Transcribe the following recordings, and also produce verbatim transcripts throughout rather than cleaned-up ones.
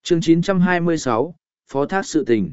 Chương chín trăm hai mươi sáu, Phó thác sự tình.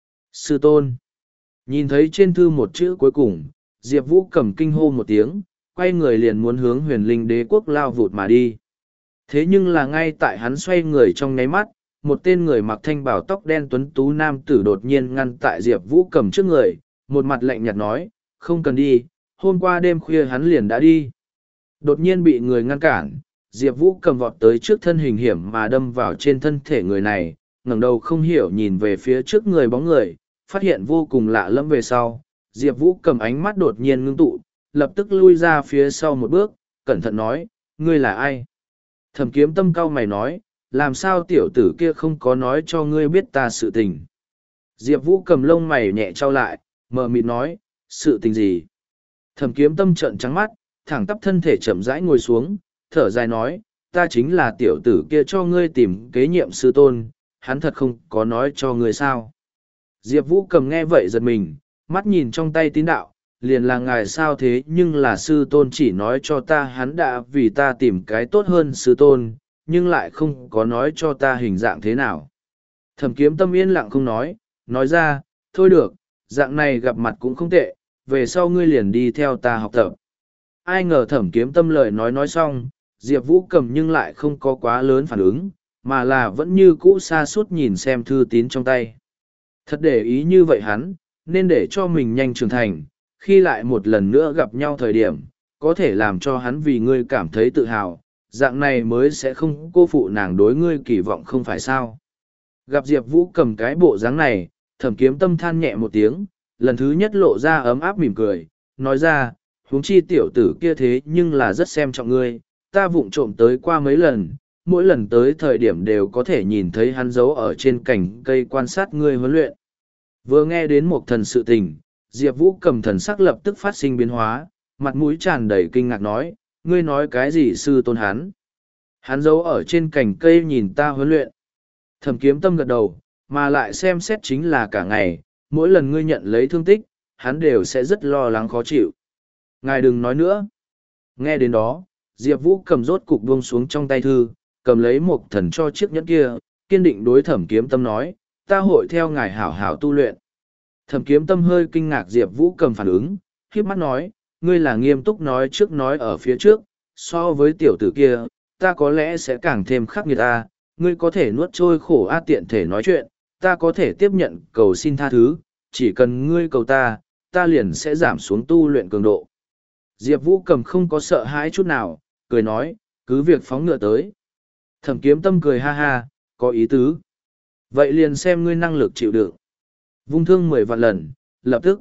Sư tôn. Nhìn thấy trên thư một chữ cuối cùng, Diệp Vũ cầm kinh hô một tiếng, quay người liền muốn hướng huyền linh đế quốc lao vụt mà đi. Thế nhưng là ngay tại hắn xoay người trong nháy mắt, một tên người mặc thanh bào tóc đen tuấn tú nam tử đột nhiên ngăn tại Diệp Vũ cầm trước người, một mặt lạnh nhạt nói, không cần đi, hôm qua đêm khuya hắn liền đã đi. Đột nhiên bị người ngăn cản, Diệp Vũ cầm vọt tới trước thân hình hiểm mà đâm vào trên thân thể người này, ngẩng đầu không hiểu nhìn về phía trước người bóng người, phát hiện vô cùng lạ lẫm về sau. Diệp Vũ cầm ánh mắt đột nhiên ngưng tụ, lập tức lui ra phía sau một bước, cẩn thận nói, ngươi là ai? Thẩm Kiếm Tâm cau mày nói, làm sao tiểu tử kia không có nói cho ngươi biết ta sự tình? Diệp Vũ cầm lông mày nhẹ trao lại, mờ mịt nói, sự tình gì? Thẩm Kiếm Tâm trợn trắng mắt, thẳng tắp thân thể chậm rãi ngồi xuống, thở dài nói, ta chính là tiểu tử kia cho ngươi tìm kế nhiệm sư tôn, hắn thật không có nói cho ngươi sao? Diệp Vũ cầm nghe vậy giật mình, mắt nhìn trong tay tín đạo, liền là ngài sao thế nhưng là sư tôn chỉ nói cho ta hắn đã vì ta tìm cái tốt hơn sư tôn, nhưng lại không có nói cho ta hình dạng thế nào. Thẩm Kiếm Tâm yên lặng không nói, nói ra, thôi được, dạng này gặp mặt cũng không tệ, về sau ngươi liền đi theo ta học tập. Ai ngờ Thẩm Kiếm Tâm lời nói nói xong, Diệp Vũ cầm nhưng lại không có quá lớn phản ứng, mà là vẫn như cũ xa suốt nhìn xem thư tín trong tay. Thật để ý như vậy hắn, nên để cho mình nhanh trưởng thành, khi lại một lần nữa gặp nhau thời điểm, có thể làm cho hắn vì ngươi cảm thấy tự hào, dạng này mới sẽ không cô phụ nàng đối ngươi kỳ vọng không phải sao. Gặp Diệp Vũ cầm cái bộ dáng này, Thẩm Kiếm Tâm than nhẹ một tiếng, lần thứ nhất lộ ra ấm áp mỉm cười, nói ra, huống chi tiểu tử kia thế nhưng là rất xem trọng ngươi, ta vụng trộm tới qua mấy lần, mỗi lần tới thời điểm đều có thể nhìn thấy hắn giấu ở trên cành cây quan sát ngươi huấn luyện. Vừa nghe đến một thần sự tình, Diệp Vũ cầm thần sắc lập tức phát sinh biến hóa, mặt mũi tràn đầy kinh ngạc nói, ngươi nói cái gì sư tôn hắn? Hắn giấu ở trên cành cây nhìn ta huấn luyện. Thẩm Kiếm Tâm gật đầu, mà lại xem xét chính là cả ngày, mỗi lần ngươi nhận lấy thương tích, hắn đều sẽ rất lo lắng khó chịu. Ngài đừng nói nữa. Nghe đến đó, Diệp Vũ cầm rốt cục buông xuống trong tay thư, cầm lấy một thần cho chiếc nhẫn kia, kiên định đối Thẩm Kiếm Tâm nói, ta hội theo ngài hảo hảo tu luyện. Thẩm Kiếm Tâm hơi kinh ngạc Diệp Vũ cầm phản ứng, khiếp mắt nói, ngươi là nghiêm túc nói trước nói ở phía trước, so với tiểu tử kia, ta có lẽ sẽ càng thêm khắc nghiệt ta, ngươi có thể nuốt trôi khổ a tiện thể nói chuyện, ta có thể tiếp nhận cầu xin tha thứ, chỉ cần ngươi cầu ta, ta liền sẽ giảm xuống tu luyện cường độ. Diệp Vũ cầm không có sợ hãi chút nào, cười nói, cứ việc phóng ngựa tới. Thẩm Kiếm Tâm cười ha ha, có ý tứ. Vậy liền xem ngươi năng lực chịu đựng. Vung thương mười vạn lần, lập tức.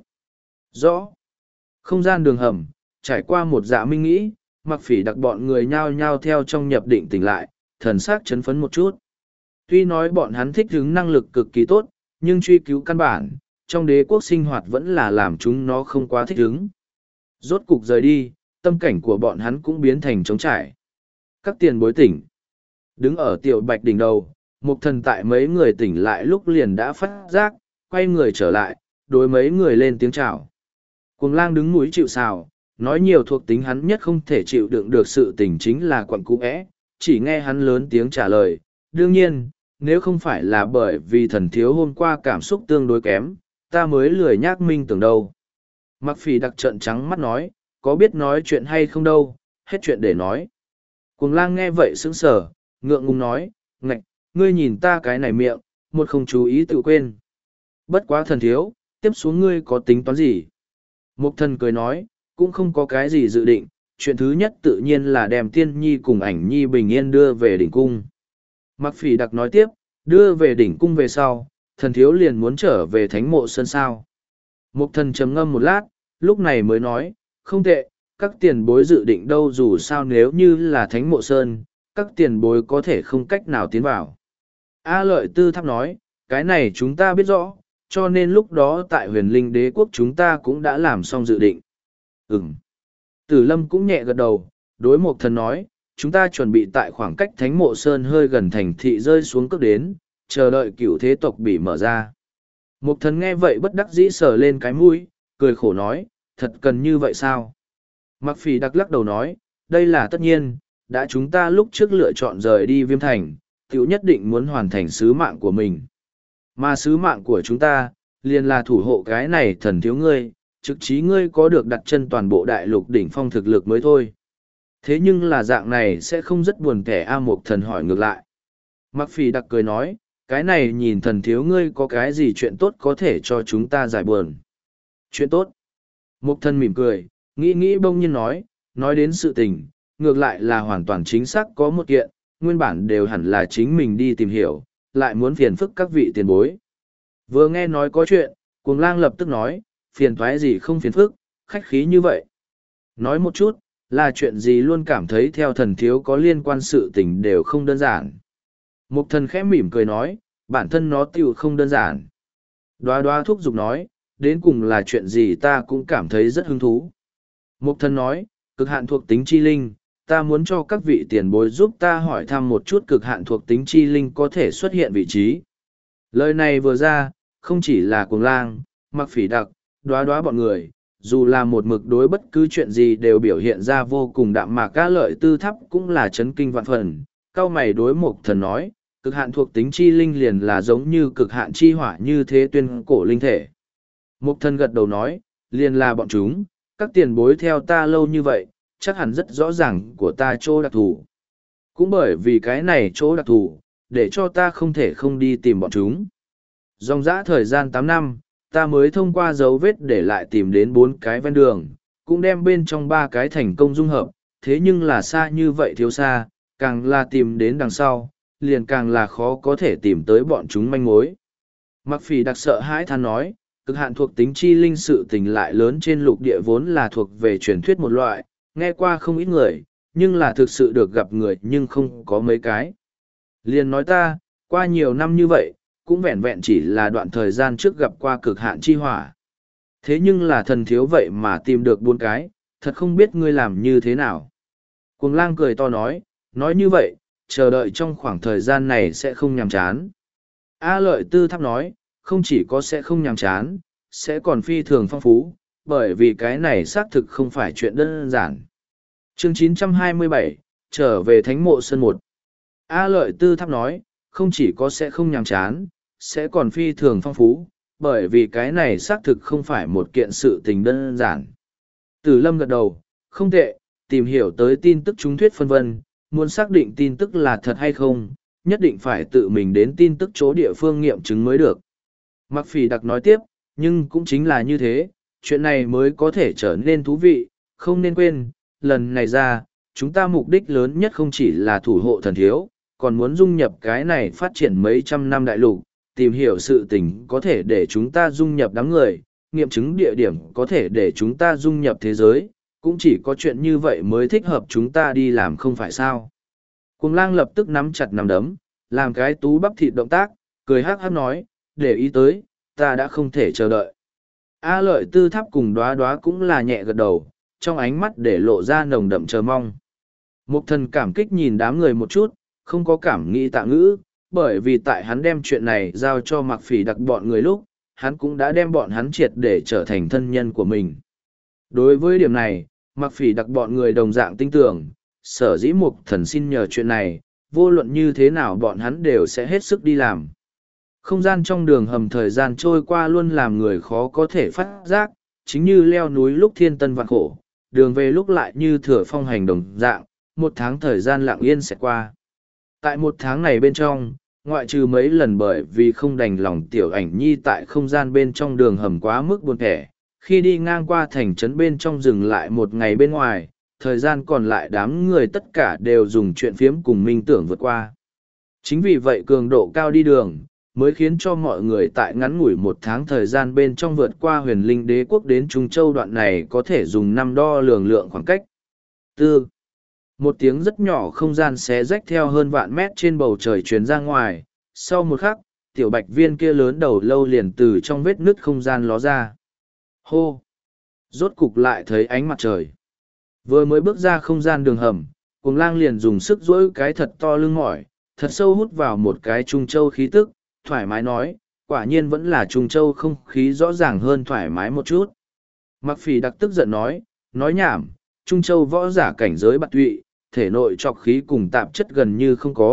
Rõ. Không gian đường hầm, trải qua một dạ minh nghĩ, Mặc Phỉ đặc bọn người nhao nhao theo trong nhập định tỉnh lại, thần sắc chấn phấn một chút. Tuy nói bọn hắn thích hứng năng lực cực kỳ tốt, nhưng truy cứu căn bản, trong đế quốc sinh hoạt vẫn là làm chúng nó không quá thích hứng. Rốt cục rời đi, tâm cảnh của bọn hắn cũng biến thành trống trải. Các tiền bối tỉnh. Đứng ở tiểu bạch đỉnh đầu, một thần tại mấy người tỉnh lại lúc liền đã phát giác, quay người trở lại, đối mấy người lên tiếng chào. Cuồng lang đứng núi chịu sào, nói nhiều thuộc tính hắn nhất không thể chịu đựng được sự tình chính là quặn cũ é, chỉ nghe hắn lớn tiếng trả lời. Đương nhiên, nếu không phải là bởi vì thần thiếu hôm qua cảm xúc tương đối kém, ta mới lười nhác minh tưởng đâu. Mặc Phỉ đặc trợn trắng mắt nói, có biết nói chuyện hay không đâu, hết chuyện để nói. Cuồng lang nghe vậy sững sờ, ngượng ngùng nói, ngạch, ngươi nhìn ta cái này miệng, một không chú ý tự quên. Bất quá thần thiếu, tiếp xuống ngươi có tính toán gì? Mục thần cười nói, cũng không có cái gì dự định, chuyện thứ nhất tự nhiên là đem tiên nhi cùng ảnh nhi bình yên đưa về đỉnh cung. Mặc Phỉ đặc nói tiếp, đưa về đỉnh cung về sau, thần thiếu liền muốn trở về thánh mộ sơn sao. Mục thần trầm ngâm một lát, lúc này mới nói, không tệ, các tiền bối dự định đâu dù sao nếu như là thánh mộ sơn, các tiền bối có thể không cách nào tiến vào. A Lợi Tư Tháp nói, cái này chúng ta biết rõ, cho nên lúc đó tại huyền linh đế quốc chúng ta cũng đã làm xong dự định. Ừm. Tử Lâm cũng nhẹ gật đầu, đối Mộc Thần nói, chúng ta chuẩn bị tại khoảng cách Thánh Mộ Sơn hơi gần thành thị rơi xuống cước đến, chờ đợi cửu thế tộc bị mở ra. Mộc Thần nghe vậy bất đắc dĩ sờ lên cái mũi, cười khổ nói, thật cần như vậy sao? Mặc Phỉ đặc lắc đầu nói, đây là tất nhiên, đã chúng ta lúc trước lựa chọn rời đi Viêm Thành, tiểu nhất định muốn hoàn thành sứ mạng của mình. Mà sứ mạng của chúng ta, liền là thủ hộ cái này thần thiếu ngươi, trực chí ngươi có được đặt chân toàn bộ đại lục đỉnh phong thực lực mới thôi. Thế nhưng là dạng này sẽ không rất buồn kẻ A Mục Thần hỏi ngược lại. Mặc Phỉ đặc cười nói, cái này nhìn thần thiếu ngươi có cái gì chuyện tốt có thể cho chúng ta giải buồn. Chuyện tốt. Mục Thần mỉm cười, nghĩ nghĩ bỗng nhiên nói, nói đến sự tình, ngược lại là hoàn toàn chính xác có một kiện, nguyên bản đều hẳn là chính mình đi tìm hiểu, lại muốn phiền phức các vị tiền bối. Vừa nghe nói có chuyện, Cuồng Lang lập tức nói, phiền toái gì không phiền phức, khách khí như vậy. Nói một chút, là chuyện gì luôn cảm thấy theo thần thiếu có liên quan sự tình đều không đơn giản. Mục Thần khẽ mỉm cười nói, bản thân nó tiểu không đơn giản. Đoá đoá thúc giục nói, đến cùng là chuyện gì ta cũng cảm thấy rất hứng thú. Mục Thần nói, cực hạn thuộc tính chi linh, ta muốn cho các vị tiền bối giúp ta hỏi thăm một chút cực hạn thuộc tính chi linh có thể xuất hiện vị trí. Lời này vừa ra, không chỉ là Cuồng Lang, Mặc Phỉ đặc, Đoá đoá bọn người, dù là một mực đối bất cứ chuyện gì đều biểu hiện ra vô cùng đạm mạc Cá Lợi Tư Tháp cũng là chấn kinh vạn phần. Cao mày đối Mục Thần nói, cực hạn thuộc tính chi linh liền là giống như cực hạn chi hỏa như thế tuyên cổ linh thể. Mục Thần gật đầu nói, liền là bọn chúng, các tiền bối theo ta lâu như vậy, chắc hẳn rất rõ ràng của ta chỗ đặc thù. Cũng bởi vì cái này chỗ đặc thù, để cho ta không thể không đi tìm bọn chúng. Dòng dã thời gian tám năm, ta mới thông qua dấu vết để lại tìm đến bốn cái ven đường, cũng đem bên trong ba cái thành công dung hợp, thế nhưng là xa như vậy thiếu xa, càng là tìm đến đằng sau, liền càng là khó có thể tìm tới bọn chúng manh mối. Mặc Phỉ đặc sợ hãi than nói, cực hạn thuộc tính chi linh sự tình lại lớn trên lục địa vốn là thuộc về truyền thuyết một loại, nghe qua không ít người, nhưng là thực sự được gặp người nhưng không có mấy cái. Liền nói ta, qua nhiều năm như vậy, cũng vẹn vẹn chỉ là đoạn thời gian trước gặp qua cực hạn chi hỏa. Thế nhưng là thần thiếu vậy mà tìm được bốn cái, thật không biết ngươi làm như thế nào. Cuồng Lang cười to nói, nói như vậy, chờ đợi trong khoảng thời gian này sẽ không nhàm chán. A Lợi Tư Tháp nói, không chỉ có sẽ không nhàm chán, sẽ còn phi thường phong phú, bởi vì cái này xác thực không phải chuyện đơn giản. Chương chín trăm hai mươi bảy, trở về Thánh Mộ Sơn một. A Lợi Tư Tháp nói, không chỉ có sẽ không nhàm chán, sẽ còn phi thường phong phú, bởi vì cái này xác thực không phải một kiện sự tình đơn giản. Tử Lâm gật đầu, không tệ, tìm hiểu tới tin tức chúng thuyết phân vân, muốn xác định tin tức là thật hay không, nhất định phải tự mình đến tin tức chỗ địa phương nghiệm chứng mới được. Mặc Phỉ đặc nói tiếp, nhưng cũng chính là như thế, chuyện này mới có thể trở nên thú vị, không nên quên, lần này ra, chúng ta mục đích lớn nhất không chỉ là thủ hộ thần thiếu, còn muốn dung nhập cái này phát triển mấy trăm năm đại lục, tìm hiểu sự tình có thể để chúng ta dung nhập đám người, nghiệm chứng địa điểm có thể để chúng ta dung nhập thế giới, cũng chỉ có chuyện như vậy mới thích hợp chúng ta đi làm không phải sao. Cuồng Lang lập tức nắm chặt nắm đấm, làm cái tú bắp thịt động tác, cười hắc hắc nói, để ý tới, ta đã không thể chờ đợi. A Lợi Tư Tháp cùng Đoá Đoá cũng là nhẹ gật đầu, trong ánh mắt để lộ ra nồng đậm chờ mong. Mục Thần cảm kích nhìn đám người một chút, không có cảm nghĩ tạ ngữ, bởi vì tại hắn đem chuyện này giao cho Mặc Phỉ đặc bọn người lúc, hắn cũng đã đem bọn hắn triệt để trở thành thân nhân của mình. Đối với điểm này, Mặc Phỉ đặc bọn người đồng dạng tin tưởng, sở dĩ Mục Thần xin nhờ chuyện này, vô luận như thế nào bọn hắn đều sẽ hết sức đi làm. Không gian trong đường hầm thời gian trôi qua luôn làm người khó có thể phát giác, chính như leo núi lúc thiên tân vạn khổ, đường về lúc lại như thừa phong hành đồng dạng, một tháng thời gian lặng yên sẽ qua. Tại một tháng này bên trong, ngoại trừ mấy lần bởi vì không đành lòng tiểu ảnh nhi tại không gian bên trong đường hầm quá mức buồn thẻ, khi đi ngang qua thành trấn bên trong dừng lại một ngày bên ngoài, thời gian còn lại đám người tất cả đều dùng chuyện phiếm cùng minh tưởng vượt qua. Chính vì vậy cường độ cao đi đường, mới khiến cho mọi người tại ngắn ngủi một tháng thời gian bên trong vượt qua huyền linh đế quốc đến Trung Châu đoạn này có thể dùng năm đo lường lượng khoảng cách. Tư. Một tiếng rất nhỏ không gian xé rách theo hơn vạn mét trên bầu trời truyền ra ngoài, sau một khắc, tiểu bạch viên kia lớn đầu lâu liền từ trong vết nứt không gian ló ra. Hô! Rốt cục lại thấy ánh mặt trời. Vừa mới bước ra không gian đường hầm, Cuồng Lang liền dùng sức duỗi cái thật to lưng mỏi, thật sâu hút vào một cái Trung Châu khí tức, thoải mái nói, quả nhiên vẫn là Trung Châu không khí rõ ràng hơn thoải mái một chút. Mặc Phỉ đặc tức giận nói, nói nhảm, Trung Châu võ giả cảnh giới bạt tụy, thể nội trọc khí cùng tạp chất gần như không có,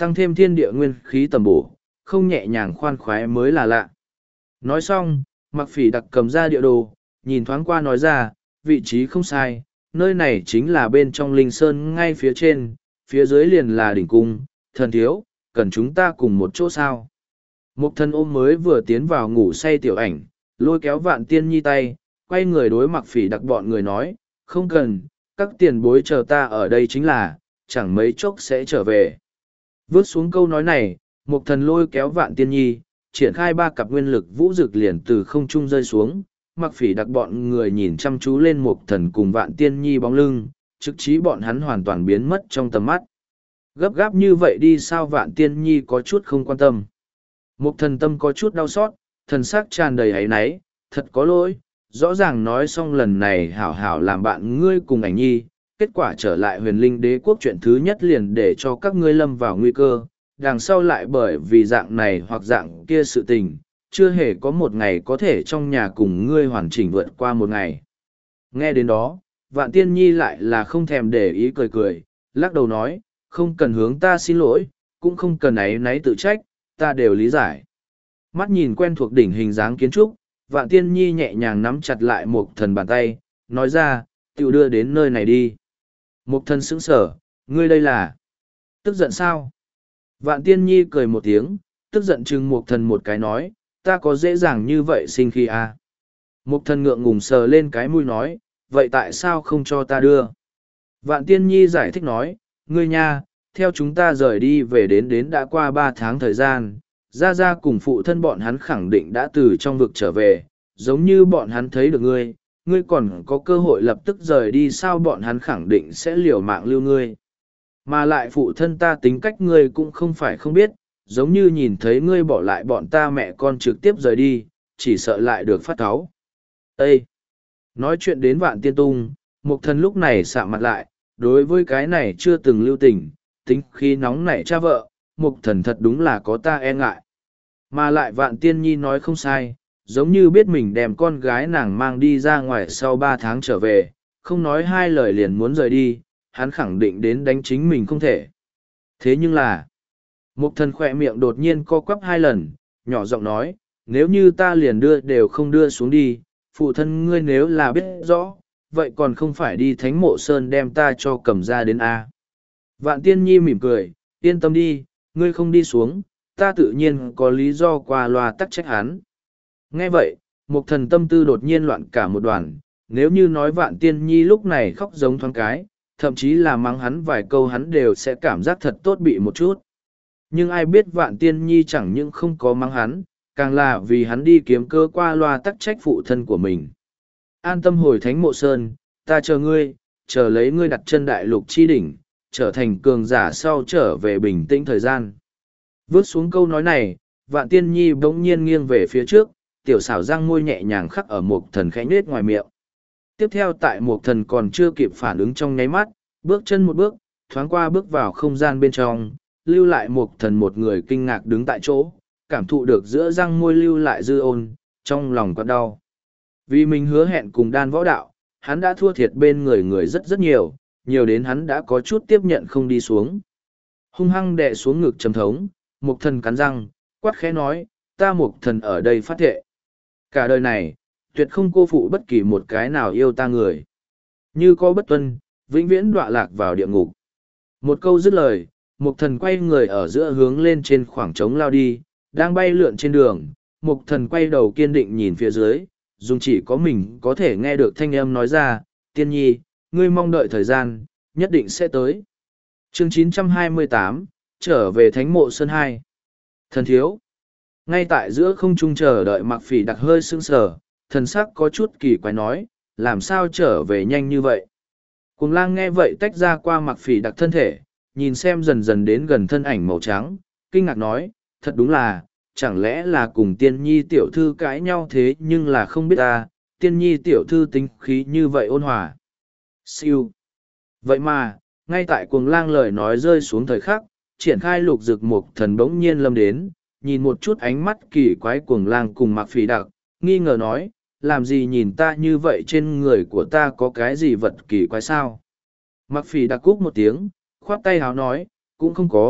tăng thêm thiên địa nguyên khí tầm bổ, không nhẹ nhàng khoan khoái mới là lạ. Nói xong, Mặc Phỉ Đặc cầm ra địa đồ, nhìn thoáng qua nói ra, vị trí không sai, nơi này chính là bên trong linh sơn ngay phía trên, phía dưới liền là đỉnh cung, thần thiếu, cần chúng ta cùng một chỗ sao. Mục thần ôm mới vừa tiến vào ngủ say tiểu ảnh, lôi kéo Vạn Tiên Nhi tay, quay người đối Mặc Phỉ Đặc bọn người nói, không cần, các tiền bối chờ ta ở đây chính là, chẳng mấy chốc sẽ trở về. Vớt xuống câu nói này, Mục thần lôi kéo Vạn Tiên Nhi, triển khai ba cặp nguyên lực vũ dực liền từ không trung rơi xuống. Mặc Phỉ Đặc bọn người nhìn chăm chú lên Mục thần cùng Vạn Tiên Nhi bóng lưng, trực trí bọn hắn hoàn toàn biến mất trong tầm mắt. Gấp gáp như vậy đi sao? Vạn Tiên Nhi có chút không quan tâm. Mục thần tâm có chút đau xót, thần sắc tràn đầy áy náy, thật có lỗi, rõ ràng nói xong lần này hảo hảo làm bạn ngươi cùng ảnh nhi, kết quả trở lại huyền linh đế quốc chuyện thứ nhất liền để cho các ngươi lâm vào nguy cơ, đằng sau lại bởi vì dạng này hoặc dạng kia sự tình, chưa hề có một ngày có thể trong nhà cùng ngươi hoàn chỉnh vượt qua một ngày. Nghe đến đó, Vạn Tiên Nhi lại là không thèm để ý cười cười, lắc đầu nói, không cần hướng ta xin lỗi, cũng không cần áy náy tự trách, ta đều lý giải. Mắt nhìn quen thuộc đỉnh hình dáng kiến trúc, Vạn Tiên Nhi nhẹ nhàng nắm chặt lại Mục thần bàn tay, nói ra, tự đưa đến nơi này đi. Mục thần sững sở, ngươi đây là tức giận sao? Vạn Tiên Nhi cười một tiếng, tức giận chừng Mục thần một cái nói, ta có dễ dàng như vậy sinh khi à? Mục thần ngượng ngùng sờ lên cái mũi nói, vậy tại sao không cho ta đưa? Vạn Tiên Nhi giải thích nói, ngươi nha, theo chúng ta rời đi về đến đến đã qua ba tháng thời gian, Gia Gia cùng phụ thân bọn hắn khẳng định đã từ trong vực trở về, giống như bọn hắn thấy được ngươi, ngươi còn có cơ hội lập tức rời đi sao? Bọn hắn khẳng định sẽ liều mạng lưu ngươi. Mà lại phụ thân ta tính cách ngươi cũng không phải không biết, giống như nhìn thấy ngươi bỏ lại bọn ta mẹ con trực tiếp rời đi, chỉ sợ lại được phát cáu. Ê! Nói chuyện đến Vạn Tiên Tung, Mục thần lúc này sạm mặt lại, đối với cái này chưa từng lưu tình, tính khí nóng nảy cha vợ, Mục thần thật đúng là có ta e ngại. Mà lại Vạn Tiên Nhi nói không sai, giống như biết mình đem con gái nàng mang đi ra ngoài sau ba tháng trở về, không nói hai lời liền muốn rời đi, hắn khẳng định đến đánh chính mình không thể. Thế nhưng là, Mục thần khỏe miệng đột nhiên co quắp hai lần, nhỏ giọng nói, nếu như ta liền đưa đều không đưa xuống đi, phụ thân ngươi nếu là biết rõ, vậy còn không phải đi Thánh Mộ Sơn đem ta cho cầm ra đến A. Vạn Tiên Nhi mỉm cười, yên tâm đi, ngươi không đi xuống, ta tự nhiên có lý do qua loa tắc trách hắn. Nghe vậy, Mục thần tâm tư đột nhiên loạn cả một đoàn, nếu như nói Vạn Tiên Nhi lúc này khóc giống thoáng cái, thậm chí là mắng hắn vài câu hắn đều sẽ cảm giác thật tốt bị một chút. Nhưng ai biết Vạn Tiên Nhi chẳng những không có mắng hắn, càng là vì hắn đi kiếm cơ qua loa tắc trách phụ thân của mình. An tâm hồi Thánh Mộ Sơn, ta chờ ngươi, chờ lấy ngươi đặt chân đại lục chi đỉnh, trở thành cường giả sau trở về bình tĩnh thời gian. Vớt xuống câu nói này, Vạn Tiên Nhi bỗng nhiên nghiêng về phía trước, tiểu xảo răng môi nhẹ nhàng khắc ở Mục thần khẽ nhếch ngoài miệng. Tiếp theo tại Mục thần còn chưa kịp phản ứng trong nháy mắt, bước chân một bước, thoáng qua bước vào không gian bên trong, lưu lại Mục thần một người kinh ngạc đứng tại chỗ, cảm thụ được giữa răng môi lưu lại dư ôn, trong lòng quặn đau. Vì mình hứa hẹn cùng đan võ đạo, hắn đã thua thiệt bên người người rất rất nhiều, nhiều đến hắn đã có chút tiếp nhận không đi xuống. Hung hăng đè xuống ngực trầm thống, Mục thần cắn răng, quát khẽ nói, ta Mục thần ở đây phát thệ. Cả đời này, tuyệt không cô phụ bất kỳ một cái nào yêu ta người. Như có bất tuân, vĩnh viễn đọa lạc vào địa ngục. Một câu dứt lời, Mục thần quay người ở giữa hướng lên trên khoảng trống lao đi, đang bay lượn trên đường. Mục thần quay đầu kiên định nhìn phía dưới, dùng chỉ có mình có thể nghe được thanh âm nói ra, Tiên Nhi, ngươi mong đợi thời gian, nhất định sẽ tới. Chương chín trăm hai mươi tám, trở về Thánh Mộ Sơn hai. Thần thiếu. Ngay tại giữa không trung chờ đợi Mặc Phỉ Đặc hơi sững sờ, thần sắc có chút kỳ quái nói, làm sao trở về nhanh như vậy. Cuồng lang nghe vậy tách ra qua Mặc Phỉ Đặc thân thể, nhìn xem dần dần đến gần thân ảnh màu trắng, kinh ngạc nói, thật đúng là, chẳng lẽ là cùng Tiên Nhi tiểu thư cãi nhau thế nhưng là không biết ta, Tiên Nhi tiểu thư tính khí như vậy ôn hòa. Siêu. Vậy mà, ngay tại cuồng lang lời nói rơi xuống thời khắc, triển khai lục dực Mục thần bỗng nhiên lâm đến, nhìn một chút ánh mắt kỳ quái cuồng lang cùng Mặc Phỉ Đặc, nghi ngờ nói, làm gì nhìn ta như vậy, trên người của ta có cái gì vật kỳ quái sao? Mặc Phỉ Đặc cúc một tiếng, khoát tay háo nói, cũng không có,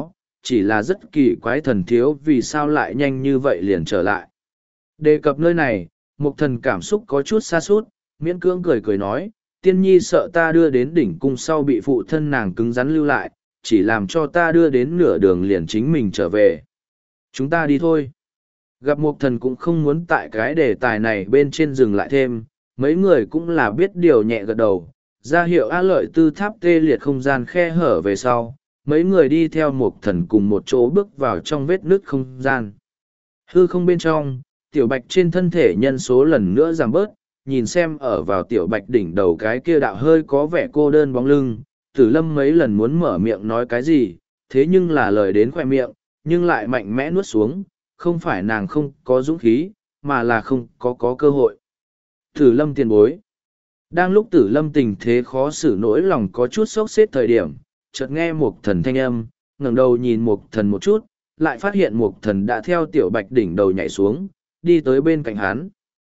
chỉ là rất kỳ quái thần thiếu vì sao lại nhanh như vậy liền trở lại. Đề cập nơi này, Mục Thần cảm xúc có chút xa sút, miễn cưỡng cười cười nói, tiên nhi sợ ta đưa đến đỉnh cung sau bị phụ thân nàng cứng rắn lưu lại, chỉ làm cho ta đưa đến nửa đường liền chính mình trở về. Chúng ta đi thôi. Gặp Mục Thần cũng không muốn tại cái đề tài này bên trên dừng lại thêm, mấy người cũng là biết điều nhẹ gật đầu, ra hiệu A Lợi Tư tháp tê liệt không gian khe hở về sau, mấy người đi theo Mục Thần cùng một chỗ bước vào trong vết nứt không gian. Hư không bên trong, tiểu bạch trên thân thể nhân số lần nữa giảm bớt, nhìn xem ở vào tiểu bạch đỉnh đầu cái kia đạo hơi có vẻ cô đơn bóng lưng, Tử Lâm mấy lần muốn mở miệng nói cái gì, thế nhưng là lời đến khoe miệng, nhưng lại mạnh mẽ nuốt xuống, không phải nàng không có dũng khí, mà là không có có cơ hội. Tử Lâm tiền bối. Đang lúc Tử Lâm tình thế khó xử nỗi lòng có chút sốc xếp thời điểm, chợt nghe Mục Thần thanh âm, ngẩng đầu nhìn Mục Thần một chút, lại phát hiện Mục Thần đã theo tiểu bạch đỉnh đầu nhảy xuống, đi tới bên cạnh hắn.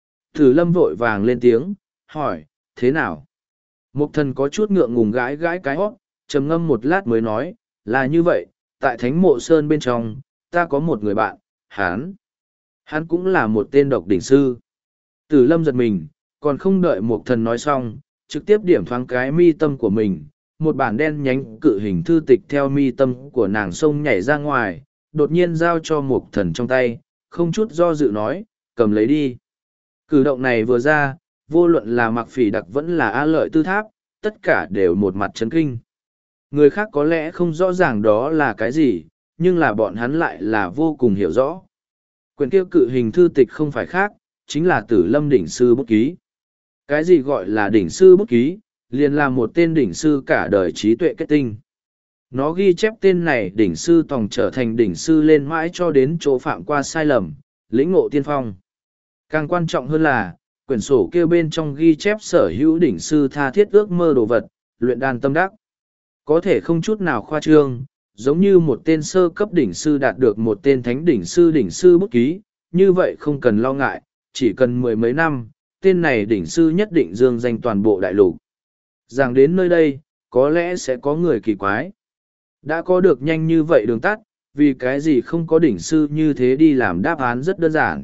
Tử Lâm vội vàng lên tiếng, hỏi, thế nào? Mục Thần có chút ngượng ngùng gãi gãi cái hót, trầm ngâm một lát mới nói, là như vậy, tại Thánh Mộ Sơn bên trong, ta có một người bạn, hắn. Hắn cũng là một tên độc đỉnh sư. Tử Lâm giật mình, còn không đợi Mục Thần nói xong, trực tiếp điểm thoáng cái mi tâm của mình, một bản đen nhánh cự hình thư tịch theo mi tâm của nàng sông nhảy ra ngoài, đột nhiên giao cho Mục Thần trong tay, không chút do dự nói, cầm lấy đi. Cử động này vừa ra, vô luận là Mạc Phỉ Đặc vẫn là A Lợi Tư Tháp, tất cả đều một mặt chấn kinh. Người khác có lẽ không rõ ràng đó là cái gì, nhưng là bọn hắn lại là vô cùng hiểu rõ. Quyển kia cự hình thư tịch không phải khác, chính là Tử Lâm đỉnh sư bút ký. Cái gì gọi là đỉnh sư bút ký, liền là một tên đỉnh sư cả đời trí tuệ kết tinh. Nó ghi chép tên này đỉnh sư tòng trở thành đỉnh sư lên mãi cho đến chỗ phạm qua sai lầm, lĩnh ngộ tiên phong. Càng quan trọng hơn là, quyển sổ kia bên trong ghi chép sở hữu đỉnh sư tha thiết ước mơ đồ vật, luyện đan tâm đắc. Có thể không chút nào khoa trương, giống như một tên sơ cấp đỉnh sư đạt được một tên thánh đỉnh sư đỉnh sư bút ký, như vậy không cần lo ngại, chỉ cần mười mấy năm, tên này đỉnh sư nhất định dương danh toàn bộ đại lục. Rằng đến nơi đây, có lẽ sẽ có người kỳ quái. Đã có được nhanh như vậy đường tắt, vì cái gì không có đỉnh sư như thế đi làm đáp án rất đơn giản.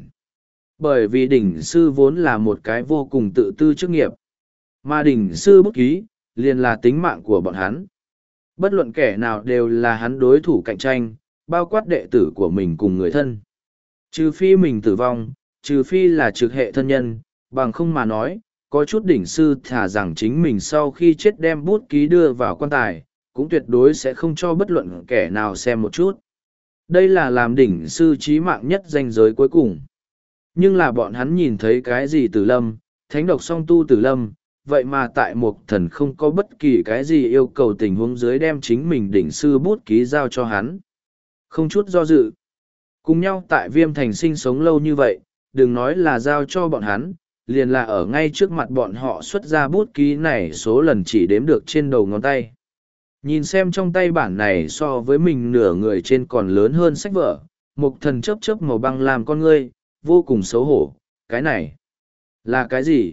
Bởi vì đỉnh sư vốn là một cái vô cùng tự tư chức nghiệp. Mà đỉnh sư bút ký, liền là tính mạng của bọn hắn. Bất luận kẻ nào đều là hắn đối thủ cạnh tranh, bao quát đệ tử của mình cùng người thân. Trừ phi mình tử vong, trừ phi là trực hệ thân nhân, bằng không mà nói, có chút đỉnh sư thả rằng chính mình sau khi chết đem bút ký đưa vào quan tài, cũng tuyệt đối sẽ không cho bất luận kẻ nào xem một chút. Đây là làm đỉnh sư trí mạng nhất danh giới cuối cùng. Nhưng là bọn hắn nhìn thấy cái gì Tử Lâm, thánh độc song tu Tử Lâm, vậy mà tại Mục Thần không có bất kỳ cái gì yêu cầu tình huống dưới đem chính mình đỉnh sư bút ký giao cho hắn. Không chút do dự. Cùng nhau tại Viêm Thành sinh sống lâu như vậy, đừng nói là giao cho bọn hắn, liền là ở ngay trước mặt bọn họ xuất ra bút ký này số lần chỉ đếm được trên đầu ngón tay. Nhìn xem trong tay bản này so với mình nửa người trên còn lớn hơn sách vở, Mục Thần chớp chớp màu băng làm con ngươi, vô cùng xấu hổ. Cái này là cái gì?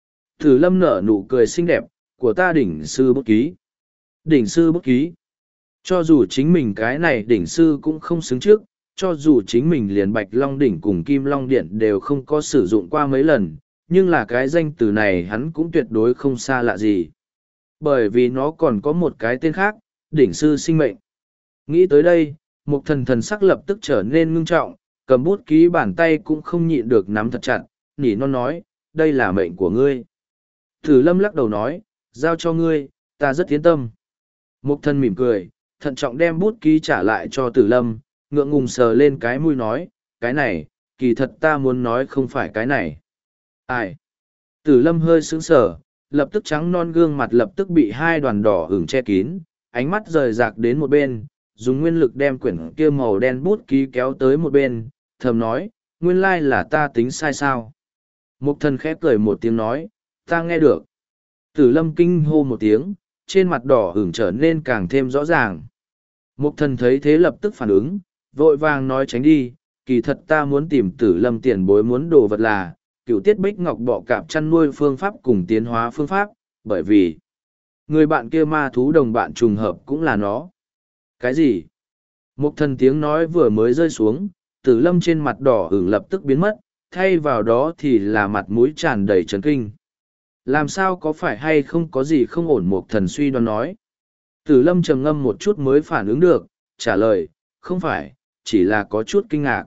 Tử Lâm nở nụ cười xinh đẹp, của ta đỉnh sư bút ký. Đỉnh sư bút ký. Cho dù chính mình cái này đỉnh sư cũng không xứng trước, cho dù chính mình liền Bạch Long đỉnh cùng Kim Long điện đều không có sử dụng qua mấy lần, nhưng là cái danh từ này hắn cũng tuyệt đối không xa lạ gì. Bởi vì nó còn có một cái tên khác, đỉnh sư sinh mệnh. Nghĩ tới đây, Mục Thần thần sắc lập tức trở nên ngưng trọng, cầm bút ký bàn tay cũng không nhịn được nắm thật chặt, nỉ non nói, đây là mệnh của ngươi. Tử Lâm lắc đầu nói, giao cho ngươi, ta rất yên tâm. Mục Thần mỉm cười, thận trọng đem bút ký trả lại cho Tử Lâm, ngượng ngùng sờ lên cái mũi nói, cái này, kỳ thật ta muốn nói không phải cái này. Ai? Tử Lâm hơi sững sờ, lập tức trắng non gương mặt lập tức bị hai đoàn đỏ ửng che kín, ánh mắt rời rạc đến một bên, dùng nguyên lực đem quyển kia màu đen bút ký kéo tới một bên, thầm nói, nguyên lai là ta tính sai sao. Mục Thần khẽ cười một tiếng nói, ta nghe được. Tử Lâm kinh hô một tiếng, trên mặt đỏ ửng trở nên càng thêm rõ ràng. Mục Thần thấy thế lập tức phản ứng, vội vàng nói tránh đi, kỳ thật ta muốn tìm Tử Lâm tiền bối muốn đồ vật là, cựu tiết bích ngọc bọ cạp chăn nuôi phương pháp cùng tiến hóa phương pháp, bởi vì người bạn kia ma thú đồng bạn trùng hợp cũng là nó. Cái gì? Một thần tiếng nói vừa mới rơi xuống, tử lâm trên mặt đỏ ửng lập tức biến mất, thay vào đó thì là mặt mũi tràn đầy trấn kinh. Làm sao có phải hay không có gì không ổn, một thần suy đoán nói. Tử lâm trầm ngâm một chút mới phản ứng được, trả lời, không phải, chỉ là có chút kinh ngạc.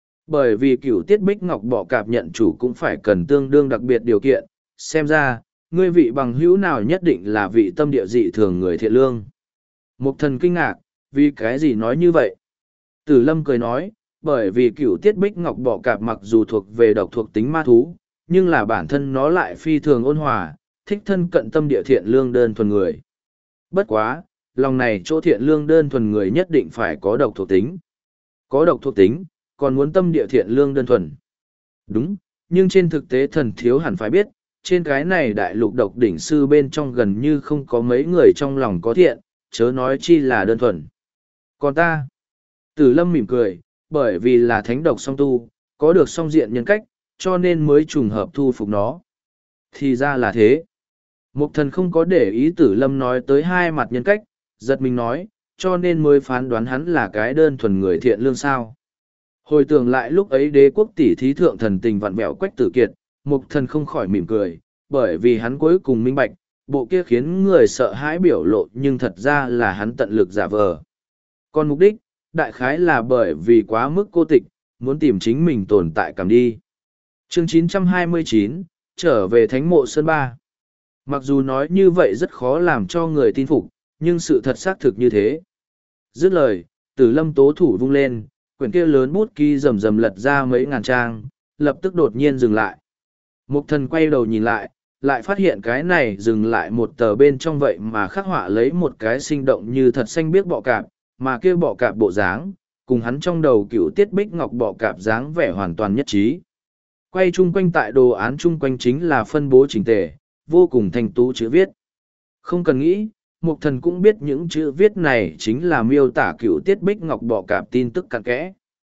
Bởi vì cửu tiết bích ngọc bọ cạp nhận chủ cũng phải cần tương đương đặc biệt điều kiện, xem ra, ngươi vị bằng hữu nào nhất định là vị tâm địa dị thường người thiện lương. Mục thần kinh ngạc, vì cái gì nói như vậy? Tử lâm cười nói, bởi vì cửu tiết bích ngọc bọ cạp mặc dù thuộc về độc thuộc tính ma thú, nhưng là bản thân nó lại phi thường ôn hòa, thích thân cận tâm địa thiện lương đơn thuần người. Bất quá, lòng này chỗ thiện lương đơn thuần người nhất định phải có độc thuộc tính. Có độc thuộc tính, còn muốn tâm địa thiện lương đơn thuần. Đúng, nhưng trên thực tế thần thiếu hẳn phải biết, trên cái này đại lục độc đỉnh sư bên trong gần như không có mấy người trong lòng có thiện, chớ nói chi là đơn thuần. Còn ta, Tử lâm mỉm cười, bởi vì là thánh độc song tu, có được song diện nhân cách, cho nên mới trùng hợp thu phục nó. Thì ra là thế. Mục thần không có để ý tử lâm nói tới hai mặt nhân cách, giật mình nói, cho nên mới phán đoán hắn là cái đơn thuần người thiện lương sao. Hồi tưởng lại lúc ấy đế quốc tỷ thí thượng thần tình vặn vẹo Quách Tử Kiệt, mục thần không khỏi mỉm cười, bởi vì hắn cuối cùng minh bạch, bộ kia khiến người sợ hãi biểu lộ nhưng thật ra là hắn tận lực giả vờ. Còn mục đích, đại khái là bởi vì quá mức cô tịch, muốn tìm chính mình tồn tại cảm đi. Chương chín trăm hai mươi chín, trở về Thánh mộ Sơn Ba. Mặc dù nói như vậy rất khó làm cho người tin phục, nhưng sự thật xác thực như thế. Dứt lời, Tử lâm tố thủ vung lên, quyển kia lớn bút ký rầm rầm lật ra mấy ngàn trang, lập tức đột nhiên dừng lại. Mục thần quay đầu nhìn lại, lại phát hiện cái này dừng lại một tờ bên trong vậy mà khắc họa lấy một cái sinh động như thật xanh biếc bọ cạp, mà kia bọ cạp bộ dáng, cùng hắn trong đầu cựu tiết bích ngọc bọ cạp dáng vẻ hoàn toàn nhất trí. Quay chung quanh tại đồ án chung quanh chính là phân bố chỉnh tề, vô cùng thanh tú chữ viết. Không cần nghĩ, mục thần cũng biết những chữ viết này chính là miêu tả cựu tiết bích ngọc bọ cạp tin tức cặn kẽ.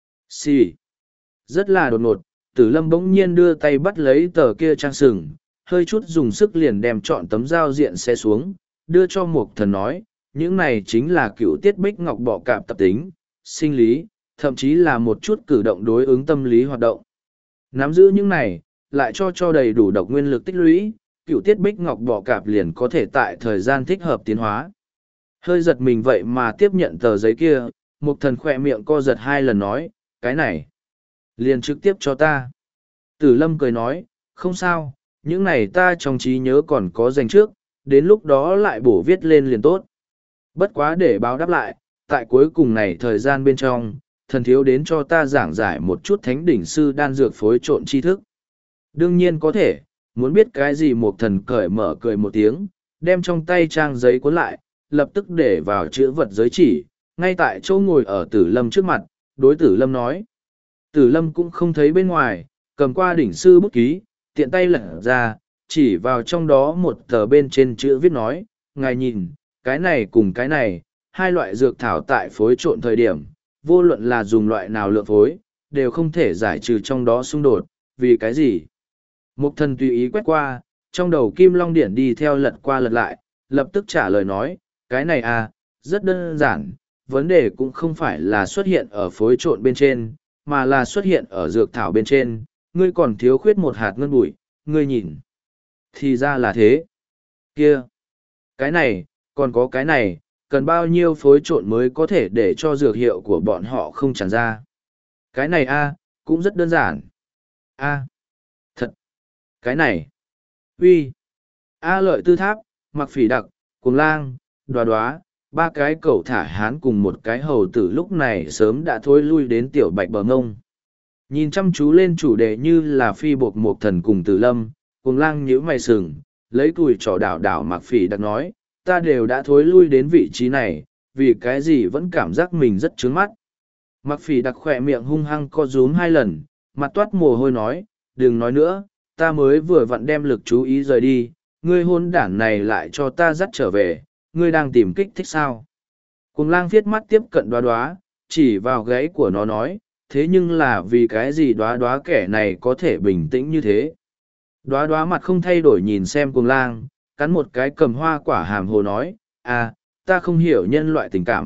Xì. Rất là đột ngột, Tử lâm bỗng nhiên đưa tay bắt lấy tờ kia trang sừng, hơi chút dùng sức liền đem chọn tấm giao diện xe xuống, đưa cho mục thần nói, những này chính là cựu tiết bích ngọc bọ cạp tập tính, sinh lý, thậm chí là một chút cử động đối ứng tâm lý hoạt động. Nắm giữ những này, lại cho cho đầy đủ độc nguyên lực tích lũy, cựu tiết bích ngọc bọ cạp liền có thể tại thời gian thích hợp tiến hóa. Hơi giật mình vậy mà tiếp nhận tờ giấy kia, mục thần khỏe miệng co giật hai lần nói, cái này, liền trực tiếp cho ta. Tử lâm cười nói, không sao, những này ta trong trí nhớ còn có dành trước, đến lúc đó lại bổ viết lên liền tốt. Bất quá để báo đáp lại, tại cuối cùng này thời gian bên trong, thần thiếu đến cho ta giảng giải một chút thánh đỉnh sư đan dược phối trộn tri thức. Đương nhiên có thể, muốn biết cái gì một thần cởi mở cười một tiếng, đem trong tay trang giấy cuốn lại, lập tức để vào chữ vật giới chỉ, ngay tại chỗ ngồi ở tử lâm trước mặt, đối tử lâm nói. Tử lâm cũng không thấy bên ngoài, cầm qua đỉnh sư bút ký, tiện tay lật ra, chỉ vào trong đó một tờ bên trên chữ viết nói, ngài nhìn, cái này cùng cái này, hai loại dược thảo tại phối trộn thời điểm, vô luận là dùng loại nào lượng phối, đều không thể giải trừ trong đó xung đột, vì cái gì? Mục thần tùy ý quét qua, trong đầu kim long điển đi theo lật qua lật lại, lập tức trả lời nói, cái này à, rất đơn giản, vấn đề cũng không phải là xuất hiện ở phối trộn bên trên, mà là xuất hiện ở dược thảo bên trên, ngươi còn thiếu khuyết một hạt ngân bụi, ngươi nhìn. Thì ra là thế. Kia, cái này, còn có cái này, cần bao nhiêu phối trộn mới có thể để cho dược hiệu của bọn họ không tràn ra. Cái này a cũng rất đơn giản. A, thật. Cái này, uy, A lợi tư tháp, mặc phỉ đặc, cuồng lang, đoá đoá, ba cái cẩu thả hán cùng một cái hầu tử lúc này sớm đã thối lui đến tiểu bạch bờ ngông. Nhìn chăm chú lên chủ đề như là phi buộc một thần cùng tử lâm, cuồng lang nhíu mày sừng, lấy cùi trỏ đảo đảo mặc phỉ đặc nói, ta đều đã thối lui đến vị trí này, vì cái gì vẫn cảm giác mình rất trướng mắt. Mặc phỉ đặc khỏe miệng hung hăng co rúm hai lần, mặt toát mồ hôi nói, đừng nói nữa, ta mới vừa vặn đem lực chú ý rời đi, ngươi hôn đản này lại cho ta dắt trở về, ngươi đang tìm kích thích sao. Cùng lang viết mắt tiếp cận đoá đoá, chỉ vào gáy của nó nói, thế nhưng là vì cái gì đoá đoá kẻ này có thể bình tĩnh như thế. Đoá đoá mặt không thay đổi nhìn xem cùng lang, cắn một cái cầm hoa quả hàm hồ nói, à, ta không hiểu nhân loại tình cảm,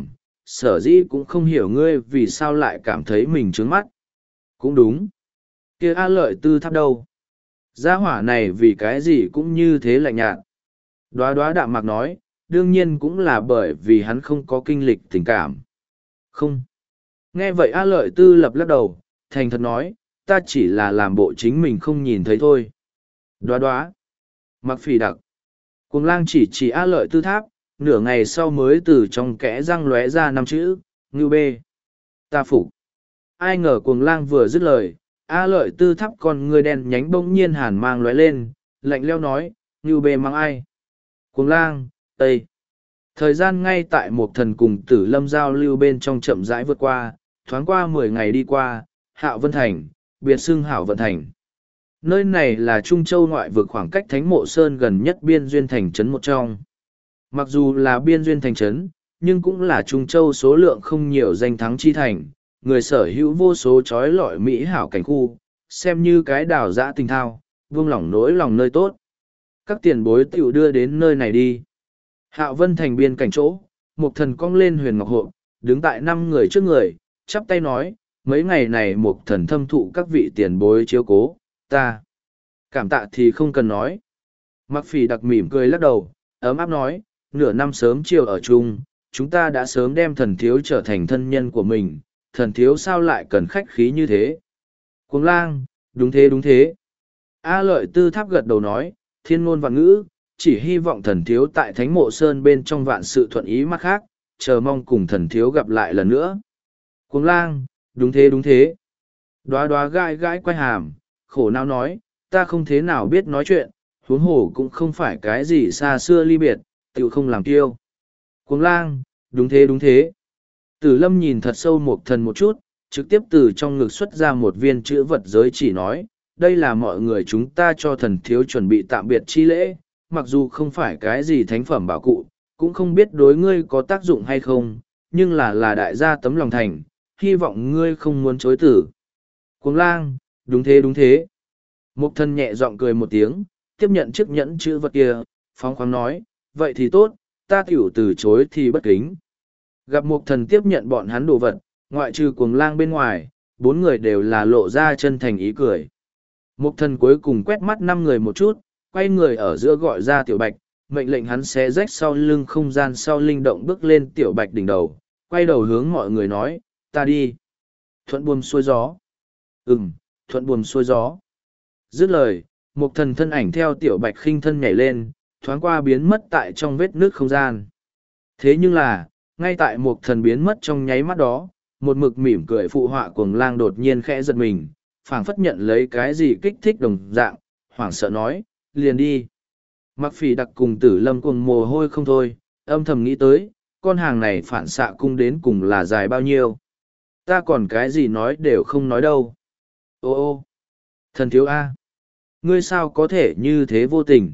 sở dĩ cũng không hiểu ngươi vì sao lại cảm thấy mình trướng mắt. Cũng đúng. Kia A Lợi Tư Tháp đâu? Gia hỏa này vì cái gì cũng như thế lạnh nhạt. Đoá đoá đạm mạc nói, đương nhiên cũng là bởi vì hắn không có kinh lịch tình cảm. Không. Nghe vậy A Lợi Tư lập lắc đầu, thành thật nói, ta chỉ là làm bộ chính mình không nhìn thấy thôi. Đoá đoá. Mặc phỉ đặc. Cuồng lang chỉ chỉ A Lợi Tư Tháp, nửa ngày sau mới từ trong kẽ răng lóe ra năm chữ, ngưu bê. Ta phục. Ai ngờ cuồng lang vừa dứt lời, A Lợi Tư Tháp con người đen nhánh bỗng nhiên hàn mang lóe lên, lạnh leo nói, ngưu bê mang ai? Cuồng lang, Tây. Thời gian ngay tại một thần cùng tử lâm giao lưu bên trong chậm rãi vượt qua, thoáng qua mười ngày đi qua, Hạo Vân Thành, biệt xưng Hảo Vận Thành. Nơi này là Trung Châu ngoại vực khoảng cách Thánh Mộ Sơn gần nhất biên duyên thành trấn một trong. Mặc dù là biên duyên thành trấn, nhưng cũng là Trung Châu số lượng không nhiều danh thắng chi thành, người sở hữu vô số trói lọi mỹ hảo cảnh khu, xem như cái đào giã tình thao, vương lòng nỗi lòng nơi tốt. Các tiền bối tiểu đưa đến nơi này đi. Hạo Vân Thành biên cảnh chỗ, một thần cong lên huyền ngọc hộ, đứng tại năm người trước người, chắp tay nói, mấy ngày này một thần thâm thụ các vị tiền bối chiếu cố, ta. Cảm tạ thì không cần nói. Mặc phỉ đặc mỉm cười lắc đầu, ấm áp nói, nửa năm sớm chiều ở chung, chúng ta đã sớm đem thần thiếu trở thành thân nhân của mình, thần thiếu sao lại cần khách khí như thế. Cuồng lang, đúng thế đúng thế. A Lợi Tư Tháp gật đầu nói, thiên ngôn vạn ngữ, chỉ hy vọng thần thiếu tại Thánh Mộ Sơn bên trong vạn sự thuận ý mắt khác, chờ mong cùng thần thiếu gặp lại lần nữa. Cuồng lang, đúng thế đúng thế. Đoá đoá gai gãi quay hàm, khổ não nói, ta không thế nào biết nói chuyện, huống hồ cũng không phải cái gì xa xưa ly biệt, tự không làm kiêu. Cuồng lang, đúng thế đúng thế. Tử lâm nhìn thật sâu một thần một chút, trực tiếp từ trong ngực xuất ra một viên chữ vật giới chỉ nói, đây là mọi người chúng ta cho thần thiếu chuẩn bị tạm biệt chi lễ, mặc dù không phải cái gì thánh phẩm bảo cụ, cũng không biết đối ngươi có tác dụng hay không, nhưng là là đại gia tấm lòng thành, hy vọng ngươi không muốn chối tử. Cuồng lang, đúng thế đúng thế. Mục thần nhẹ giọng cười một tiếng, tiếp nhận chiếc nhẫn chữ vật kia, phóng khoáng nói, vậy thì tốt, ta tiểu từ chối thì bất kính. Gặp mục thần tiếp nhận bọn hắn đồ vật, ngoại trừ cuồng lang bên ngoài, bốn người đều là lộ ra chân thành ý cười. Mục thần cuối cùng quét mắt năm người một chút, quay người ở giữa gọi ra tiểu bạch, mệnh lệnh hắn xé rách sau lưng không gian sau linh động bước lên tiểu bạch đỉnh đầu, quay đầu hướng mọi người nói, ta đi. Thuận buồm xuôi gió. Ừm, thuận buồm xuôi gió. Dứt lời, mục thần thân ảnh theo tiểu bạch khinh thân nhảy lên, thoáng qua biến mất tại trong vết nước không gian. Thế nhưng là, ngay tại mục thần biến mất trong nháy mắt đó, một mực mỉm cười phụ họa cuồng lang đột nhiên khẽ giật mình, phảng phất nhận lấy cái gì kích thích đồng dạng, hoảng sợ nói, liền đi. Mặc phỉ đặc cùng tử lâm cuồng mồ hôi không thôi, âm thầm nghĩ tới, con hàng này phản xạ cung đến cùng là dài bao nhiêu. Ta còn cái gì nói đều không nói đâu. Ô ô, thần thiếu A. Ngươi sao có thể như thế vô tình?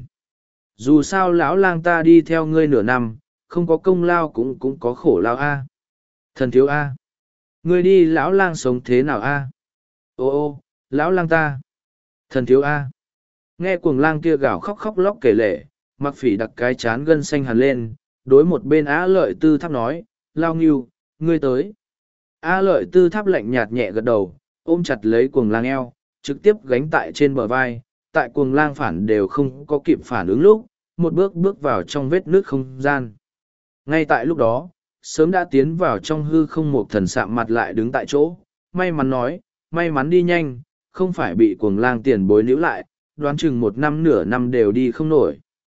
Dù sao lão lang ta đi theo ngươi nửa năm, không có công lao cũng cũng có khổ lao A. Thần thiếu A. Ngươi đi lão lang sống thế nào A? Ô ô, lão lang ta. Thần thiếu A. Nghe cuồng lang kia gào khóc khóc lóc kể lể, mặc phỉ đặc cái chán gân xanh hẳn lên, đối một bên Á Lợi Tư Tháp nói, lao nghiêu, ngươi tới. Á Lợi Tư Tháp lạnh nhạt nhẹ gật đầu, ôm chặt lấy cuồng lang eo, trực tiếp gánh tại trên bờ vai, tại cuồng lang phản đều không có kịp phản ứng lúc, một bước bước vào trong vết nước không gian. Ngay tại lúc đó, sớm đã tiến vào trong hư không một thần sạm mặt lại đứng tại chỗ, may mắn nói, may mắn đi nhanh, không phải bị cuồng lang tiền bối níu lại, đoán chừng một năm nửa năm đều đi không nổi.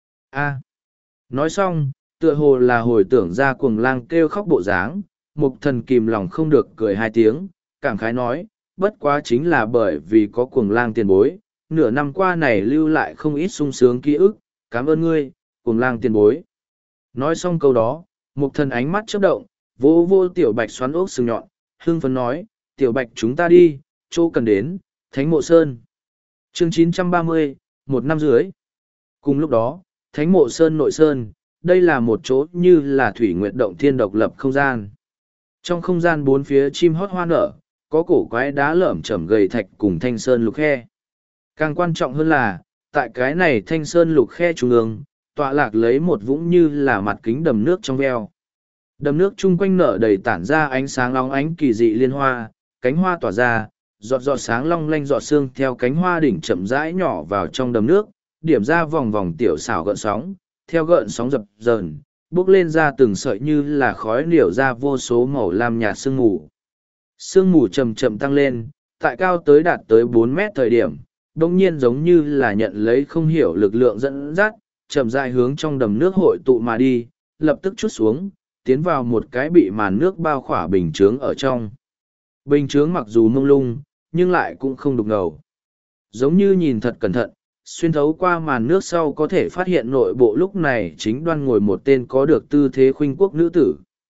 A. Nói xong, tựa hồ là hồi tưởng ra cuồng lang kêu khóc bộ dáng, mục thần kìm lòng không được cười hai tiếng, cảm khái nói, bất quá chính là bởi vì có cuồng lang tiền bối, nửa năm qua này lưu lại không ít sung sướng ký ức, cảm ơn ngươi, cuồng lang tiền bối. Nói xong câu đó, mục thần ánh mắt chớp động, vô vô tiểu bạch xoắn ốc sừng nhọn, hưng phấn nói, tiểu bạch chúng ta đi, chỗ cần đến, Thánh Mộ Sơn. Chương chín trăm ba mươi, một năm dưới. Cùng lúc đó, Thánh Mộ Sơn nội sơn, đây là một chỗ như là thủy nguyệt động thiên độc lập không gian. Trong không gian bốn phía chim hót hoa nở, có cổ quái đá lởm chởm gầy thạch cùng thanh sơn lục khe. Càng quan trọng hơn là, tại cái này thanh sơn lục khe trung ương, tọa lạc lấy một vũng như là mặt kính đầm nước trong veo. Đầm nước chung quanh nở đầy tản ra ánh sáng long ánh kỳ dị liên hoa, cánh hoa tỏa ra, giọt giọt sáng long lanh giọt sương theo cánh hoa đỉnh chậm rãi nhỏ vào trong đầm nước, điểm ra vòng vòng tiểu xảo gợn sóng, theo gợn sóng dập dờn, bốc lên ra từng sợi như là khói liều ra vô số màu lam nhạt sương mù. Sương mù chậm chậm tăng lên, tại cao tới đạt tới bốn mét thời điểm, đông nhiên giống như là nhận lấy không hiểu lực lượng dẫn dắt, chậm rãi hướng trong đầm nước hội tụ mà đi, lập tức trút xuống, tiến vào một cái bị màn nước bao khỏa bình chướng ở trong. Bình chướng mặc dù mông lung, nhưng lại cũng không đục ngầu. Giống như nhìn thật cẩn thận, xuyên thấu qua màn nước sau có thể phát hiện nội bộ lúc này chính đoan ngồi một tên có được tư thế khuynh quốc nữ tử.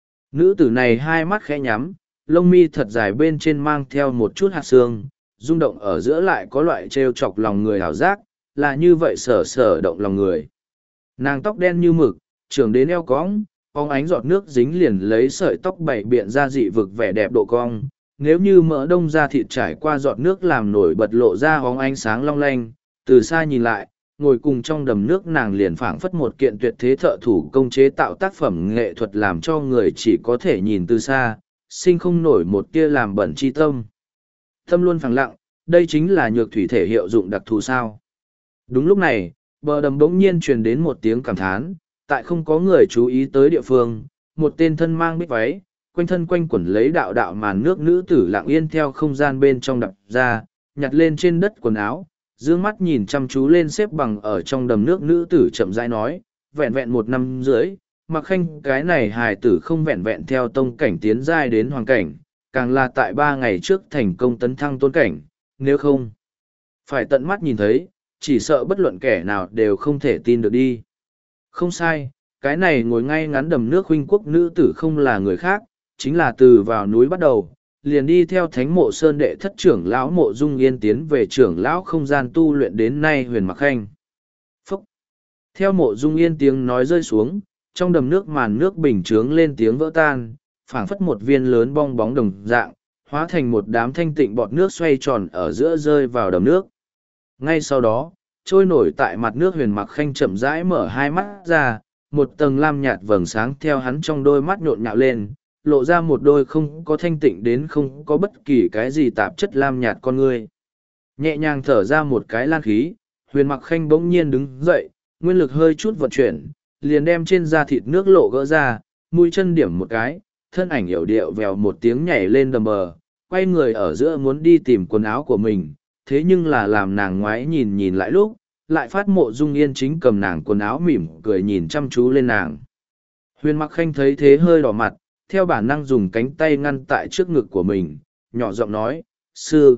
Nữ tử này hai mắt khẽ nhắm, lông mi thật dài bên trên mang theo một chút hạt sương, rung động ở giữa lại có loại trêu chọc lòng người hảo giác, là như vậy sở sở động lòng người. Nàng tóc đen như mực, trưởng đến eo cong, bóng ánh giọt nước dính liền lấy sợi tóc bảy biện ra dị vực vẻ đẹp độ cong. Nếu như mỡ đông da thịt trải qua giọt nước làm nổi bật lộ ra bóng ánh sáng long lanh, từ xa nhìn lại, ngồi cùng trong đầm nước nàng liền phảng phất một kiện tuyệt thế thợ thủ công chế tạo tác phẩm nghệ thuật làm cho người chỉ có thể nhìn từ xa, sinh không nổi một tia làm bẩn chi tâm. Tâm luôn phẳng lặng, đây chính là nhược thủy thể hiệu dụng đặc thù sao. Đúng lúc này, bờ đầm bỗng nhiên truyền đến một tiếng cảm thán, tại không có người chú ý tới địa phương, một tên thân mang bích váy, quanh thân quanh quẩn lấy đạo đạo màn nước nữ tử lặng yên theo không gian bên trong đập ra, nhặt lên trên đất quần áo, dương mắt nhìn chăm chú lên xếp bằng ở trong đầm nước nữ tử chậm rãi nói, vẹn vẹn một năm rưỡi, Mặc Khanh cái này hài tử không vẹn vẹn theo tông cảnh tiến giai đến hoàng cảnh, càng là tại ba ngày trước thành công tấn thăng tôn cảnh, nếu không phải tận mắt nhìn thấy, chỉ sợ bất luận kẻ nào đều không thể tin được đi. Không sai, cái này ngồi ngay ngắn đầm nước huynh quốc nữ tử không là người khác, chính là từ vào núi bắt đầu, liền đi theo thánh mộ sơn đệ thất trưởng lão Mộ Dung Yên tiến về trưởng lão không gian tu luyện đến nay huyền Mặc Khanh. Phúc! Theo Mộ Dung Yên tiếng nói rơi xuống, trong đầm nước màn nước bình chướng lên tiếng vỡ tan, phảng phất một viên lớn bong bóng đồng dạng, hóa thành một đám thanh tịnh bọt nước xoay tròn ở giữa rơi vào đầm nước. Ngay sau đó, trôi nổi tại mặt nước huyền Mặc Khanh chậm rãi mở hai mắt ra, một tầng lam nhạt vầng sáng theo hắn trong đôi mắt nhộn nhạo lên, lộ ra một đôi không có thanh tịnh đến không có bất kỳ cái gì tạp chất lam nhạt con ngươi. Nhẹ nhàng thở ra một cái lan khí, huyền Mặc Khanh bỗng nhiên đứng dậy, nguyên lực hơi chút vận chuyển, liền đem trên da thịt nước lộ gỡ ra, mũi chân điểm một cái, thân ảnh hiểu điệu vèo một tiếng nhảy lên đầm bờ, quay người ở giữa muốn đi tìm quần áo của mình, thế nhưng là làm nàng ngoái nhìn nhìn lại lúc, lại phát Mộ Dung Yên chính cầm nàng quần áo mỉm cười nhìn chăm chú lên nàng. Huyền Mặc Khanh thấy thế hơi đỏ mặt, theo bản năng dùng cánh tay ngăn tại trước ngực của mình, nhỏ giọng nói, sư,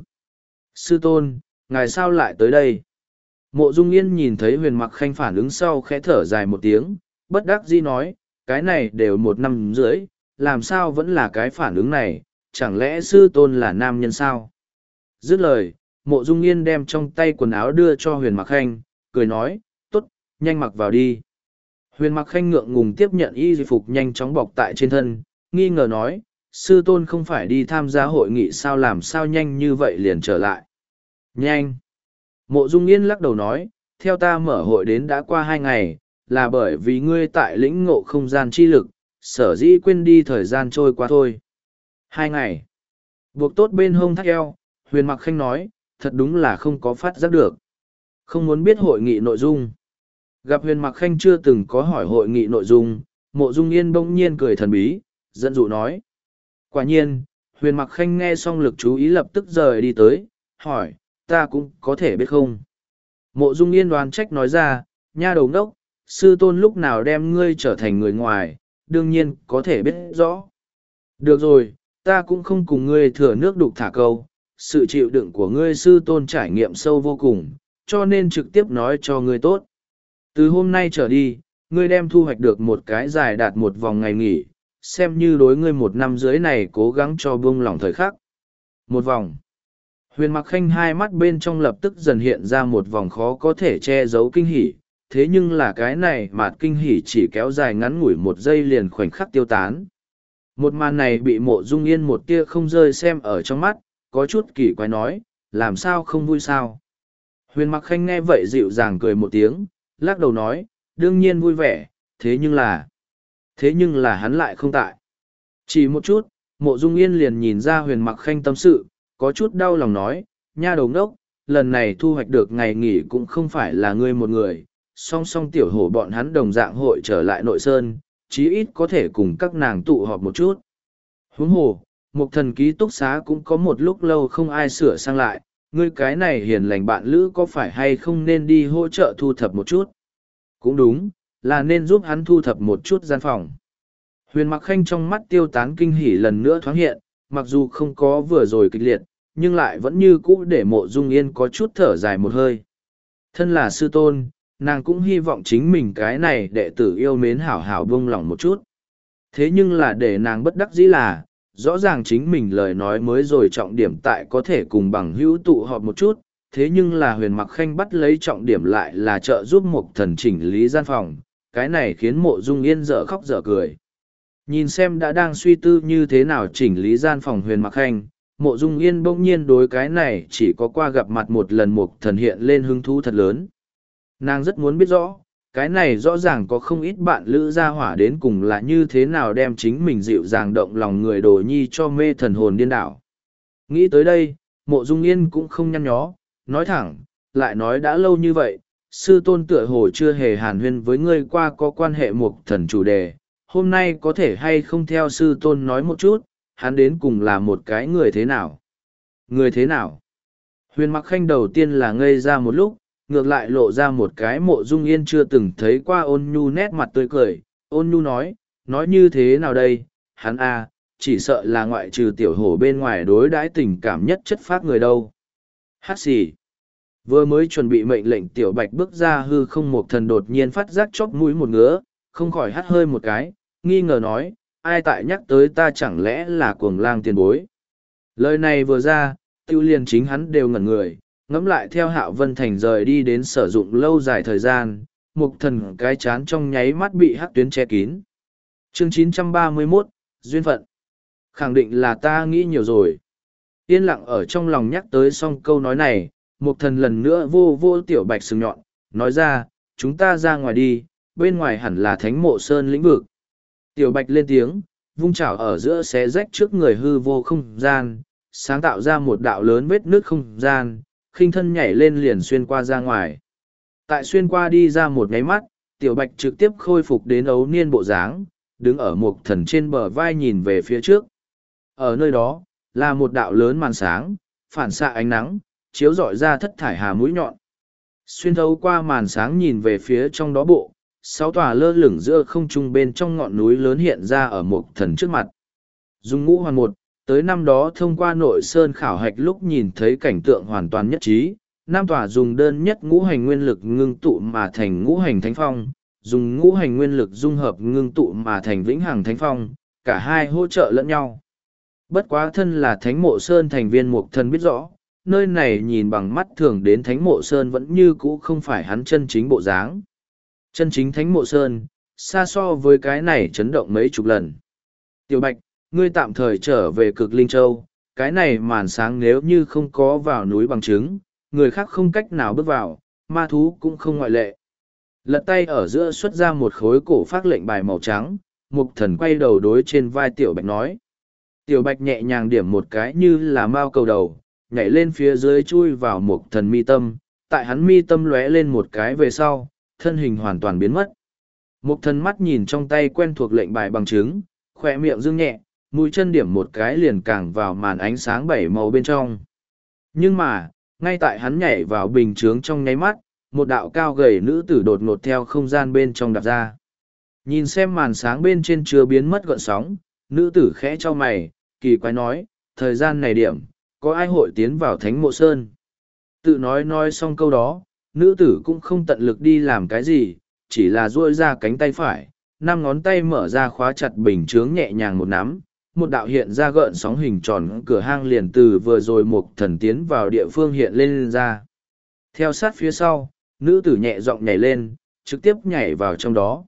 sư tôn, ngài sao lại tới đây? Mộ Dung Yên nhìn thấy Huyền Mặc Khanh phản ứng sau khẽ thở dài một tiếng, bất đắc dĩ nói, cái này đều một năm rưỡi, làm sao vẫn là cái phản ứng này, chẳng lẽ sư tôn là nam nhân sao? Dứt lời, Mộ Dung Yên đem trong tay quần áo đưa cho Huyền Mặc Khanh, cười nói, tốt, nhanh mặc vào đi. Huyền Mặc Khanh ngượng ngùng tiếp nhận y phục nhanh chóng bọc tại trên thân, nghi ngờ nói, sư tôn không phải đi tham gia hội nghị sao làm sao nhanh như vậy liền trở lại. Nhanh! Mộ Dung Yên lắc đầu nói, theo ta mở hội đến đã qua hai ngày, là bởi vì ngươi tại lĩnh ngộ không gian chi lực, sở dĩ quên đi thời gian trôi qua thôi. Hai ngày. Buộc tốt bên hông thắt eo, Huyền Mặc Khanh nói, thật đúng là không có phát giác được. Không muốn biết hội nghị nội dung. Gặp Huyền Mặc Khanh chưa từng có hỏi hội nghị nội dung, Mộ Dung Yên bỗng nhiên cười thần bí, dẫn dụ nói. Quả nhiên, Huyền Mặc Khanh nghe xong lực chú ý lập tức rời đi tới, hỏi, ta cũng có thể biết không? Mộ Dung Yên đoán trách nói ra, nha đầu ngốc, sư tôn lúc nào đem ngươi trở thành người ngoài, đương nhiên có thể biết rõ. Được rồi, ta cũng không cùng ngươi thừa nước đục thả câu, sự chịu đựng của ngươi sư tôn trải nghiệm sâu vô cùng, cho nên trực tiếp nói cho ngươi tốt. Từ hôm nay trở đi, ngươi đem thu hoạch được một cái dài đạt một vòng ngày nghỉ, xem như đối ngươi một năm dưới này cố gắng cho buông lỏng thời khắc. Một vòng. Huyền Mặc Khanh hai mắt bên trong lập tức dần hiện ra một vòng khó có thể che giấu kinh hỉ, thế nhưng là cái này mà kinh hỉ chỉ kéo dài ngắn ngủi một giây liền khoảnh khắc tiêu tán. Một màn này bị Mộ Dung Yên một tia không rơi xem ở trong mắt, có chút kỳ quái nói, làm sao không vui sao? Huyền Mặc Khanh nghe vậy dịu dàng cười một tiếng, lắc đầu nói, đương nhiên vui vẻ, thế nhưng là... Thế nhưng là hắn lại không tại. Chỉ một chút, Mộ Dung Yên liền nhìn ra Huyền Mặc Khanh tâm sự, có chút đau lòng nói, nha đầu ngốc, lần này thu hoạch được ngày nghỉ cũng không phải là ngươi một người, song song tiểu hổ bọn hắn đồng dạng hội trở lại nội sơn, chí ít có thể cùng các nàng tụ họp một chút. Huống hồ, một thần ký túc xá cũng có một lúc lâu không ai sửa sang lại, ngươi cái này hiền lành bạn lữ có phải hay không nên đi hỗ trợ thu thập một chút? Cũng đúng, là nên giúp hắn thu thập một chút gian phòng. Huyền Mặc Khanh trong mắt tiêu tán kinh hỉ lần nữa thoáng hiện, mặc dù không có vừa rồi kịch liệt, nhưng lại vẫn như cũ để Mộ Dung Yên có chút thở dài một hơi. Thân là sư tôn, nàng cũng hy vọng chính mình cái này đệ tử yêu mến hảo hảo buông lỏng một chút. Thế nhưng là để nàng bất đắc dĩ là, rõ ràng chính mình lời nói mới rồi trọng điểm tại có thể cùng bằng hữu tụ họp một chút, thế nhưng là Huyền Mặc Khanh bắt lấy trọng điểm lại là trợ giúp một thần chỉnh lý gian phòng, cái này khiến Mộ Dung Yên dở khóc dở cười. Nhìn xem đã đang suy tư như thế nào chỉnh lý gian phòng Huyền Mặc Khanh, Mộ Dung Yên bỗng nhiên đối cái này chỉ có qua gặp mặt một lần một thần hiện lên hứng thú thật lớn. Nàng rất muốn biết rõ, cái này rõ ràng có không ít bạn lữ gia hỏa đến cùng là như thế nào đem chính mình dịu dàng động lòng người đồ nhi cho mê thần hồn điên đảo. Nghĩ tới đây, Mộ Dung Yên cũng không nhăn nhó, nói thẳng, lại nói đã lâu như vậy, sư tôn tựa hồ chưa hề hàn huyên với ngươi qua có quan hệ một thần chủ đề, hôm nay có thể hay không theo sư tôn nói một chút, hắn đến cùng là một cái người thế nào? Người thế nào? Huyền Mặc Khanh đầu tiên là ngây ra một lúc, ngược lại lộ ra một cái Mộ Dung Yên chưa từng thấy qua ôn nhu nét mặt tươi cười. Ôn nhu nói, nói như thế nào đây? Hắn a, chỉ sợ là ngoại trừ tiểu hổ bên ngoài đối đãi tình cảm nhất chất phác người đâu. Hát xì. Vừa mới chuẩn bị mệnh lệnh tiểu bạch bước ra hư không một thần đột nhiên phát giác chóp mũi một ngứa, không khỏi hắt hơi một cái, nghi ngờ nói, ai tại nhắc tới ta chẳng lẽ là cuồng lang tiền bối. Lời này vừa ra, tiêu liền chính hắn đều ngẩn người, ngẫm lại theo Hạo Vân Thành rời đi đến sử dụng lâu dài thời gian, mục thần cái chán trong nháy mắt bị hắc tuyến che kín. Chương chín trăm ba mươi mốt, Duyên phận. Khẳng định là ta nghĩ nhiều rồi. Yên lặng ở trong lòng nhắc tới xong câu nói này, mục thần lần nữa vô vô tiểu bạch sừng nhọn, nói ra, chúng ta ra ngoài đi, bên ngoài hẳn là thánh mộ sơn lĩnh vực. Tiểu bạch lên tiếng, vung chảo ở giữa xé rách trước người hư vô không gian, sáng tạo ra một đạo lớn vết nước không gian, khinh thân nhảy lên liền xuyên qua ra ngoài. Tại xuyên qua đi ra một nháy mắt, tiểu bạch trực tiếp khôi phục đến ấu niên bộ dáng, đứng ở một thần trên bờ vai nhìn về phía trước. Ở nơi đó, là một đạo lớn màn sáng, phản xạ ánh nắng, chiếu rọi ra thất thải hà mũi nhọn. Xuyên thấu qua màn sáng nhìn về phía trong đó bộ, sáu tòa lơ lửng giữa không trung bên trong ngọn núi lớn hiện ra ở một thần trước mặt. Dùng ngũ hoàn một, tới năm đó thông qua nội sơn khảo hạch lúc nhìn thấy cảnh tượng hoàn toàn nhất trí, nam tòa dùng đơn nhất ngũ hành nguyên lực ngưng tụ mà thành ngũ hành thánh phong, dùng ngũ hành nguyên lực dung hợp ngưng tụ mà thành vĩnh hằng thánh phong, cả hai hỗ trợ lẫn nhau. Bất quá thân là thánh mộ sơn thành viên mục thần biết rõ, nơi này nhìn bằng mắt thường đến thánh mộ sơn vẫn như cũ không phải hắn chân chính bộ dáng. Chân chính thánh mộ sơn, xa so với cái này chấn động mấy chục lần. Tiểu Bạch, ngươi tạm thời trở về cực Linh Châu, cái này màn sáng nếu như không có vào núi bằng chứng, người khác không cách nào bước vào, ma thú cũng không ngoại lệ. Lật tay ở giữa xuất ra một khối cổ phát lệnh bài màu trắng, mục thần quay đầu đối trên vai Tiểu Bạch nói. Tiểu Bạch nhẹ nhàng điểm một cái như là mao cầu đầu, nhảy lên phía dưới chui vào mục thần mi tâm, tại hắn mi tâm lóe lên một cái về sau, thân hình hoàn toàn biến mất. Mục thần mắt nhìn trong tay quen thuộc lệnh bài bằng chứng, khỏe miệng dương nhẹ, mũi chân điểm một cái liền càng vào màn ánh sáng bảy màu bên trong. Nhưng mà, ngay tại hắn nhảy vào bình chướng trong nháy mắt, một đạo cao gầy nữ tử đột ngột theo không gian bên trong đạp ra. Nhìn xem màn sáng bên trên chưa biến mất gợn sóng, nữ tử khẽ cho mày, kỳ quái nói, thời gian này điểm, có ai hội tiến vào thánh mộ sơn? Tự nói nói xong câu đó, nữ tử cũng không tận lực đi làm cái gì, chỉ là duỗi ra cánh tay phải, năm ngón tay mở ra khóa chặt bình chướng nhẹ nhàng một nắm, một đạo hiện ra gợn sóng hình tròn cửa hang liền từ vừa rồi một thần tiến vào địa phương hiện lên, lên ra. Theo sát phía sau, nữ tử nhẹ giọng nhảy lên, trực tiếp nhảy vào trong đó.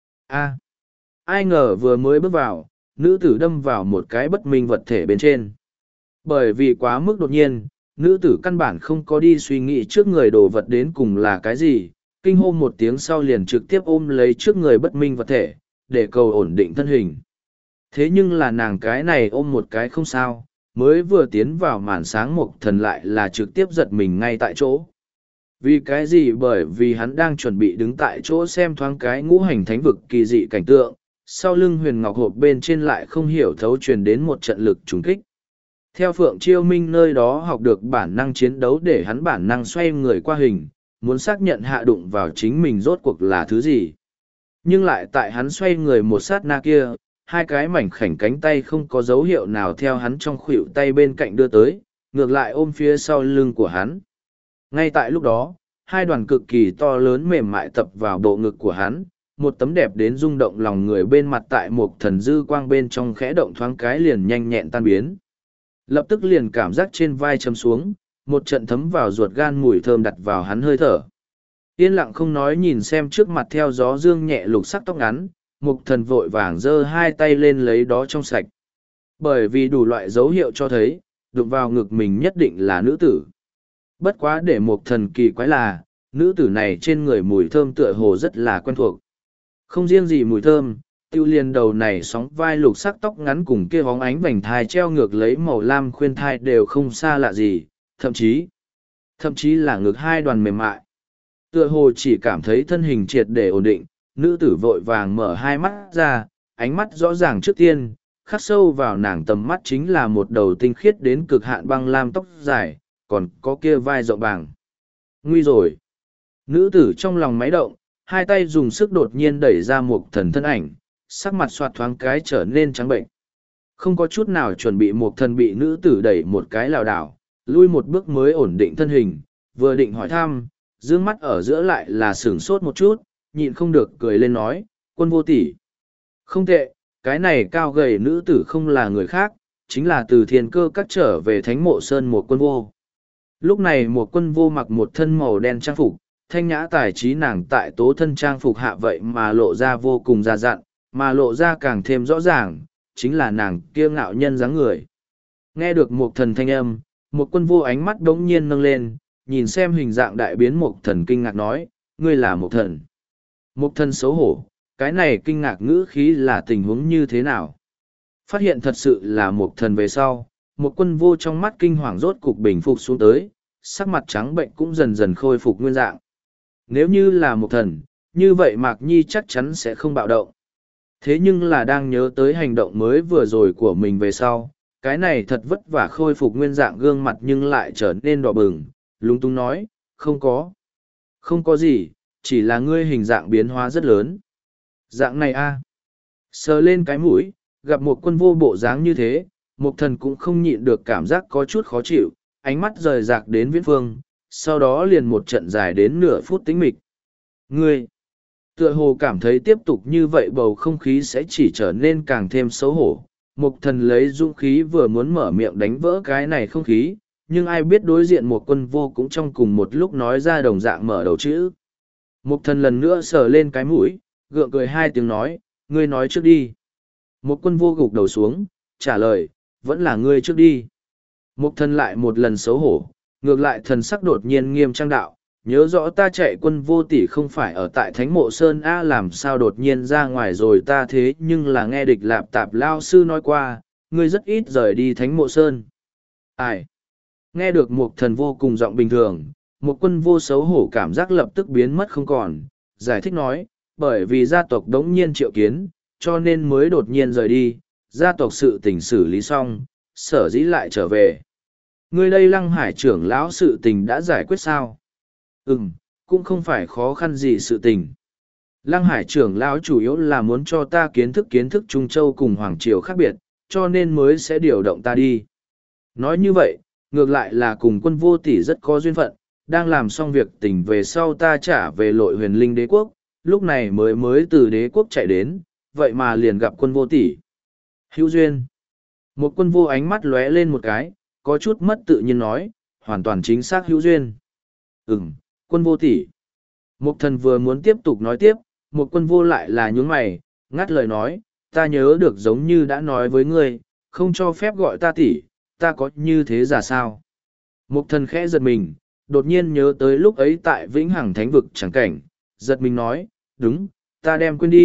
A, ai ngờ vừa mới bước vào, nữ tử đâm vào một cái bất minh vật thể bên trên. Bởi vì quá mức đột nhiên, nữ tử căn bản không có đi suy nghĩ trước người đồ vật đến cùng là cái gì, kinh hô một tiếng sau liền trực tiếp ôm lấy trước người bất minh vật thể, để cầu ổn định thân hình. Thế nhưng là nàng cái này ôm một cái không sao, mới vừa tiến vào màn sáng Mộc Thần lại là trực tiếp giật mình ngay tại chỗ. Vì cái gì? Bởi vì hắn đang chuẩn bị đứng tại chỗ xem thoáng cái ngũ hành thánh vực kỳ dị cảnh tượng, sau lưng huyền ngọc hộp bên trên lại không hiểu thấu truyền đến một trận lực trùng kích. Theo Phượng Chiêu Minh nơi đó học được bản năng chiến đấu để hắn bản năng xoay người qua hình, muốn xác nhận hạ đụng vào chính mình rốt cuộc là thứ gì. Nhưng lại tại hắn xoay người một sát na kia, hai cái mảnh khảnh cánh tay không có dấu hiệu nào theo hắn trong khuỷu tay bên cạnh đưa tới, ngược lại ôm phía sau lưng của hắn. Ngay tại lúc đó, hai đoàn cực kỳ to lớn mềm mại tập vào bộ ngực của hắn, một tấm đẹp đến rung động lòng người bên mặt tại một thần dư quang bên trong khẽ động thoáng cái liền nhanh nhẹn tan biến. Lập tức liền cảm giác trên vai châm xuống, một trận thấm vào ruột gan mùi thơm đặt vào hắn hơi thở. Yên lặng không nói nhìn xem trước mặt theo gió dương nhẹ lục sắc tóc ngắn, mục thần vội vàng giơ hai tay lên lấy đó trong sạch. Bởi vì đủ loại dấu hiệu cho thấy, đụng vào ngực mình nhất định là nữ tử. Bất quá để mục thần kỳ quái là, nữ tử này trên người mùi thơm tựa hồ rất là quen thuộc. Không riêng gì mùi thơm, tiêu liền đầu này sóng vai lục sắc tóc ngắn cùng kia hóng ánh vành thai treo ngược lấy màu lam khuyên thai đều không xa lạ gì, thậm chí, thậm chí là ngực hai đoàn mềm mại. Tựa hồ chỉ cảm thấy thân hình triệt để ổn định, nữ tử vội vàng mở hai mắt ra, ánh mắt rõ ràng trước tiên, khắc sâu vào nàng tầm mắt chính là một đầu tinh khiết đến cực hạn băng lam tóc dài, còn có kia vai rộng bàng. Nguy rồi! Nữ tử trong lòng máy động, hai tay dùng sức đột nhiên đẩy ra một thần thân ảnh, sắc mặt soạt thoáng cái trở nên trắng bệnh. Không có chút nào chuẩn bị một thần bị nữ tử đẩy một cái lảo đảo, lui một bước mới ổn định thân hình, vừa định hỏi thăm, dương mắt ở giữa lại là sửng sốt một chút, nhịn không được cười lên nói, Quân Vô tỷ. Không tệ, cái này cao gầy nữ tử không là người khác, chính là từ thiên cơ các trở về thánh mộ sơn một quân vô. Lúc này một quân vô mặc một thân màu đen trang phục, thanh nhã tài trí nàng tại tố thân trang phục hạ vậy mà lộ ra vô cùng già dặn, mà lộ ra càng thêm rõ ràng, chính là nàng kia ngạo nhân dáng người. Nghe được một thần thanh âm, một quân vô ánh mắt đống nhiên nâng lên, nhìn xem hình dạng đại biến một thần kinh ngạc nói, ngươi là một thần. Một thần xấu hổ, cái này kinh ngạc ngữ khí là tình huống như thế nào? Phát hiện thật sự là một thần về sau, một quân vô trong mắt kinh hoàng rốt cục bình phục xuống tới, sắc mặt trắng bệnh cũng dần dần khôi phục nguyên dạng. Nếu như là một thần, như vậy Mạc Nhi chắc chắn sẽ không bạo động. Thế nhưng là đang nhớ tới hành động mới vừa rồi của mình về sau, cái này thật vất vả khôi phục nguyên dạng gương mặt nhưng lại trở nên đỏ bừng, lúng túng nói, không có. Không có gì, chỉ là ngươi hình dạng biến hóa rất lớn. Dạng này a Sờ lên cái mũi, gặp một quân vô bộ dáng như thế, một thần cũng không nhịn được cảm giác có chút khó chịu, ánh mắt rời rạc đến viễn phương, sau đó liền một trận dài đến nửa phút tĩnh mịch. Ngươi, tựa hồ cảm thấy tiếp tục như vậy bầu không khí sẽ chỉ trở nên càng thêm xấu hổ. Một thần lấy dũng khí vừa muốn mở miệng đánh vỡ cái này không khí, nhưng ai biết đối diện một quân vô cũng trong cùng một lúc nói ra đồng dạng mở đầu chữ. Một thần lần nữa sờ lên cái mũi, gượng cười hai tiếng nói, ngươi nói trước đi. Một quân vô gục đầu xuống, trả lời, vẫn là ngươi trước đi. Một thần lại một lần xấu hổ, ngược lại thần sắc đột nhiên nghiêm trang đạo, nhớ rõ ta chạy quân vô tỷ không phải ở tại Thánh Mộ Sơn A làm sao đột nhiên ra ngoài rồi ta thế nhưng là nghe địch lạp tạp lao sư nói qua, ngươi rất ít rời đi Thánh Mộ Sơn. Ai? Nghe được một thần vô cùng giọng bình thường, một quân vô xấu hổ cảm giác lập tức biến mất không còn, giải thích nói, bởi vì gia tộc đống nhiên triệu kiến, cho nên mới đột nhiên rời đi, gia tộc sự tình xử lý xong, sở dĩ lại trở về. Ngươi đây Lăng Hải trưởng lão sự tình đã giải quyết sao? Ừm, cũng không phải khó khăn gì sự tình. Lăng Hải trưởng lão chủ yếu là muốn cho ta kiến thức kiến thức Trung Châu cùng Hoàng Triều khác biệt, cho nên mới sẽ điều động ta đi. Nói như vậy, ngược lại là cùng quân vô tỷ rất có duyên phận, đang làm xong việc tình về sau ta trả về lội huyền linh đế quốc, lúc này mới mới từ đế quốc chạy đến, vậy mà liền gặp quân vô tỷ. Hữu duyên. Một quân vô ánh mắt lóe lên một cái, có chút mất tự nhiên nói, hoàn toàn chính xác hữu duyên. Ừm, quân vô tỷ. Một thần vừa muốn tiếp tục nói tiếp, một quân vô lại là nhún mày, ngắt lời nói, ta nhớ được giống như đã nói với ngươi, không cho phép gọi ta tỷ, ta có như thế giả sao? Một thần khẽ giật mình, đột nhiên nhớ tới lúc ấy tại Vĩnh Hằng Thánh Vực chẳng cảnh, giật mình nói, đúng, ta đem quên đi,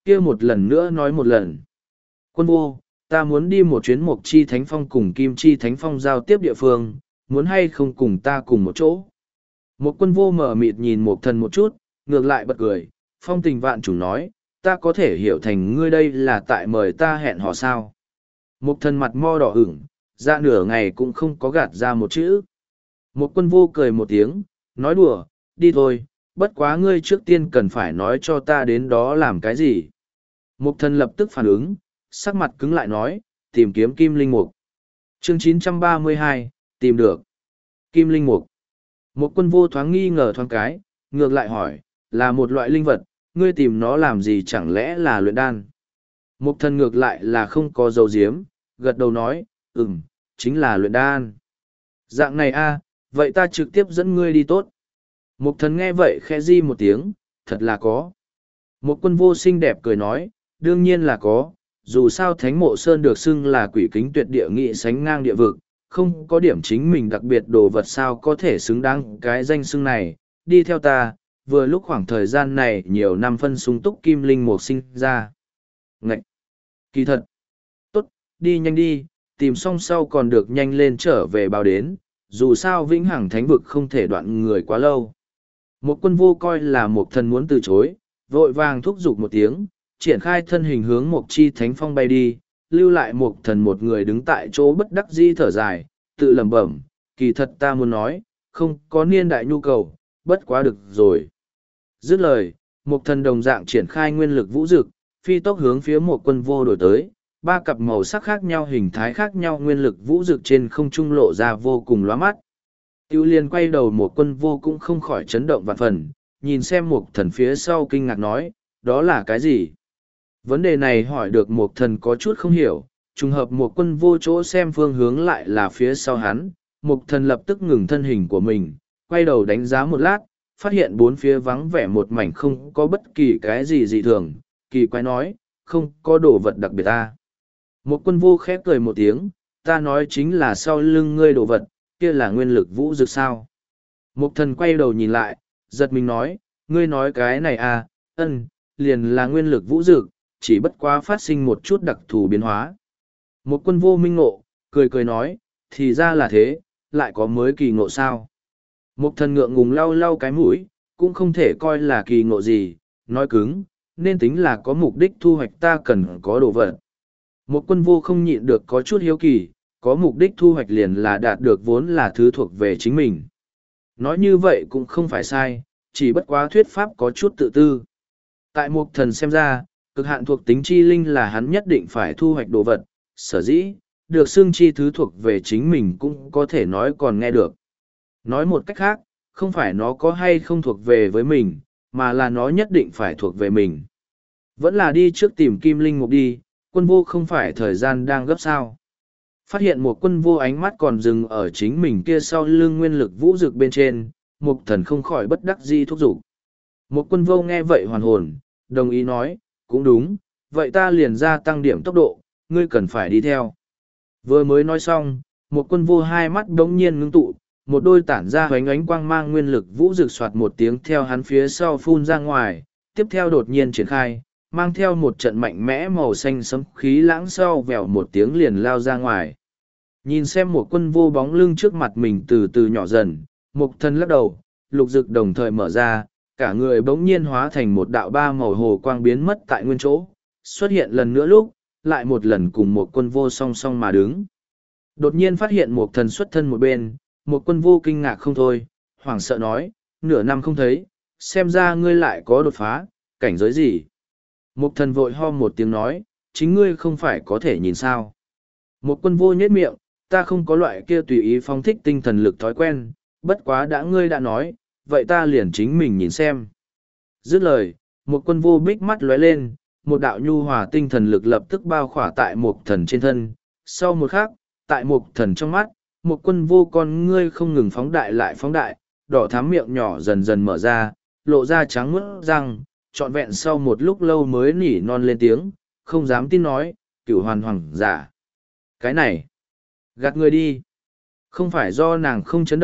Kia một lần nữa nói một lần. Quân vô, ta muốn đi một chuyến Mộc Chi Thánh Phong cùng Kim Chi Thánh Phong giao tiếp địa phương, muốn hay không cùng ta cùng một chỗ. Một quân vô mở mịt nhìn Mộc Thần một chút, ngược lại bật cười, phong tình vạn trùng nói, ta có thể hiểu thành ngươi đây là tại mời ta hẹn hò sao. Mộc Thần mặt mo đỏ ửng, ra nửa ngày cũng không có gạt ra một chữ. Một quân vô cười một tiếng, nói đùa, đi thôi, bất quá ngươi trước tiên cần phải nói cho ta đến đó làm cái gì. Mộc Thần lập tức phản ứng, sắc mặt cứng lại nói, tìm kiếm Kim Linh Mục. Chương chín trăm ba mươi hai, tìm được. Kim Linh Mục. Một quân vô thoáng nghi ngờ thoáng cái, ngược lại hỏi, là một loại linh vật, ngươi tìm nó làm gì chẳng lẽ là luyện đan. Mục Thần ngược lại là không có dấu diếm, gật đầu nói, ừm, chính là luyện đan. Dạng này a, vậy ta trực tiếp dẫn ngươi đi tốt. Mục Thần nghe vậy khẽ di một tiếng, thật là có. Một quân vô xinh đẹp cười nói, đương nhiên là có, dù sao Thánh Mộ Sơn được xưng là quỷ kính tuyệt địa nghị sánh ngang địa vực, không có điểm chính mình đặc biệt đồ vật sao có thể xứng đáng cái danh xưng này, đi theo ta, vừa lúc khoảng thời gian này nhiều năm phân sung túc kim linh mục sinh ra. Ngậy! Kỳ thật! Tốt, đi nhanh đi, tìm xong sau còn được nhanh lên trở về báo đến, dù sao vĩnh hằng thánh vực không thể đoạn người quá lâu. Một quân vô coi là một thần muốn từ chối, vội vàng thúc giục một tiếng, triển khai thân hình hướng Mộc Chi Thánh Phong bay đi, lưu lại một thần một người đứng tại chỗ bất đắc dĩ thở dài, tự lẩm bẩm, kỳ thật ta muốn nói, không có niên đại nhu cầu, bất quá được rồi. Dứt lời, một thần đồng dạng triển khai nguyên lực vũ dực, phi tốc hướng phía một quân vô đổi tới, ba cặp màu sắc khác nhau hình thái khác nhau nguyên lực vũ dực trên không trung lộ ra vô cùng lóa mắt. Tiêu liên quay đầu một quân vô cũng không khỏi chấn động vạn phần, nhìn xem một thần phía sau kinh ngạc nói, đó là cái gì? Vấn đề này hỏi được một thần có chút không hiểu, trùng hợp một quân vô chỗ xem phương hướng lại là phía sau hắn, một thần lập tức ngừng thân hình của mình, quay đầu đánh giá một lát, phát hiện bốn phía vắng vẻ một mảnh không có bất kỳ cái gì dị thường, kỳ quái nói, không có đồ vật đặc biệt ta. Một quân vô khép cười một tiếng, ta nói chính là sau lưng ngươi đồ vật, kia là nguyên lực vũ dực sao. Một thần quay đầu nhìn lại, giật mình nói, ngươi nói cái này à, ân, liền là nguyên lực vũ dực, chỉ bất quá phát sinh một chút đặc thù biến hóa. Một quân vô minh ngộ, cười cười nói, thì ra là thế, lại có mới kỳ ngộ sao. Một thần ngượng ngùng lau lau cái mũi, cũng không thể coi là kỳ ngộ gì, nói cứng, nên tính là có mục đích thu hoạch ta cần có đồ vật. Một quân vô không nhịn được có chút hiếu kỳ, có mục đích thu hoạch liền là đạt được vốn là thứ thuộc về chính mình. Nói như vậy cũng không phải sai, chỉ bất quá thuyết pháp có chút tự tư. Tại một thần xem ra, cực hạn thuộc tính chi linh là hắn nhất định phải thu hoạch đồ vật, sở dĩ, được xưng chi thứ thuộc về chính mình cũng có thể nói còn nghe được. Nói một cách khác, không phải nó có hay không thuộc về với mình, mà là nó nhất định phải thuộc về mình. Vẫn là đi trước tìm kim linh mục đi, quân vô không phải thời gian đang gấp sao. Phát hiện một quân vô ánh mắt còn dừng ở chính mình kia sau lưng nguyên lực vũ dực bên trên, mục thần không khỏi bất đắc di thúc giục. Một quân vô nghe vậy hoàn hồn, đồng ý nói, cũng đúng, vậy ta liền ra tăng điểm tốc độ, ngươi cần phải đi theo. Vừa mới nói xong, một quân vô hai mắt đống nhiên ngưng tụ, một đôi tản ra hoánh ánh quang mang nguyên lực vũ rực soạt một tiếng theo hắn phía sau phun ra ngoài, tiếp theo đột nhiên triển khai, mang theo một trận mạnh mẽ màu xanh sấm khí lãng sau vèo một tiếng liền lao ra ngoài. Nhìn xem một quân vô bóng lưng trước mặt mình từ từ nhỏ dần, một thân lắc đầu, lục rực đồng thời mở ra, cả người bỗng nhiên hóa thành một đạo ba màu hồ quang biến mất tại nguyên chỗ, xuất hiện lần nữa lúc, lại một lần cùng một quân vô song song mà đứng. Đột nhiên phát hiện một thần xuất thân một bên, một quân vô kinh ngạc không thôi, hoảng sợ nói, nửa năm không thấy, xem ra ngươi lại có đột phá, cảnh giới gì. Một thần vội ho một tiếng nói, chính ngươi không phải có thể nhìn sao. Một quân vô nhếch miệng, ta không có loại kia tùy ý phóng thích tinh thần lực thói quen, bất quá đã ngươi đã nói, vậy ta liền chính mình nhìn xem. Dứt lời, một quân vô bích mắt lóe lên, một đạo nhu hòa tinh thần lực lập tức bao khỏa tại một thần trên thân. Sau một khắc, tại một thần trong mắt, một quân vô con ngươi không ngừng phóng đại lại phóng đại, đỏ thắm miệng nhỏ dần dần mở ra, lộ ra trắng mướt răng, trọn vẹn sau một lúc lâu mới nỉ non lên tiếng, không dám tin nói, cửu hoàn hoàng giả. Cái này, gạt người đi. Không phải do nàng không chấn động,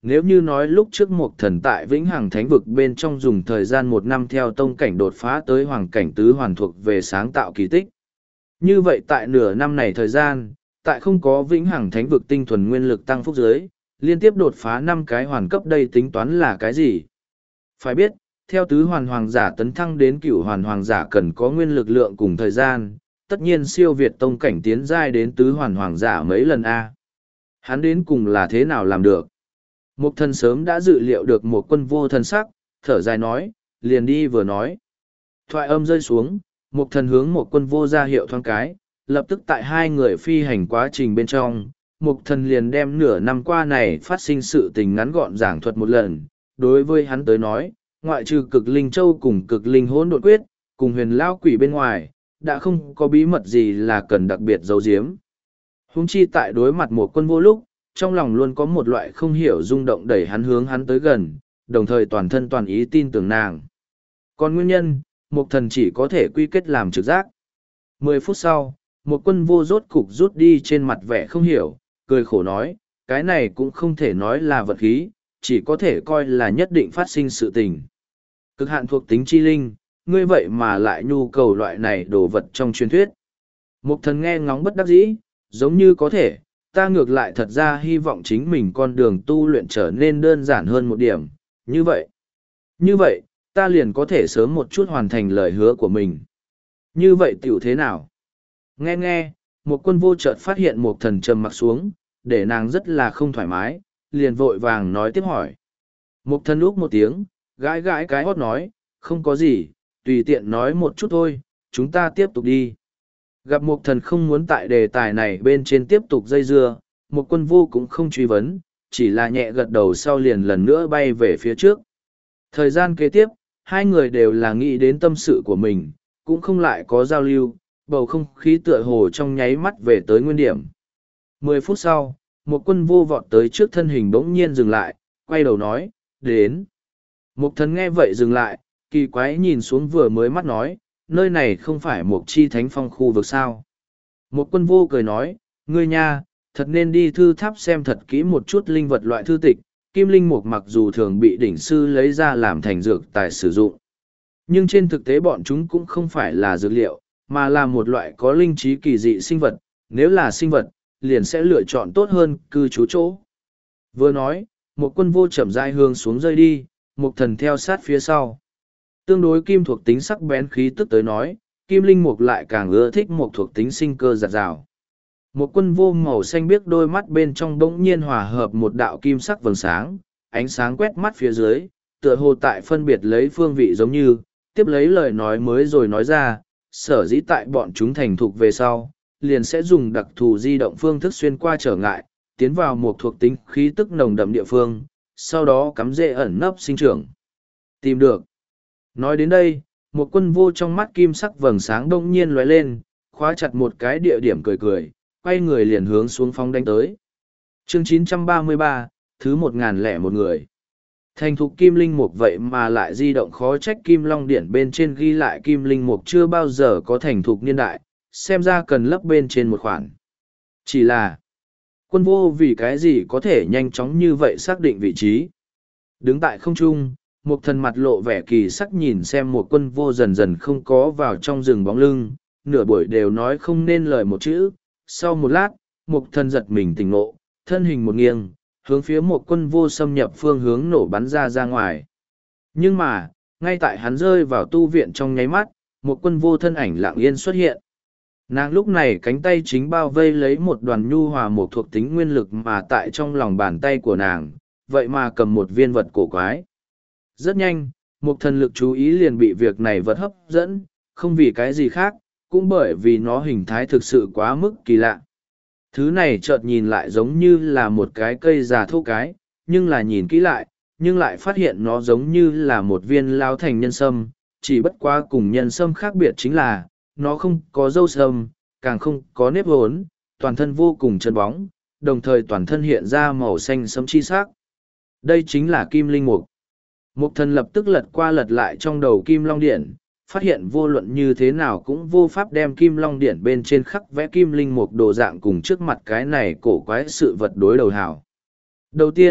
Nếu như nói lúc trước một thần tại Vĩnh Hằng Thánh Vực bên trong dùng thời gian một năm theo tông cảnh đột phá tới hoàng cảnh tứ hoàn thuộc về sáng tạo kỳ tích. Như vậy tại nửa năm này thời gian, tại không có Vĩnh Hằng Thánh Vực tinh thuần nguyên lực tăng phúc giới, liên tiếp đột phá năm cái hoàn cấp đây tính toán là cái gì? Phải biết, theo tứ hoàn hoàng giả tấn thăng đến cửu hoàn hoàng giả cần có nguyên lực lượng cùng thời gian, tất nhiên siêu việt tông cảnh tiến giai đến tứ hoàn hoàng giả mấy lần A. Hắn đến cùng là thế nào làm được? Mục thần sớm đã dự liệu được một quân vô thần sắc, thở dài nói, liền đi vừa nói. Thoại âm rơi xuống, mục thần hướng một quân vô ra hiệu thoáng cái, lập tức tại hai người phi hành quá trình bên trong, mục thần liền đem nửa năm qua này phát sinh sự tình ngắn gọn giảng thuật một lần. Đối với hắn tới nói, ngoại trừ cực linh châu cùng cực linh hỗn độn quyết, cùng huyền lao quỷ bên ngoài, đã không có bí mật gì là cần đặc biệt giấu giếm. Huống chi tại đối mặt một quân vô lúc, trong lòng luôn có một loại không hiểu rung động đẩy hắn hướng hắn tới gần, đồng thời toàn thân toàn ý tin tưởng nàng. Còn nguyên nhân, một thần chỉ có thể quy kết làm trực giác. Mười phút sau, một quân vô rốt cục rút đi trên mặt vẻ không hiểu, cười khổ nói, cái này cũng không thể nói là vật khí, chỉ có thể coi là nhất định phát sinh sự tình. Cực hạn thuộc tính chi linh, ngươi vậy mà lại nhu cầu loại này đồ vật trong truyền thuyết. Một thần nghe ngóng bất đắc dĩ, giống như có thể, ta ngược lại thật ra hy vọng chính mình con đường tu luyện trở nên đơn giản hơn một điểm, như vậy. Như vậy, ta liền có thể sớm một chút hoàn thành lời hứa của mình. Như vậy tiểu thế nào? Nghe nghe, một quân vô chợt phát hiện một thần trầm mặc xuống, để nàng rất là không thoải mái, liền vội vàng nói tiếp hỏi. Một thần úc một tiếng, gãi gãi cái hót nói, không có gì, tùy tiện nói một chút thôi, chúng ta tiếp tục đi. Gặp một thần không muốn tại đề tài này bên trên tiếp tục dây dưa, một quân vô cũng không truy vấn, chỉ là nhẹ gật đầu sau liền lần nữa bay về phía trước. Thời gian kế tiếp, hai người đều là nghĩ đến tâm sự của mình, cũng không lại có giao lưu, bầu không khí tựa hồ trong nháy mắt về tới nguyên điểm. Mười phút sau, một quân vô vọt tới trước thân hình bỗng nhiên dừng lại, quay đầu nói, đến. Một thần nghe vậy dừng lại, kỳ quái nhìn xuống vừa mới mắt nói, nơi này không phải một chi thánh phong khu vực sao. Một quân vô cười nói, ngươi nha, thật nên đi thư tháp xem thật kỹ một chút linh vật loại thư tịch, kim linh mục mặc dù thường bị đỉnh sư lấy ra làm thành dược tài sử dụng. Nhưng trên thực tế bọn chúng cũng không phải là dược liệu, mà là một loại có linh trí kỳ dị sinh vật, nếu là sinh vật, liền sẽ lựa chọn tốt hơn cư trú chỗ. Vừa nói, một quân vô chậm rãi hướng xuống rơi đi, một thần theo sát phía sau. Tương đối kim thuộc tính sắc bén khí tức tới nói, kim linh mục lại càng ưa thích một thuộc tính sinh cơ giạt rào. Một quân vô màu xanh biếc đôi mắt bên trong bỗng nhiên hòa hợp một đạo kim sắc vầng sáng, ánh sáng quét mắt phía dưới, tựa hồ tại phân biệt lấy phương vị giống như, tiếp lấy lời nói mới rồi nói ra, sở dĩ tại bọn chúng thành thục về sau, liền sẽ dùng đặc thù di động phương thức xuyên qua trở ngại, tiến vào một thuộc tính khí tức nồng đậm địa phương, sau đó cắm rễ ẩn nấp sinh trưởng. Tìm được. Nói đến đây, một quân vô trong mắt kim sắc vầng sáng đông nhiên lóe lên, khóa chặt một cái địa điểm cười cười, quay người liền hướng xuống phong đánh tới. Chương chín trăm ba mươi ba, thứ một ngàn lẻ một người. Thành thục kim linh mục vậy mà lại di động khó trách kim long điển bên trên ghi lại kim linh mục chưa bao giờ có thành thục niên đại, xem ra cần lấp bên trên một khoản. Chỉ là, quân vô vì cái gì có thể nhanh chóng như vậy xác định vị trí. Đứng tại không trung, một thần mặt lộ vẻ kỳ sắc nhìn xem một quân vô dần dần không có vào trong rừng bóng lưng, nửa buổi đều nói không nên lời một chữ. Sau một lát, một thần giật mình tỉnh ngộ, thân hình một nghiêng, hướng phía một quân vô xâm nhập phương hướng nổ bắn ra ra ngoài. Nhưng mà, ngay tại hắn rơi vào tu viện trong nháy mắt, một quân vô thân ảnh lặng yên xuất hiện. Nàng lúc này cánh tay chính bao vây lấy một đoàn nhu hòa một thuộc tính nguyên lực mà tại trong lòng bàn tay của nàng, vậy mà cầm một viên vật cổ quái. Rất nhanh, một thần lực chú ý liền bị việc này vật hấp dẫn, không vì cái gì khác, cũng bởi vì nó hình thái thực sự quá mức kỳ lạ. Thứ này chợt nhìn lại giống như là một cái cây già thô cái, nhưng là nhìn kỹ lại, nhưng lại phát hiện nó giống như là một viên lao thành nhân sâm, chỉ bất quá cùng nhân sâm khác biệt chính là, nó không có râu sâm, càng không có nếp hốn, toàn thân vô cùng chân bóng, đồng thời toàn thân hiện ra màu xanh sẫm chi sắc. Đây chính là kim linh mục. Mục thần lập tức lật qua lật lại trong đầu kim long điển, phát hiện vô luận như thế nào cũng vô pháp đem kim long điển bên trên khắc vẽ kim linh mục đồ dạng cùng trước mặt cái này cổ quái sự vật đối đầu hảo. Đầu tiên,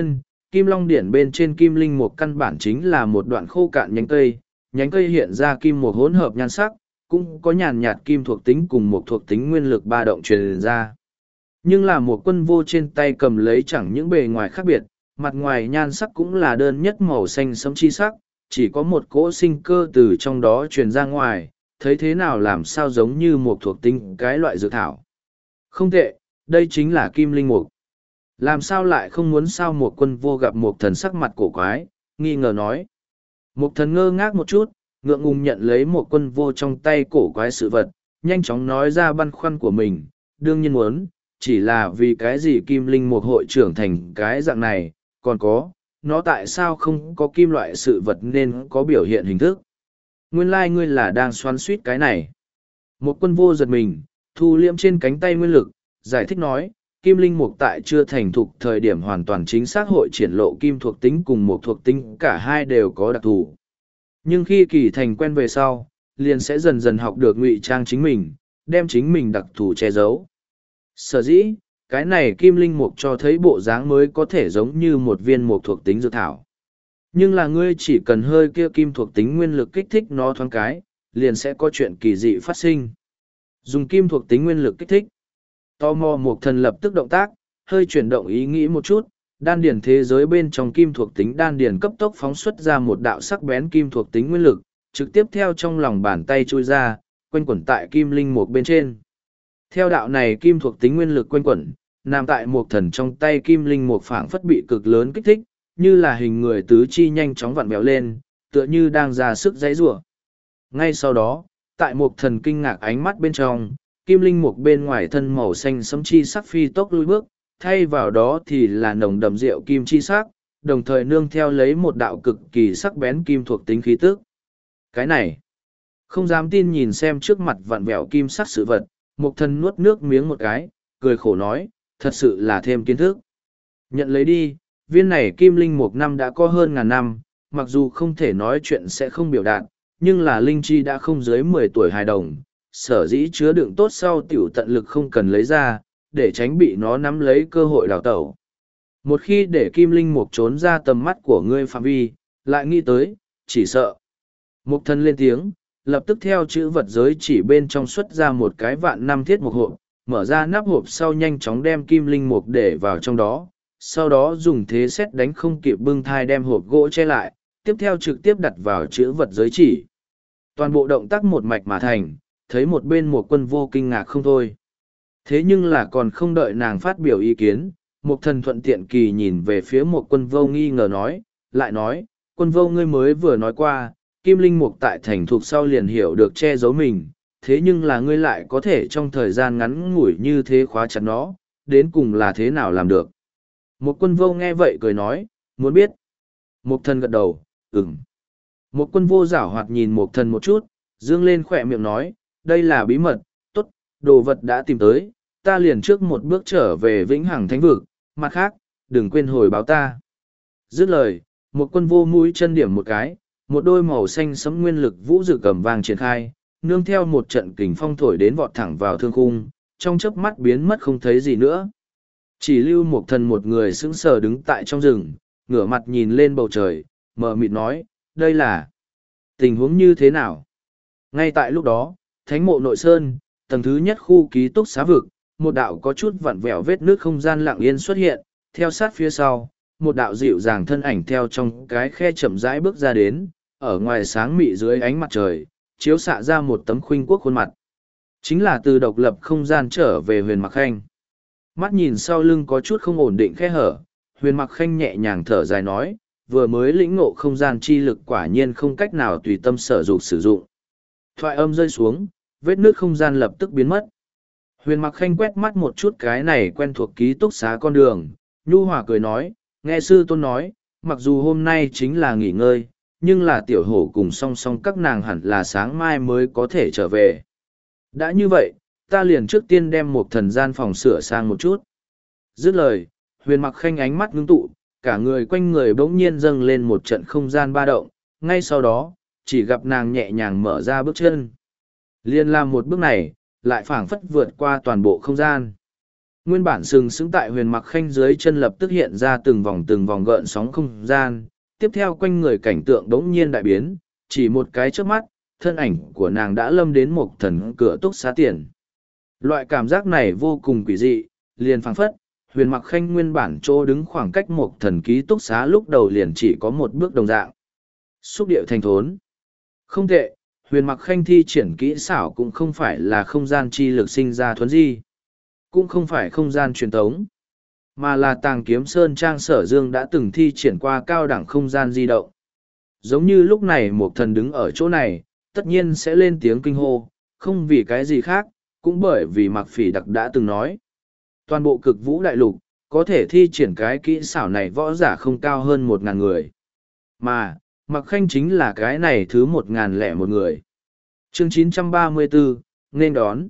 kim long điển bên trên kim linh mục căn bản chính là một đoạn khô cạn nhánh cây, nhánh cây hiện ra kim mục hỗn hợp nhan sắc, cũng có nhàn nhạt kim thuộc tính cùng một thuộc tính nguyên lực ba động truyền ra. Nhưng là một quân vô trên tay cầm lấy chẳng những bề ngoài khác biệt, mặt ngoài nhan sắc cũng là đơn nhất màu xanh sẫm chi sắc, chỉ có một cỗ sinh cơ từ trong đó truyền ra ngoài, thấy thế nào làm sao giống như một thuộc tính cái loại dược thảo. Không tệ, đây chính là kim linh mục. Làm sao lại không muốn sao một quân vô gặp một thần sắc mặt cổ quái, nghi ngờ nói. Một thần ngơ ngác một chút, ngượng ngùng nhận lấy một quân vô trong tay cổ quái sự vật, nhanh chóng nói ra băn khoăn của mình, đương nhiên muốn, chỉ là vì cái gì kim linh mục hội trưởng thành cái dạng này, còn có, nó tại sao không có kim loại sự vật nên có biểu hiện hình thức. Nguyên lai like ngươi là đang xoắn suýt cái này. Một quân vô giật mình, thu liễm trên cánh tay nguyên lực, giải thích nói, kim linh mục tại chưa thành thục thời điểm hoàn toàn chính xác hội triển lộ kim thuộc tính cùng một thuộc tính cả hai đều có đặc thù. Nhưng khi kỳ thành quen về sau, liền sẽ dần dần học được ngụy trang chính mình, đem chính mình đặc thù che giấu. Sở dĩ, cái này kim linh mục cho thấy bộ dáng mới có thể giống như một viên mục thuộc tính dược thảo. Nhưng là ngươi chỉ cần hơi kia kim thuộc tính nguyên lực kích thích nó thoáng cái, liền sẽ có chuyện kỳ dị phát sinh. Dùng kim thuộc tính nguyên lực kích thích. Tò mò một thần lập tức động tác, hơi chuyển động ý nghĩ một chút, đan điển thế giới bên trong kim thuộc tính đan điển cấp tốc phóng xuất ra một đạo sắc bén kim thuộc tính nguyên lực, trực tiếp theo trong lòng bàn tay trôi ra, quanh quẩn tại kim linh mục bên trên. Theo đạo này kim thuộc tính nguyên lực quanh quẩn, nằm tại một thần trong tay kim linh mục phảng phất bị cực lớn kích thích, như là hình người tứ chi nhanh chóng vặn vẹo lên, tựa như đang ra sức giãy giụa. Ngay sau đó, tại một thần kinh ngạc ánh mắt bên trong, kim linh mục bên ngoài thân màu xanh sẫm chi sắc phi tốc lui bước, thay vào đó thì là nồng đậm rượu kim chi sắc, đồng thời nương theo lấy một đạo cực kỳ sắc bén kim thuộc tính khí tức. Cái này, không dám tin nhìn xem trước mặt vặn vẹo kim sắc sự vật, một thần nuốt nước miếng một cái, cười khổ nói, thật sự là thêm kiến thức. Nhận lấy đi, viên này kim linh mục năm đã có hơn ngàn năm, mặc dù không thể nói chuyện sẽ không biểu đạt, nhưng là linh chi đã không dưới mười tuổi hài đồng, sở dĩ chứa đựng tốt sau tiểu tận lực không cần lấy ra, để tránh bị nó nắm lấy cơ hội đào tẩu. Một khi để kim linh mục trốn ra tầm mắt của ngươi phạm vi, lại nghĩ tới, chỉ sợ. Mục thần lên tiếng, lập tức theo chữ vật giới chỉ bên trong xuất ra một cái vạn năm thiết mục hộp, mở ra nắp hộp sau nhanh chóng đem kim linh mục để vào trong đó, sau đó dùng thế xét đánh không kịp bưng thai đem hộp gỗ che lại, tiếp theo trực tiếp đặt vào chữ vật giới chỉ. Toàn bộ động tác một mạch mà thành, thấy một bên một quân vô kinh ngạc không thôi. Thế nhưng là còn không đợi nàng phát biểu ý kiến, một thần thuận tiện kỳ nhìn về phía một quân vô nghi ngờ nói, lại nói, quân vô ngươi mới vừa nói qua, kim linh mục tại thành thuộc sau liền hiểu được che giấu mình, thế nhưng là ngươi lại có thể trong thời gian ngắn ngủi như thế khóa chặt nó, đến cùng là thế nào làm được. Một quân vô nghe vậy cười nói, muốn biết. Một thần gật đầu, ừm. Một quân vô giảo hoạt nhìn một thần một chút, dương lên khỏe miệng nói, đây là bí mật, tốt, đồ vật đã tìm tới, ta liền trước một bước trở về vĩnh hằng thánh vực, mặt khác, đừng quên hồi báo ta. Dứt lời, một quân vô mũi chân điểm một cái, một đôi màu xanh sẫm nguyên lực vũ rực cầm vàng triển khai, nương theo một trận kình phong thổi đến vọt thẳng vào thương khung, trong chớp mắt biến mất không thấy gì nữa. Chỉ lưu một thần một người sững sờ đứng tại trong rừng, ngửa mặt nhìn lên bầu trời, mờ mịt nói, đây là tình huống như thế nào? Ngay tại lúc đó, thánh mộ nội sơn, tầng thứ nhất khu ký túc xá vực, một đạo có chút vặn vẹo vết nước không gian lặng yên xuất hiện, theo sát phía sau, một đạo dịu dàng thân ảnh theo trong cái khe chậm rãi bước ra đến, ở ngoài sáng mị dưới ánh mặt trời, chiếu xạ ra một tấm khuynh quốc khuôn mặt. Chính là từ độc lập không gian trở về Huyền Mặc Khanh. Mắt nhìn sau lưng có chút không ổn định khe hở, Huyền Mặc Khanh nhẹ nhàng thở dài nói, vừa mới lĩnh ngộ không gian chi lực quả nhiên không cách nào tùy tâm sở dục sử dụng. Thoại âm rơi xuống, vết nước không gian lập tức biến mất. Huyền Mặc Khanh quét mắt một chút cái này quen thuộc ký túc xá con đường, nhu hòa cười nói, nghe sư tôn nói, mặc dù hôm nay chính là nghỉ ngơi, nhưng là tiểu hổ cùng song song các nàng hẳn là sáng mai mới có thể trở về. Đã như vậy, ta liền trước tiên đem một thần gian phòng sửa sang một chút. Dứt lời, Huyền Mặc Khanh ánh mắt ngưng tụ, cả người quanh người bỗng nhiên dâng lên một trận không gian ba động, ngay sau đó, chỉ gặp nàng nhẹ nhàng mở ra bước chân. Liên làm một bước này, lại phảng phất vượt qua toàn bộ không gian. Nguyên bản sừng sững tại huyền mặc khanh dưới chân lập tức hiện ra từng vòng từng vòng gợn sóng không gian, tiếp theo quanh người cảnh tượng đống nhiên đại biến, chỉ một cái trước mắt, thân ảnh của nàng đã lâm đến một thần cửa túc xá tiền. Loại cảm giác này vô cùng quỷ dị, liền phảng phất, huyền mặc khanh nguyên bản chỗ đứng khoảng cách một thần ký túc xá lúc đầu liền chỉ có một bước đồng dạng. Xúc điệu thành thốn. Không tệ, huyền mặc khanh thi triển kỹ xảo cũng không phải là không gian chi lực sinh ra thuấn di. Cũng không phải không gian truyền tống, mà là tàng kiếm sơn trang sở dương đã từng thi triển qua cao đẳng không gian di động. Giống như lúc này một thần đứng ở chỗ này, tất nhiên sẽ lên tiếng kinh hô, không vì cái gì khác, cũng bởi vì Mạc Phỉ Đặc đã từng nói. Toàn bộ cực vũ đại lục, có thể thi triển cái kỹ xảo này võ giả không cao hơn một ngàn người. Mà, Mạc Khanh chính là cái này thứ một ngàn lẻ một người. Chương chín trăm ba mươi bốn, nên đón.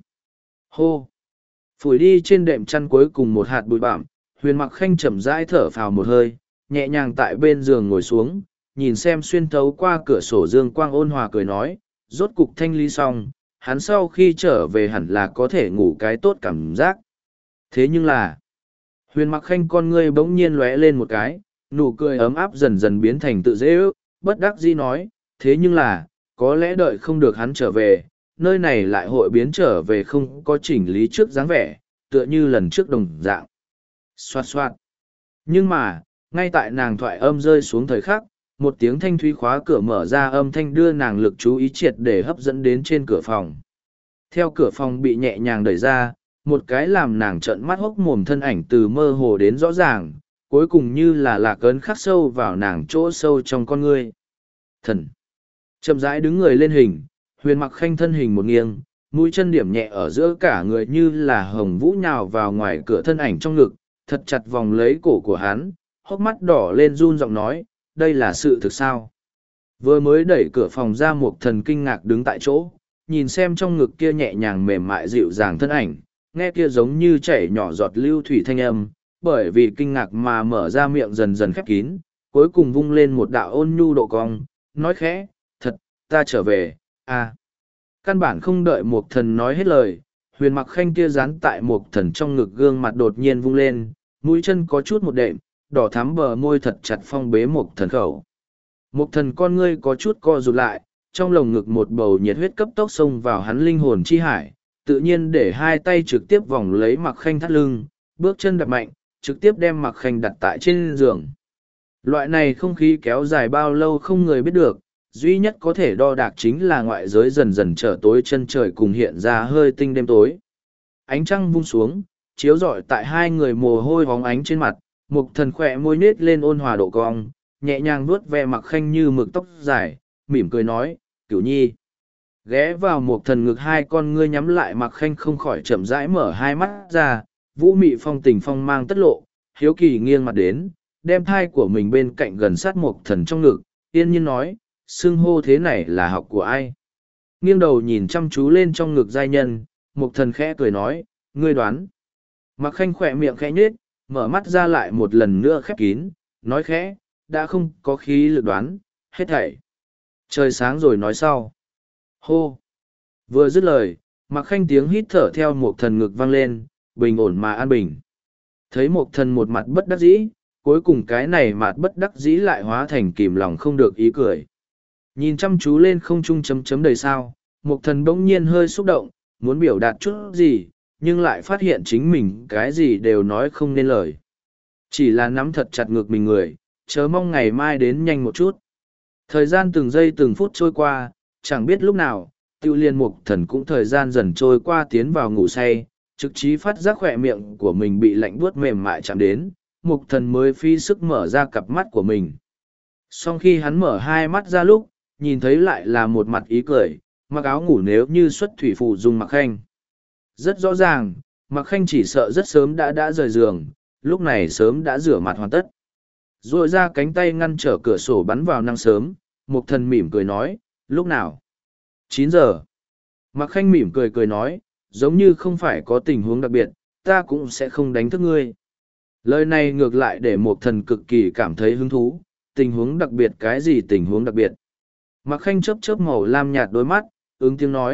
Hô! Phủi đi trên đệm chăn cuối cùng một hạt bụi bặm, huyền Mạc Khanh chậm rãi thở phào một hơi, nhẹ nhàng tại bên giường ngồi xuống, nhìn xem xuyên thấu qua cửa sổ dương quang ôn hòa cười nói, rốt cục thanh lý xong, hắn sau khi trở về hẳn là có thể ngủ cái tốt cảm giác. Thế nhưng là, huyền Mặc Khanh con ngươi bỗng nhiên lóe lên một cái, nụ cười ấm áp dần dần biến thành tự dễ ước, bất đắc dĩ nói, thế nhưng là, có lẽ đợi không được hắn trở về, nơi này lại hội biến trở về không có chỉnh lý trước dáng vẻ, tựa như lần trước đồng dạng. Xoạt xoạt. Nhưng mà, ngay tại nàng thoại âm rơi xuống thời khắc, một tiếng thanh thúy khóa cửa mở ra âm thanh đưa nàng lực chú ý triệt để hấp dẫn đến trên cửa phòng. Theo cửa phòng bị nhẹ nhàng đẩy ra, một cái làm nàng trợn mắt hốc mồm thân ảnh từ mơ hồ đến rõ ràng, cuối cùng như là lạc ấn khắc sâu vào nàng chỗ sâu trong con ngươi. Thần! Chậm rãi đứng người lên hình, huyền Mặc Khanh thân hình một nghiêng, mũi chân điểm nhẹ ở giữa cả người như là hồng vũ nhào vào ngoài cửa thân ảnh trong ngực, thật chặt vòng lấy cổ của hắn, hốc mắt đỏ lên run giọng nói, đây là sự thực sao? Vừa mới đẩy cửa phòng ra một thần kinh ngạc đứng tại chỗ, nhìn xem trong ngực kia nhẹ nhàng mềm mại dịu dàng thân ảnh, nghe kia giống như chảy nhỏ giọt lưu thủy thanh âm, bởi vì kinh ngạc mà mở ra miệng dần dần khép kín, cuối cùng vung lên một đạo ôn nhu độ cong, nói khẽ, thật, ta trở về, à. Căn bản không đợi một thần nói hết lời, huyền Mặc Khanh kia dán tại một thần trong ngực gương mặt đột nhiên vung lên, mũi chân có chút một đệm, đỏ thắm bờ môi thật chặt phong bế một thần khẩu. Một thần con ngươi có chút co rụt lại, trong lồng ngực một bầu nhiệt huyết cấp tốc xông vào hắn linh hồn chi hải, tự nhiên để hai tay trực tiếp vòng lấy Mặc Khanh thắt lưng, bước chân đập mạnh, trực tiếp đem Mặc Khanh đặt tại trên giường. Loại này không khí kéo dài bao lâu không người biết được, duy nhất có thể đo đạc chính là ngoại giới dần dần trở tối chân trời cùng hiện ra hơi tinh đêm tối. Ánh trăng vung xuống, chiếu rọi tại hai người mồ hôi hóng ánh trên mặt, Mục thần khỏe môi nết lên ôn hòa độ cong, nhẹ nhàng vuốt ve Mặc Khanh như mực tóc dài, mỉm cười nói, Cửu Nhi. Ghé vào Mục thần ngực hai con ngươi nhắm lại, Mặc Khanh không khỏi chậm rãi mở hai mắt ra, vũ mị phong tình phong mang tất lộ, hiếu kỳ nghiêng mặt đến, đem thai của mình bên cạnh gần sát Mục thần trong ngực, yên nhiên nói, xưng hô thế này là học của ai? Nghiêng đầu nhìn chăm chú lên trong ngực giai nhân, Mục thần khẽ cười nói, ngươi đoán. Mặc Khanh khỏe miệng khẽ nhếch, mở mắt ra lại một lần nữa khép kín, nói khẽ, đã không có khí lực đoán, hết thảy. Trời sáng rồi nói sau. Hô! Vừa dứt lời, Mặc Khanh tiếng hít thở theo một thần ngực vang lên, bình ổn mà an bình. Thấy một thần một mặt bất đắc dĩ, cuối cùng cái này mặt bất đắc dĩ lại hóa thành kìm lòng không được ý cười. Nhìn chăm chú lên không trung chấm chấm đầy sao, một thần bỗng nhiên hơi xúc động, muốn biểu đạt chút gì, nhưng lại phát hiện chính mình cái gì đều nói không nên lời. Chỉ là nắm thật chặt ngực mình người, chớ mong ngày mai đến nhanh một chút. Thời gian từng giây từng phút trôi qua, chẳng biết lúc nào, tiêu liên mục thần cũng thời gian dần trôi qua tiến vào ngủ say, trực trí phát giác khỏe miệng của mình bị lạnh buốt mềm mại chạm đến, mục thần mới phi sức mở ra cặp mắt của mình. Sau khi hắn mở hai mắt ra lúc, nhìn thấy lại là một mặt ý cười, mặc áo ngủ nếu như xuất thủy phụ dùng Mặc Khanh. Rất rõ ràng, Mặc Khanh chỉ sợ rất sớm đã đã rời giường, lúc này sớm đã rửa mặt hoàn tất. Rồi ra cánh tay ngăn trở cửa sổ bắn vào năng sớm, Mục thần mỉm cười nói, lúc nào? chín giờ. Mặc Khanh mỉm cười cười nói, giống như không phải có tình huống đặc biệt, ta cũng sẽ không đánh thức ngươi. Lời này ngược lại để Mục thần cực kỳ cảm thấy hứng thú, tình huống đặc biệt cái gì tình huống đặc biệt. Mặc Khanh chớp chớp màu lam nhạt đôi mắt, ứng tiếng nói,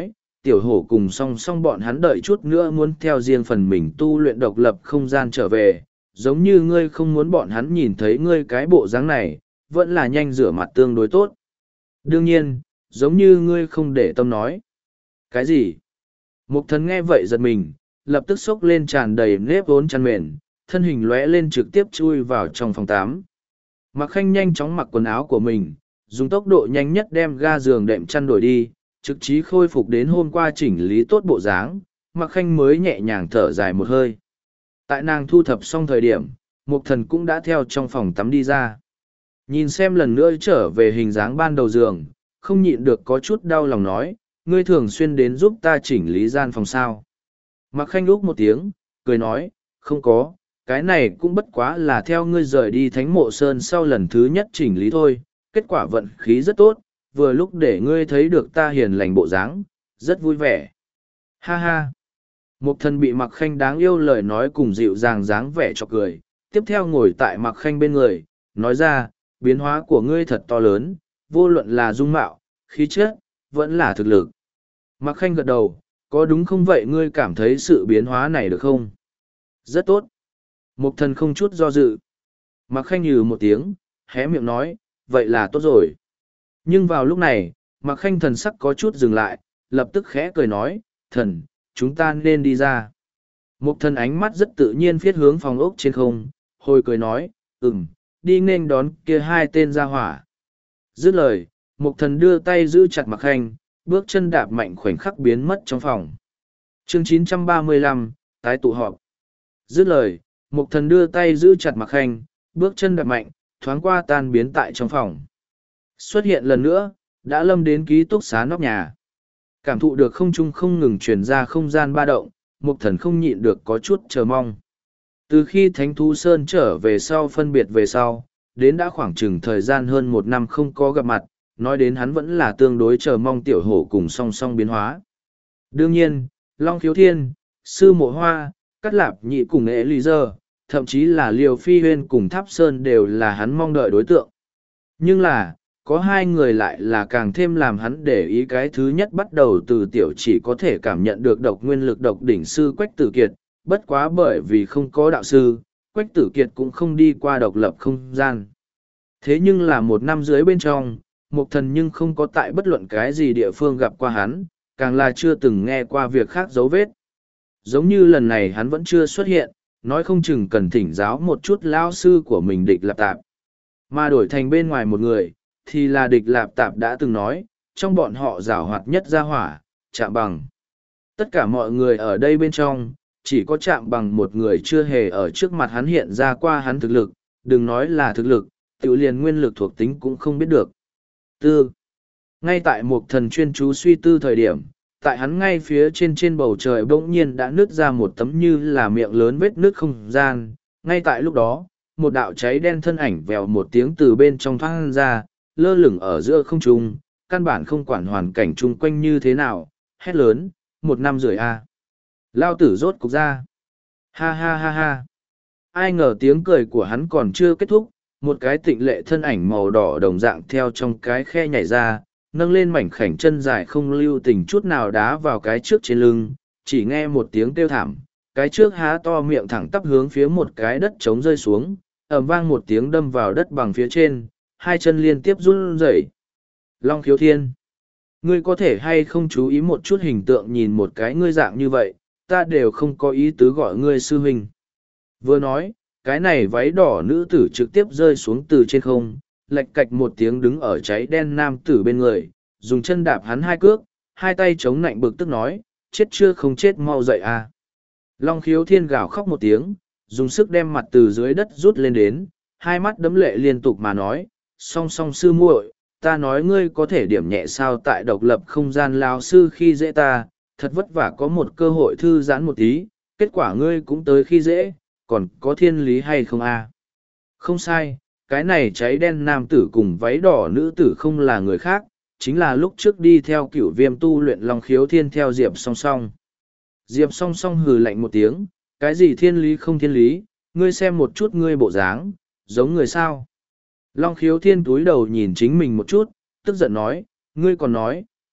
tiểu hổ cùng song song bọn hắn đợi chút nữa muốn theo riêng phần mình tu luyện độc lập không gian trở về, giống như ngươi không muốn bọn hắn nhìn thấy ngươi cái bộ dáng này, vẫn là nhanh rửa mặt tương đối tốt. Đương nhiên, giống như ngươi không để tâm nói. Cái gì? Mục thần nghe vậy giật mình, lập tức xốc lên tràn đầy nếp vốn chăn mền, thân hình lóe lên trực tiếp chui vào trong phòng tám. Mạc Khanh nhanh chóng mặc quần áo của mình, dùng tốc độ nhanh nhất đem ga giường đệm chăn đổi đi, trực chí khôi phục đến hôm qua chỉnh lý tốt bộ dáng, Mạc Khanh mới nhẹ nhàng thở dài một hơi. Tại nàng thu thập xong thời điểm, Mục thần cũng đã theo trong phòng tắm đi ra. Nhìn xem lần nữa trở về hình dáng ban đầu giường, không nhịn được có chút đau lòng nói, ngươi thường xuyên đến giúp ta chỉnh lý gian phòng sao. Mạc Khanh úc một tiếng, cười nói, không có, cái này cũng bất quá là theo ngươi rời đi Thánh Mộ Sơn sau lần thứ nhất chỉnh lý thôi, kết quả vận khí rất tốt, vừa lúc để ngươi thấy được ta hiền lành bộ dáng, rất vui vẻ. Ha ha! Mục thần bị Mạc Khanh đáng yêu lời nói cùng dịu dàng dáng vẻ cho cười, tiếp theo ngồi tại Mạc Khanh bên người, nói ra, biến hóa của ngươi thật to lớn, vô luận là dung mạo, khí chất, vẫn là thực lực. Mạc Khanh gật đầu, có đúng không vậy ngươi cảm thấy sự biến hóa này được không? Rất tốt. Mục thần không chút do dự. Mạc Khanh nhừ một tiếng, hé miệng nói, vậy là tốt rồi. Nhưng vào lúc này, Mạc Khanh thần sắc có chút dừng lại, lập tức khẽ cười nói, thần, chúng ta nên đi ra. Mục thần ánh mắt rất tự nhiên phiết hướng phòng ốc trên không, hồi cười nói, ừm, đi nên đón kia hai tên ra hỏa. Dứt lời, Mục thần đưa tay giữ chặt Mạc Khanh, bước chân đạp mạnh khoảnh khắc biến mất trong phòng. Chương chín trăm ba mươi lăm, tái tụ họp. Dứt lời, Mục thần đưa tay giữ chặt Mạc Khanh, bước chân đạp mạnh, thoáng qua tan biến tại trong phòng. Xuất hiện lần nữa, đã lâm đến ký túc xá nóc nhà. Cảm thụ được không trung không ngừng truyền ra không gian ba động, Mục thần không nhịn được có chút chờ mong. Từ khi Thánh Thú Sơn trở về sau phân biệt về sau, đến đã khoảng chừng thời gian hơn một năm không có gặp mặt, nói đến hắn vẫn là tương đối chờ mong tiểu hổ cùng song song biến hóa. Đương nhiên, Long Khiếu Thiên, Sư Mộ Hoa, Cát Lạp Nhị cùng Ế Lý Dơ, thậm chí là Liều Phi Huyên cùng Tháp Sơn đều là hắn mong đợi đối tượng. Nhưng là, có hai người lại là càng thêm làm hắn để ý. Cái thứ nhất bắt đầu từ tiểu chỉ có thể cảm nhận được độc nguyên lực độc đỉnh sư Quách Tử Kiệt, bất quá bởi vì không có đạo sư, Quách Tử Kiệt cũng không đi qua độc lập không gian. Thế nhưng là một năm dưới bên trong, Mục thần nhưng không có tại bất luận cái gì địa phương gặp qua hắn, càng là chưa từng nghe qua việc khác dấu vết. Giống như lần này hắn vẫn chưa xuất hiện, nói không chừng cần thỉnh giáo một chút lao sư của mình Địch Lạp Tạp. Mà đổi thành bên ngoài một người, thì là Địch Lạp Tạp đã từng nói, trong bọn họ giảo hoạt nhất ra hỏa, Trạm Bằng. Tất cả mọi người ở đây bên trong, chỉ có Trạm Bằng một người chưa hề ở trước mặt hắn hiện ra qua hắn thực lực, đừng nói là thực lực, tự liền nguyên lực thuộc tính cũng không biết được. Tư. Ngay tại một thần chuyên chú suy tư thời điểm, tại hắn ngay phía trên trên bầu trời bỗng nhiên đã nứt ra một tấm như là miệng lớn vết nứt không gian. Ngay tại lúc đó, một đạo cháy đen thân ảnh vèo một tiếng từ bên trong thoáng ra, lơ lửng ở giữa không trung, căn bản không quản hoàn cảnh chung quanh như thế nào, hét lớn, một năm rưỡi a. Lao tử rốt cục ra. Ha ha ha ha. Ai ngờ tiếng cười của hắn còn chưa kết thúc, một cái tịnh lệ thân ảnh màu đỏ đồng dạng theo trong cái khe nhảy ra, nâng lên mảnh khảnh chân dài không lưu tình chút nào đá vào cái trước trên lưng, chỉ nghe một tiếng kêu thảm, cái trước há to miệng thẳng tắp hướng phía một cái đất trống rơi xuống, ầm vang một tiếng đâm vào đất bằng phía trên, hai chân liên tiếp run rẩy. Long Khiếu Thiên, ngươi có thể hay không chú ý một chút hình tượng nhìn một cái ngươi dạng như vậy, ta đều không có ý tứ gọi ngươi sư huynh. Vừa nói, cái này váy đỏ nữ tử trực tiếp rơi xuống từ trên không, lạch cạch một tiếng đứng ở cháy đen nam tử bên người, dùng chân đạp hắn hai cước, hai tay chống nạnh bực tức nói, chết chưa không chết mau dậy à. Long Khiếu Thiên gào khóc một tiếng, dùng sức đem mặt từ dưới đất rút lên đến, hai mắt đấm lệ liên tục mà nói, song song sư muội, ta nói ngươi có thể điểm nhẹ sao tại độc lập không gian lao sư khi dễ ta, thật vất vả có một cơ hội thư giãn một tí, kết quả ngươi cũng tới khi dễ, còn có thiên lý hay không a? À? Không sai, cái này cháy đen nam tử cùng váy đỏ nữ tử không là người khác, chính là lúc trước đi theo cửu viêm tu luyện Long Khiếu Thiên theo Diệp song song. Diệp song song hừ lạnh một tiếng, cái gì thiên lý không thiên lý, ngươi xem một chút ngươi bộ dáng, giống người sao. Long Khiếu Thiên túi đầu nhìn chính mình một chút, tức giận nói, ngươi còn nói,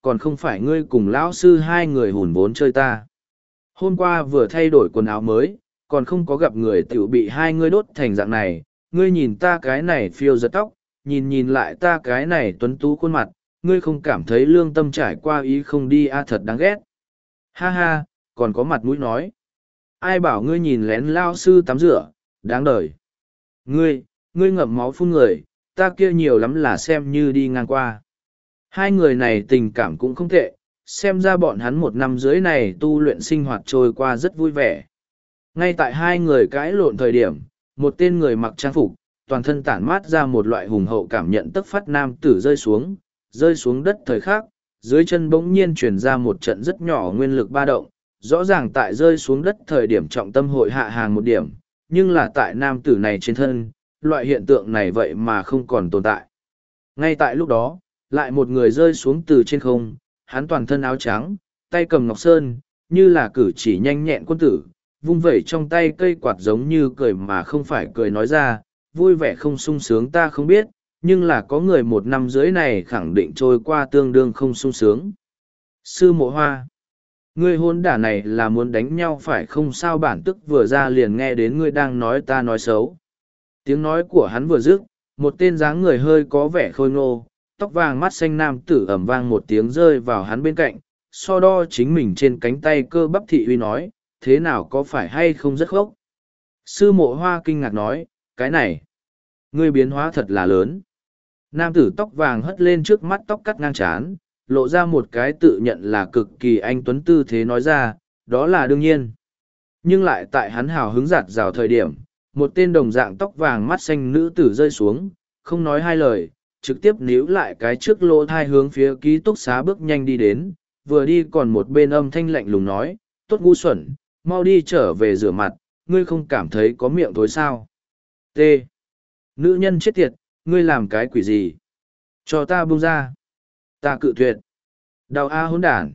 còn không phải ngươi cùng lão sư hai người hùn vốn chơi ta. Hôm qua vừa thay đổi quần áo mới, còn không có gặp người tiểu bị hai ngươi đốt thành dạng này, ngươi nhìn ta cái này phiêu giật tóc, nhìn nhìn lại ta cái này tuấn tú khuôn mặt, ngươi không cảm thấy lương tâm trải qua ý không đi a thật đáng ghét. Ha ha, còn có mặt mũi nói. Ai bảo ngươi nhìn lén lao sư tắm rửa, đáng đời. Ngươi, ngươi ngậm máu phun người, ta kia nhiều lắm là xem như đi ngang qua. Hai người này tình cảm cũng không tệ, xem ra bọn hắn một năm dưới này tu luyện sinh hoạt trôi qua rất vui vẻ. Ngay tại hai người cãi lộn thời điểm, một tên người mặc trang phục, toàn thân tản mát ra một loại hùng hậu cảm nhận tức phát nam tử rơi xuống, rơi xuống đất thời khắc, dưới chân bỗng nhiên chuyển ra một trận rất nhỏ nguyên lực ba động, rõ ràng tại rơi xuống đất thời điểm trọng tâm hội hạ hàng một điểm, nhưng là tại nam tử này trên thân, loại hiện tượng này vậy mà không còn tồn tại. Ngay tại lúc đó, lại một người rơi xuống từ trên không, hắn toàn thân áo trắng, tay cầm ngọc sơn, như là cử chỉ nhanh nhẹn quân tử, vung vẩy trong tay cây quạt giống như cười mà không phải cười nói ra, vui vẻ không sung sướng ta không biết, nhưng là có người một năm dưới này khẳng định trôi qua tương đương không sung sướng. Sư Mộ Hoa, ngươi hôn đả này là muốn đánh nhau phải không sao bản tức vừa ra liền nghe đến ngươi đang nói ta nói xấu. Tiếng nói của hắn vừa dứt, một tên dáng người hơi có vẻ khôi ngô, tóc vàng mắt xanh nam tử ẩm vang một tiếng rơi vào hắn bên cạnh, so đo chính mình trên cánh tay cơ bắp thị uy nói, thế nào có phải hay không rất khốc. Sư Mộ Hoa kinh ngạc nói, cái này, ngươi biến hóa thật là lớn. Nam tử tóc vàng hất lên trước mắt tóc cắt ngang trán, lộ ra một cái tự nhận là cực kỳ anh tuấn tư thế nói ra, đó là đương nhiên. Nhưng lại tại hắn hào hứng giạt rào thời điểm, một tên đồng dạng tóc vàng mắt xanh nữ tử rơi xuống, không nói hai lời, trực tiếp níu lại cái trước lỗ thai hướng phía ký túc xá bước nhanh đi đến, vừa đi còn một bên âm thanh lạnh lùng nói, tốt ngu xuẩn, mau đi trở về rửa mặt, ngươi không cảm thấy có miệng tối sao. T. Nữ nhân chết tiệt, ngươi làm cái quỷ gì? Cho ta buông ra. Ta cự tuyệt. Đào A hỗn đản.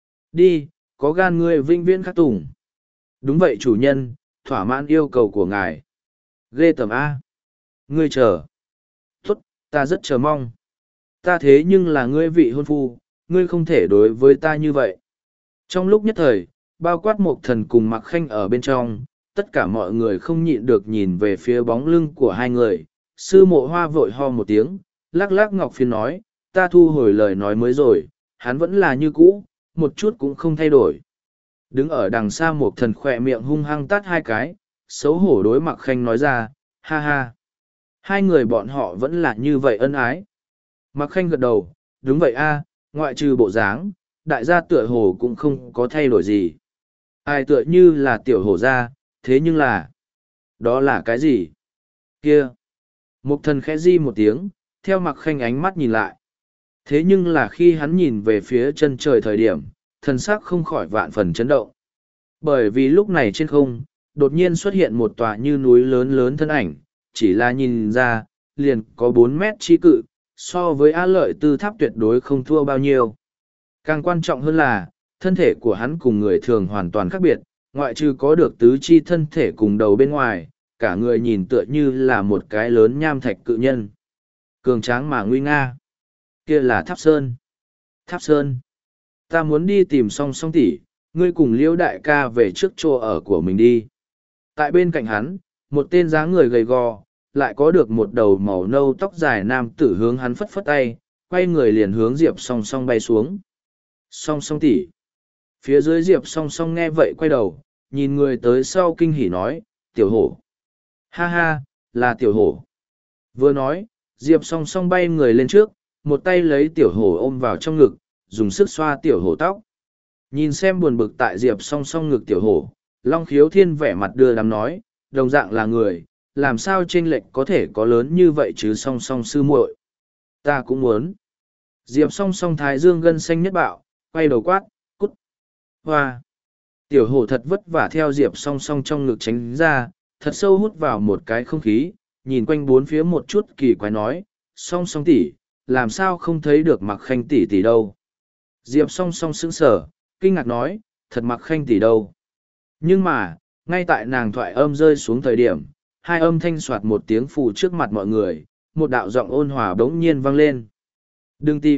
Đi, có gan ngươi vinh viễn khắc tùng. Đúng vậy chủ nhân, thỏa mãn yêu cầu của ngài. Ghê tởm A. Ngươi chờ. Tốt, ta rất chờ mong. Ta thế nhưng là ngươi vị hôn phu, ngươi không thể đối với ta như vậy. Trong lúc nhất thời, bao quát một thần cùng mặc khanh ở bên trong, tất cả mọi người không nhịn được nhìn về phía bóng lưng của hai người. Sư Mộ Hoa vội ho một tiếng, lắc lắc ngọc phiến nói, ta thu hồi lời nói mới rồi, hắn vẫn là như cũ, một chút cũng không thay đổi. Đứng ở đằng xa một thần khỏe miệng hung hăng tát hai cái, xấu hổ đối mặc khanh nói ra, ha ha. Hai người bọn họ vẫn là như vậy ân ái. Mặc khanh gật đầu, đúng vậy a, ngoại trừ bộ dáng, đại gia tựa hồ cũng không có thay đổi gì. Ai tựa như là tiểu hổ gia, thế nhưng là, đó là cái gì? Kia! Mục thần khẽ di một tiếng, theo mặc khanh ánh mắt nhìn lại. Thế nhưng là khi hắn nhìn về phía chân trời thời điểm, thần sắc không khỏi vạn phần chấn động. Bởi vì lúc này trên không, đột nhiên xuất hiện một tòa như núi lớn lớn thân ảnh, chỉ là nhìn ra, liền có bốn mét chi cự, so với Á Lợi Tư Tháp tuyệt đối không thua bao nhiêu. Càng quan trọng hơn là, thân thể của hắn cùng người thường hoàn toàn khác biệt, ngoại trừ có được tứ chi thân thể cùng đầu bên ngoài, cả người nhìn tựa như là một cái lớn nham thạch cự nhân. Cường tráng mà nguy nga. Kia là Tháp Sơn. Tháp Sơn. Ta muốn đi tìm song song tỷ, ngươi cùng Liễu đại ca về trước chỗ ở của mình đi. Tại bên cạnh hắn, một tên dáng người gầy gò, lại có được một đầu màu nâu tóc dài nam tử hướng hắn phất phất tay, quay người liền hướng Diệp song song bay xuống. Song song tỷ. Phía dưới Diệp song song nghe vậy quay đầu, nhìn người tới sau kinh hỉ nói, tiểu hổ. Ha ha, là tiểu hổ. Vừa nói, Diệp song song bay người lên trước, một tay lấy tiểu hổ ôm vào trong ngực, dùng sức xoa tiểu hổ tóc. Nhìn xem buồn bực tại Diệp song song ngực tiểu hổ, Long Khiếu Thiên vẻ mặt đưa đám nói, đồng dạng là người, làm sao chênh lệch có thể có lớn như vậy chứ song song sư muội. Ta cũng muốn. Diệp song song thái dương gân xanh nhất bạo, quay đầu quát, cút. Hoa. Tiểu hổ thật vất vả theo Diệp song song trong ngực tránh ra, thật sâu hút vào một cái không khí, nhìn quanh bốn phía một chút kỳ quái nói, song song tỷ, làm sao không thấy được mặc khanh tỷ tỷ đâu. Diệp song song sững sờ, kinh ngạc nói, thật mặc khanh tỷ đâu. Nhưng mà, ngay tại nàng thoại âm rơi xuống thời điểm, hai âm thanh soạt một tiếng phù trước mặt mọi người, một đạo giọng ôn hòa bỗng nhiên vang lên. Đừng tìm,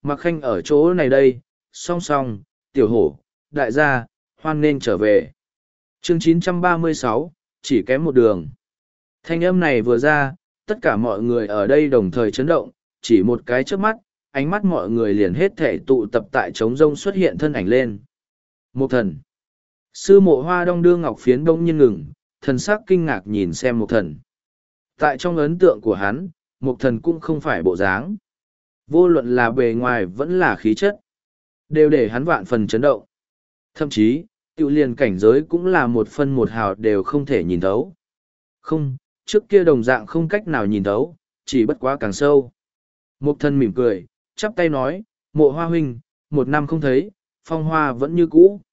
Mặc Khanh ở chỗ này đây, song song, tiểu hổ, đại gia, hoan nên trở về. Chương chín trăm ba mươi sáu, chỉ kém một đường. Thanh âm này vừa ra, tất cả mọi người ở đây đồng thời chấn động, chỉ một cái trước mắt, ánh mắt mọi người liền hết thể tụ tập tại trống rông xuất hiện thân ảnh lên. Một thần. Sư Mộ Hoa đong đưa ngọc phiến bỗng nhiên ngừng, thần sắc kinh ngạc nhìn xem một thần. Tại trong ấn tượng của hắn, một thần cũng không phải bộ dáng. Vô luận là bề ngoài vẫn là khí chất. Đều để hắn vạn phần chấn động. Thậm chí, tự liền cảnh giới cũng là một phân một hào đều không thể nhìn thấu. Không, trước kia đồng dạng không cách nào nhìn thấu, chỉ bất quá càng sâu. Một thần mỉm cười, chắp tay nói, Mộ Hoa huynh, một năm không thấy, phong hoa vẫn như cũ.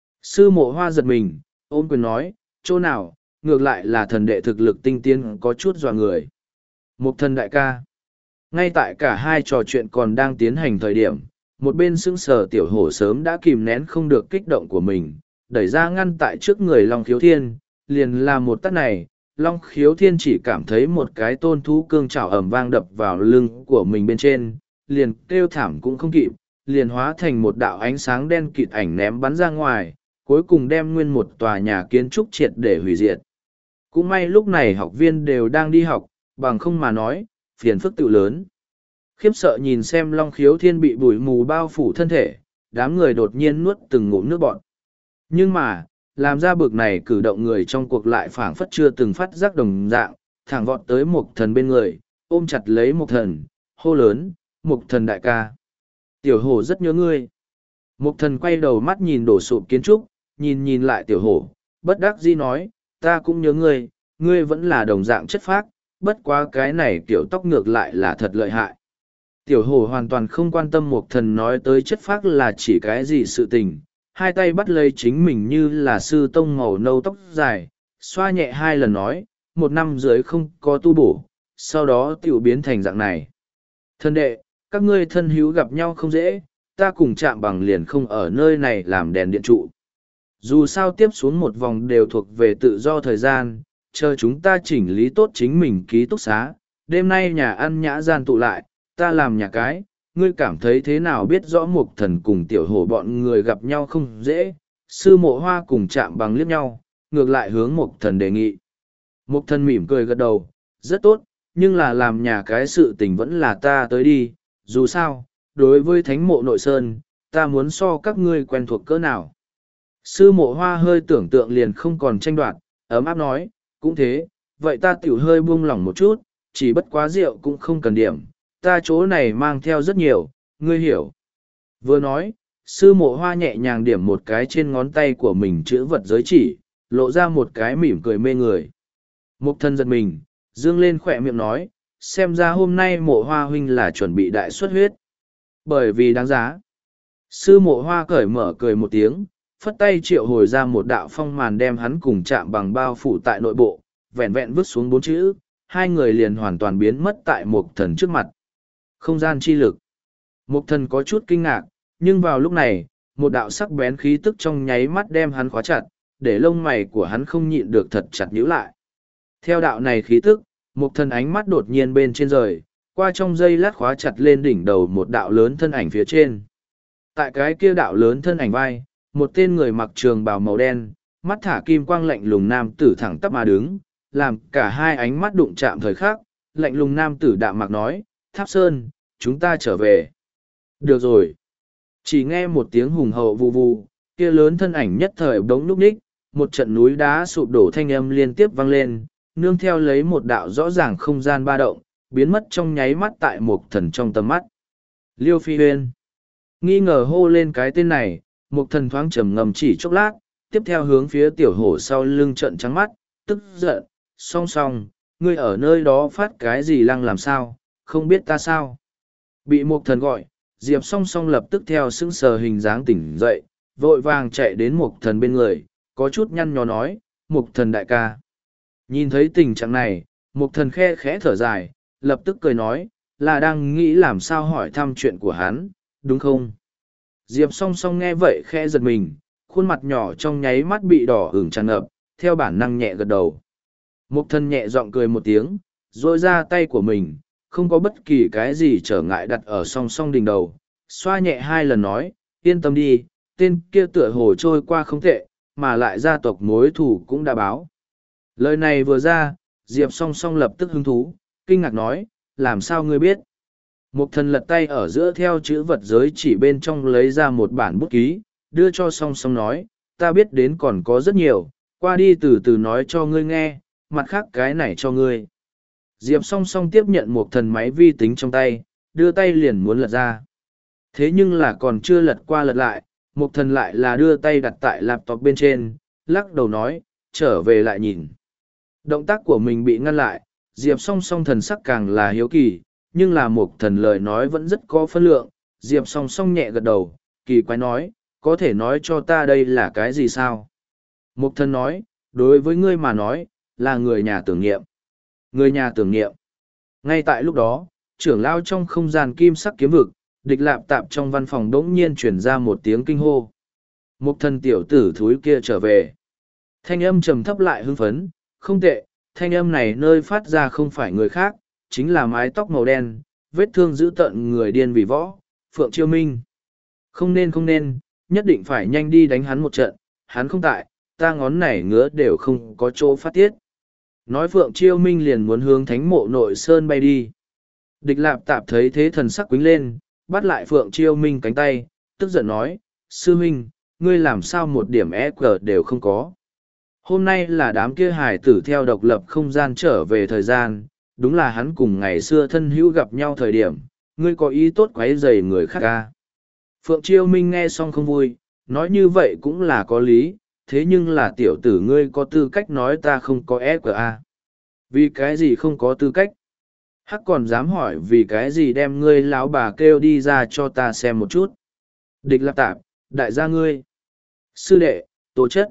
Sư Mộ Hoa giật mình, ôm quyền nói, chỗ nào, ngược lại là thần đệ thực lực tinh tiến có chút dọa người. Một thần đại ca. Ngay tại cả hai trò chuyện còn đang tiến hành thời điểm, một bên sững sờ tiểu hổ sớm đã kìm nén không được kích động của mình, đẩy ra ngăn tại trước người Long Khiếu Thiên, liền là một tát này, Long Khiếu Thiên chỉ cảm thấy một cái tôn thú cương trảo ầm vang đập vào lưng của mình bên trên, liền kêu thảm cũng không kịp, liền hóa thành một đạo ánh sáng đen kịt ảnh ném bắn ra ngoài, cuối cùng đem nguyên một tòa nhà kiến trúc triệt để hủy diệt. Cũng may lúc này học viên đều đang đi học, bằng không mà nói, phiền phức tự lớn. Khiếp sợ nhìn xem Long Khiếu Thiên bị bụi mù bao phủ thân thể, đám người đột nhiên nuốt từng ngụm nước bọt. Nhưng mà, làm ra bực này cử động người trong cuộc lại phảng phất chưa từng phát giác đồng dạng, thẳng vọt tới Mục Thần bên người, ôm chặt lấy Mục Thần, hô lớn, Mục Thần đại ca. Tiểu hổ rất nhớ ngươi. Mục Thần quay đầu mắt nhìn đổ sụp kiến trúc, nhìn nhìn lại tiểu hổ, bất đắc dĩ nói, ta cũng nhớ ngươi, ngươi vẫn là đồng dạng chất phác, bất quá cái này kiểu tóc ngược lại là thật lợi hại. Tiểu hổ hoàn toàn không quan tâm Mục Thần nói tới chất phác là chỉ cái gì sự tình, hai tay bắt lấy chính mình như là sư tông màu nâu tóc dài, xoa nhẹ hai lần nói, một năm dưới không có tu bổ, sau đó tiểu biến thành dạng này. Thân đệ, các ngươi thân hữu gặp nhau không dễ, ta cùng chạm bằng liền không ở nơi này làm đèn điện trụ. Dù sao tiếp xuống một vòng đều thuộc về tự do thời gian, chờ chúng ta chỉnh lý tốt chính mình ký túc xá, đêm nay nhà ăn nhã gian tụ lại, ta làm nhà cái, ngươi cảm thấy thế nào biết rõ Mục Thần cùng tiểu hổ bọn người gặp nhau không dễ, sư Mộ Hoa cùng chạm bằng liếc nhau, ngược lại hướng Mục Thần đề nghị. Mục Thần mỉm cười gật đầu, rất tốt, nhưng là làm nhà cái sự tình vẫn là ta tới đi, dù sao, đối với thánh mộ nội sơn, ta muốn so các ngươi quen thuộc cỡ nào. Sư Mộ Hoa hơi tưởng tượng liền không còn tranh đoạt, ấm áp nói, cũng thế, vậy ta tiểu hơi buông lỏng một chút, chỉ bất quá rượu cũng không cần điểm, ta chỗ này mang theo rất nhiều, ngươi hiểu. Vừa nói, sư Mộ Hoa nhẹ nhàng điểm một cái trên ngón tay của mình chữ vật giới chỉ, lộ ra một cái mỉm cười mê người. Mục Thần giật mình, dương lên khỏe miệng nói, xem ra hôm nay Mộ Hoa huynh là chuẩn bị đại xuất huyết. Bởi vì đáng giá. Sư Mộ Hoa cởi mở cười một tiếng, phất tay triệu hồi ra một đạo phong màn đem hắn cùng chạm bằng bao phủ tại nội bộ, vẹn vẹn vứt xuống bốn chữ, hai người liền hoàn toàn biến mất tại Mục Thần trước mặt. Không gian chi lực. Mục Thần có chút kinh ngạc, nhưng vào lúc này, một đạo sắc bén khí tức trong nháy mắt đem hắn khóa chặt, để lông mày của hắn không nhịn được thật chặt nhíu lại. Theo đạo này khí tức, Mục Thần ánh mắt đột nhiên bên trên rời, qua trong giây lát khóa chặt lên đỉnh đầu một đạo lớn thân ảnh phía trên. Tại cái kia đạo lớn thân ảnh vai, một tên người mặc trường bào màu đen, mắt thả kim quang lạnh lùng nam tử thẳng tắp mà đứng, làm cả hai ánh mắt đụng chạm thời khắc, lạnh lùng nam tử đạm mạc nói, Tháp Sơn, chúng ta trở về. Được rồi. Chỉ nghe một tiếng hùng hậu vù vù, kia lớn thân ảnh nhất thời bỗng núp ních, một trận núi đá sụp đổ thanh âm liên tiếp vang lên, nương theo lấy một đạo rõ ràng không gian ba động, biến mất trong nháy mắt tại Mục Thần trong tầm mắt. Liêu Phi Huyên. Nghi ngờ hô lên cái tên này, Mục Thần thoáng trầm ngầm chỉ chốc lát, tiếp theo hướng phía tiểu hổ sau lưng trận trắng mắt, tức giận, song song, ngươi ở nơi đó phát cái gì lăng làm sao, không biết ta sao. Bị Mục Thần gọi, Diệp song song lập tức theo sững sờ hình dáng tỉnh dậy, vội vàng chạy đến Mục Thần bên người, có chút nhăn nhó nói, Mục Thần đại ca. Nhìn thấy tình trạng này, Mục Thần khe khẽ thở dài, lập tức cười nói, là đang nghĩ làm sao hỏi thăm chuyện của hắn, đúng không? Diệp song song nghe vậy khẽ giật mình, khuôn mặt nhỏ trong nháy mắt bị đỏ ửng tràn ngập, theo bản năng nhẹ gật đầu. Mục Thần nhẹ giọng cười một tiếng, rôi ra tay của mình, không có bất kỳ cái gì trở ngại đặt ở song song đỉnh đầu, xoa nhẹ hai lần nói, yên tâm đi, tên kia tựa hồ trôi qua không tệ, mà lại gia tộc mối thù cũng đã báo. Lời này vừa ra, Diệp song song lập tức hứng thú, kinh ngạc nói, làm sao ngươi biết? Mục thần lật tay ở giữa theo chữ vật giới chỉ bên trong lấy ra một bản bút ký, đưa cho song song nói, ta biết đến còn có rất nhiều, qua đi từ từ nói cho ngươi nghe, mặt khác cái này cho ngươi. Diệp song song tiếp nhận một thần máy vi tính trong tay, đưa tay liền muốn lật ra. Thế nhưng là còn chưa lật qua lật lại, một thần lại là đưa tay đặt tại laptop bên trên, lắc đầu nói, trở về lại nhìn. Động tác của mình bị ngăn lại, Diệp song song thần sắc càng là hiếu kỳ, nhưng là một thần lời nói vẫn rất có phân lượng. Diệp song song nhẹ gật đầu, kỳ quái nói, có thể nói cho ta đây là cái gì sao? Một thần nói, đối với ngươi mà nói, là người nhà tưởng niệm. Người nhà tưởng niệm. Ngay tại lúc đó, trưởng lao trong không gian kim sắc kiếm vực, địch lạp tạp trong văn phòng đỗng nhiên chuyển ra một tiếng kinh hô. Một thần tiểu tử thúi kia trở về. Thanh âm trầm thấp lại hưng phấn, không tệ, thanh âm này nơi phát ra không phải người khác, chính là mái tóc màu đen, vết thương giữ tận người điên vì võ, Phượng Chiêu Minh. Không nên không nên, nhất định phải nhanh đi đánh hắn một trận, hắn không tại, ta ngón này ngứa đều không có chỗ phát tiết. Nói Phượng Chiêu Minh liền muốn hướng thánh mộ nội sơn bay đi. Địch lạp tạp thấy thế thần sắc quính lên, bắt lại Phượng Chiêu Minh cánh tay, tức giận nói, sư huynh, ngươi làm sao một điểm e cờ đều không có. Hôm nay là đám kia hải tử theo độc lập không gian trở về thời gian, đúng là hắn cùng ngày xưa thân hữu gặp nhau thời điểm, ngươi có ý tốt quấy rầy người khác ca. Phượng Chiêu Minh nghe xong không vui, nói như vậy cũng là có lý, thế nhưng là tiểu tử ngươi có tư cách nói ta không có e cờ a. Vì cái gì không có tư cách? Hắc còn dám hỏi vì cái gì đem ngươi lão bà kêu đi ra cho ta xem một chút. Địch lạp tạp, đại gia ngươi. Sư đệ, tố chất.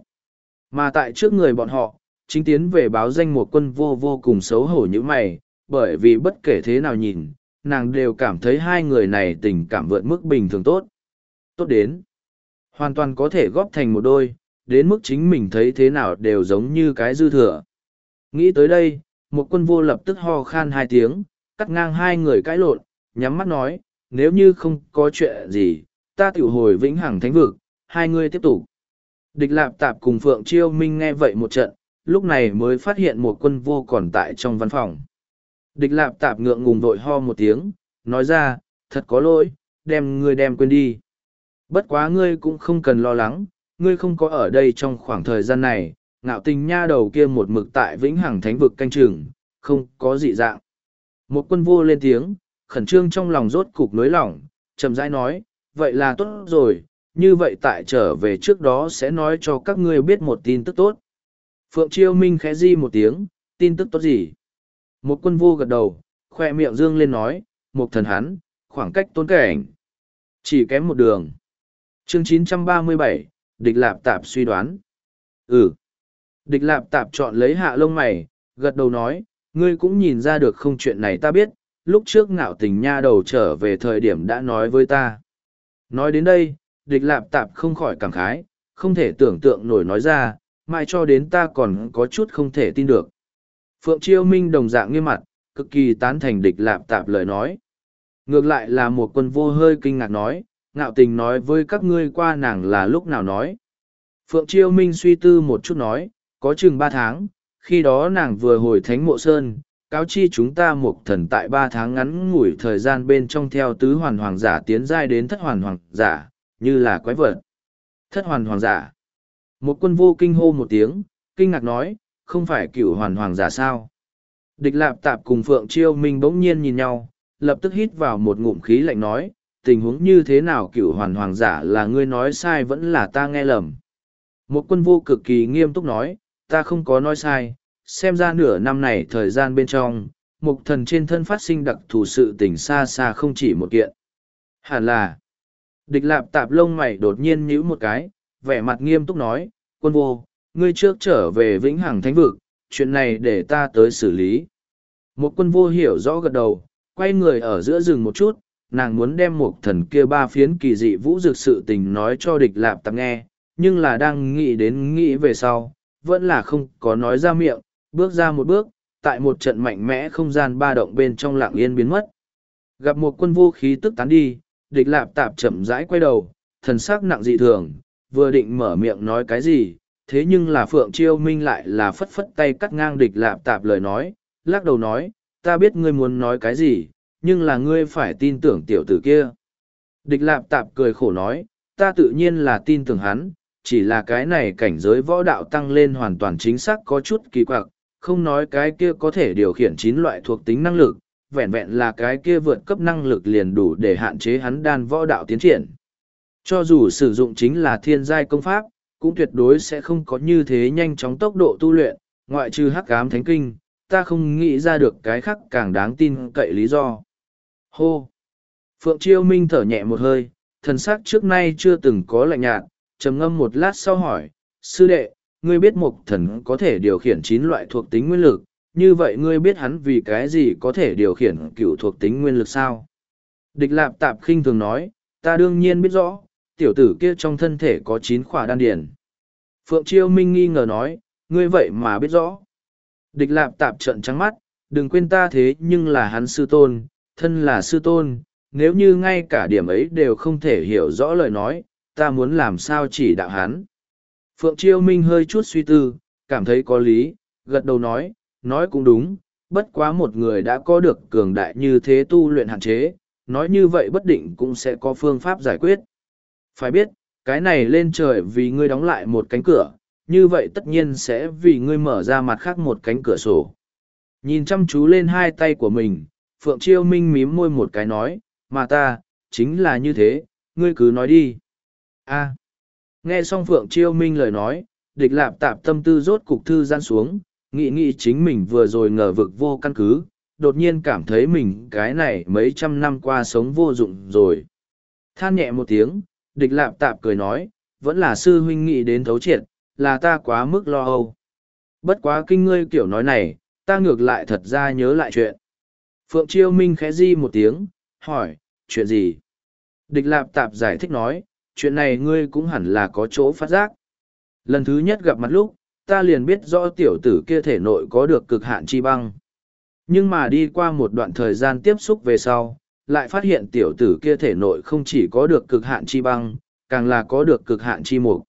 Mà tại trước người bọn họ, chính tiến về báo danh một quân vô vô cùng xấu hổ như mày, bởi vì bất kể thế nào nhìn, nàng đều cảm thấy hai người này tình cảm vượt mức bình thường tốt. Tốt đến. Hoàn toàn có thể góp thành một đôi, đến mức chính mình thấy thế nào đều giống như cái dư thừa. Nghĩ tới đây, một quân vô lập tức ho khan hai tiếng, cắt ngang hai người cãi lộn, nhắm mắt nói, nếu như không có chuyện gì, ta tiểu hồi vĩnh hằng thánh vực, hai người tiếp tục. Địch lạp tạp cùng Phượng Chiêu Minh nghe vậy một trận, lúc này mới phát hiện một quân vô còn tại trong văn phòng. Địch lạp tạp ngượng ngùng vội ho một tiếng, nói ra, thật có lỗi, đem ngươi đem quên đi. Bất quá ngươi cũng không cần lo lắng, ngươi không có ở đây trong khoảng thời gian này, ngạo tình nha đầu kia một mực tại vĩnh hằng thánh vực canh chừng, không có dị dạng. Một quân vô lên tiếng, khẩn trương trong lòng rốt cục nới lỏng, chậm rãi nói, vậy là tốt rồi, như vậy tại trở về trước đó sẽ nói cho các ngươi biết một tin tức tốt. Phượng Chiêu Minh khẽ di một tiếng, tin tức tốt gì? Một quân vô gật đầu, khoe miệng dương lên nói, một thần hắn, khoảng cách tốn cảnh. Chỉ kém một đường. Chương chín trăm ba mươi bảy, địch lạp tạp suy đoán. Ừ. Địch lạp tạp chọn lấy hạ lông mày, gật đầu nói, ngươi cũng nhìn ra được không chuyện này ta biết, lúc trước ngạo tình nha đầu trở về thời điểm đã nói với ta. Nói đến đây, địch lạp tạp không khỏi cảm khái, không thể tưởng tượng nổi nói ra, mãi cho đến ta còn có chút không thể tin được. Phượng Chiêu Minh đồng dạng nghiêm mặt, cực kỳ tán thành địch lạp tạp lời nói. Ngược lại là một quân vô hơi kinh ngạc nói, ngạo tình nói với các ngươi qua nàng là lúc nào nói. Phượng Chiêu Minh suy tư một chút nói, có chừng ba tháng, khi đó nàng vừa hồi thánh mộ sơn, cáo chi chúng ta một thần tại ba tháng ngắn ngủi thời gian bên trong theo tứ hoàn hoàng giả tiến giai đến thất hoàn hoàng giả, như là quái vật. Thất hoàn hoàng giả. Một quân vô kinh hô một tiếng, kinh ngạc nói, không phải cửu hoàn hoàng giả sao. Địch lạp tạp cùng Phượng Chiêu Minh bỗng nhiên nhìn nhau, lập tức hít vào một ngụm khí lạnh nói, tình huống như thế nào cửu hoàn hoàng giả là ngươi nói sai vẫn là ta nghe lầm. Một quân vô cực kỳ nghiêm túc nói, ta không có nói sai, xem ra nửa năm này thời gian bên trong, một thần trên thân phát sinh đặc thù sự tình xa xa không chỉ một kiện. Hẳn là, địch lạp tạp lông mày đột nhiên nhíu một cái, vẻ mặt nghiêm túc nói, quân vô, ngươi trước trở về vĩnh hằng thánh vực, chuyện này để ta tới xử lý. Một quân vô hiểu rõ gật đầu, quay người ở giữa rừng một chút, nàng muốn đem một thần kia ba phiến kỳ dị vũ dược sự tình nói cho địch lạp tạp nghe, nhưng là đang nghĩ đến nghĩ về sau, vẫn là không có nói ra miệng, bước ra một bước, tại một trận mạnh mẽ không gian ba động bên trong lặng yên biến mất. Gặp một quân vô khí tức tán đi, địch lạp tạp chậm rãi quay đầu, thần sắc nặng dị thường, vừa định mở miệng nói cái gì, thế nhưng là Phượng Chiêu Minh lại là phất phất tay cắt ngang địch lạp tạp lời nói, lắc đầu nói, ta biết ngươi muốn nói cái gì, nhưng là ngươi phải tin tưởng tiểu tử kia. Địch lạp tạp cười khổ nói, ta tự nhiên là tin tưởng hắn, chỉ là cái này cảnh giới võ đạo tăng lên hoàn toàn chính xác có chút kỳ quặc, không nói cái kia có thể điều khiển chín loại thuộc tính năng lực, vẹn vẹn là cái kia vượt cấp năng lực liền đủ để hạn chế hắn đan võ đạo tiến triển. Cho dù sử dụng chính là thiên giai công pháp, cũng tuyệt đối sẽ không có như thế nhanh chóng tốc độ tu luyện, ngoại trừ hắc ám thánh kinh, ta không nghĩ ra được cái khác càng đáng tin cậy lý do. Hô! Phượng Chiêu Minh thở nhẹ một hơi, thần sắc trước nay chưa từng có lạnh nhạt, trầm ngâm một lát sau hỏi, sư đệ, ngươi biết mục thần có thể điều khiển chín loại thuộc tính nguyên lực, như vậy ngươi biết hắn vì cái gì có thể điều khiển cửu thuộc tính nguyên lực sao? Địch lạp tạp khinh thường nói, ta đương nhiên biết rõ, tiểu tử kia trong thân thể có chín khỏa đan điền. Phượng Chiêu Minh nghi ngờ nói, ngươi vậy mà biết rõ. Địch lạp tạp trợn trắng mắt, đừng quên ta thế nhưng là hắn sư tôn, thân là sư tôn, nếu như ngay cả điểm ấy đều không thể hiểu rõ lời nói, ta muốn làm sao chỉ đạo hắn. Phượng Chiêu Minh hơi chút suy tư, cảm thấy có lý, gật đầu nói, nói cũng đúng, bất quá một người đã có được cường đại như thế tu luyện hạn chế, nói như vậy bất định cũng sẽ có phương pháp giải quyết. Phải biết, cái này lên trời vì ngươi đóng lại một cánh cửa, như vậy tất nhiên sẽ vì ngươi mở ra mặt khác một cánh cửa sổ. Nhìn chăm chú lên hai tay của mình, Phượng Chiêu Minh mím môi một cái nói, mà ta, chính là như thế, ngươi cứ nói đi. A. Nghe xong Phượng Chiêu Minh lời nói, địch lạp tạp tâm tư rốt cục thư giãn xuống, nghĩ nghĩ chính mình vừa rồi ngờ vực vô căn cứ, đột nhiên cảm thấy mình cái này mấy trăm năm qua sống vô dụng rồi. Than nhẹ một tiếng, địch lạp tạp cười nói, vẫn là sư huynh nghĩ đến thấu triệt, là ta quá mức lo âu. Bất quá kinh ngươi kiểu nói này, ta ngược lại thật ra nhớ lại chuyện. Phượng Chiêu Minh khẽ di một tiếng, hỏi, chuyện gì? Địch lạp tạp giải thích nói, chuyện này ngươi cũng hẳn là có chỗ phát giác. Lần thứ nhất gặp mặt lúc, ta liền biết rõ tiểu tử kia thể nội có được cực hạn chi băng. Nhưng mà đi qua một đoạn thời gian tiếp xúc về sau, lại phát hiện tiểu tử kia thể nội không chỉ có được cực hạn chi băng, càng là có được cực hạn chi mục.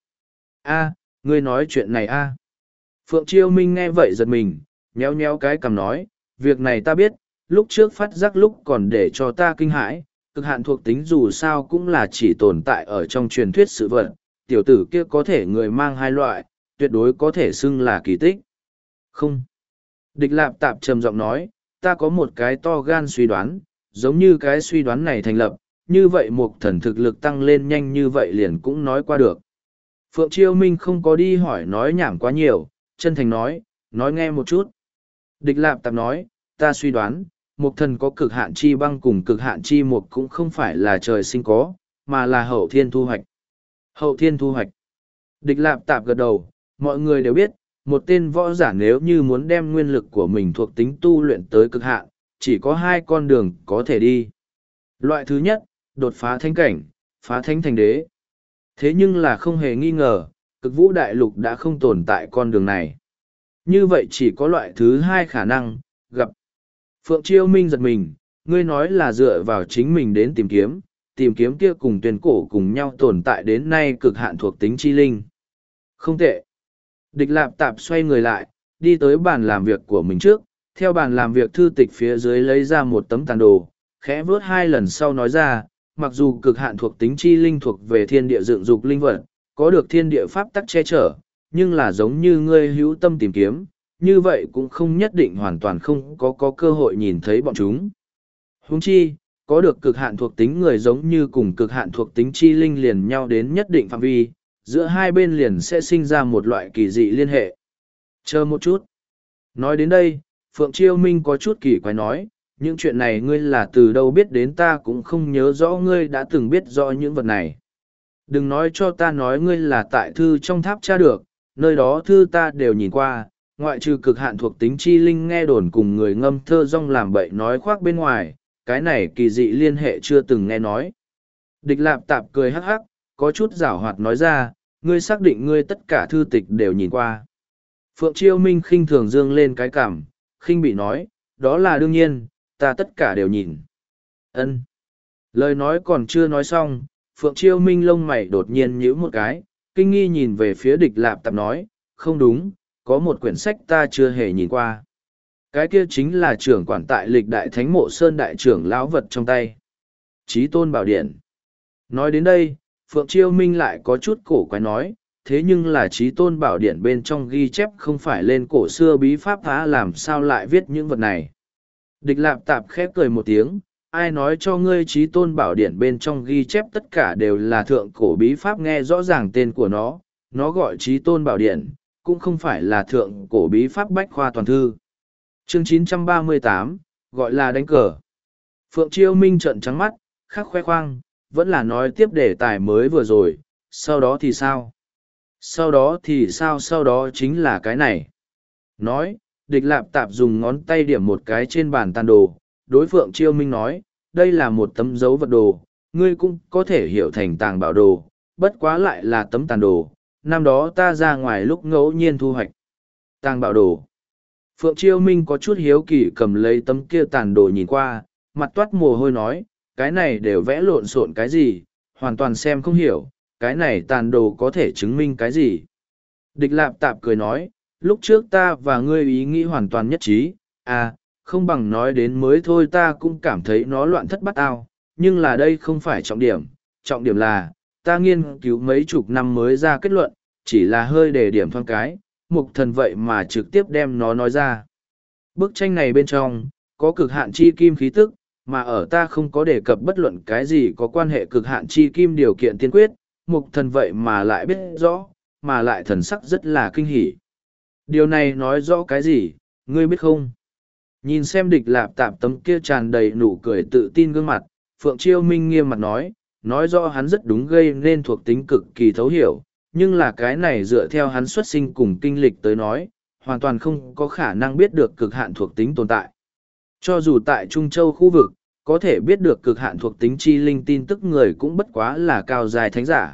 A, ngươi nói chuyện này a? Phượng Chiêu Minh nghe vậy giật mình, nhéo nhéo cái cằm nói, việc này ta biết, lúc trước phát giác lúc còn để cho ta kinh hãi, cực hạn thuộc tính dù sao cũng là chỉ tồn tại ở trong truyền thuyết sự vật, tiểu tử kia có thể người mang hai loại, tuyệt đối có thể xưng là kỳ tích. Không. Địch lạp tạp trầm giọng nói, ta có một cái to gan suy đoán, giống như cái suy đoán này thành lập, như vậy một thần thực lực tăng lên nhanh như vậy liền cũng nói qua được. Phượng Chiêu Minh không có đi hỏi nói nhảm quá nhiều, chân thành nói, nói nghe một chút. Địch lạp tạp nói, ta suy đoán, một thần có cực hạn chi băng cùng cực hạn chi mục cũng không phải là trời sinh có, mà là hậu thiên thu hoạch. Hậu thiên thu hoạch. Địch lạp tạp gật đầu, mọi người đều biết, một tên võ giả nếu như muốn đem nguyên lực của mình thuộc tính tu luyện tới cực hạn, chỉ có hai con đường có thể đi. Loại thứ nhất, đột phá thánh cảnh, phá thánh thành đế. Thế nhưng là không hề nghi ngờ, cực vũ đại lục đã không tồn tại con đường này. Như vậy chỉ có loại thứ hai khả năng, gặp. Phượng Chiêu Minh giật mình, ngươi nói là dựa vào chính mình đến tìm kiếm, tìm kiếm kia cùng tuyển cổ cùng nhau tồn tại đến nay cực hạn thuộc tính chi linh. Không tệ. Địch lạp tạp xoay người lại, đi tới bàn làm việc của mình trước, theo bàn làm việc thư tịch phía dưới lấy ra một tấm tàn đồ, khẽ vớt hai lần sau nói ra, mặc dù cực hạn thuộc tính chi linh thuộc về thiên địa dựng dục linh vật, có được thiên địa pháp tắc che chở, nhưng là giống như ngươi hữu tâm tìm kiếm, như vậy cũng không nhất định hoàn toàn không có có cơ hội nhìn thấy bọn chúng. Huống chi, có được cực hạn thuộc tính người giống như cùng cực hạn thuộc tính chi linh liền nhau đến nhất định phạm vi, giữa hai bên liền sẽ sinh ra một loại kỳ dị liên hệ. Chờ một chút. Nói đến đây, Phượng Chiêu Minh có chút kỳ quái nói, những chuyện này ngươi là từ đâu biết đến, ta cũng không nhớ rõ ngươi đã từng biết rõ những vật này. Đừng nói cho ta nói ngươi là tại thư trong tháp tra được, nơi đó thư ta đều nhìn qua, ngoại trừ cực hạn thuộc tính chi linh nghe đồn cùng người ngâm thơ rong làm bậy nói khoác bên ngoài, cái này kỳ dị liên hệ chưa từng nghe nói. Địch lạp tạp cười hắc hắc, có chút giảo hoạt nói ra, ngươi xác định ngươi tất cả thư tịch đều nhìn qua. Phượng Chiêu Minh khinh thường dương lên cái cảm, khinh bị nói, đó là đương nhiên, ta tất cả đều nhìn. Ân. Lời nói còn chưa nói xong, Phượng Chiêu Minh lông mày đột nhiên nhíu một cái, kinh nghi nhìn về phía địch lạp tạp nói, không đúng, có một quyển sách ta chưa hề nhìn qua. Cái kia chính là trưởng quản tại lịch đại thánh mộ sơn đại trưởng lão vật trong tay. Chí tôn bảo điện. Nói đến đây, Phượng Chiêu Minh lại có chút cổ quái nói, thế nhưng là chí tôn bảo điện bên trong ghi chép không phải lên cổ xưa bí pháp phá làm sao lại viết những vật này. Địch lạp tạp khép cười một tiếng, ai nói cho ngươi chí tôn bảo điện bên trong ghi chép tất cả đều là thượng cổ bí pháp, nghe rõ ràng tên của nó, nó gọi chí tôn bảo điện, cũng không phải là thượng cổ bí pháp bách khoa toàn thư. Chương chín trăm ba mươi tám, gọi là đánh cờ. Phượng Chiêu Minh trợn trắng mắt, khắc khoe khoang, vẫn là nói tiếp đề tài mới vừa rồi, sau đó thì sao? Sau đó thì sao? Sau đó chính là cái này. Nói, địch lạp tạp dùng ngón tay điểm một cái trên bàn tàn đồ, đối Phượng Chiêu Minh nói, đây là một tấm dấu vật đồ, ngươi cũng có thể hiểu thành tàng bảo đồ, bất quá lại là tấm tàn đồ, năm đó ta ra ngoài lúc ngẫu nhiên thu hoạch. Tàng bảo đồ. Phượng Chiêu Minh có chút hiếu kỳ cầm lấy tấm kia tàn đồ nhìn qua, mặt toát mồ hôi nói, cái này đều vẽ lộn xộn cái gì, hoàn toàn xem không hiểu, cái này tàn đồ có thể chứng minh cái gì. Địch lạp tạp cười nói, lúc trước ta và ngươi ý nghĩ hoàn toàn nhất trí, à, không bằng nói đến mới thôi, ta cũng cảm thấy nó loạn thất bát ao, nhưng là đây không phải trọng điểm, trọng điểm là, ta nghiên cứu mấy chục năm mới ra kết luận, chỉ là hơi để điểm thoáng cái, mục thần vậy mà trực tiếp đem nó nói ra. Bức tranh này bên trong, có cực hạn chi kim khí tức, mà ở ta không có đề cập bất luận cái gì có quan hệ cực hạn chi kim điều kiện tiên quyết, mục thần vậy mà lại biết rõ, mà lại thần sắc rất là kinh hỉ. Điều này nói rõ cái gì, ngươi biết không? Nhìn xem địch lạp tạp tấm kia tràn đầy nụ cười tự tin gương mặt, Phượng Chiêu Minh nghiêm mặt nói, nói rõ hắn rất đúng, gây nên thuộc tính cực kỳ thấu hiểu, nhưng là cái này dựa theo hắn xuất sinh cùng kinh lịch tới nói, hoàn toàn không có khả năng biết được cực hạn thuộc tính tồn tại. Cho dù tại Trung Châu khu vực, có thể biết được cực hạn thuộc tính chi linh tin tức người cũng bất quá là cao dài thánh giả.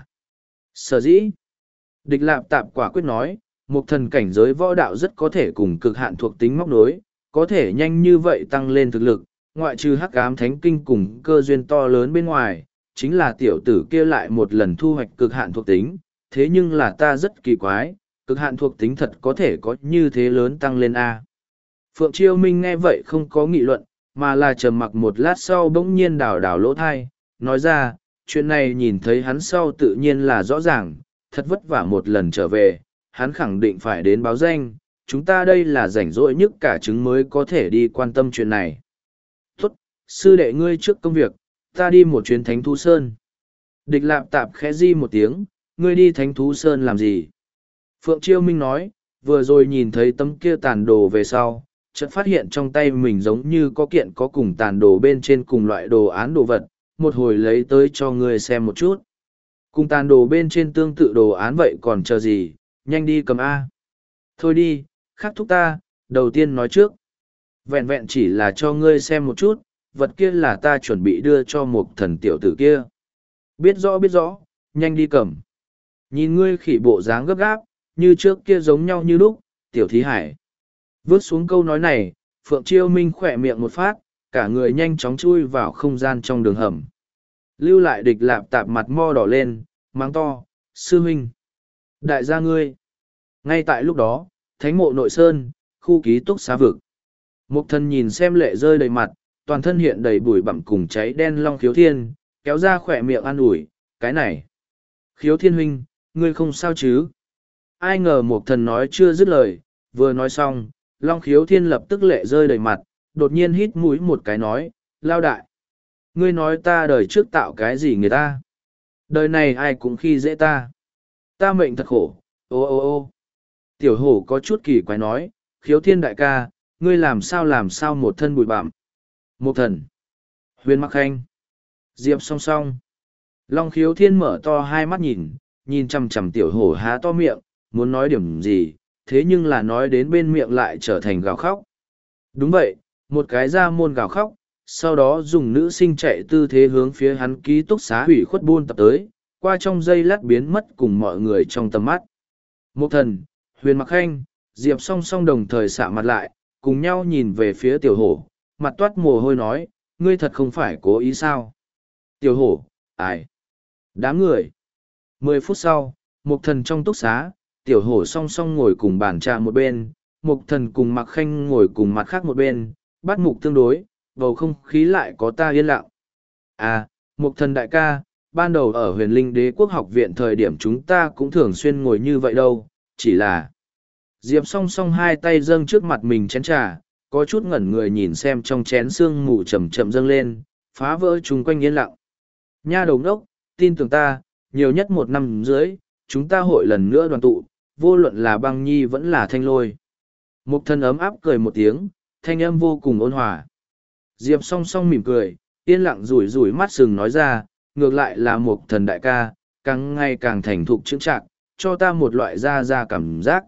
Sở dĩ, địch lạp tạp quả quyết nói, một thần cảnh giới võ đạo rất có thể cùng cực hạn thuộc tính móc nối, có thể nhanh như vậy tăng lên thực lực, ngoại trừ hắc ám thánh kinh cùng cơ duyên to lớn bên ngoài, chính là tiểu tử kia lại một lần thu hoạch cực hạn thuộc tính, thế nhưng là ta rất kỳ quái, cực hạn thuộc tính thật có thể có như thế lớn tăng lên A. Phượng Chiêu Minh nghe vậy không có nghị luận, mà là trầm mặc một lát sau bỗng nhiên đảo đảo lỗ thai, nói ra, chuyện này nhìn thấy hắn sau tự nhiên là rõ ràng, thật vất vả một lần trở về, hắn khẳng định phải đến báo danh, chúng ta đây là rảnh rỗi nhất cả chứng mới có thể đi quan tâm chuyện này. Tốt, sư đệ ngươi trước công việc, ta đi một chuyến Thánh Thú Sơn. Địch lạp tạp khẽ di một tiếng, ngươi đi Thánh Thú Sơn làm gì? Phượng Chiêu Minh nói, vừa rồi nhìn thấy tấm kia tàn đồ về sau, chợt phát hiện trong tay mình giống như có kiện có cùng tàn đồ bên trên cùng loại đồ án đồ vật, một hồi lấy tới cho ngươi xem một chút. Cùng tàn đồ bên trên tương tự đồ án vậy còn chờ gì, nhanh đi cầm A. Thôi đi, khắc thúc ta, đầu tiên nói trước. Vẹn vẹn chỉ là cho ngươi xem một chút, vật kia là ta chuẩn bị đưa cho một thần tiểu tử kia. Biết rõ biết rõ, nhanh đi cầm. Nhìn ngươi khỉ bộ dáng gấp gáp, như trước kia giống nhau như lúc, tiểu thí hải. Vớt xuống câu nói này, Phượng Chiêu Minh khỏe miệng một phát, cả người nhanh chóng chui vào không gian trong đường hầm. Lưu lại địch lạp tạp mặt mo đỏ lên, mắng to, sư huynh. Đại gia ngươi. Ngay tại lúc đó, thánh mộ nội sơn, khu ký túc xá vực. Mục thần nhìn xem lệ rơi đầy mặt, toàn thân hiện đầy bụi bặm cùng cháy đen long khiếu thiên, kéo ra khỏe miệng an ủi, cái này. Khiếu thiên huynh, ngươi không sao chứ? Ai ngờ mục thần nói chưa dứt lời, vừa nói xong, long khiếu thiên lập tức lệ rơi đầy mặt, đột nhiên hít mũi một cái nói, lao đại. Ngươi nói ta đời trước tạo cái gì người ta? Đời này ai cũng khi dễ ta. Ta mệnh thật khổ, ô ô ô. Tiểu hổ có chút kỳ quái nói, khiếu thiên đại ca, ngươi làm sao làm sao một thân bụi bặm. Một thần. Huyền Mặc Khanh. Diệp song song. Long khiếu thiên mở to hai mắt nhìn, nhìn chằm chằm tiểu hổ há to miệng, muốn nói điểm gì, thế nhưng là nói đến bên miệng lại trở thành gào khóc. Đúng vậy, một cái ra môn gào khóc, sau đó dùng nữ sinh chạy tư thế hướng phía hắn ký túc xá hủy khuất buôn tập tới, qua trong giây lát biến mất cùng mọi người trong tầm mắt. Một thần, Huyền Mặc Khanh, Diệp song song đồng thời xạ mặt lại, cùng nhau nhìn về phía tiểu hổ, mặt toát mồ hôi nói, ngươi thật không phải cố ý sao? Tiểu hổ, ai? Đám người. Mười phút sau, Mục Thần trong túc xá, tiểu hổ song song ngồi cùng bàn trà một bên, Mục Thần cùng Mạc Khanh ngồi cùng mặt khác một bên, bắt mục tương đối, bầu không khí lại có ta yên lặng. À, Mục Thần đại ca, ban đầu ở huyền linh đế quốc học viện thời điểm chúng ta cũng thường xuyên ngồi như vậy đâu, chỉ là... Diệp song song hai tay dâng trước mặt mình chén trà, có chút ngẩn người nhìn xem trong chén sương mù chậm chậm dâng lên, phá vỡ chung quanh yên lặng. Nha đầu đốc, tin tưởng ta, nhiều nhất một năm dưới, chúng ta hội lần nữa đoàn tụ, vô luận là băng nhi vẫn là thanh lôi. Mục Thần ấm áp cười một tiếng, thanh âm vô cùng ôn hòa. Diệp song song mỉm cười, yên lặng rủi rủi mắt sừng nói ra, ngược lại là Mục Thần đại ca, càng ngày càng thành thục chững chạc, cho ta một loại ra ra cảm giác.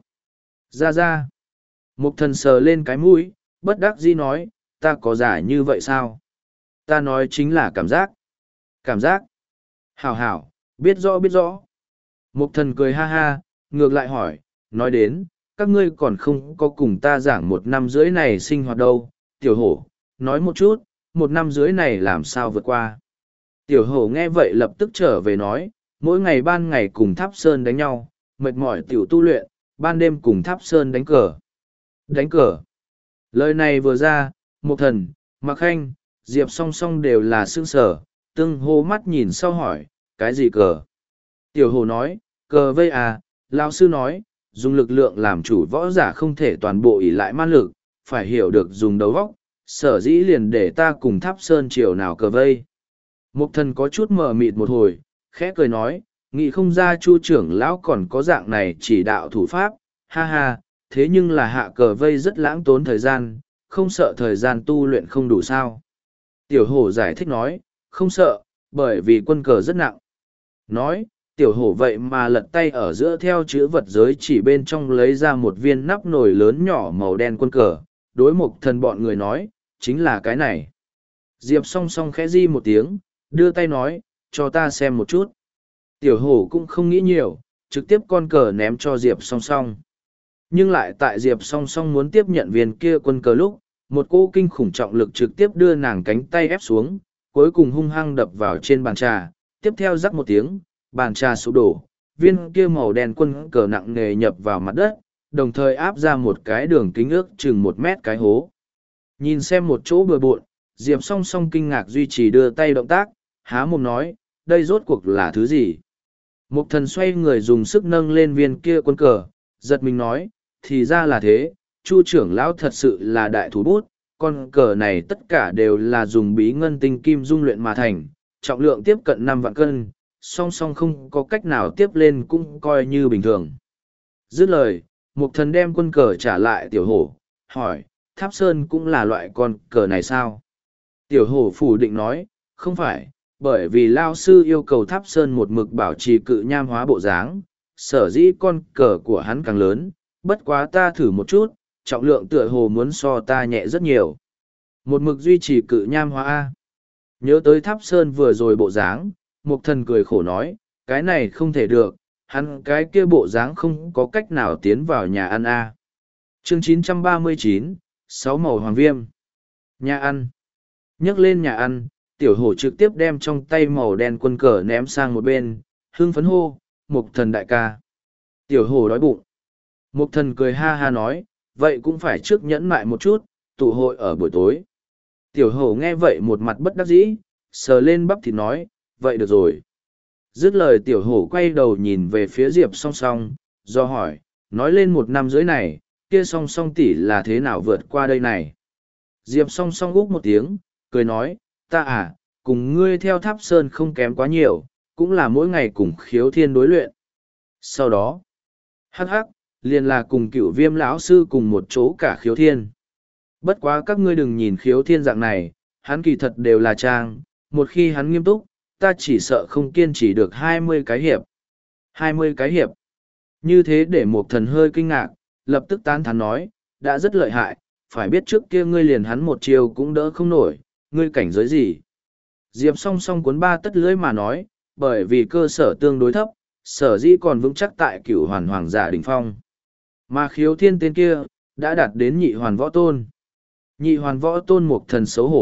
Ra ra. Mục Thần sờ lên cái mũi, bất đắc dĩ nói, ta có giả như vậy sao? Ta nói chính là cảm giác. Cảm giác. Hảo hảo, biết rõ biết rõ. Mục Thần cười ha ha, ngược lại hỏi, nói đến, các ngươi còn không có cùng ta giảng một năm rưỡi này sinh hoạt đâu. Tiểu hổ, nói một chút, một năm rưỡi này làm sao vượt qua. Tiểu hổ nghe vậy lập tức trở về nói, mỗi ngày ban ngày cùng Tháp Sơn đánh nhau, mệt mỏi tiểu tu luyện, ban đêm cùng Tháp Sơn đánh cờ. Đánh cờ. Lời này vừa ra, Mục Thần, Mạc Khanh, Diệp song song đều là sương sở, tương hô mắt nhìn sau hỏi, cái gì cờ? Tiểu hồ nói, cờ vây à, lão sư nói, dùng lực lượng làm chủ võ giả không thể toàn bộ ỷ lại man lực, phải hiểu được dùng đầu óc, sở dĩ liền để ta cùng Tháp Sơn chiều nào cờ vây. Mục Thần có chút mờ mịt một hồi, khẽ cười nói, nghĩ không ra Chu trưởng lão còn có dạng này chỉ đạo thủ pháp, ha ha, thế nhưng là hạ cờ vây rất lãng tốn thời gian, không sợ thời gian tu luyện không đủ sao. Tiểu hổ giải thích nói, không sợ, bởi vì quân cờ rất nặng. Nói, tiểu hổ vậy mà lật tay ở giữa theo chữ vật giới chỉ bên trong lấy ra một viên nắp nồi lớn nhỏ màu đen quân cờ, đối Mục Thần bọn người nói, chính là cái này. Diệp song song khẽ di một tiếng, đưa tay nói, cho ta xem một chút. Tiểu hổ cũng không nghĩ nhiều, trực tiếp con cờ ném cho Diệp song song. Nhưng lại tại Diệp song song muốn tiếp nhận viên kia quân cờ lúc, một cô kinh khủng trọng lực trực tiếp đưa nàng cánh tay ép xuống, cuối cùng hung hăng đập vào trên bàn trà, tiếp theo rắc một tiếng, bàn trà sụp đổ, viên kia màu đen quân cờ nặng nề nhập vào mặt đất, đồng thời áp ra một cái đường kính ước chừng một mét cái hố. Nhìn xem một chỗ bừa bộn, Diệp song song kinh ngạc duy trì đưa tay động tác, há mồm nói, đây rốt cuộc là thứ gì? Mục Thần xoay người dùng sức nâng lên viên kia quân cờ, giật mình nói, thì ra là thế, Chu trưởng lão thật sự là đại thủ bút, con cờ này tất cả đều là dùng bí ngân tinh kim dung luyện mà thành, trọng lượng tiếp cận năm vạn cân, song song không có cách nào tiếp lên cũng coi như bình thường. Dứt lời, Mục Thần đem quân cờ trả lại tiểu hổ, hỏi, Tháp Sơn cũng là loại con cờ này sao? Tiểu hổ phủ định nói, không phải, bởi vì Lao sư yêu cầu Tháp Sơn một mực bảo trì cự nham hóa bộ dáng, sở dĩ con cờ của hắn càng lớn, bất quá ta thử một chút, trọng lượng tựa hồ muốn so ta nhẹ rất nhiều. Một mực duy trì cự nham hóa A. Nhớ tới Tháp Sơn vừa rồi bộ dáng, Mục Thần cười khổ nói, cái này không thể được, hắn cái kia bộ dáng không có cách nào tiến vào nhà ăn A. Chương chín trăm ba mươi chín, sáu màu hoàng viêm. Nhà ăn. Nhấc lên nhà ăn, tiểu hổ trực tiếp đem trong tay màu đen quân cờ ném sang một bên, hưng phấn hô, Mục Thần đại ca. Tiểu hổ đói bụng. Mục Thần cười ha ha nói, vậy cũng phải trước nhẫn mại một chút, tụ hội ở buổi tối. Tiểu hổ nghe vậy một mặt bất đắc dĩ, sờ lên bắp thịt nói, vậy được rồi. Dứt lời tiểu hổ quay đầu nhìn về phía Diệp song song, do hỏi, nói lên một năm rưỡi này, kia song song tỷ là thế nào vượt qua đây này. Diệp song song úc một tiếng, cười nói, ta à, cùng ngươi theo Tháp Sơn không kém quá nhiều, cũng là mỗi ngày cùng khiếu thiên đối luyện. Sau đó, hắc hắc, liền là cùng cựu viêm lão sư cùng một chỗ cả khiếu thiên. Bất quá các ngươi đừng nhìn khiếu thiên dạng này, hắn kỳ thật đều là trang, một khi hắn nghiêm túc, ta chỉ sợ không kiên trì được hai mươi cái hiệp. hai mươi cái hiệp. Như thế để Mục Thần hơi kinh ngạc, lập tức tán thán nói, đã rất lợi hại, phải biết trước kia ngươi liền hắn một chiều cũng đỡ không nổi, ngươi cảnh giới gì. Diệp song song cuốn ba tất lưỡi mà nói, bởi vì cơ sở tương đối thấp, sở dĩ còn vững chắc tại cửu hoàn hoàng giả đỉnh phong. Mà khiếu thiên tên kia, đã đạt đến nhị hoàn võ tôn. Nhị hoàn võ tôn Mục Thần xấu hổ,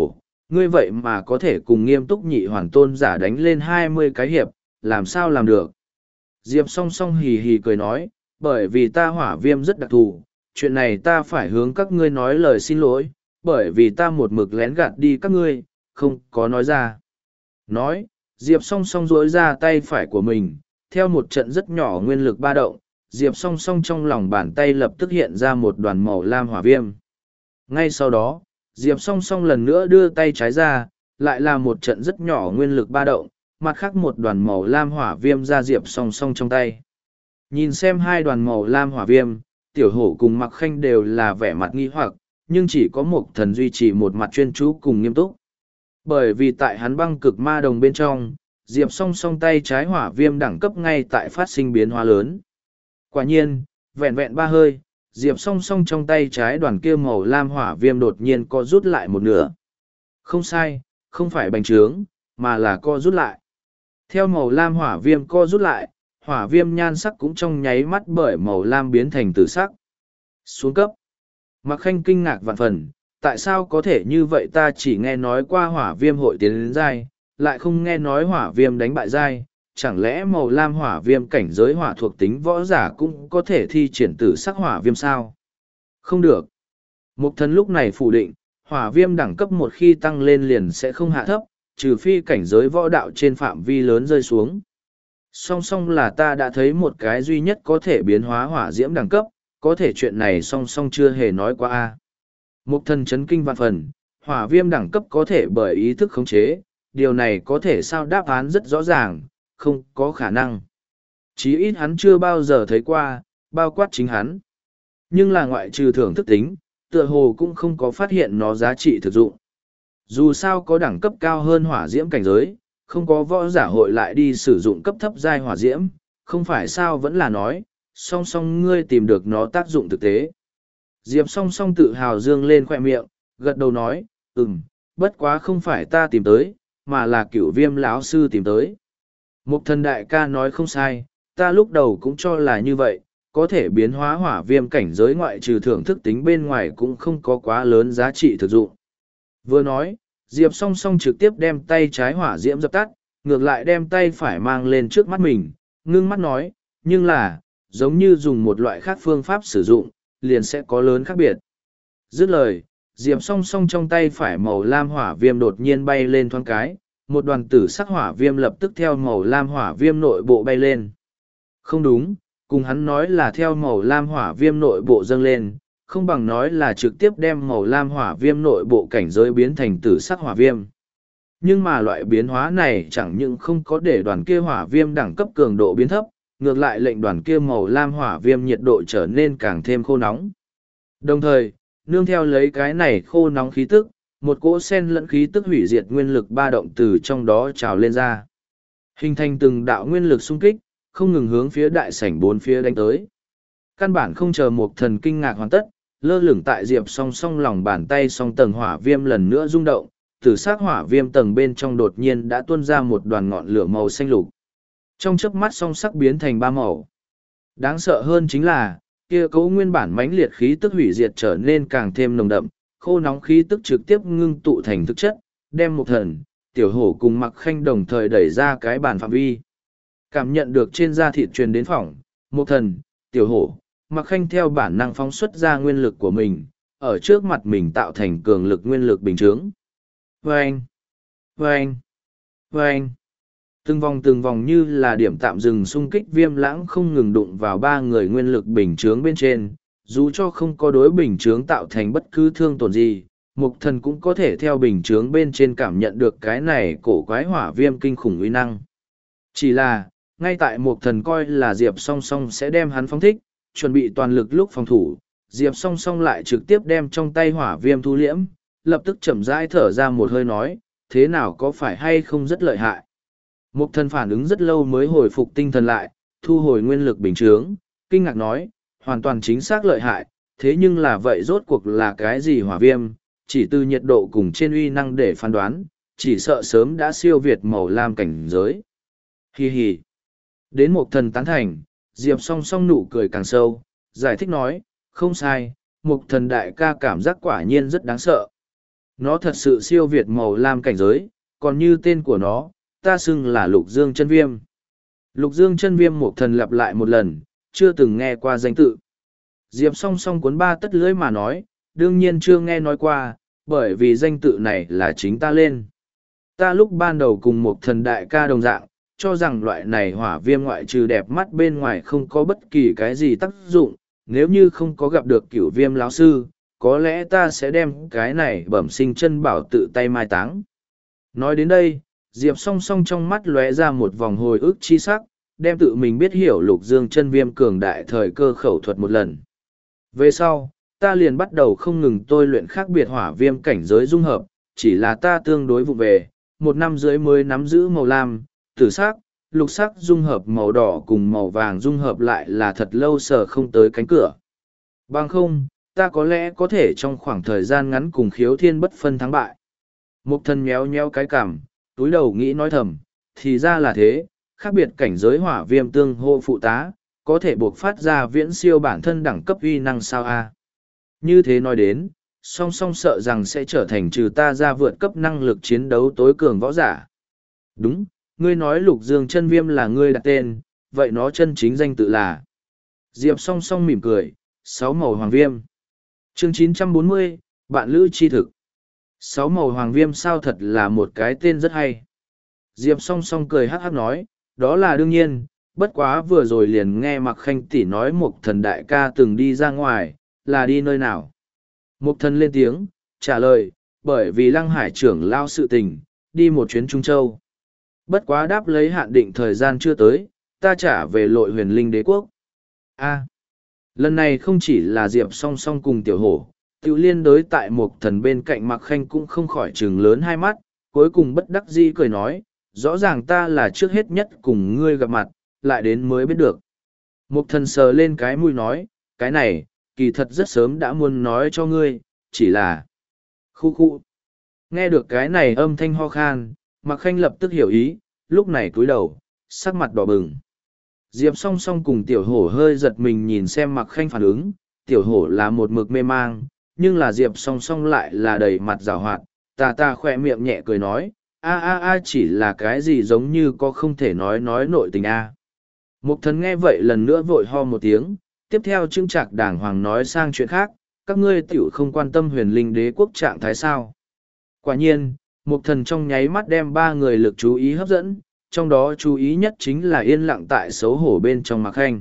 Ngươi vậy mà có thể cùng Nghiêm Túc Nhị Hoàn Tôn giả đánh lên hai mươi cái hiệp, làm sao làm được? Diệp song song hì hì cười nói, bởi vì ta hỏa viêm rất đặc thù, chuyện này ta phải hướng các ngươi nói lời xin lỗi, bởi vì ta một mực lén gạt đi các ngươi, không có nói ra. Nói, Diệp song song duỗi ra tay phải của mình, theo một trận rất nhỏ nguyên lực ba động, Diệp song song trong lòng bàn tay lập tức hiện ra một đoàn màu lam hỏa viêm. Ngay sau đó, Diệp song song lần nữa đưa tay trái ra, lại là một trận rất nhỏ nguyên lực ba động, mặt khác một đoàn màu lam hỏa viêm ra Diệp song song trong tay. Nhìn xem hai đoàn màu lam hỏa viêm, tiểu hổ cùng mặc khanh đều là vẻ mặt nghi hoặc, nhưng chỉ có một thần duy trì một mặt chuyên chú cùng nghiêm túc. Bởi vì tại hắn băng cực ma đồng bên trong, Diệp song song tay trái hỏa viêm đẳng cấp ngay tại phát sinh biến hóa lớn. Quả nhiên, vẹn vẹn ba hơi, Diệp song song trong tay trái đoàn kia màu lam hỏa viêm đột nhiên co rút lại một nửa. Không sai, không phải bành trướng, mà là co rút lại. Theo màu lam hỏa viêm co rút lại, hỏa viêm nhan sắc cũng trong nháy mắt bởi màu lam biến thành tử sắc. Xuống cấp. Mạc Khanh kinh ngạc vạn phần, tại sao có thể như vậy, ta chỉ nghe nói qua hỏa viêm hội tiến đến giai, lại không nghe nói hỏa viêm đánh bại giai, chẳng lẽ màu lam hỏa viêm cảnh giới hỏa thuộc tính võ giả cũng có thể thi triển tử sắc hỏa viêm sao? Không được. Mục thần lúc này phủ định, hỏa viêm đẳng cấp một khi tăng lên liền sẽ không hạ thấp, trừ phi cảnh giới võ đạo trên phạm vi lớn rơi xuống. Song song là ta đã thấy một cái duy nhất có thể biến hóa hỏa diễm đẳng cấp, có thể chuyện này song song chưa hề nói qua a. Mục thần chấn kinh vạn phần, hỏa viêm đẳng cấp có thể bởi ý thức khống chế, điều này có thể sao? Đáp án rất rõ ràng, không có khả năng. Chí ít hắn chưa bao giờ thấy qua, bao quát chính hắn. Nhưng là ngoại trừ thưởng thức tính, tựa hồ cũng không có phát hiện nó giá trị thực dụng. Dù sao có đẳng cấp cao hơn hỏa diễm cảnh giới, không có võ giả hội lại đi sử dụng cấp thấp giai hỏa diễm, không phải sao vẫn là nói, song song ngươi tìm được nó tác dụng thực tế. Diệp song song tự hào dương lên khoe miệng, gật đầu nói, ừm, bất quá không phải ta tìm tới, mà là cửu viêm lão sư tìm tới. Mục thần đại ca nói không sai, ta lúc đầu cũng cho là như vậy, có thể biến hóa hỏa viêm cảnh giới ngoại trừ thưởng thức tính bên ngoài cũng không có quá lớn giá trị thực dụng. Vừa nói, Diệp song song trực tiếp đem tay trái hỏa diễm dập tắt, ngược lại đem tay phải mang lên trước mắt mình, ngưng mắt nói, nhưng là, giống như dùng một loại khác phương pháp sử dụng, liền sẽ có lớn khác biệt. Dứt lời, Diệp song song trong tay phải màu lam hỏa viêm đột nhiên bay lên thoáng cái, một đoàn tử sắc hỏa viêm lập tức theo màu lam hỏa viêm nội bộ bay lên. Không đúng, cùng hắn nói là theo màu lam hỏa viêm nội bộ dâng lên, không bằng nói là trực tiếp đem màu lam hỏa viêm nội bộ cảnh giới biến thành tử sắc hỏa viêm. Nhưng mà loại biến hóa này chẳng những không có để đoàn kia hỏa viêm đẳng cấp cường độ biến thấp, ngược lại lệnh đoàn kia màu lam hỏa viêm nhiệt độ trở nên càng thêm khô nóng. Đồng thời, nương theo lấy cái này khô nóng khí tức, một cỗ sen lẫn khí tức hủy diệt nguyên lực ba động từ trong đó trào lên ra. Hình thành từng đạo nguyên lực xung kích, không ngừng hướng phía đại sảnh bốn phía đánh tới. Căn bản không chờ một thần kinh ngạc hoàn tất, lơ lửng tại Diệp song song lòng bàn tay song tầng hỏa viêm lần nữa rung động, từ sát hỏa viêm tầng bên trong đột nhiên đã tuôn ra một đoàn ngọn lửa màu xanh lục. Trong chớp mắt song sắc biến thành ba màu. Đáng sợ hơn chính là, kia cấu nguyên bản mãnh liệt khí tức hủy diệt trở nên càng thêm nồng đậm, khô nóng khí tức trực tiếp ngưng tụ thành thực chất, đem một thần, tiểu hổ cùng mặc khanh đồng thời đẩy ra cái bàn phạm vi. Cảm nhận được trên da thịt truyền đến phỏng, một thần, tiểu hổ, mặc khanh theo bản năng phóng xuất ra nguyên lực của mình, ở trước mặt mình tạo thành cường lực nguyên lực bình chướng. Vâng! Vâng! Vâng! Từng vòng từng vòng như là điểm tạm dừng xung kích viêm lãng không ngừng đụng vào ba người nguyên lực bình chướng bên trên, dù cho không có đối bình chướng tạo thành bất cứ thương tổn gì, mục thần cũng có thể theo bình chướng bên trên cảm nhận được cái này cổ quái hỏa viêm kinh khủng uy năng. Chỉ là, ngay tại mục thần coi là Diệp song song sẽ đem hắn phóng thích, chuẩn bị toàn lực lúc phòng thủ, Diệp song song lại trực tiếp đem trong tay hỏa viêm thu liễm, lập tức chậm rãi thở ra một hơi nói, thế nào có phải hay không rất lợi hại. Mục thần phản ứng rất lâu mới hồi phục tinh thần lại, thu hồi nguyên lực bình chướng, kinh ngạc nói, hoàn toàn chính xác lợi hại, thế nhưng là vậy rốt cuộc là cái gì hỏa viêm, chỉ từ nhiệt độ cùng trên uy năng để phán đoán, chỉ sợ sớm đã siêu việt màu lam cảnh giới. Hi hi. Đến mục thần tán thành, Diệp song song nụ cười càng sâu, giải thích nói, không sai, mục thần đại ca cảm giác quả nhiên rất đáng sợ. Nó thật sự siêu việt màu lam cảnh giới, còn như tên của nó, ta xưng là Lục Dương Chân Viêm. Lục Dương Chân Viêm Mộc Thần lặp lại một lần, chưa từng nghe qua danh tự. Diệp song song cuốn ba tất lưỡi mà nói, đương nhiên chưa nghe nói qua, bởi vì danh tự này là chính ta lên. Ta lúc ban đầu cùng Mộc Thần đại ca đồng dạng, cho rằng loại này hỏa viêm ngoại trừ đẹp mắt bên ngoài không có bất kỳ cái gì tác dụng, nếu như không có gặp được cửu viêm lão sư, có lẽ ta sẽ đem cái này bẩm sinh chân bảo tự tay mai táng. Nói đến đây, Diệp song song trong mắt lóe ra một vòng hồi ức chi sắc, đem tự mình biết hiểu Lục Dương Chân Viêm cường đại thời cơ khẩu thuật một lần. Về sau, ta liền bắt đầu không ngừng tôi luyện khác biệt hỏa viêm cảnh giới dung hợp, chỉ là ta tương đối vụ về, một năm dưới mới nắm giữ màu lam, tử sắc, lục sắc dung hợp màu đỏ cùng màu vàng dung hợp lại là thật lâu sờ không tới cánh cửa. Bằng không, ta có lẽ có thể trong khoảng thời gian ngắn cùng khiếu thiên bất phân thắng bại. Mục Thần méo méo cái cằm, túi đầu nghĩ nói thầm, thì ra là thế, khác biệt cảnh giới hỏa viêm tương hô phụ tá, có thể buộc phát ra viễn siêu bản thân đẳng cấp uy năng sao a. Như thế nói đến, song song sợ rằng sẽ trở thành trừ ta ra vượt cấp năng lực chiến đấu tối cường võ giả. Đúng, ngươi nói Lục Dương Chân Viêm là ngươi đặt tên, vậy nó chân chính danh tự là. Diệp song song mỉm cười, sáu màu hoàng viêm. Chương chín trăm bốn mươi, Bạn lữ chi thực. Sáu màu hoàng viêm sao thật là một cái tên rất hay. Diệp song song cười hắc hắc nói, đó là đương nhiên, bất quá vừa rồi liền nghe Mạc Khanh tỷ nói Mộc Thần đại ca từng đi ra ngoài, là đi nơi nào. Mộc Thần lên tiếng, trả lời, bởi vì Lăng Hải trưởng lao sự tình, đi một chuyến Trung Châu. Bất quá đáp lấy hạn định thời gian chưa tới, ta trả về lội huyền linh đế quốc. A. Lần này không chỉ là Diệp song song cùng tiểu hổ, tiểu liên đối tại Mộc Thần bên cạnh Mạc Khanh cũng không khỏi trừng lớn hai mắt, cuối cùng bất đắc dĩ cười nói, rõ ràng ta là trước hết nhất cùng ngươi gặp mặt, lại đến mới biết được. Mộc Thần sờ lên cái mũi nói, cái này, kỳ thật rất sớm đã muốn nói cho ngươi, chỉ là... Khu khu. Nghe được cái này âm thanh ho khan, Mạc Khanh lập tức hiểu ý, lúc này cúi đầu, sắc mặt đỏ bừng. Diệp song song cùng tiểu hổ hơi giật mình nhìn xem Mạc Khanh phản ứng, tiểu hổ là một mực mê mang, nhưng là Diệp song song lại là đầy mặt rào hoạt, ta ta khoe miệng nhẹ cười nói, a a a chỉ là cái gì giống như có không thể nói nói nội tình a. Mục Thần nghe vậy lần nữa vội ho một tiếng, tiếp theo trưng trạc đàng hoàng nói sang chuyện khác, các ngươi tiểu không quan tâm huyền linh đế quốc trạng thái sao. Quả nhiên, Mục Thần trong nháy mắt đem ba người lực chú ý hấp dẫn, trong đó chú ý nhất chính là yên lặng tại xấu hổ bên trong Mạc Khanh.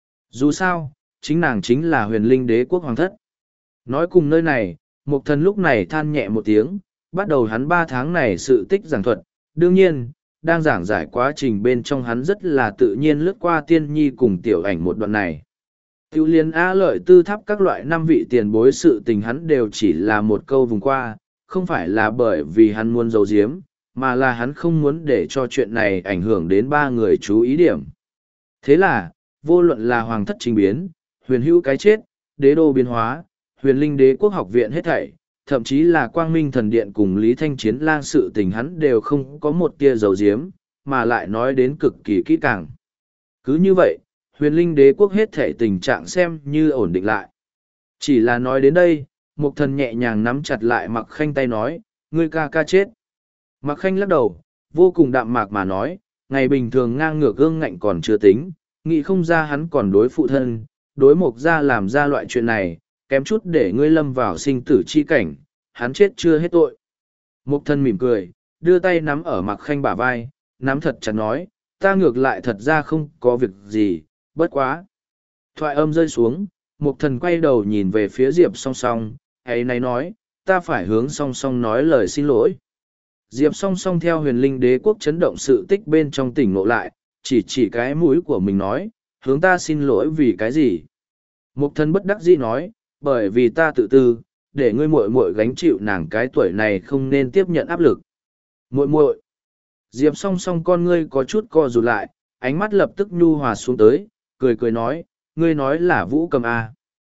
Dù sao, chính nàng chính là huyền linh đế quốc hoàng thất. Nói cùng nơi này, Mục Thần lúc này than nhẹ một tiếng, bắt đầu hắn ba tháng này sự tích giảng thuật, đương nhiên, đang giảng giải quá trình bên trong hắn rất là tự nhiên lướt qua tiên nhi cùng tiểu ảnh một đoạn này. Tiểu liên á lợi tư tháp các loại năm vị tiền bối sự tình hắn đều chỉ là một câu vùng qua, không phải là bởi vì hắn muốn giấu giếm, mà là hắn không muốn để cho chuyện này ảnh hưởng đến ba người chú ý điểm. Thế là, vô luận là hoàng thất trình biến, huyền hữu cái chết, đế đô biến hóa, huyền linh đế quốc học viện hết thảy, thậm chí là quang minh thần điện cùng Lý Thanh Chiến lang sự tình hắn đều không có một tia dầu diếm, mà lại nói đến cực kỳ kỹ càng. Cứ như vậy, huyền linh đế quốc hết thể tình trạng xem như ổn định lại. Chỉ là nói đến đây, Mục Thần nhẹ nhàng nắm chặt lại Mạc Khanh tay nói, ngươi ca ca chết. Mạc Khanh lắc đầu, vô cùng đạm mạc mà nói, ngày bình thường ngang ngược gương ngạnh còn chưa tính, nghĩ không ra hắn còn đối phụ thân, đối Mục gia làm ra loại chuyện này, kém chút để ngươi lâm vào sinh tử chi cảnh, hắn chết chưa hết tội. Mục Thần mỉm cười, đưa tay nắm ở Mạc Khanh bả vai, nắm thật chặt nói, ta ngược lại thật ra không có việc gì, bất quá. Thoại âm rơi xuống, Mục Thần quay đầu nhìn về phía Diệp song song, ấy này nói, ta phải hướng song song nói lời xin lỗi. Diệp song song theo huyền linh đế quốc chấn động sự tích bên trong tỉnh ngộ lại, chỉ chỉ cái mũi của mình nói, hướng ta xin lỗi vì cái gì. Mục Thần bất đắc dĩ nói, bởi vì ta tự tư, để ngươi muội muội gánh chịu nàng cái tuổi này không nên tiếp nhận áp lực. Muội muội. Diệp song song con ngươi có chút co rụt lại, ánh mắt lập tức nhu hòa xuống tới, cười cười nói, ngươi nói là Vũ Cầm A.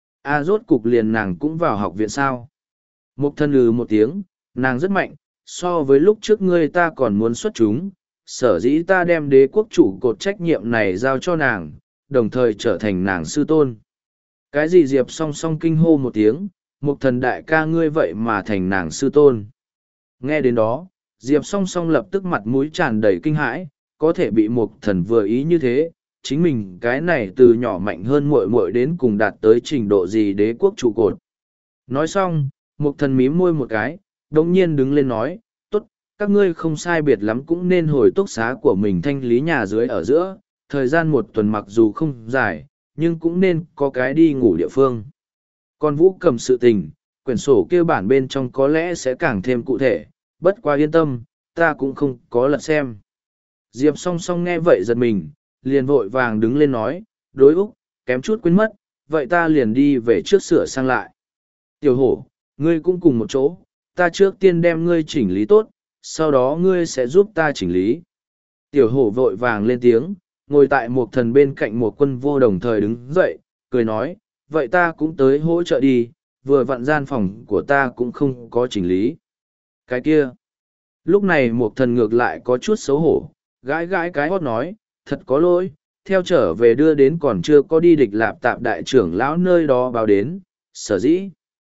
A rốt cục liền nàng cũng vào học viện sao. Mục Thần lừ một tiếng, nàng rất mạnh, so với lúc trước ngươi ta còn muốn xuất chúng, sở dĩ ta đem đế quốc chủ cột trách nhiệm này giao cho nàng, đồng thời trở thành nàng sư tôn. Cái gì Diệp song song kinh hô một tiếng, một thần đại ca ngươi vậy mà thành nàng sư tôn. Nghe đến đó, Diệp song song lập tức mặt mũi tràn đầy kinh hãi, có thể bị một thần vừa ý như thế, chính mình cái này từ nhỏ mạnh hơn muội muội đến cùng đạt tới trình độ gì đế quốc trụ cột. Nói xong, một thần mím môi một cái, đồng nhiên đứng lên nói, tốt, các ngươi không sai biệt lắm cũng nên hồi túc xá của mình thanh lý nhà dưới ở giữa, thời gian một tuần mặc dù không dài, nhưng cũng nên có cái đi ngủ địa phương. Còn Vũ Cầm sự tình, quyển sổ kia bản bên trong có lẽ sẽ càng thêm cụ thể, bất quá yên tâm, ta cũng không có lật xem. Diệp song song nghe vậy giật mình, liền vội vàng đứng lên nói, đối Úc, kém chút quên mất, vậy ta liền đi về trước sửa sang lại. Tiểu hổ, ngươi cũng cùng một chỗ, ta trước tiên đem ngươi chỉnh lý tốt, sau đó ngươi sẽ giúp ta chỉnh lý. Tiểu hổ vội vàng lên tiếng, ngồi tại một thần bên cạnh một quân vô đồng thời đứng dậy, cười nói, vậy ta cũng tới hỗ trợ đi, vừa vặn gian phòng của ta cũng không có chỉnh lý. Cái kia, lúc này một thần ngược lại có chút xấu hổ, gãi gãi cái hót nói, thật có lỗi, theo trở về đưa đến còn chưa có đi địch lạp tạp đại trưởng lão nơi đó báo đến, sở dĩ.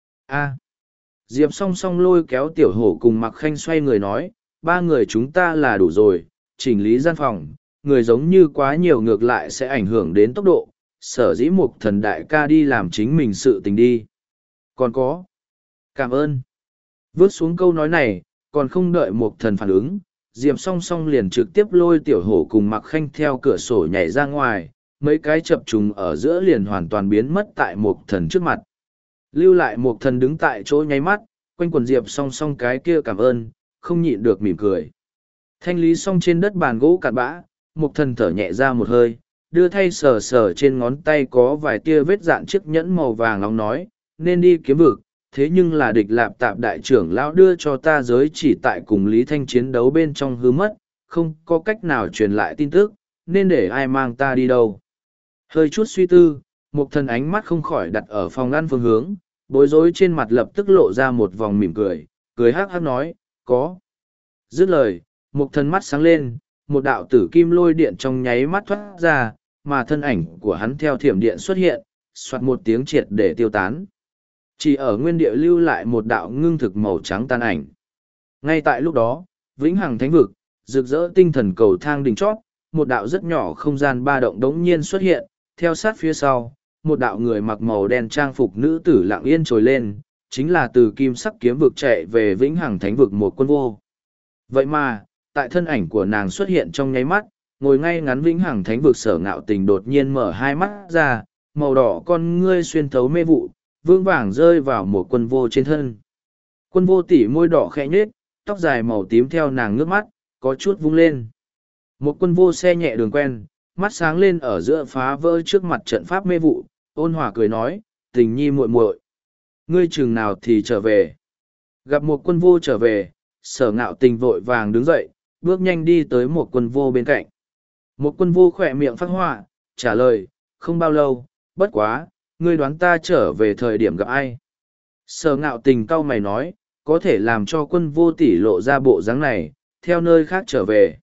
A. Diệp song song lôi kéo tiểu hổ cùng mặc khanh xoay người nói, ba người chúng ta là đủ rồi, chỉnh lý gian phòng, người giống như quá nhiều ngược lại sẽ ảnh hưởng đến tốc độ, sở dĩ một thần đại ca đi làm chính mình sự tình đi. Còn có. Cảm ơn. Vớt xuống câu nói này, còn không đợi một thần phản ứng, Diệp song song liền trực tiếp lôi tiểu hổ cùng mặc khanh theo cửa sổ nhảy ra ngoài, mấy cái chập trùng ở giữa liền hoàn toàn biến mất tại một thần trước mặt. Lưu lại một thần đứng tại chỗ nháy mắt, quanh quần Diệp song song cái kia cảm ơn, không nhịn được mỉm cười. Thanh lý xong trên đất bàn gỗ cặn bã, một thần thở nhẹ ra một hơi, đưa thay sờ sờ trên ngón tay có vài tia vết dạn chiếc nhẫn màu vàng nóng nói, nên đi kiếm vực, thế nhưng là địch lạp tạp đại trưởng lão đưa cho ta giới chỉ tại cùng Lý Thanh chiến đấu bên trong hư mất, không có cách nào truyền lại tin tức, nên để ai mang ta đi đâu. Hơi chút suy tư, một thần ánh mắt không khỏi đặt ở phòng ăn phương hướng, bối rối trên mặt lập tức lộ ra một vòng mỉm cười, cười hắc hắc nói, có. Dứt lời, một thần mắt sáng lên, một đạo tử kim lôi điện trong nháy mắt thoát ra, mà thân ảnh của hắn theo thiểm điện xuất hiện, soạt một tiếng triệt để tiêu tán. Chỉ ở nguyên địa lưu lại một đạo ngưng thực màu trắng tan ảnh. Ngay tại lúc đó, vĩnh hằng thánh vực, rực rỡ tinh thần cầu thang đỉnh chót, một đạo rất nhỏ không gian ba động đống nhiên xuất hiện, theo sát phía sau, một đạo người mặc màu đen trang phục nữ tử lặng yên trồi lên, chính là từ kim sắc kiếm vực chạy về vĩnh hằng thánh vực một quân vô. Vậy mà, tại thân ảnh của nàng xuất hiện trong nháy mắt, ngồi ngay ngắn vĩnh hằng thánh vực Sở Ngạo Tình đột nhiên mở hai mắt ra, màu đỏ con ngươi xuyên thấu mê vụ, vương vàng rơi vào một quân vô trên thân. Quân vô tỉ môi đỏ khẽ nhếch, tóc dài màu tím theo nàng ngước mắt, có chút vung lên. Một quân vô xe nhẹ đường quen, mắt sáng lên ở giữa phá vỡ trước mặt trận pháp mê vụ, ôn hòa cười nói, tình nhi muội muội, ngươi chừng nào thì trở về. Gặp một quân vô trở về, Sở Ngạo Tình vội vàng đứng dậy, bước nhanh đi tới một quân vô bên cạnh. Một quân vô khỏe miệng phát họa, trả lời, không bao lâu, bất quá, ngươi đoán ta trở về thời điểm gặp ai. Sở Ngạo Tình cau mày nói, có thể làm cho quân vô tỷ lộ ra bộ dáng này, theo nơi khác trở về.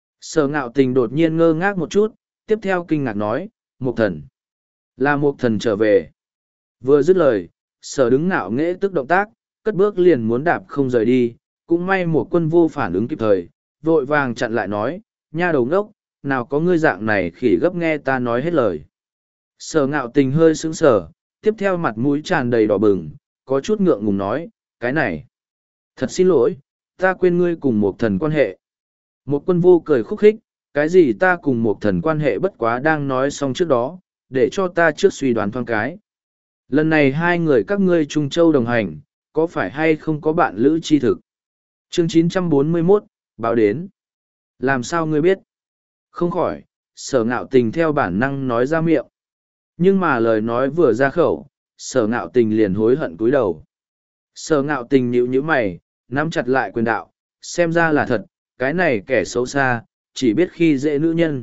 Sở Ngạo Tình đột nhiên ngơ ngác một chút, tiếp theo kinh ngạc nói, Mục Thần. Là Mục Thần trở về. Vừa dứt lời, sở đứng ngạo nghễ tức động tác, cất bước liền muốn đạp không rời đi, cũng may một quân vô phản ứng kịp thời, vội vàng chặn lại nói, nha đầu ngốc, nào có ngươi dạng này khỉ gấp nghe ta nói hết lời. Sở Ngạo Tình hơi sững sờ, tiếp theo mặt mũi tràn đầy đỏ bừng, có chút ngượng ngùng nói, cái này. Thật xin lỗi, ta quên ngươi cùng một thần quan hệ. Một quân vô cười khúc khích, cái gì ta cùng một thần quan hệ bất quá đang nói xong trước đó, để cho ta trước suy đoán thoáng cái. Lần này hai người các ngươi Trung Châu đồng hành, có phải hay không có bạn lữ chi thực? Chương chín trăm bốn mươi mốt, báo đến. Làm sao ngươi biết? Không khỏi, Sở Ngạo Tình theo bản năng nói ra miệng. Nhưng mà lời nói vừa ra khẩu, Sở Ngạo Tình liền hối hận cúi đầu. Sở Ngạo Tình nhíu nhíu mày, nắm chặt lại quyền đạo, xem ra là thật, cái này kẻ xấu xa, chỉ biết khi dễ nữ nhân.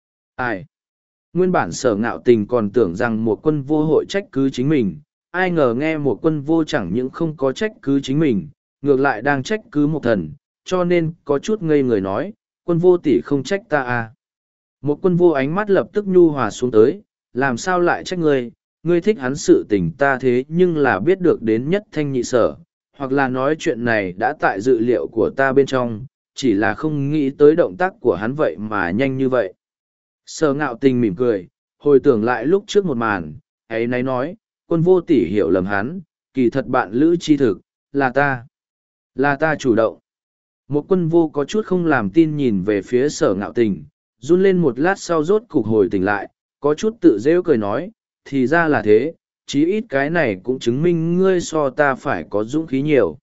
Ai? Nguyên bản Sở Ngạo Tình còn tưởng rằng một quân vô hội trách cứ chính mình, ai ngờ nghe một quân vô chẳng những không có trách cứ chính mình, ngược lại đang trách cứ một thần, cho nên có chút ngây người nói, quân vô tỷ không trách ta à. Một quân vô ánh mắt lập tức nhu hòa xuống tới, làm sao lại trách ngươi, ngươi thích hắn sự tình ta thế nhưng là biết được đến nhất thanh nhị sở, hoặc là nói chuyện này đã tại dự liệu của ta bên trong, chỉ là không nghĩ tới động tác của hắn vậy mà nhanh như vậy. Sở Ngạo Tình mỉm cười, hồi tưởng lại lúc trước một màn, ấy nấy nói, Quân Vô tỷ hiểu lầm hắn, kỳ thật bạn lữ chi thực, là ta. Là ta chủ động. Một Quân Vô có chút không làm tin nhìn về phía Sở Ngạo Tình, run lên một lát sau rốt cục hồi tỉnh lại, có chút tự rêu cười nói, thì ra là thế, chí ít cái này cũng chứng minh ngươi so ta phải có dũng khí nhiều.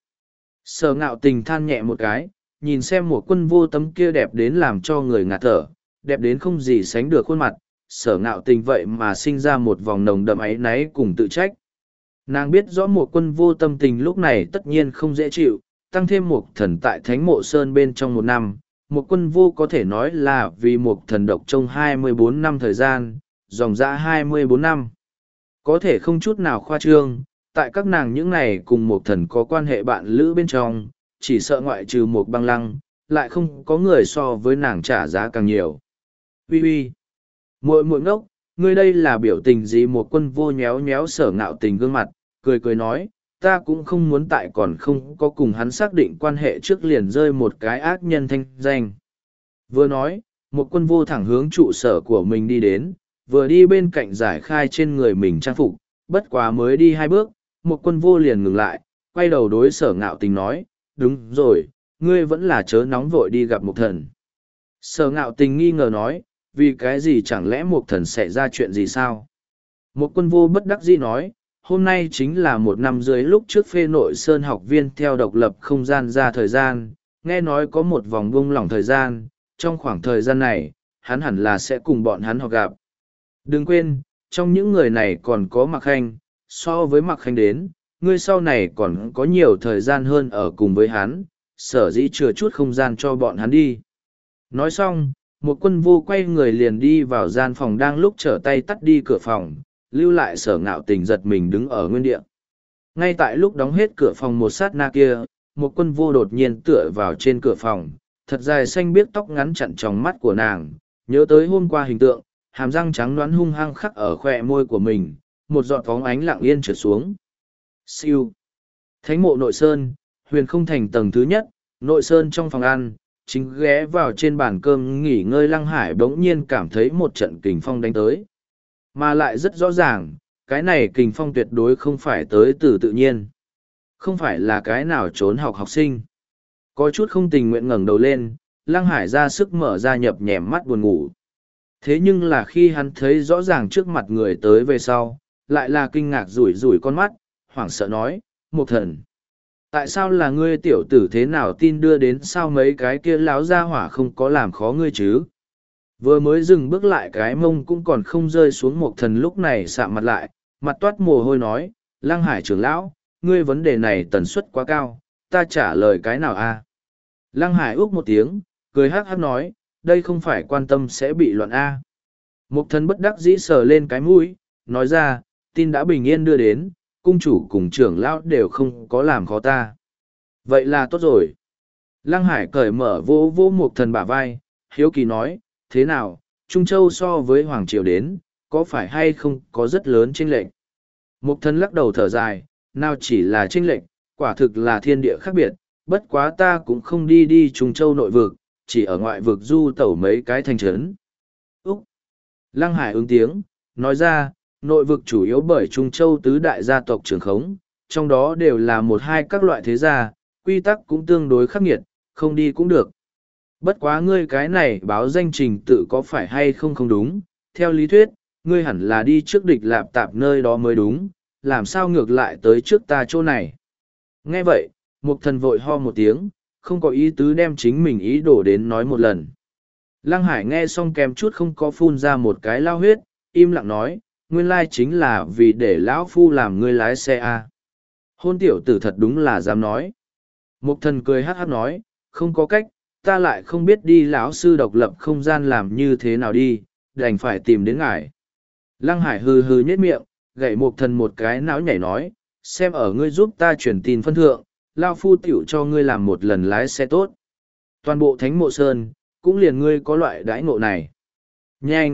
Sở Ngạo Tình than nhẹ một cái, nhìn xem một Quân Vô tấm kia đẹp đến làm cho người ngạt thở, đẹp đến không gì sánh được khuôn mặt, Sở Ngạo Tình vậy mà sinh ra một vòng nồng đậm áy náy cùng tự trách. Nàng biết rõ một Quân Vô tâm tình lúc này tất nhiên không dễ chịu, tăng thêm một thần tại Thánh Mộ Sơn bên trong một năm, một Quân Vô có thể nói là vì một thần độc trong hai mươi bốn năm thời gian, dòng dã hai mươi bốn năm. Có thể không chút nào khoa trương, tại các nàng những này cùng một thần có quan hệ bạn lữ bên trong, chỉ sợ ngoại trừ một băng lăng, lại không có người so với nàng trả giá càng nhiều. Ui ui! Muội muội ngốc, ngươi đây là biểu tình gì? Một Quân Vô nhéo nhéo Sở Ngạo Tình gương mặt, cười cười nói, ta cũng không muốn tại còn không có cùng hắn xác định quan hệ trước liền rơi một cái ác nhân thanh danh. Vừa nói, một Quân Vô thẳng hướng trụ sở của mình đi đến, vừa đi bên cạnh giải khai trên người mình trang phục, bất quá mới đi hai bước, một Quân Vô liền ngừng lại, quay đầu đối Sở Ngạo Tình nói, đúng rồi, ngươi vẫn là chớ nóng vội đi gặp một thần. Sở Ngạo Tình nghi ngờ nói, vì cái gì chẳng lẽ một thần xảy ra chuyện gì sao? Một Quân Vô bất đắc dĩ nói, hôm nay chính là một năm dưới lúc trước Phê Nội Sơn học viên theo độc lập không gian ra thời gian, nghe nói có một vòng buông lỏng thời gian, trong khoảng thời gian này, hắn hẳn là sẽ cùng bọn hắn họ gặp. Đừng quên, trong những người này còn có Mạc Khanh, so với Mạc Khanh đến, ngươi sau này còn có nhiều thời gian hơn ở cùng với hắn, sở dĩ chừa chút không gian cho bọn hắn đi. Nói xong, một Quân Vô quay người liền đi vào gian phòng đang lúc trở tay tắt đi cửa phòng, lưu lại Sở Ngạo Tình giật mình đứng ở nguyên địa. Ngay tại lúc đóng hết cửa phòng một sát na kia, một Quân Vô đột nhiên tựa vào trên cửa phòng, thật dài xanh biếc tóc ngắn chặn tròng mắt của nàng, nhớ tới hôm qua hình tượng, hàm răng trắng đoán hung hăng khắc ở khoe môi của mình, một giọt phóng ánh lặng yên trượt xuống. Siêu. Thánh Mộ Nội Sơn, Huyền Không Thành tầng thứ nhất, Nội Sơn trong phòng ăn, chính ghé vào trên bàn cơm nghỉ ngơi Lăng Hải bỗng nhiên cảm thấy một trận kình phong đánh tới. Mà lại rất rõ ràng, cái này kình phong tuyệt đối không phải tới từ tự nhiên. Không phải là cái nào trốn học học sinh. Có chút không tình nguyện ngẩng đầu lên, Lăng Hải ra sức mở ra nhập nhèm mắt buồn ngủ. Thế nhưng là khi hắn thấy rõ ràng trước mặt người tới về sau, lại là kinh ngạc rủi rủi con mắt, hoảng sợ nói, một thần. Tại sao là ngươi tiểu tử thế nào tin đưa đến sao mấy cái kia láo ra hỏa không có làm khó ngươi chứ? Vừa mới dừng bước lại cái mông cũng còn không rơi xuống một thần lúc này sạm mặt lại, mặt toát mồ hôi nói, Lăng Hải trưởng lão, ngươi vấn đề này tần suất quá cao, ta trả lời cái nào a? Lăng Hải úc một tiếng, cười hắc hắc nói, đây không phải quan tâm sẽ bị loạn a. Một thần bất đắc dĩ sờ lên cái mũi, nói ra, tin đã bình yên đưa đến, cung chủ cùng trưởng lão đều không có làm khó ta. Vậy là tốt rồi. Lăng Hải cởi mở vô vô một thần bả vai, hiếu kỳ nói, thế nào, Trung Châu so với Hoàng Triều đến, có phải hay không có rất lớn chênh lệch? Một thần lắc đầu thở dài, nào chỉ là chênh lệch, quả thực là thiên địa khác biệt, bất quá ta cũng không đi đi Trung Châu nội vực, chỉ ở ngoại vực du tẩu mấy cái thành trấn. Úc! Lăng Hải ứng tiếng, nói ra, nội vực chủ yếu bởi Trung Châu tứ đại gia tộc trường khống, trong đó đều là một hai các loại thế gia, quy tắc cũng tương đối khắc nghiệt, không đi cũng được. Bất quá ngươi cái này báo danh trình tự có phải hay không không đúng, theo lý thuyết, ngươi hẳn là đi trước địch lạp tạp nơi đó mới đúng, làm sao ngược lại tới trước ta chỗ này. Nghe vậy, Mục Thần vội ho một tiếng, không có ý tứ đem chính mình ý đổ đến nói một lần. Lăng Hải nghe xong kèm chút không có phun ra một cái lao huyết, im lặng nói, nguyên lai chính là vì để lão phu làm ngươi lái xe à. Hôn tiểu tử thật đúng là dám nói. Mục Thần cười hát hát nói, không có cách, ta lại không biết đi lão sư độc lập không gian làm như thế nào đi, đành phải tìm đến ngài. Lăng Hải hừ hừ nhếch miệng, gậy Mục Thần một cái não nhảy nói, xem ở ngươi giúp ta truyền tin phân thượng, lao phu tiểu cho ngươi làm một lần lái xe tốt. Toàn bộ Thánh Mộ Sơn, cũng liền ngươi có loại đãi ngộ này. Nhanh,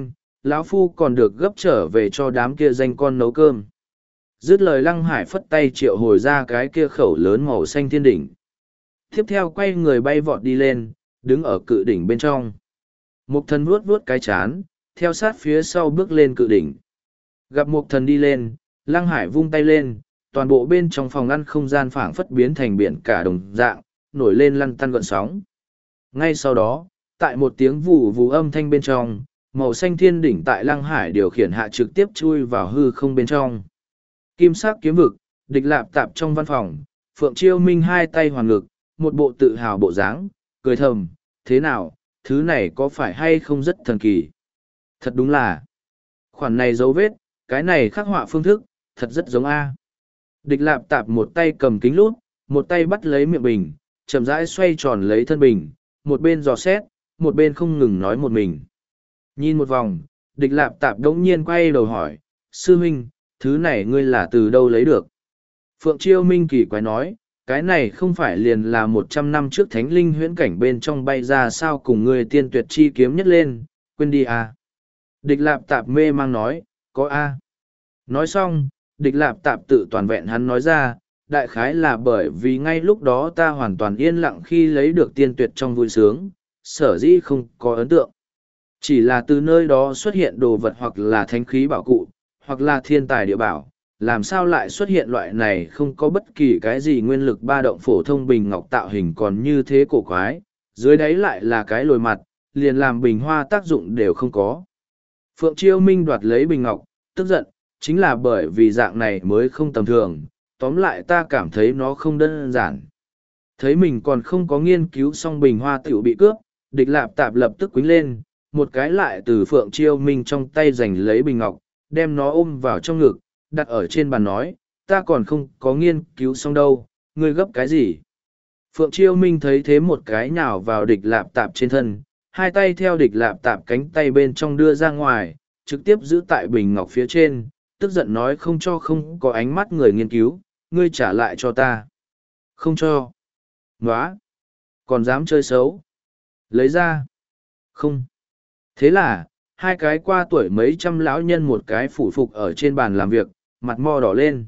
lão phu còn được gấp trở về cho đám kia danh con nấu cơm. Dứt lời Lăng Hải phất tay triệu hồi ra cái kia khẩu lớn màu xanh thiên đỉnh. Tiếp theo quay người bay vọt đi lên, đứng ở cự đỉnh bên trong. Mục thần vuốt vuốt cái chán, theo sát phía sau bước lên cự đỉnh. Gặp mục thần đi lên, Lăng Hải vung tay lên, toàn bộ bên trong phòng ăn không gian phảng phất biến thành biển cả đồng dạng, nổi lên lăn tăn gợn sóng. Ngay sau đó, tại một tiếng vù vù âm thanh bên trong, màu xanh thiên đỉnh tại Lăng Hải điều khiển hạ trực tiếp chui vào hư không bên trong. Kim sắc kiếm vực, địch lạp tạp trong văn phòng, Phượng Chiêu Minh hai tay hoàn ngực, một bộ tự hào bộ dáng, cười thầm, thế nào, thứ này có phải hay không rất thần kỳ? Thật đúng là, khoản này dấu vết, cái này khắc họa phương thức, thật rất giống A. Địch lạp tạp một tay cầm kính lút, một tay bắt lấy miệng bình, chậm rãi xoay tròn lấy thân bình, một bên dò xét, một bên không ngừng nói một mình. Nhìn một vòng, địch lạp tạp đống nhiên quay đầu hỏi, sư huynh, thứ này ngươi là từ đâu lấy được? Phượng Chiêu Minh kỳ quái nói, cái này không phải liền là một trăm năm trước thánh linh huyễn cảnh bên trong bay ra sao cùng ngươi tiên tuyệt chi kiếm nhất lên, quên đi à. Địch lạp tạp mê mang nói, có a. Nói xong, địch lạp tạp tự toàn vẹn hắn nói ra, đại khái là bởi vì ngay lúc đó ta hoàn toàn yên lặng khi lấy được tiên tuyệt trong vui sướng, sở dĩ không có ấn tượng. Chỉ là từ nơi đó xuất hiện đồ vật hoặc là thánh khí bảo cụ, hoặc là thiên tài địa bảo, làm sao lại xuất hiện loại này không có bất kỳ cái gì nguyên lực ba động phổ thông bình ngọc tạo hình còn như thế cổ quái, dưới đáy lại là cái lồi mặt, liền làm bình hoa tác dụng đều không có. Phượng Chiêu Minh đoạt lấy bình ngọc, tức giận, chính là bởi vì dạng này mới không tầm thường, tóm lại ta cảm thấy nó không đơn giản. Thấy mình còn không có nghiên cứu xong bình hoa tiểu bị cướp, địch lạp tạp lập tức quính lên, một cái lại từ Phượng Chiêu Minh trong tay giành lấy bình ngọc, đem nó ôm vào trong ngực, đặt ở trên bàn nói, ta còn không có nghiên cứu xong đâu, ngươi gấp cái gì? Phượng Chiêu Minh thấy thế một cái nhào vào địch lạp tạp trên thân, hai tay theo địch lạp tạp cánh tay bên trong đưa ra ngoài, trực tiếp giữ tại bình ngọc phía trên, tức giận nói không cho không có ánh mắt người nghiên cứu, ngươi trả lại cho ta. Không cho. Nóa. Còn dám chơi xấu. Lấy ra. Không. Thế là, hai cái qua tuổi mấy trăm lão nhân một cái phủ phục ở trên bàn làm việc, mặt mo đỏ lên.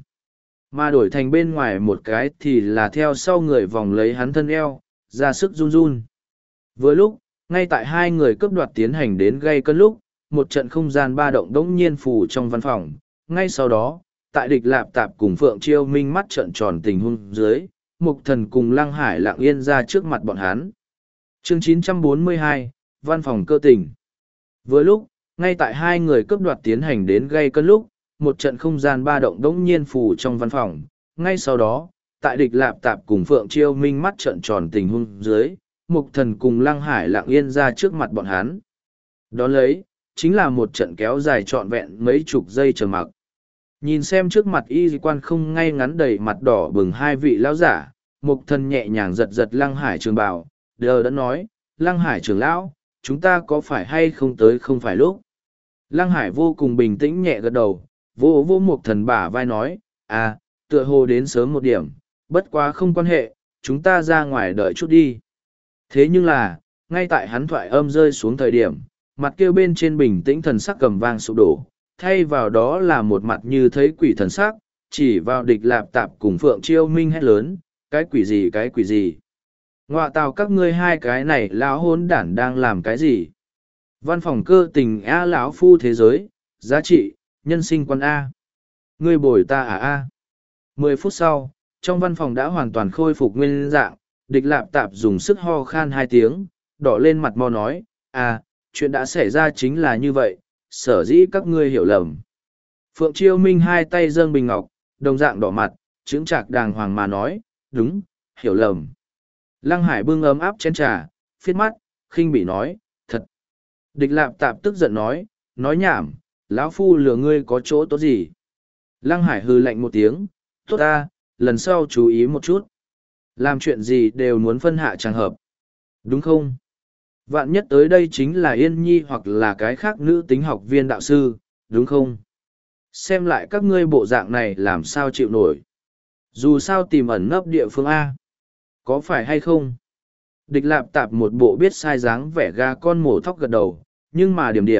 Mà đổi thành bên ngoài một cái thì là theo sau người vòng lấy hắn thân eo, ra sức run run. Vừa lúc, ngay tại hai người cướp đoạt tiến hành đến gây cân lúc, một trận không gian ba động đống nhiên phủ trong văn phòng. Ngay sau đó, tại địch lạp tạp cùng Phượng Chiêu Minh mắt trợn tròn tình huống dưới, Mục Thần cùng Lăng Hải lặng yên ra trước mặt bọn hắn. Chương chín trăm bốn mươi hai, Văn phòng cơ tình. Vừa lúc, ngay tại hai người cướp đoạt tiến hành đến gây cân lúc, một trận không gian ba động đống nhiên phủ trong văn phòng. Ngay sau đó, tại địch lạp tạp cùng Phượng Chiêu Minh mắt trợn tròn tình huống dưới, Mục Thần cùng Lăng Hải lặng yên ra trước mặt bọn hắn. Đón lấy, chính là một trận kéo dài trọn vẹn mấy chục giây chờ mặc. Nhìn xem trước mặt y quan không ngay ngắn đầy mặt đỏ bừng hai vị lão giả, Mục Thần nhẹ nhàng giật giật Lăng Hải trường bào, đờ đã nói, Lăng Hải trưởng lão, chúng ta có phải hay không tới không phải lúc. Lăng Hải vô cùng bình tĩnh nhẹ gật đầu, vô vô Mục Thần bả vai nói, à, tựa hồ đến sớm một điểm, bất quá không quan hệ, chúng ta ra ngoài đợi chút đi. Thế nhưng là, ngay tại hắn thoại âm rơi xuống thời điểm, mặt kia bên trên bình tĩnh thần sắc cầm vang sụp đổ, thay vào đó là một mặt như thấy quỷ thần sắc, chỉ vào địch lạp tạp cùng Phượng Chiêu Minh hét lớn, cái quỷ gì cái quỷ gì. Ngoạ tào các ngươi hai cái này lão hôn đản đang làm cái gì? Văn phòng cơ tình A lão phu thế giới, giá trị, nhân sinh quan A. Ngươi bồi ta à A. Mười phút sau, trong văn phòng đã hoàn toàn khôi phục nguyên dạng, địch lạp tạp dùng sức ho khan hai tiếng, đỏ lên mặt mo nói, à, chuyện đã xảy ra chính là như vậy, sở dĩ các ngươi hiểu lầm. Phượng Chiêu Minh hai tay dâng bình ngọc, đồng dạng đỏ mặt, chững chạc đàng hoàng mà nói, đúng, hiểu lầm. Lăng Hải bưng ấm áp chén trà, phiết mắt, khinh bỉ nói, thật. Địch lạp tạp tức giận nói, nói nhảm, lão phu lừa ngươi có chỗ tốt gì. Lăng Hải hừ lạnh một tiếng, tốt ta, lần sau chú ý một chút. Làm chuyện gì đều muốn phân hạ trường hợp. Đúng không? Vạn nhất tới đây chính là Yên Nhi hoặc là cái khác nữ tính học viên đạo sư, đúng không? Xem lại các ngươi bộ dạng này làm sao chịu nổi. Dù sao tìm ẩn nấp địa phương A. Có phải hay không? Địch lạp tạp một bộ biết sai dáng vẻ ga con mổ thóc gật đầu, nhưng mà điểm điểm,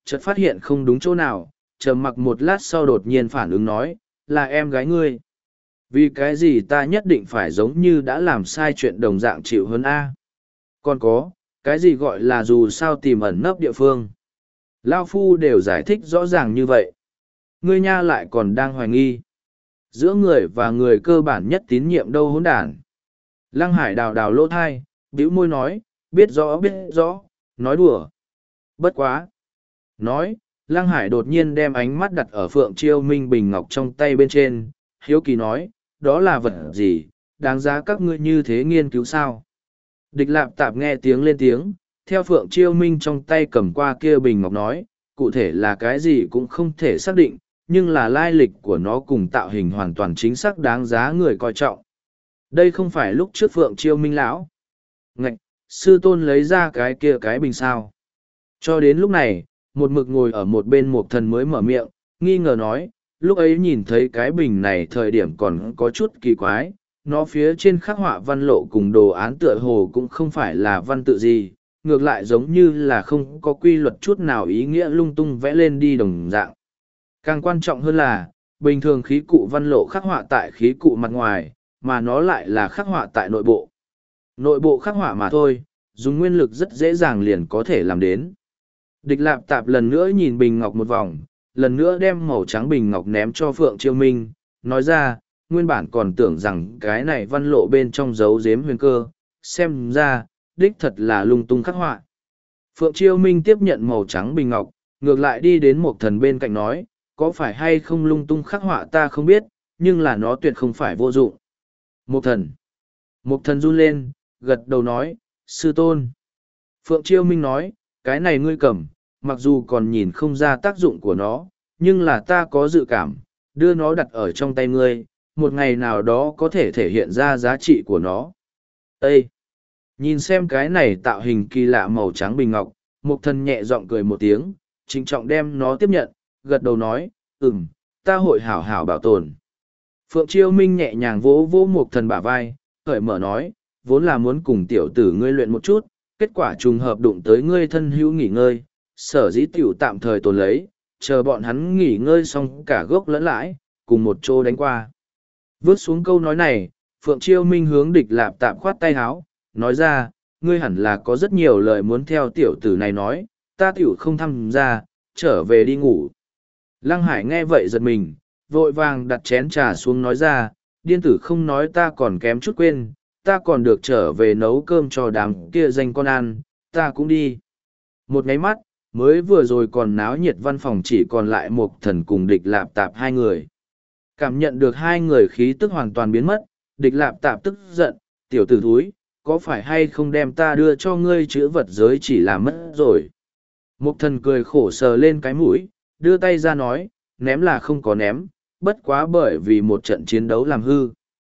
chợt phát hiện không đúng chỗ nào, trầm mặc một lát sau đột nhiên phản ứng nói, là em gái ngươi. Vì cái gì ta nhất định phải giống như đã làm sai chuyện đồng dạng chịu hơn A. Còn có, cái gì gọi là dù sao tìm ẩn nấp địa phương. Lao Phu đều giải thích rõ ràng như vậy. Ngươi nha lại còn đang hoài nghi. Giữa người và người cơ bản nhất tín nhiệm đâu hỗn đản. Lăng Hải đào đào lỗ thai, bĩu môi nói, biết rõ biết rõ, nói đùa. Bất quá. Nói, Lăng Hải đột nhiên đem ánh mắt đặt ở Phượng Chiêu Minh bình ngọc trong tay bên trên, hiếu kỳ nói, đó là vật gì, đáng giá các ngươi như thế nghiên cứu sao? Địch Lạp Tạp nghe tiếng lên tiếng, theo Phượng Chiêu Minh trong tay cầm qua kia bình ngọc nói, cụ thể là cái gì cũng không thể xác định, nhưng là lai lịch của nó cùng tạo hình hoàn toàn chính xác đáng giá người coi trọng. Đây không phải lúc trước Phượng Chiêu Minh lão. Ngạch, sư tôn lấy ra cái kia cái bình sao. Cho đến lúc này, một mực ngồi ở một bên một thần mới mở miệng, nghi ngờ nói, lúc ấy nhìn thấy cái bình này thời điểm còn có chút kỳ quái, nó phía trên khắc họa văn lộ cùng đồ án tựa hồ cũng không phải là văn tự gì, ngược lại giống như là không có quy luật chút nào ý nghĩa lung tung vẽ lên đi đồng dạng. Càng quan trọng hơn là, bình thường khí cụ văn lộ khắc họa tại khí cụ mặt ngoài, mà nó lại là khắc họa tại nội bộ. Nội bộ khắc họa mà thôi, dùng nguyên lực rất dễ dàng liền có thể làm đến. Địch Lạp Tạp lần nữa nhìn bình ngọc một vòng, lần nữa đem màu trắng bình ngọc ném cho Phượng Chiêu Minh, nói ra, nguyên bản còn tưởng rằng cái này văn lộ bên trong dấu giếm huyền cơ, xem ra, đích thật là lung tung khắc họa. Phượng Chiêu Minh tiếp nhận màu trắng bình ngọc, ngược lại đi đến một thần bên cạnh nói, có phải hay không lung tung khắc họa ta không biết, nhưng là nó tuyệt không phải vô dụng. Một thần. Một thần run lên, gật đầu nói, sư tôn. Phượng Chiêu Minh nói, cái này ngươi cầm, mặc dù còn nhìn không ra tác dụng của nó, nhưng là ta có dự cảm, đưa nó đặt ở trong tay ngươi, một ngày nào đó có thể thể hiện ra giá trị của nó. Ê! Nhìn xem cái này tạo hình kỳ lạ màu trắng bình ngọc, Mục Thần nhẹ giọng cười một tiếng, trịnh trọng đem nó tiếp nhận, gật đầu nói, ừm, ta hội hảo hảo bảo tồn. Phượng Chiêu Minh nhẹ nhàng vỗ vỗ Mục Thần bả vai, cởi mở nói, vốn là muốn cùng tiểu tử ngươi luyện một chút, kết quả trùng hợp đụng tới ngươi thân hữu nghỉ ngơi, sở dĩ tiểu tạm thời tồn lấy, chờ bọn hắn nghỉ ngơi xong cả gốc lẫn lãi, cùng một chỗ đánh qua. Vớt xuống câu nói này, Phượng Chiêu Minh hướng Địch Lạp Tạp khoát tay háo, nói ra, ngươi hẳn là có rất nhiều lời muốn theo tiểu tử này nói, ta tiểu không tham gia, trở về đi ngủ. Lăng Hải nghe vậy giật mình, vội vàng đặt chén trà xuống nói ra, điên tử không nói ta còn kém chút quên, ta còn được trở về nấu cơm cho đám kia danh con ăn, ta cũng đi. Một nháy mắt, mới vừa rồi còn náo nhiệt văn phòng chỉ còn lại một thần cùng Địch Lạp Tạp hai người. Cảm nhận được hai người khí tức hoàn toàn biến mất, Địch Lạp Tạp tức giận, tiểu tử thúi, có phải hay không đem ta đưa cho ngươi chữ vật giới chỉ làm mất rồi. Một thần cười khổ sờ lên cái mũi, đưa tay ra nói, ném là không có ném, bất quá bởi vì một trận chiến đấu làm hư.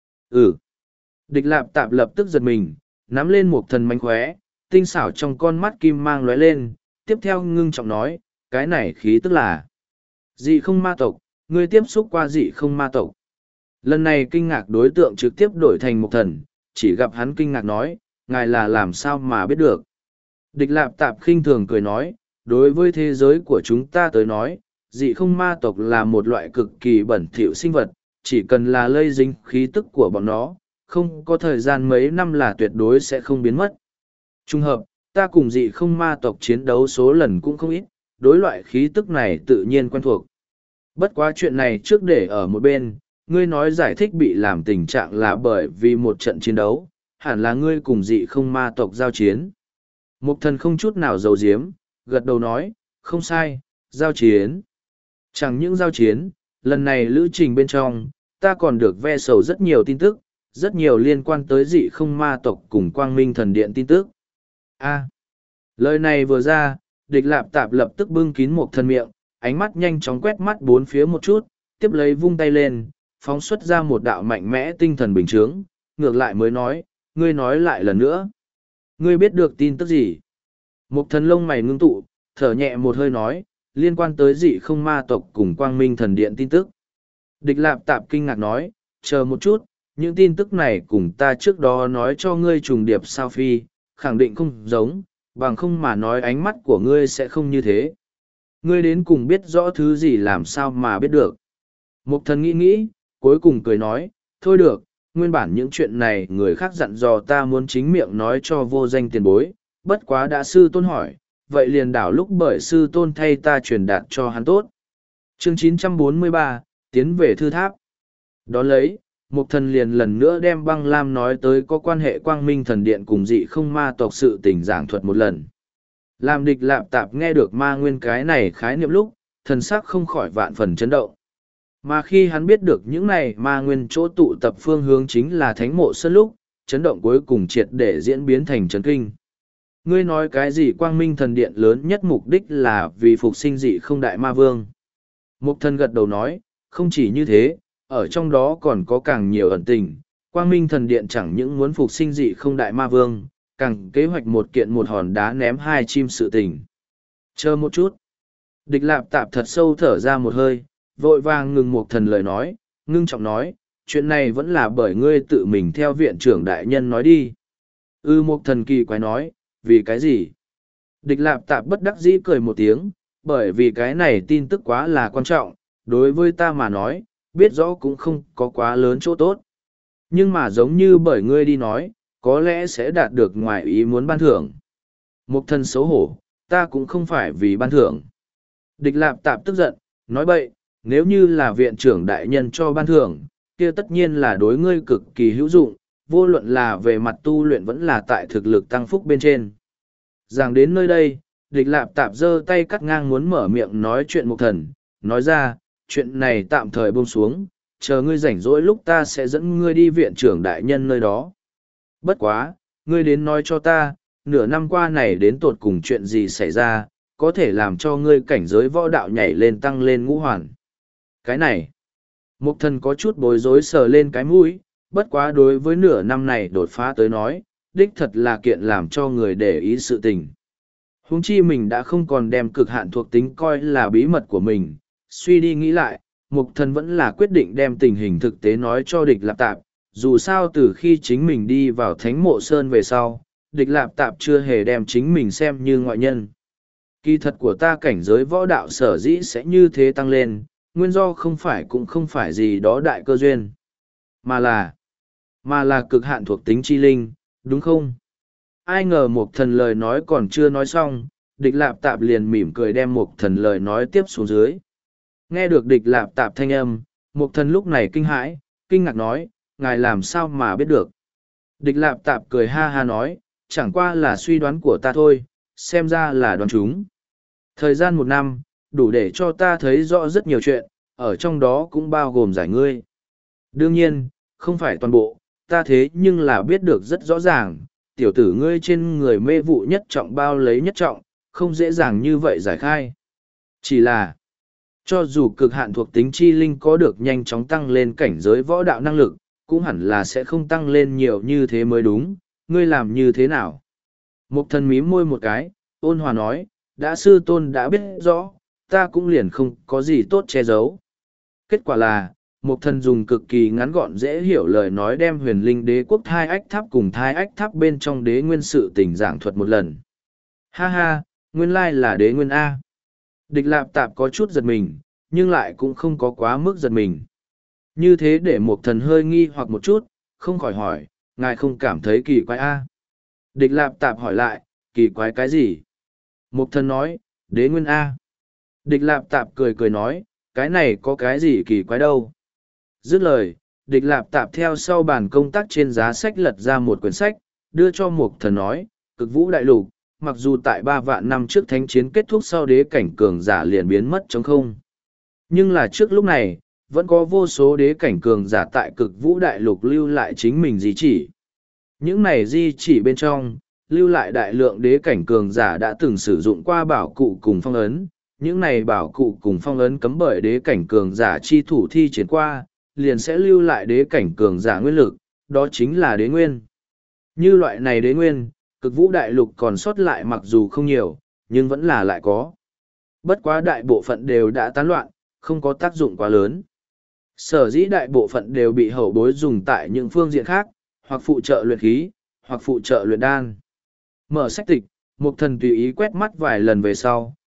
Ừ. Địch Lạp Tạp lập tức giật mình, nắm lên một thần mánh khóe, tinh xảo trong con mắt kim mang lóe lên, tiếp theo ngưng trọng nói, cái này khí tức là dị không ma tộc, ngươi tiếp xúc qua dị không ma tộc. Lần này kinh ngạc đối tượng trực tiếp đổi thành một thần, chỉ gặp hắn kinh ngạc nói, ngài là làm sao mà biết được. Địch Lạp Tạp khinh thường cười nói, đối với thế giới của chúng ta tới nói, dị không ma tộc là một loại cực kỳ bẩn thỉu sinh vật, chỉ cần là lây dính khí tức của bọn nó, không có thời gian mấy năm là tuyệt đối sẽ không biến mất. Trung hợp, ta cùng dị không ma tộc chiến đấu số lần cũng không ít, đối loại khí tức này tự nhiên quen thuộc. Bất quá chuyện này trước để ở một bên, ngươi nói giải thích bị làm tình trạng là bởi vì một trận chiến đấu, hẳn là ngươi cùng dị không ma tộc giao chiến. Mục thần không chút nào giấu giếm, gật đầu nói, không sai, giao chiến. Chẳng những giao chiến, lần này lữ trình bên trong, ta còn được ve sầu rất nhiều tin tức, rất nhiều liên quan tới dị không ma tộc cùng quang minh thần điện tin tức. A. Lời này vừa ra, Địch Lạp Tạp lập tức bưng kín một thần miệng, ánh mắt nhanh chóng quét mắt bốn phía một chút, tiếp lấy vung tay lên, phóng xuất ra một đạo mạnh mẽ tinh thần bình chướng, ngược lại mới nói, ngươi nói lại lần nữa. Ngươi biết được tin tức gì? Một thần lông mày ngưng tụ, thở nhẹ một hơi nói, liên quan tới dị không ma tộc cùng quang minh thần điện tin tức. Địch Lạp Tạp kinh ngạc nói, chờ một chút, những tin tức này cùng ta trước đó nói cho ngươi trùng điệp sao phi, khẳng định không giống, bằng không mà nói ánh mắt của ngươi sẽ không như thế. Ngươi đến cùng biết rõ thứ gì làm sao mà biết được. Mục thần nghĩ nghĩ, cuối cùng cười nói, thôi được, nguyên bản những chuyện này người khác dặn dò ta muốn chính miệng nói cho vô danh tiền bối, bất quá đã sư tôn hỏi, vậy liền đảo lúc bởi sư tôn thay ta truyền đạt cho hắn tốt. Chương chín trăm bốn mươi ba, tiến về thư tháp. Đón lấy, Mục thần liền lần nữa đem băng lam nói tới có quan hệ quang minh thần điện cùng dị không ma tộc sự tình giảng thuật một lần. Làm địch lạp tạp nghe được ma nguyên cái này khái niệm lúc, thần sắc không khỏi vạn phần chấn động. Mà khi hắn biết được những này ma nguyên chỗ tụ tập phương hướng chính là thánh mộ sơn lúc, chấn động cuối cùng triệt để diễn biến thành chấn kinh. Ngươi nói cái gì quang minh thần điện lớn nhất mục đích là vì phục sinh dị không đại ma vương. Mục thần gật đầu nói, không chỉ như thế, ở trong đó còn có càng nhiều ẩn tình. Quang minh thần điện chẳng những muốn phục sinh dị không đại ma vương, càng kế hoạch một kiện một hòn đá ném hai chim sự tình. Chờ một chút. Địch lạp tạp thật sâu thở ra một hơi, vội vàng ngừng một thần lời nói, ngưng trọng nói, chuyện này vẫn là bởi ngươi tự mình theo viện trưởng đại nhân nói đi. Ư ừ, một thần kỳ quái nói, vì cái gì? Địch lạp tạp bất đắc dĩ cười một tiếng, bởi vì cái này tin tức quá là quan trọng, đối với ta mà nói, biết rõ cũng không có quá lớn chỗ tốt. Nhưng mà giống như bởi ngươi đi nói, có lẽ sẽ đạt được ngoài ý muốn ban thưởng. Một thần xấu hổ, ta cũng không phải vì ban thưởng. Địch lạp tạp tức giận, nói bậy, nếu như là viện trưởng đại nhân cho ban thưởng, kia tất nhiên là đối ngươi cực kỳ hữu dụng, vô luận là về mặt tu luyện vẫn là tại thực lực tăng phúc bên trên. Giảng đến nơi đây, địch lạp tạp giơ tay cắt ngang muốn mở miệng nói chuyện một thần, nói ra, chuyện này tạm thời buông xuống, chờ ngươi rảnh rỗi lúc ta sẽ dẫn ngươi đi viện trưởng đại nhân nơi đó. Bất quá, ngươi đến nói cho ta, nửa năm qua này đến tột cùng chuyện gì xảy ra, có thể làm cho ngươi cảnh giới võ đạo nhảy lên tăng lên ngũ hoàn. Cái này, mục thần có chút bối rối sờ lên cái mũi, bất quá đối với nửa năm này đột phá tới nói, đích thật là kiện làm cho người để ý sự tình. Huống chi mình đã không còn đem cực hạn thuộc tính coi là bí mật của mình, suy đi nghĩ lại, mục thần vẫn là quyết định đem tình hình thực tế nói cho địch lạp tạp, dù sao từ khi chính mình đi vào thánh mộ sơn về sau, địch lạp tạp chưa hề đem chính mình xem như ngoại nhân. Kỳ thật của ta cảnh giới võ đạo sở dĩ sẽ như thế tăng lên, nguyên do không phải cũng không phải gì đó đại cơ duyên, mà là, mà là cực hạn thuộc tính chi linh, đúng không? Ai ngờ một thần lời nói còn chưa nói xong, địch lạp tạp liền mỉm cười đem một thần lời nói tiếp xuống dưới. Nghe được địch lạp tạp thanh âm, một thần lúc này kinh hãi, kinh ngạc nói, ngài làm sao mà biết được. Địch lạp tạp cười ha ha nói, chẳng qua là suy đoán của ta thôi, xem ra là đoán chúng. Thời gian một năm, đủ để cho ta thấy rõ rất nhiều chuyện, ở trong đó cũng bao gồm giải ngươi. Đương nhiên, không phải toàn bộ, ta thế nhưng là biết được rất rõ ràng, tiểu tử ngươi trên người mê vụ nhất trọng bao lấy nhất trọng, không dễ dàng như vậy giải khai. Chỉ là, cho dù cực hạn thuộc tính chi linh có được nhanh chóng tăng lên cảnh giới võ đạo năng lực, cũng hẳn là sẽ không tăng lên nhiều như thế mới đúng, ngươi làm như thế nào? Mục thần mím môi một cái, ôn hòa nói, đã sư tôn đã biết rõ, ta cũng liền không có gì tốt che giấu. Kết quả là, Mục thần dùng cực kỳ ngắn gọn dễ hiểu lời nói đem huyền linh đế quốc thai ách tháp cùng thai ách tháp bên trong đế nguyên sự tình giảng thuật một lần. Ha ha, nguyên lai là đế nguyên A. Địch lạp tạp có chút giật mình, nhưng lại cũng không có quá mức giật mình. Như thế để Mục thần hơi nghi hoặc một chút, không khỏi hỏi, ngài không cảm thấy kỳ quái A. Địch lạp tạp hỏi lại, kỳ quái cái gì? Mục thần nói, đế nguyên A. Địch lạp tạp cười cười nói, cái này có cái gì kỳ quái đâu. Dứt lời, địch lạp tạp theo sau bàn công tác trên giá sách lật ra một quyển sách, đưa cho mục thần nói, cực vũ đại lục, mặc dù tại ba vạn năm trước thánh chiến kết thúc sau đế cảnh cường giả liền biến mất trống không. Nhưng là trước lúc này, vẫn có vô số đế cảnh cường giả tại cực vũ đại lục lưu lại chính mình di chỉ. Những này di chỉ bên trong, lưu lại đại lượng đế cảnh cường giả đã từng sử dụng qua bảo cụ cùng phong ấn. Những này bảo cụ cùng phong ấn cấm bởi đế cảnh cường giả chi thủ thi triển qua, liền sẽ lưu lại đế cảnh cường giả nguyên lực, đó chính là đế nguyên. Như loại này đế nguyên, cực vũ đại lục còn sót lại mặc dù không nhiều, nhưng vẫn là lại có. Bất quá đại bộ phận đều đã tán loạn, không có tác dụng quá lớn. Sở dĩ đại bộ phận đều bị hậu bối dùng tại những phương diện khác, hoặc phụ trợ luyện khí, hoặc phụ trợ luyện đan. Mở sách tịch, Mục thần tùy ý quét mắt vài lần về sau,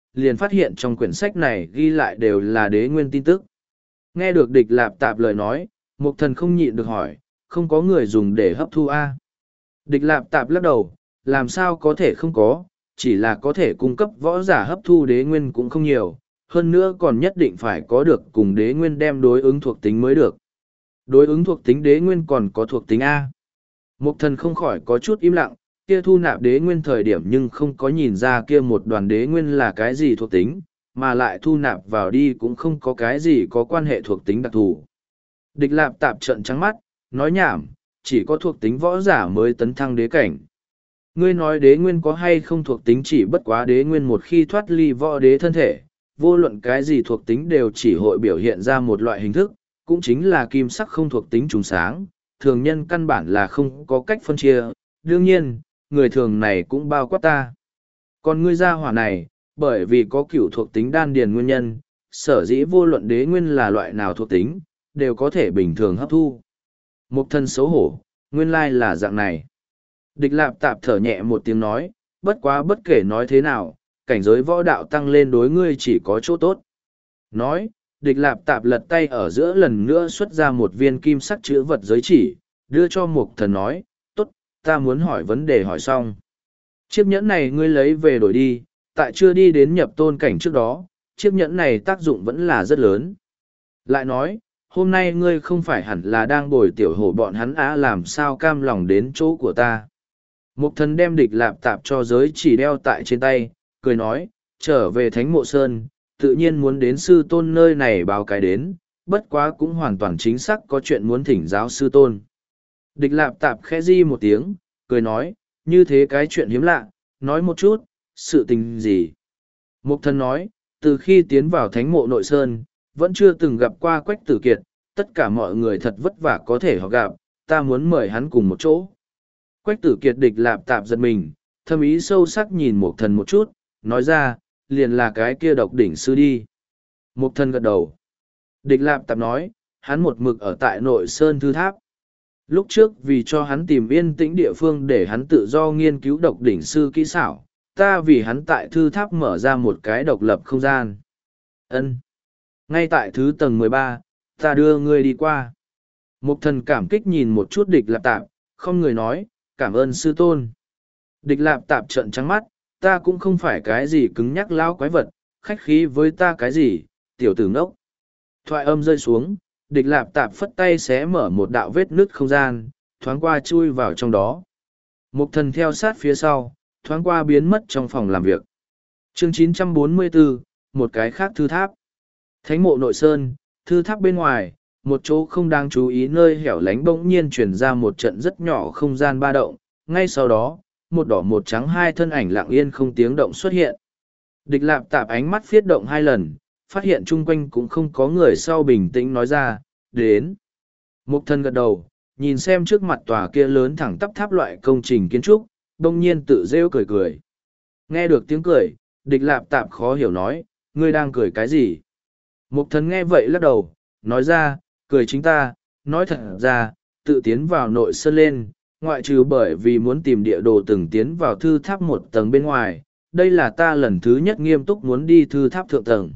liền phát hiện trong quyển sách này ghi lại đều là đế nguyên tin tức. Nghe được địch lạp tạp lời nói, mục thần không nhịn được hỏi, không có người dùng để hấp thu a? Địch lạp tạp lắc đầu, làm sao có thể không có, chỉ là có thể cung cấp võ giả hấp thu đế nguyên cũng không nhiều, hơn nữa còn nhất định phải có được cùng đế nguyên đem đối ứng thuộc tính mới được. Đối ứng thuộc tính đế nguyên còn có thuộc tính A. Mục thần không khỏi có chút im lặng, kia thu nạp đế nguyên thời điểm nhưng không có nhìn ra kia một đoàn đế nguyên là cái gì thuộc tính, mà lại thu nạp vào đi cũng không có cái gì có quan hệ thuộc tính đặc thù. Địch lạp tạp trận trắng mắt, nói nhảm, chỉ có thuộc tính võ giả mới tấn thăng đế cảnh. Ngươi nói đế nguyên có hay không thuộc tính chỉ bất quá đế nguyên một khi thoát ly võ đế thân thể, vô luận cái gì thuộc tính đều chỉ hội biểu hiện ra một loại hình thức, cũng chính là kim sắc không thuộc tính trùng sáng, thường nhân căn bản là không có cách phân chia, đương nhiên, người thường này cũng bao quát ta. Còn ngươi gia hỏa này, bởi vì có cửu thuộc tính đan điền nguyên nhân, sở dĩ vô luận đế nguyên là loại nào thuộc tính, đều có thể bình thường hấp thu. Mục thân xấu hổ, nguyên lai là dạng này. Địch lạp tạp thở nhẹ một tiếng nói, bất quá bất kể nói thế nào, cảnh giới võ đạo tăng lên đối ngươi chỉ có chỗ tốt. Nói, địch lạp tạp lật tay ở giữa lần nữa xuất ra một viên kim sắc chữ vật giới chỉ, đưa cho mục thần nói, tốt, ta muốn hỏi vấn đề hỏi xong. Chiếc nhẫn này ngươi lấy về đổi đi, tại chưa đi đến nhập tôn cảnh trước đó, chiếc nhẫn này tác dụng vẫn là rất lớn. Lại nói, hôm nay ngươi không phải hẳn là đang bồi tiểu hổ bọn hắn á làm sao cam lòng đến chỗ của ta. Mục thần đem địch lạp tạp cho giới chỉ đeo tại trên tay, cười nói, trở về Thánh Mộ Sơn, tự nhiên muốn đến sư tôn nơi này báo cái đến, bất quá cũng hoàn toàn chính xác có chuyện muốn thỉnh giáo sư tôn. Địch lạp tạp khẽ di một tiếng, cười nói, như thế cái chuyện hiếm lạ, nói một chút, sự tình gì. Mục thần nói, từ khi tiến vào Thánh Mộ Nội Sơn, vẫn chưa từng gặp qua Quách Tử Kiệt, tất cả mọi người thật vất vả có thể họ gặp, ta muốn mời hắn cùng một chỗ. Quách Tử Kiệt địch lạp tạp giật mình, thâm ý sâu sắc nhìn Mục thần một chút, nói ra, liền là cái kia độc đỉnh sư đi. Mục thần gật đầu. Địch lạp tạp nói, hắn một mực ở tại Nội Sơn Thư Tháp. Lúc trước vì cho hắn tìm yên tĩnh địa phương để hắn tự do nghiên cứu độc đỉnh sư kỹ xảo, ta vì hắn tại Thư Tháp mở ra một cái độc lập không gian. Ân. Ngay tại thứ tầng mười ba, ta đưa ngươi đi qua. Mục thần cảm kích nhìn một chút địch lạp tạp, không người nói, cảm ơn sư tôn. Địch lạp tạp trợn trắng mắt, ta cũng không phải cái gì cứng nhắc lao quái vật, khách khí với ta cái gì, tiểu tử ngốc. Thoại âm rơi xuống, địch lạp tạp phất tay xé mở một đạo vết nứt không gian, thoáng qua chui vào trong đó. Mục thần theo sát phía sau, thoáng qua biến mất trong phòng làm việc. Chương chín trăm bốn mươi bốn, một cái khác thư tháp. Thánh mộ Nội Sơn, thư tháp bên ngoài, một chỗ không đáng chú ý nơi hẻo lánh bỗng nhiên chuyển ra một trận rất nhỏ không gian ba động, ngay sau đó, một đỏ một trắng hai thân ảnh lặng yên không tiếng động xuất hiện. Địch lạp tạp ánh mắt phiết động hai lần, phát hiện chung quanh cũng không có người sau bình tĩnh nói ra, đến. Mục thân gật đầu, nhìn xem trước mặt tòa kia lớn thẳng tắp tháp loại công trình kiến trúc, đông nhiên tự rêu cười cười. Nghe được tiếng cười, địch lạp tạp khó hiểu nói, ngươi đang cười cái gì? Mục thần nghe vậy lắc đầu, nói ra, cười chính ta, nói thật ra, tự tiến vào Nội Sơn lên, ngoại trừ bởi vì muốn tìm địa đồ từng tiến vào thư tháp một tầng bên ngoài, đây là ta lần thứ nhất nghiêm túc muốn đi thư tháp thượng tầng.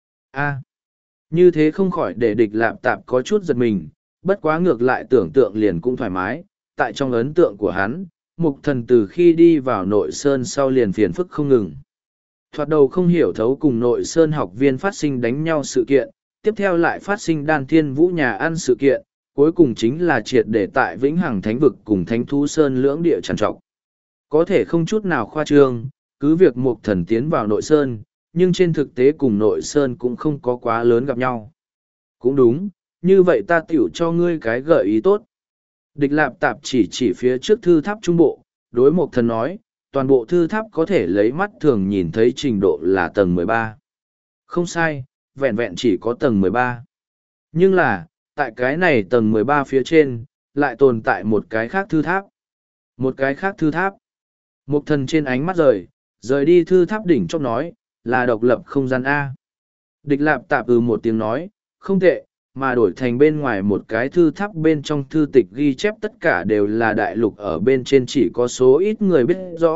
A, như thế không khỏi để địch lạp tạp có chút giật mình, bất quá ngược lại tưởng tượng liền cũng thoải mái, tại trong ấn tượng của hắn, mục thần từ khi đi vào Nội Sơn sau liền phiền phức không ngừng. Thoạt đầu không hiểu thấu cùng Nội Sơn học viên phát sinh đánh nhau sự kiện, tiếp theo lại phát sinh đan thiên vũ nhà ăn sự kiện, cuối cùng chính là triệt để tại Vĩnh Hằng Thánh Vực cùng Thánh Thú Sơn lưỡng địa trằn trọc. Có thể không chút nào khoa trương, cứ việc mục thần tiến vào Nội Sơn, nhưng trên thực tế cùng Nội Sơn cũng không có quá lớn gặp nhau. Cũng đúng, như vậy ta tiểu cho ngươi cái gợi ý tốt. Địch lạp tạp chỉ chỉ phía trước thư tháp trung bộ, đối mục thần nói, toàn bộ thư tháp có thể lấy mắt thường nhìn thấy trình độ là tầng mười ba. Không sai, vẹn vẹn chỉ có tầng mười ba. Nhưng là, tại cái này tầng mười ba phía trên, lại tồn tại một cái khác thư tháp. Một cái khác thư tháp. Mục thần trên ánh mắt rời, rời đi thư tháp đỉnh chóp nói, là độc lập không gian A. Địch lạp tạp ừ một tiếng nói, không tệ, mà đổi thành bên ngoài một cái thư tháp bên trong thư tịch ghi chép tất cả đều là đại lục ở bên trên chỉ có số ít người biết rõ,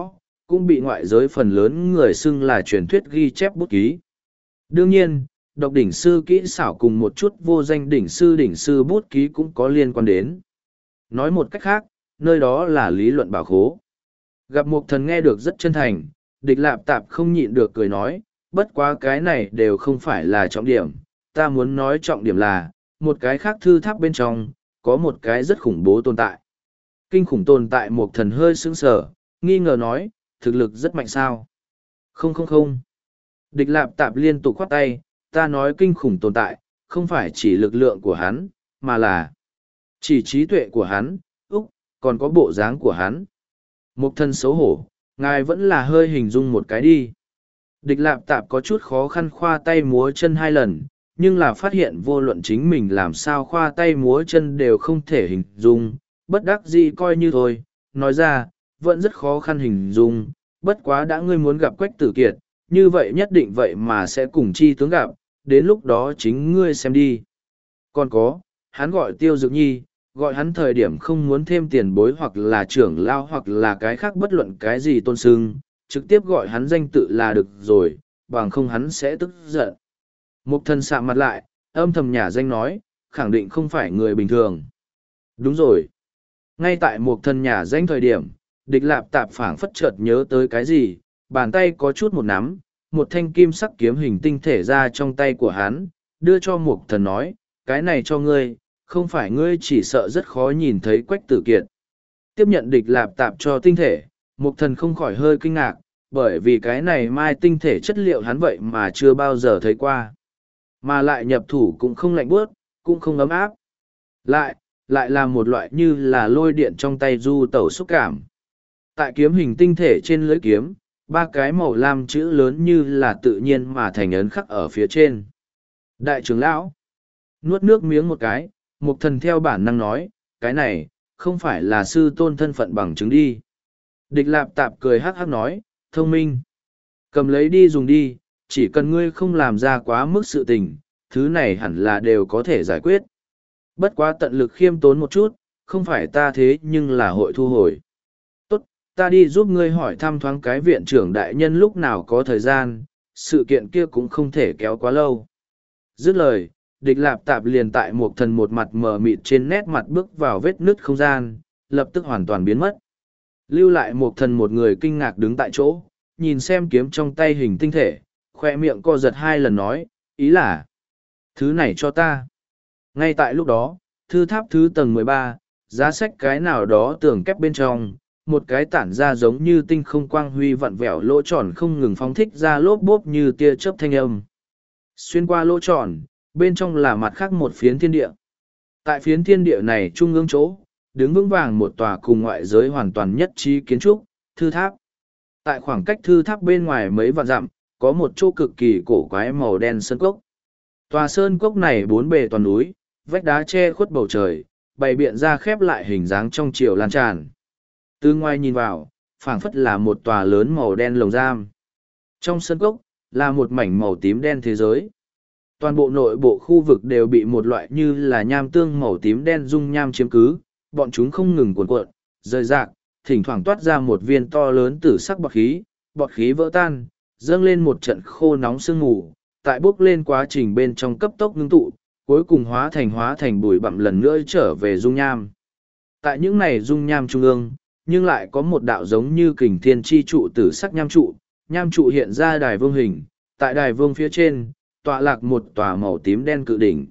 cũng bị ngoại giới phần lớn người xưng là truyền thuyết ghi chép bút ký. Đương nhiên, độc đỉnh sư kỹ xảo cùng một chút vô danh đỉnh sư đỉnh sư bút ký cũng có liên quan đến. Nói một cách khác, nơi đó là lý luận bảo khố. Gặp Mục Thần nghe được rất chân thành, Địch Lạp Tạp không nhịn được cười nói, bất quá cái này đều không phải là trọng điểm, ta muốn nói trọng điểm là, một cái khác thư tháp bên trong, có một cái rất khủng bố tồn tại. Kinh khủng tồn tại Mục Thần hơi sững sờ, nghi ngờ nói, thực lực rất mạnh sao? Không không không. Địch Lạp Tạp liên tục khoát tay, ta nói kinh khủng tồn tại, không phải chỉ lực lượng của hắn, mà là chỉ trí tuệ của hắn, úc, còn có bộ dáng của hắn. Mục Thần xấu hổ, ngài vẫn là hơi hình dung một cái đi. Địch Lạp Tạp có chút khó khăn khoa tay múa chân hai lần, nhưng là phát hiện vô luận chính mình làm sao khoa tay múa chân đều không thể hình dung, bất đắc dĩ coi như thôi, nói ra, vẫn rất khó khăn hình dung, bất quá đã ngươi muốn gặp Quách Tử Kiệt, như vậy nhất định vậy mà sẽ cùng chi tướng gặp, đến lúc đó chính ngươi xem đi. Còn có, hắn gọi Tiêu Dược Nhi, gọi hắn thời điểm không muốn thêm tiền bối hoặc là trưởng lao hoặc là cái khác bất luận cái gì tôn sưng, trực tiếp gọi hắn danh tự là được rồi, bằng không hắn sẽ tức giận. Mục Thần sạm mặt lại, âm thầm nhả danh nói, khẳng định không phải người bình thường. Đúng rồi. Ngay tại Mục Thần nhả danh thời điểm, Địch Lạp Tạp phảng phất chợt nhớ tới cái gì, bàn tay có chút một nắm, một thanh kim sắc kiếm hình tinh thể ra trong tay của hắn, đưa cho Mục Thần nói, cái này cho ngươi, không phải ngươi chỉ sợ rất khó nhìn thấy Quách Tử Kiệt. Tiếp nhận Địch Lạp Tạp cho tinh thể, Mục Thần không khỏi hơi kinh ngạc, bởi vì cái này mai tinh thể chất liệu hắn vậy mà chưa bao giờ thấy qua. Mà lại nhập thủ cũng không lạnh buốt, cũng không ấm áp. Lại, lại là một loại như là lôi điện trong tay du tẩu xúc cảm. Tại kiếm hình tinh thể trên lưỡi kiếm, ba cái màu lam chữ lớn như là tự nhiên mà thành ấn khắc ở phía trên. Đại trưởng lão, nuốt nước miếng một cái, Mục Thần theo bản năng nói, cái này, không phải là sư tôn thân phận bằng chứng đi. Địch Lạp Tạp cười hắc hắc nói, thông minh. Cầm lấy đi dùng đi, chỉ cần ngươi không làm ra quá mức sự tình, thứ này hẳn là đều có thể giải quyết. Bất quá tận lực khiêm tốn một chút, không phải ta thế nhưng là hội thu hồi. Tốt, ta đi giúp ngươi hỏi thăm thoáng cái viện trưởng đại nhân lúc nào có thời gian, sự kiện kia cũng không thể kéo quá lâu. Dứt lời, Địch Lạp Tạp liền tại Mục Thần một mặt mờ mịt trên nét mặt bước vào vết nứt không gian, lập tức hoàn toàn biến mất. Lưu lại Mục Thần một người kinh ngạc đứng tại chỗ, nhìn xem kiếm trong tay hình tinh thể, khoe miệng co giật hai lần nói, ý là, thứ này cho ta. Ngay tại lúc đó, thư tháp thứ tầng mười ba, giá sách cái nào đó tường kép bên trong, một cái tản ra giống như tinh không quang huy vặn vẹo lỗ tròn không ngừng phóng thích ra lốp bốp như tia chớp thanh âm. Xuyên qua lỗ tròn, bên trong là mặt khác một phiến thiên địa. Tại phiến thiên địa này trung ương chỗ, đứng vững vàng một tòa cùng ngoại giới hoàn toàn nhất trí kiến trúc, thư tháp. Tại khoảng cách thư tháp bên ngoài mấy vạn dặm, có một chỗ cực kỳ cổ quái màu đen sơn cốc. Tòa sơn cốc này bốn bề toàn núi, vách đá che khuất bầu trời, bày biện ra khép lại hình dáng trong chiều lan tràn. Từ ngoài nhìn vào, phảng phất là một tòa lớn màu đen lồng giam. Trong sơn cốc, là một mảnh màu tím đen thế giới. Toàn bộ nội bộ khu vực đều bị một loại như là nham tương màu tím đen dung nham chiếm cứ, bọn chúng không ngừng cuộn cuộn, rời rạc, thỉnh thoảng toát ra một viên to lớn tử sắc bọt khí, bọt khí vỡ tan, dâng lên một trận khô nóng sương mù, tại bốc lên quá trình bên trong cấp tốc ngưng tụ, cuối cùng hóa thành hóa thành bụi bặm lần nữa trở về dung nham. Tại những này dung nham trung ương, nhưng lại có một đạo giống như kình thiên chi trụ tử sắc nham trụ, nham trụ hiện ra đài vương hình, tại đài vương phía trên, tọa lạc một tòa màu tím đen cự đỉnh.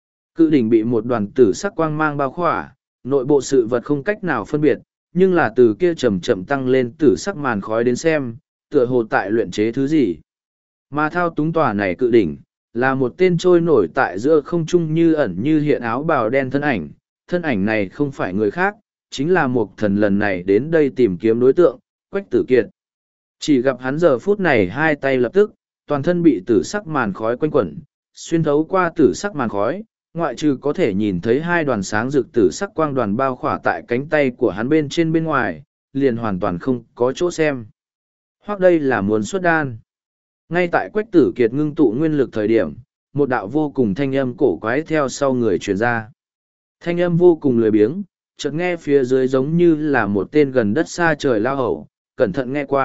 Cự đỉnh bị một đoàn tử sắc quang mang bao khỏa, nội bộ sự vật không cách nào phân biệt, nhưng là từ kia chậm chậm tăng lên tử sắc màn khói đến xem, tựa hồ tại luyện chế thứ gì. Mà thao túng tòa này cự đỉnh, là một tên trôi nổi tại giữa không trung như ẩn như hiện áo bào đen thân ảnh. Thân ảnh này không phải người khác, chính là một thần lần này đến đây tìm kiếm đối tượng, Quách Tử Kiệt. Chỉ gặp hắn giờ phút này hai tay lập tức, toàn thân bị tử sắc màn khói quanh quẩn, xuyên thấu qua tử sắc màn khói, ngoại trừ có thể nhìn thấy hai đoàn sáng rực tử sắc quang đoàn bao khỏa tại cánh tay của hắn bên trên bên ngoài, liền hoàn toàn không có chỗ xem. Hoặc đây là muốn xuất đan. Ngay tại Quách Tử Kiệt ngưng tụ nguyên lực thời điểm, một đạo vô cùng thanh âm cổ quái theo sau người truyền ra. Thanh âm vô cùng lười biếng, chợt nghe phía dưới giống như là một tên gần đất xa trời lao hậu, cẩn thận nghe qua,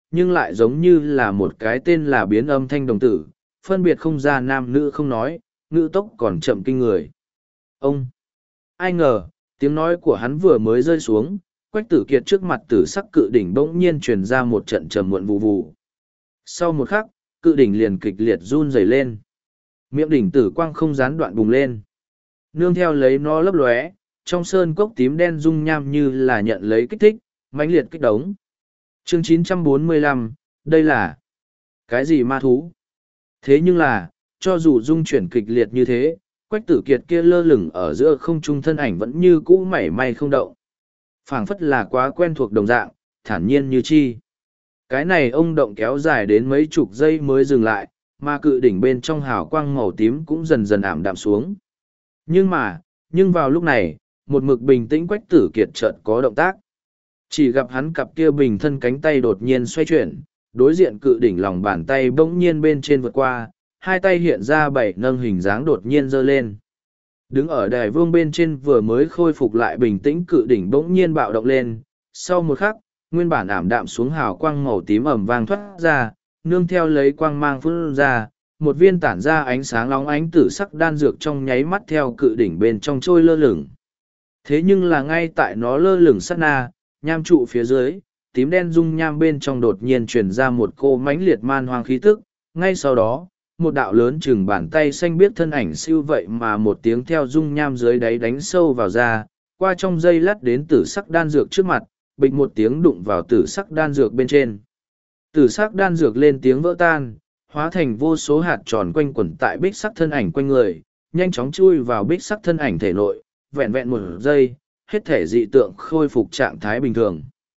nhưng lại giống như là một cái tên là biến âm thanh đồng tử, phân biệt không ra nam nữ không nói, ngữ tốc còn chậm kinh người. Ông! Ai ngờ, tiếng nói của hắn vừa mới rơi xuống, Quách Tử Kiệt trước mặt tử sắc cự đỉnh bỗng nhiên truyền ra một trận trầm muộn vụ vụ. Sau một khắc, cự đỉnh liền kịch liệt run rẩy lên. Miệng đỉnh tử quang không gián đoạn bùng lên. Nương theo lấy nó lấp lóe, trong sơn cốc tím đen dung nham như là nhận lấy kích thích, mãnh liệt kích đống. Chương chín trăm bốn mươi lăm, đây là cái gì ma thú? Thế nhưng là, cho dù dung chuyển kịch liệt như thế, Quách Tử Kiệt kia lơ lửng ở giữa không trung thân ảnh vẫn như cũ mảy may không động. Phảng phất là quá quen thuộc đồng dạng, thản nhiên như chi. Cái này ông động kéo dài đến mấy chục giây mới dừng lại, mà cự đỉnh bên trong hào quang màu tím cũng dần dần ảm đạm xuống. Nhưng mà, nhưng vào lúc này, một mực bình tĩnh Quách Tử Kiệt chợt có động tác. Chỉ gặp hắn cặp kia bình thân cánh tay đột nhiên xoay chuyển, đối diện cự đỉnh lòng bàn tay bỗng nhiên bên trên vượt qua, hai tay hiện ra bảy nâng hình dáng đột nhiên giơ lên. Đứng ở đài vương bên trên vừa mới khôi phục lại bình tĩnh cự đỉnh bỗng nhiên bạo động lên, sau một khắc, nguyên bản ảm đạm xuống hào quang màu tím ẩm vang thoát ra, nương theo lấy quang mang phun ra, một viên tản ra ánh sáng lóng ánh tử sắc đan dược trong nháy mắt theo cự đỉnh bên trong trôi lơ lửng. Thế nhưng là ngay tại nó lơ lửng sát na, nham trụ phía dưới, tím đen dung nham bên trong đột nhiên truyền ra một cô mãnh liệt man hoang khí tức, ngay sau đó, một đạo lớn chừng bàn tay xanh biếc thân ảnh siêu vậy mà một tiếng theo dung nham dưới đáy đánh sâu vào ra, qua trong dây lát đến tử sắc đan dược trước mặt, bịch một tiếng đụng vào tử sắc đan dược bên trên. Tử sắc đan dược lên tiếng vỡ tan, hóa thành vô số hạt tròn quanh quẩn tại bích sắc thân ảnh quanh người, nhanh chóng chui vào bích sắc thân ảnh thể nội, vẹn vẹn một giây, hết thể dị tượng khôi phục trạng thái bình thường.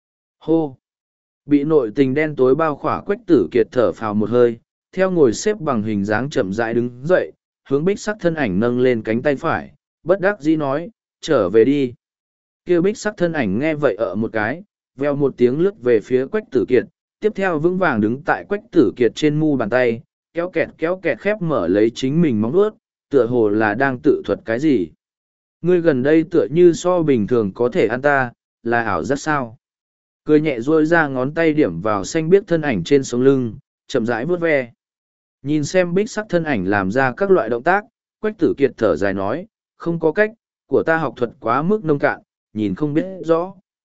Hô! Bị nội tình đen tối bao khỏa Quách Tử Kiệt thở phào một hơi, theo ngồi xếp bằng hình dáng chậm rãi đứng dậy, hướng bích sắc thân ảnh nâng lên cánh tay phải, bất đắc dĩ nói, trở về đi. Kêu bích sắc thân ảnh nghe vậy ở một cái, veo một tiếng lướt về phía Quách Tử Kiệt, tiếp theo vững vàng đứng tại Quách Tử Kiệt trên mu bàn tay, kéo kẹt kéo kẹt khép mở lấy chính mình móng vuốt, tựa hồ là đang tự thuật cái gì. Ngươi gần đây tựa như so bình thường có thể ăn ta, là ảo giác sao? Cười nhẹ duỗi ra ngón tay điểm vào xanh biếc thân ảnh trên sống lưng, chậm rãi vuốt ve. Nhìn xem bích sắc thân ảnh làm ra các loại động tác, Quách Tử Kiệt thở dài nói, không có cách, của ta học thuật quá mức nông cạn, nhìn không biết rõ.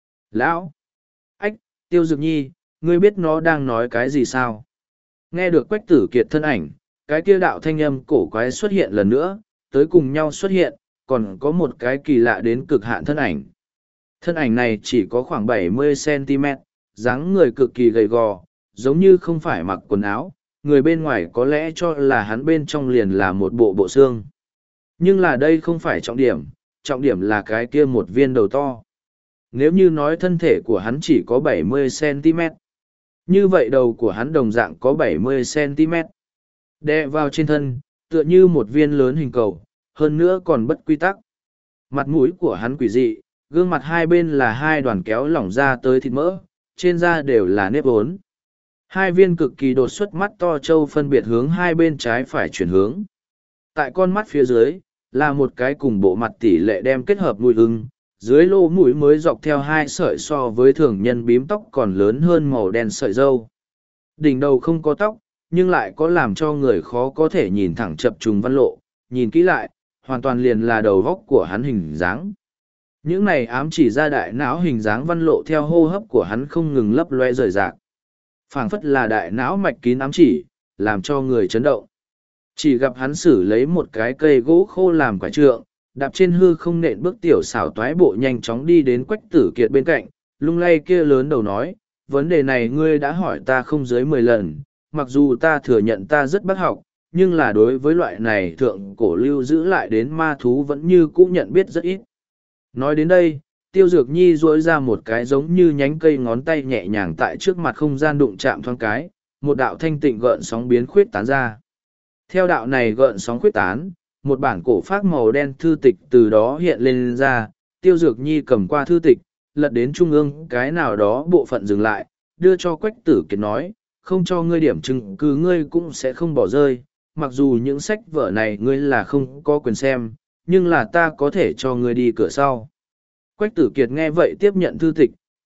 Lão! Ách! Tiêu Dược Nhi, ngươi biết nó đang nói cái gì sao? Nghe được Quách Tử Kiệt thân ảnh, cái kia đạo thanh âm cổ quái xuất hiện lần nữa, tới cùng nhau xuất hiện, còn có một cái kỳ lạ đến cực hạn thân ảnh. Thân ảnh này chỉ có khoảng bảy mươi xăng-ti-mét, dáng người cực kỳ gầy gò, giống như không phải mặc quần áo, người bên ngoài có lẽ cho là hắn bên trong liền là một bộ bộ xương. Nhưng là đây không phải trọng điểm, trọng điểm là cái kia một viên đầu to. Nếu như nói thân thể của hắn chỉ có bảy mươi xăng-ti-mét, như vậy đầu của hắn đồng dạng có bảy mươi xăng-ti-mét. Đè vào trên thân, tựa như một viên lớn hình cầu, hơn nữa còn bất quy tắc. Mặt mũi của hắn quỷ dị, gương mặt hai bên là hai đoàn kéo lỏng ra tới thịt mỡ, trên da đều là nếp vốn. Hai viên cực kỳ đột xuất mắt to trâu phân biệt hướng hai bên trái phải chuyển hướng. Tại con mắt phía dưới, là một cái cùng bộ mặt tỷ lệ đem kết hợp mũi ưng, dưới lỗ mũi mới dọc theo hai sợi so với thường nhân bím tóc còn lớn hơn màu đen sợi râu. Đỉnh đầu không có tóc, nhưng lại có làm cho người khó có thể nhìn thẳng chập trùng văn lộ, nhìn kỹ lại, hoàn toàn liền là đầu vóc của hắn hình dáng. Những này ám chỉ ra đại não hình dáng văn lộ theo hô hấp của hắn không ngừng lấp loe rời rạc. Phảng phất là đại não mạch kín ám chỉ, làm cho người chấn động. Chỉ gặp hắn xử lấy một cái cây gỗ khô làm quả trượng, đạp trên hư không nện bước tiểu xảo toái bộ nhanh chóng đi đến Quách Tử Kiệt bên cạnh, lung lay kia lớn đầu nói, vấn đề này ngươi đã hỏi ta không dưới mười lần, mặc dù ta thừa nhận ta rất bác học, nhưng là đối với loại này thượng cổ lưu giữ lại đến ma thú vẫn như cũ nhận biết rất ít. Nói đến đây, Tiêu Dược Nhi duỗi ra một cái giống như nhánh cây ngón tay nhẹ nhàng tại trước mặt không gian đụng chạm thoáng cái, một đạo thanh tịnh gợn sóng biến khuyết tán ra. Theo đạo này gợn sóng khuyết tán, một bản cổ phác màu đen thư tịch từ đó hiện lên ra, Tiêu Dược Nhi cầm qua thư tịch, lật đến trung ương cái nào đó bộ phận dừng lại, đưa cho Quách Tử Kiệt nói, không cho ngươi điểm chứng cứ ngươi cũng sẽ không bỏ rơi, mặc dù những sách vở này ngươi là không có quyền xem, nhưng là ta có thể cho ngươi đi cửa sau. Quách Tử Kiệt nghe vậy tiếp nhận thư tịch,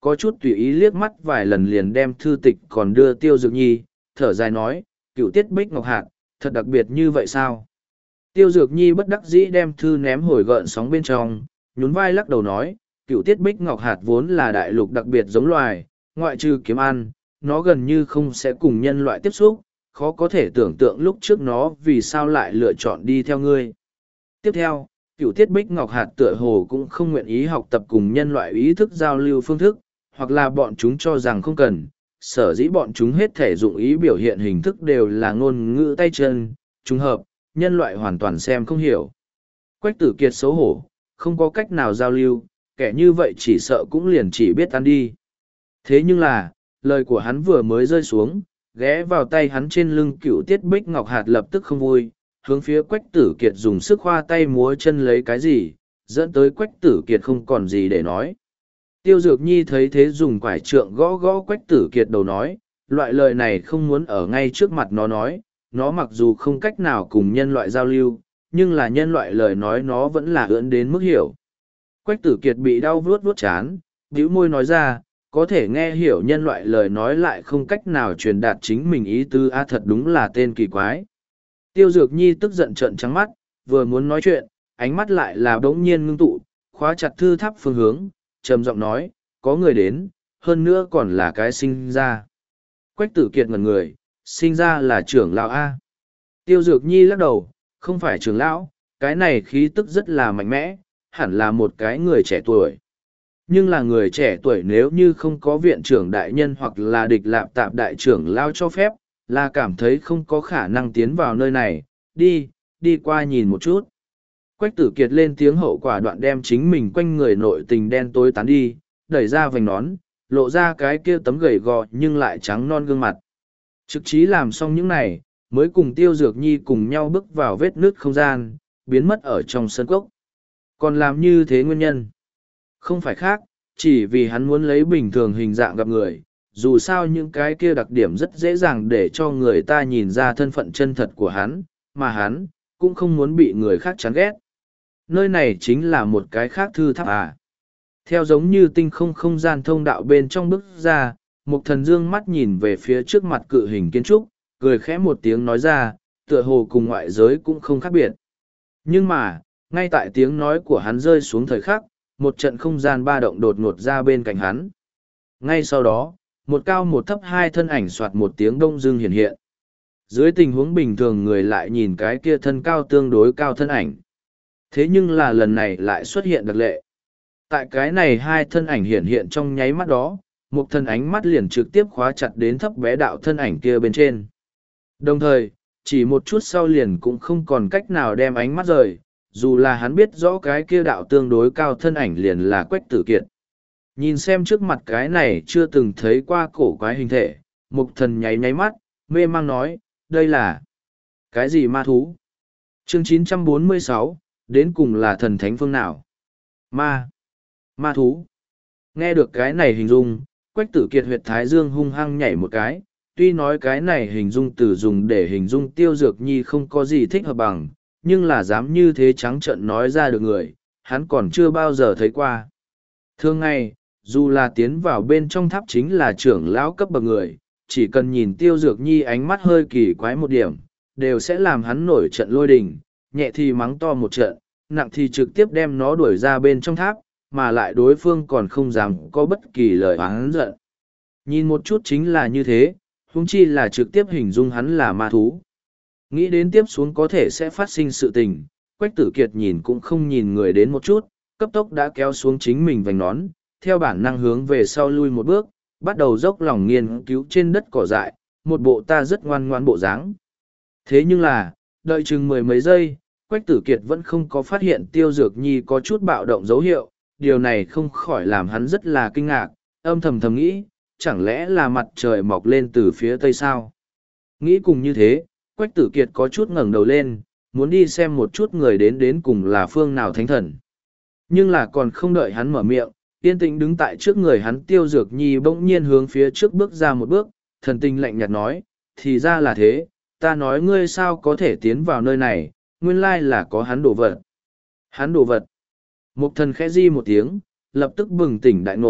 có chút tùy ý liếc mắt vài lần liền đem thư tịch còn đưa Tiêu Dược Nhi, thở dài nói, cựu tiết bích ngọc hạt, thật đặc biệt như vậy sao? Tiêu Dược Nhi bất đắc dĩ đem thư ném hồi gợn sóng bên trong, nhún vai lắc đầu nói, cựu tiết bích ngọc hạt vốn là đại lục đặc biệt giống loài, ngoại trừ kiếm ăn, nó gần như không sẽ cùng nhân loại tiếp xúc, khó có thể tưởng tượng lúc trước nó vì sao lại lựa chọn đi theo ngươi. Tiếp theo, cựu tiết bích ngọc hạt tựa hồ cũng không nguyện ý học tập cùng nhân loại ý thức giao lưu phương thức, hoặc là bọn chúng cho rằng không cần, sở dĩ bọn chúng hết thể dụng ý biểu hiện hình thức đều là ngôn ngữ tay chân, trùng hợp, nhân loại hoàn toàn xem không hiểu. Quách Tử Kiệt xấu hổ, không có cách nào giao lưu, kẻ như vậy chỉ sợ cũng liền chỉ biết ăn đi. Thế nhưng là, lời của hắn vừa mới rơi xuống, ghé vào tay hắn trên lưng cựu tiết bích ngọc hạt lập tức không vui, hướng phía Quách Tử Kiệt dùng sức khoa tay múa chân lấy cái gì, dẫn tới Quách Tử Kiệt không còn gì để nói. Tiêu Dược Nhi thấy thế dùng quải trượng gõ gõ Quách Tử Kiệt đầu nói, loại lời này không muốn ở ngay trước mặt nó nói, nó mặc dù không cách nào cùng nhân loại giao lưu, nhưng là nhân loại lời nói nó vẫn là ưỡn đến mức hiểu. Quách Tử Kiệt bị đau vuốt vuốt chán, bĩu môi nói ra, có thể nghe hiểu nhân loại lời nói lại không cách nào truyền đạt chính mình ý tứ a thật đúng là tên kỳ quái. Tiêu Dược Nhi tức giận trợn trắng mắt, vừa muốn nói chuyện, ánh mắt lại là bỗng nhiên ngưng tụ, khóa chặt thư tháp phương hướng, trầm giọng nói, có người đến, hơn nữa còn là cái sinh ra. Quách Tử Kiệt ngẩn người, sinh ra là trưởng lão A. Tiêu Dược Nhi lắc đầu, không phải trưởng lão, cái này khí tức rất là mạnh mẽ, hẳn là một cái người trẻ tuổi. Nhưng là người trẻ tuổi nếu như không có viện trưởng đại nhân hoặc là địch lạp tạp đại trưởng lao cho phép, là cảm thấy không có khả năng tiến vào nơi này, đi, đi qua nhìn một chút. Quách Tử Kiệt lên tiếng hậu quả đoạn đem chính mình quanh người nội tình đen tối tán đi, đẩy ra vành nón, lộ ra cái kia tấm gầy gò nhưng lại trắng non gương mặt. Trực trí làm xong những này, mới cùng Tiêu Dược Nhi cùng nhau bước vào vết nước không gian, biến mất ở trong sân cốc. Còn làm như thế nguyên nhân? Không phải khác, chỉ vì hắn muốn lấy bình thường hình dạng gặp người, dù sao những cái kia đặc điểm rất dễ dàng để cho người ta nhìn ra thân phận chân thật của hắn, mà hắn, cũng không muốn bị người khác chán ghét. Nơi này chính là một cái khác thư tháp à. Theo giống như tinh không không gian thông đạo bên trong bước ra, Mục Thần dương mắt nhìn về phía trước mặt cự hình kiến trúc, cười khẽ một tiếng nói ra, tựa hồ cùng ngoại giới cũng không khác biệt. Nhưng mà, ngay tại tiếng nói của hắn rơi xuống thời khắc, một trận không gian ba động đột ngột ra bên cạnh hắn. Ngay sau đó, một cao một thấp hai thân ảnh soạt một tiếng đông dương hiện hiện. Dưới tình huống bình thường người lại nhìn cái kia thân cao tương đối cao thân ảnh. Thế nhưng là lần này lại xuất hiện đặc lệ. Tại cái này hai thân ảnh hiện hiện trong nháy mắt đó, một thân ánh mắt liền trực tiếp khóa chặt đến thấp bé đạo thân ảnh kia bên trên. Đồng thời, chỉ một chút sau liền cũng không còn cách nào đem ánh mắt rời, dù là hắn biết rõ cái kia đạo tương đối cao thân ảnh liền là Quách Tử Kiệt. Nhìn xem trước mặt cái này chưa từng thấy qua cổ quái hình thể, Mục Thần nháy nháy mắt, mê mang nói, đây là cái gì ma thú? Chương chín trăm bốn mươi sáu, đến cùng là thần thánh phương nào? Ma. Ma thú. Nghe được cái này hình dung, Quách Tử Kiệt huyệt thái dương hung hăng nhảy một cái, tuy nói cái này hình dung từ dùng để hình dung Tiêu Dược Nhi không có gì thích hợp bằng, nhưng là dám như thế trắng trợn nói ra được người, hắn còn chưa bao giờ thấy qua. Thường ngày, dù là tiến vào bên trong tháp chính là trưởng lão cấp bậc người, chỉ cần nhìn Tiêu Dược Nhi ánh mắt hơi kỳ quái một điểm, đều sẽ làm hắn nổi trận lôi đình, nhẹ thì mắng to một trận, nặng thì trực tiếp đem nó đuổi ra bên trong tháp, mà lại đối phương còn không dám có bất kỳ lời oán giận. Nhìn một chút chính là như thế, huống chi là trực tiếp hình dung hắn là ma thú. Nghĩ đến tiếp xuống có thể sẽ phát sinh sự tình, Quách Tử Kiệt nhìn cũng không nhìn người đến một chút, cấp tốc đã kéo xuống chính mình vành nón, theo bản năng hướng về sau lui một bước, bắt đầu dốc lòng nghiên cứu trên đất cỏ dại, một bộ ta rất ngoan ngoan bộ dáng. Thế nhưng là, đợi chừng mười mấy giây, Quách Tử Kiệt vẫn không có phát hiện Tiêu Dược Nhi có chút bạo động dấu hiệu, điều này không khỏi làm hắn rất là kinh ngạc, âm thầm thầm nghĩ, chẳng lẽ là mặt trời mọc lên từ phía tây sao? Nghĩ cùng như thế, Quách Tử Kiệt có chút ngẩng đầu lên, muốn đi xem một chút người đến đến cùng là phương nào thánh thần. Nhưng là còn không đợi hắn mở miệng, yên tĩnh đứng tại trước người hắn Tiêu Dược Nhi bỗng nhiên hướng phía trước bước ra một bước, thần tinh lạnh nhạt nói, thì ra là thế, ta nói ngươi sao có thể tiến vào nơi này, nguyên lai là có hắn đồ vật. Hắn đồ vật. Mục thần khẽ di một tiếng, lập tức bừng tỉnh đại ngộ,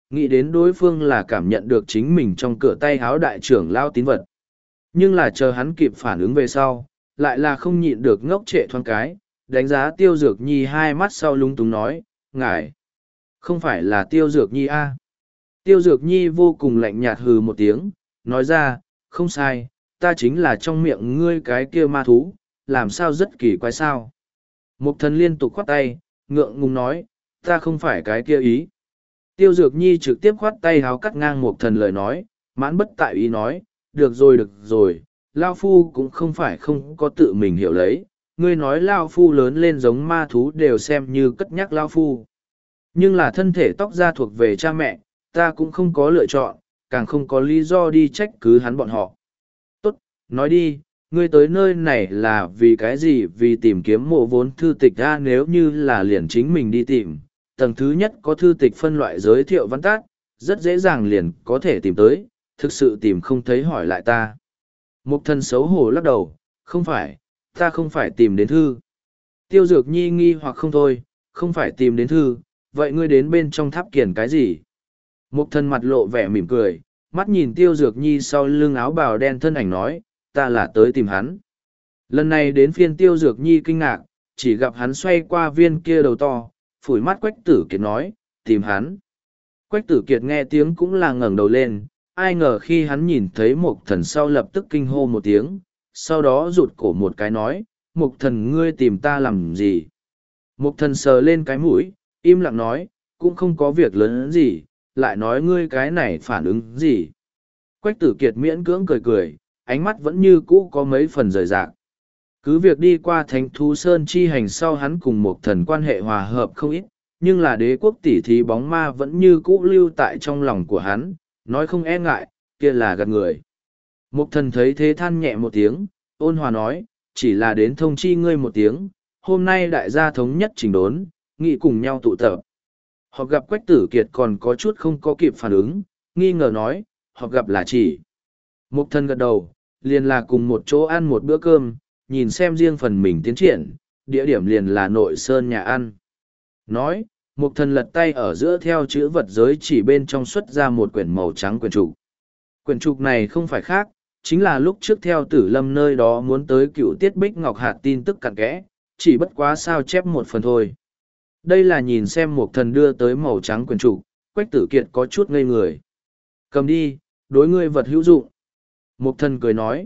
nghĩ đến đối phương là cảm nhận được chính mình trong cửa tay háo đại trưởng lao tín vật. Nhưng là chờ hắn kịp phản ứng về sau, lại là không nhịn được ngốc trệ thoáng cái, đánh giá Tiêu Dược Nhi hai mắt sau lung túng nói, ngài, không phải là Tiêu Dược Nhi a? Tiêu Dược Nhi vô cùng lạnh nhạt hừ một tiếng, nói ra, không sai, ta chính là trong miệng ngươi cái kia ma thú, làm sao rất kỳ quái sao. Mục thần liên tục khoát tay, ngượng ngùng nói, ta không phải cái kia ý. Tiêu Dược Nhi trực tiếp khoát tay háo cắt ngang Mục thần lời nói, mãn bất tại ý nói, được rồi được rồi, Lao Phu cũng không phải không có tự mình hiểu lấy, ngươi nói Lao Phu lớn lên giống ma thú đều xem như cất nhắc Lao Phu. Nhưng là thân thể tóc da thuộc về cha mẹ, ta cũng không có lựa chọn, càng không có lý do đi trách cứ hắn bọn họ. Tốt, nói đi, ngươi tới nơi này là vì cái gì? Vì tìm kiếm mộ vốn thư tịch ra, nếu như là liền chính mình đi tìm. Tầng thứ nhất có thư tịch phân loại giới thiệu văn tát, rất dễ dàng liền có thể tìm tới, thực sự tìm không thấy hỏi lại ta. Mục thần xấu hổ lắc đầu, không phải, ta không phải tìm đến thư. Tiêu Dược Nhi nghi hoặc không thôi, không phải tìm đến thư, vậy ngươi đến bên trong tháp kiển cái gì? Mục thần mặt lộ vẻ mỉm cười, mắt nhìn Tiêu Dược Nhi sau lưng áo bào đen thân ảnh nói, ta là tới tìm hắn. Lần này đến phiên Tiêu Dược Nhi kinh ngạc, chỉ gặp hắn xoay qua viên kia đầu to, phủi mắt Quách Tử Kiệt nói, tìm hắn. Quách Tử Kiệt nghe tiếng cũng là ngẩng đầu lên, ai ngờ khi hắn nhìn thấy Mục thần sau lập tức kinh hô một tiếng, sau đó rụt cổ một cái nói, Mục thần ngươi tìm ta làm gì? Mục thần sờ lên cái mũi, im lặng nói, cũng không có việc lớn gì, lại nói ngươi cái này phản ứng gì. Quách Tử Kiệt miễn cưỡng cười cười, ánh mắt vẫn như cũ có mấy phần rời rạc. Cứ việc đi qua Thánh Thú Sơn chi hành sau hắn cùng Mục thần quan hệ hòa hợp không ít, nhưng là đế quốc tỷ thí bóng ma vẫn như cũ lưu tại trong lòng của hắn, nói không e ngại, kia là gạt người. Mục thần thấy thế than nhẹ một tiếng, ôn hòa nói, chỉ là đến thông chi ngươi một tiếng, hôm nay đại gia thống nhất chỉnh đốn, nghị cùng nhau tụ tập. Họ gặp Quách Tử Kiệt còn có chút không có kịp phản ứng, nghi ngờ nói, họ gặp là chỉ. Mục thần gật đầu, liền là cùng một chỗ ăn một bữa cơm, nhìn xem riêng phần mình tiến triển, địa điểm liền là nội sơn nhà ăn. Nói, mục thần lật tay ở giữa theo chữ vật giới chỉ bên trong xuất ra một quyển màu trắng quyển trục. Quyển trục này không phải khác, chính là lúc trước theo Tử Lâm nơi đó muốn tới cựu tiết bích ngọc hạt tin tức cặn kẽ, chỉ bất quá sao chép một phần thôi. Đây là nhìn xem Mục thần đưa tới màu trắng quyển trục, Quách Tử Kiệt có chút ngây người. Cầm đi, đối ngươi vật hữu dụng. Mục thần cười nói.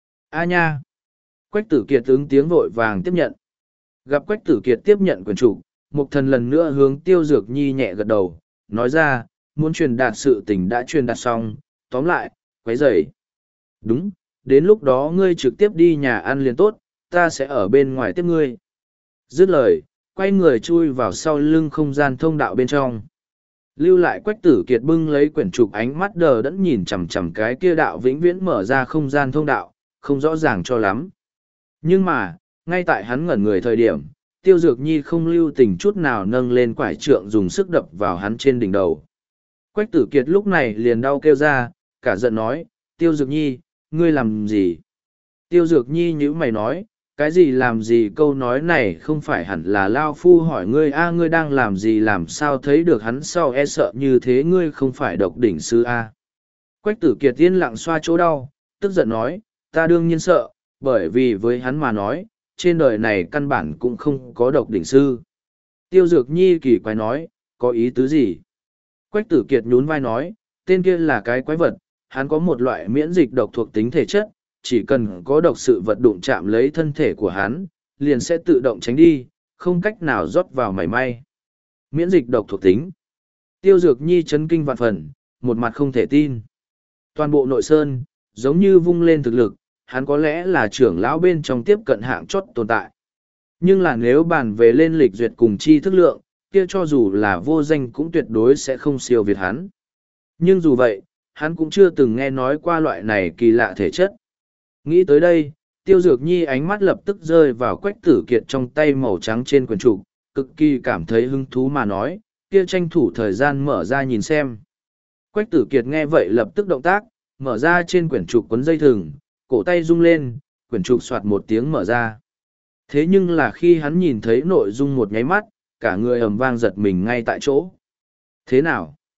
A nha. Quách Tử Kiệt ứng tiếng vội vàng tiếp nhận. Gặp Quách Tử Kiệt tiếp nhận quyển trục, Mục thần lần nữa hướng Tiêu Dược Nhi nhẹ gật đầu, nói ra, muốn truyền đạt sự tình đã truyền đạt xong, tóm lại, quấy rầy. Đúng, đến lúc đó ngươi trực tiếp đi nhà ăn liền tốt, ta sẽ ở bên ngoài tiếp ngươi. Dứt lời, quay người chui vào sau lưng không gian thông đạo bên trong. Lưu lại Quách Tử Kiệt bưng lấy quyển trục, ánh mắt đờ đẫn nhìn chằm chằm cái kia đạo vĩnh viễn mở ra không gian thông đạo, không rõ ràng cho lắm. Nhưng mà, ngay tại hắn ngẩn người thời điểm, Tiêu Dược Nhi không lưu tình chút nào nâng lên quải trượng dùng sức đập vào hắn trên đỉnh đầu. Quách Tử Kiệt lúc này liền đau kêu ra, cả giận nói, Tiêu Dược Nhi, ngươi làm gì? Tiêu Dược Nhi nhíu mày nói, cái gì làm gì? Câu nói này không phải hẳn là Lao Phu hỏi ngươi a, ngươi đang làm gì, làm sao thấy được hắn sau e sợ như thế, ngươi không phải độc đỉnh sư a. Quách Tử Kiệt yên lặng xoa chỗ đau, tức giận nói, ta đương nhiên sợ, bởi vì với hắn mà nói, trên đời này căn bản cũng không có độc đỉnh sư. Tiêu Dược Nhi kỳ quái nói, có ý tứ gì? Quách Tử Kiệt nhún vai nói, tên kia là cái quái vật, hắn có một loại miễn dịch độc thuộc tính thể chất, chỉ cần có độc sự vật đụng chạm lấy thân thể của hắn, liền sẽ tự động tránh đi, không cách nào rót vào mảy may. Miễn dịch độc thuộc tính. Tiêu Dược Nhi chấn kinh vạn phần, một mặt không thể tin. Toàn bộ nội sơn, giống như vung lên thực lực, hắn có lẽ là trưởng lão bên trong tiếp cận hạng chót tồn tại. Nhưng là nếu bàn về lên lịch duyệt cùng chi thức lượng, kia cho dù là vô danh cũng tuyệt đối sẽ không siêu việt hắn. Nhưng dù vậy, hắn cũng chưa từng nghe nói qua loại này kỳ lạ thể chất. Nghĩ tới đây, Tiêu Dược Nhi ánh mắt lập tức rơi vào Quách Tử Kiệt trong tay màu trắng trên quyển trục, cực kỳ cảm thấy hứng thú mà nói, kia tranh thủ thời gian mở ra nhìn xem. Quách Tử Kiệt nghe vậy lập tức động tác, mở ra trên quyển trục cuốn dây thừng, cổ tay rung lên, quyển trục soạt một tiếng mở ra. Thế nhưng là khi hắn nhìn thấy nội dung một nháy mắt, cả người ầm vang giật mình ngay tại chỗ. Thế nào?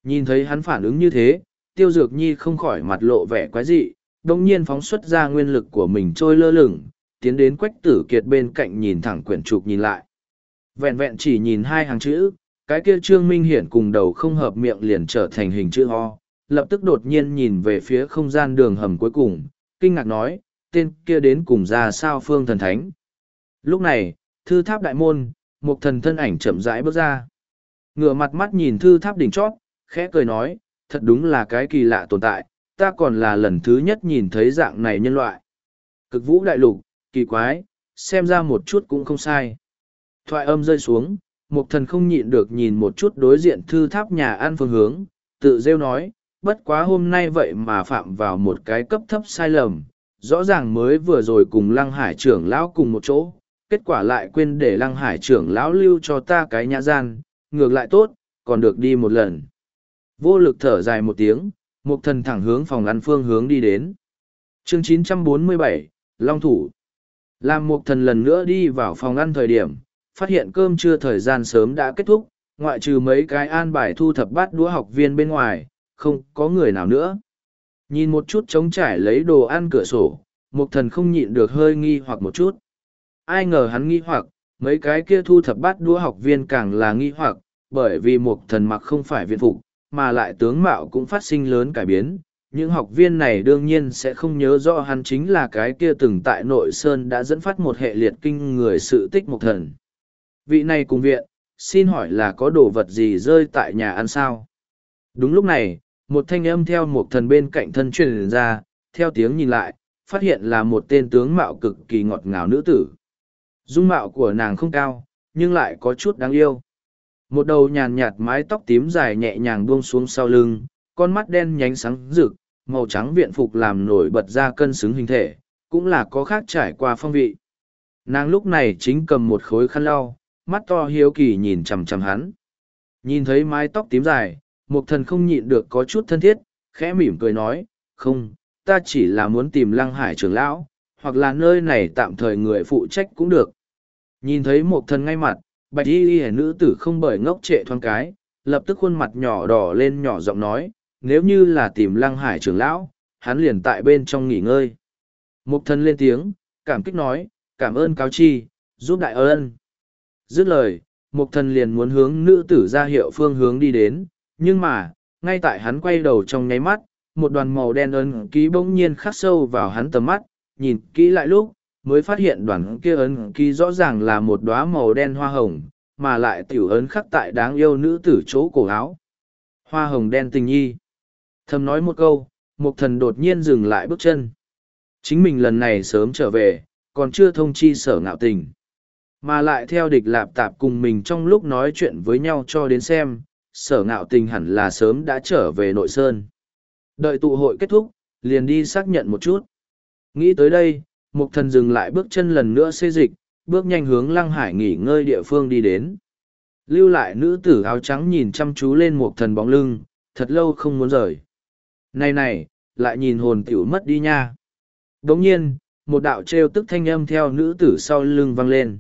Nhìn thấy hắn phản ứng như thế, Tiêu Dược Nhi không khỏi mặt lộ vẻ quái dị, đồng nhiên phóng xuất ra nguyên lực của mình trôi lơ lửng, tiến đến Quách Tử Kiệt bên cạnh nhìn thẳng quyển trục nhìn lại. Vẹn vẹn chỉ nhìn hai hàng chữ, cái kia Trương Minh Hiển cùng đầu không hợp miệng liền trở thành hình chữ ho, lập tức đột nhiên nhìn về phía không gian đường hầm cuối cùng, kinh ngạc nói, tên kia đến cùng ra sao phương thần thánh. Lúc này, thư tháp đại môn, một thần thân ảnh chậm rãi bước ra. Ngửa mặt mắt nhìn thư tháp đỉnh chót, khẽ cười nói, thật đúng là cái kỳ lạ tồn tại, ta còn là lần thứ nhất nhìn thấy dạng này nhân loại. Cực vũ đại lục, kỳ quái, xem ra một chút cũng không sai. Thoại âm rơi xuống, một thần không nhịn được nhìn một chút đối diện thư tháp nhà ăn phương hướng, tự rêu nói, bất quá hôm nay vậy mà phạm vào một cái cấp thấp sai lầm, rõ ràng mới vừa rồi cùng lăng hải trưởng lão cùng một chỗ, kết quả lại quên để lăng hải trưởng lão lưu cho ta cái nhã gian, ngược lại tốt, còn được đi một lần. Vô lực thở dài một tiếng, một thần thẳng hướng phòng ăn phương hướng đi đến. Chương chín trăm bốn mươi bảy, Long Thủ. Làm một thần lần nữa đi vào phòng ăn thời điểm, phát hiện cơm trưa thời gian sớm đã kết thúc, ngoại trừ mấy cái an bài thu thập bát đũa học viên bên ngoài, không có người nào nữa. Nhìn một chút trống trải lấy đồ ăn cửa sổ, một thần không nhịn được hơi nghi hoặc một chút. Ai ngờ hắn nghi hoặc, mấy cái kia thu thập bát đũa học viên càng là nghi hoặc, bởi vì một thần mặc không phải viện phục, mà lại tướng mạo cũng phát sinh lớn cải biến. Những học viên này đương nhiên sẽ không nhớ rõ hắn chính là cái kia từng tại nội sơn đã dẫn phát một hệ liệt kinh người sự tích một thần. Vị này cùng viện, xin hỏi là có đồ vật gì rơi tại nhà ăn sao? Đúng lúc này, một thanh âm theo một thần bên cạnh thân truyền ra, theo tiếng nhìn lại, phát hiện là một tên tướng mạo cực kỳ ngọt ngào nữ tử. Dung mạo của nàng không cao, nhưng lại có chút đáng yêu. Một đầu nhàn nhạt mái tóc tím dài nhẹ nhàng buông xuống sau lưng, con mắt đen nhánh sáng rực, màu trắng viện phục làm nổi bật ra cân xứng hình thể, cũng là có khác trải qua phong vị. Nàng lúc này chính cầm một khối khăn lau, mắt to hiếu kỳ nhìn chằm chằm hắn. Nhìn thấy mái tóc tím dài, Mục thần không nhịn được có chút thân thiết, khẽ mỉm cười nói, không, ta chỉ là muốn tìm lăng hải trưởng lão, hoặc là nơi này tạm thời người phụ trách cũng được. Nhìn thấy Mục thần ngay mặt, bạch y y nữ tử không bởi ngốc trệ thoáng cái, lập tức khuôn mặt nhỏ đỏ lên nhỏ giọng nói, nếu như là tìm lăng hải trưởng lão, hắn liền tại bên trong nghỉ ngơi. Mục thần lên tiếng, cảm kích nói, cảm ơn cáo chi, giúp đại ơn. Dứt lời, Mục thần liền muốn hướng nữ tử ra hiệu phương hướng đi đến, nhưng mà, ngay tại hắn quay đầu trong nháy mắt, một đoàn màu đen ấn ký bỗng nhiên khắc sâu vào hắn tầm mắt, nhìn kỹ lại lúc, mới phát hiện đoàn kia ấn ký rõ ràng là một đóa màu đen hoa hồng, mà lại tiểu ấn khắc tại đáng yêu nữ tử chỗ cổ áo. Hoa hồng đen tình nhi. Thầm nói một câu, Mục thần đột nhiên dừng lại bước chân. Chính mình lần này sớm trở về, còn chưa thông chi Sở Ngạo Tình. Mà lại theo địch lạp tạp cùng mình trong lúc nói chuyện với nhau cho đến xem, Sở Ngạo Tình hẳn là sớm đã trở về nội sơn. Đợi tụ hội kết thúc, liền đi xác nhận một chút. Nghĩ tới đây, Mục thần dừng lại bước chân lần nữa xê dịch, bước nhanh hướng Lăng Hải nghỉ ngơi địa phương đi đến. Lưu lại nữ tử áo trắng nhìn chăm chú lên Mục thần bóng lưng, thật lâu không muốn rời. Này này, lại nhìn hồn tiểu mất đi nha. Đồng nhiên, một đạo trêu tức thanh âm theo nữ tử sau lưng vang lên.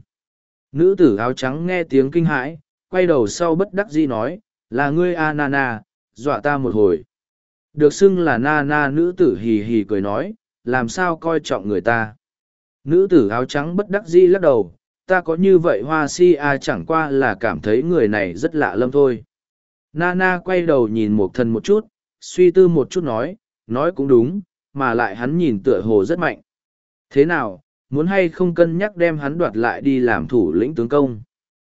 Nữ tử áo trắng nghe tiếng kinh hãi, quay đầu sau bất đắc dĩ nói, là ngươi a Nana, dọa ta một hồi. Được xưng là Nana nữ tử hì hì cười nói, làm sao coi trọng người ta. Nữ tử áo trắng bất đắc dĩ lắc đầu, ta có như vậy hoa si a chẳng qua là cảm thấy người này rất lạ lâm thôi. Nana quay đầu nhìn một thần một chút, suy tư một chút nói, nói cũng đúng, mà lại hắn nhìn tựa hồ rất mạnh. Thế nào, muốn hay không cân nhắc đem hắn đoạt lại đi làm thủ lĩnh tướng công.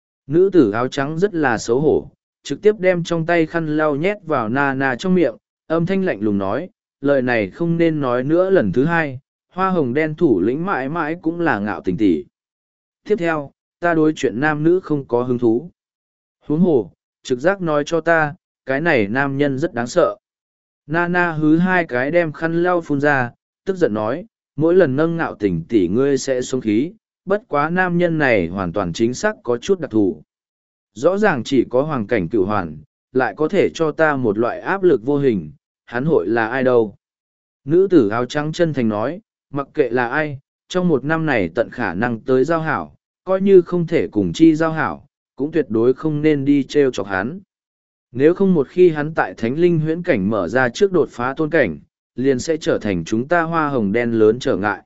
Nữ tử áo trắng rất là xấu hổ, trực tiếp đem trong tay khăn lau nhét vào Nana trong miệng, âm thanh lạnh lùng nói, lời này không nên nói nữa lần thứ hai, hoa hồng đen thủ lĩnh mãi mãi cũng là Ngạo Tình tỷ. Tiếp theo, ta đối chuyện nam nữ không có hứng thú. Huống hồ, trực giác nói cho ta, cái này nam nhân rất đáng sợ. Nana hứ hai cái đem khăn lau phun ra, tức giận nói, mỗi lần nâng Ngạo Tình tỷ ngươi sẽ xuống khí, bất quá nam nhân này hoàn toàn chính xác có chút đặc thù. Rõ ràng chỉ có hoàng cảnh cửu hoàn, lại có thể cho ta một loại áp lực vô hình, hắn hội là ai đâu. Nữ tử áo trắng chân thành nói, mặc kệ là ai, trong một năm này tận khả năng tới giao hảo, coi như không thể cùng chi giao hảo, cũng tuyệt đối không nên đi treo chọc hắn. Nếu không một khi hắn tại thánh linh huyễn cảnh mở ra trước đột phá tôn cảnh, liền sẽ trở thành chúng ta hoa hồng đen lớn trở ngại.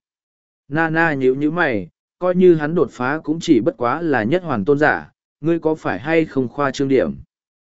Nana nhíu nhíu mày, coi như hắn đột phá cũng chỉ bất quá là nhất hoàn tôn giả, ngươi có phải hay không khoa trương điểm?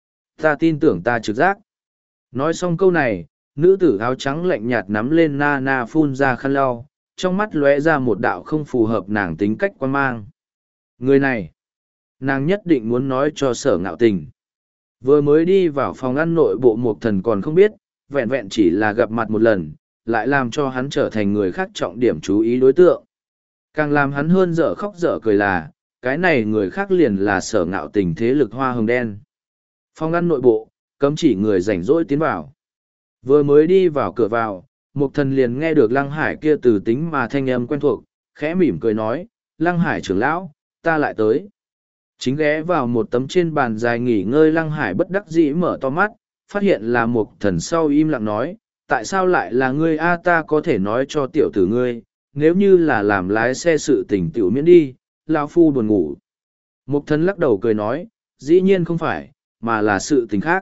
Ta tin tưởng ta trực giác. Nói xong câu này, nữ tử áo trắng lạnh nhạt nắm lên Nana phun ra khăn lau, trong mắt lóe ra một đạo không phù hợp nàng tính cách quan mang. Người này, nàng nhất định muốn nói cho Sở Ngạo Tình. Vừa mới đi vào phòng ăn nội bộ Mộc Thần còn không biết, vẹn vẹn chỉ là gặp mặt một lần, lại làm cho hắn trở thành người khác trọng điểm chú ý đối tượng. Càng làm hắn hơn dở khóc dở cười là, cái này người khác liền là Sở Ngạo Tình thế lực hoa hồng đen. Phòng ăn nội bộ, cấm chỉ người rảnh rỗi tiến vào. Vừa mới đi vào cửa vào, Mộc Thần liền nghe được Lăng Hải kia từ tính mà thanh âm quen thuộc, khẽ mỉm cười nói, Lăng Hải trưởng lão, ta lại tới. Chính ghé vào một tấm trên bàn dài nghỉ ngơi Lăng Hải bất đắc dĩ mở to mắt, phát hiện là Mộc Thần sau im lặng nói, tại sao lại là ngươi a ta có thể nói cho tiểu tử ngươi, nếu như là làm lái xe sự tình tiểu miễn đi, lão phu buồn ngủ. Mộc Thần lắc đầu cười nói, dĩ nhiên không phải, mà là sự tình khác.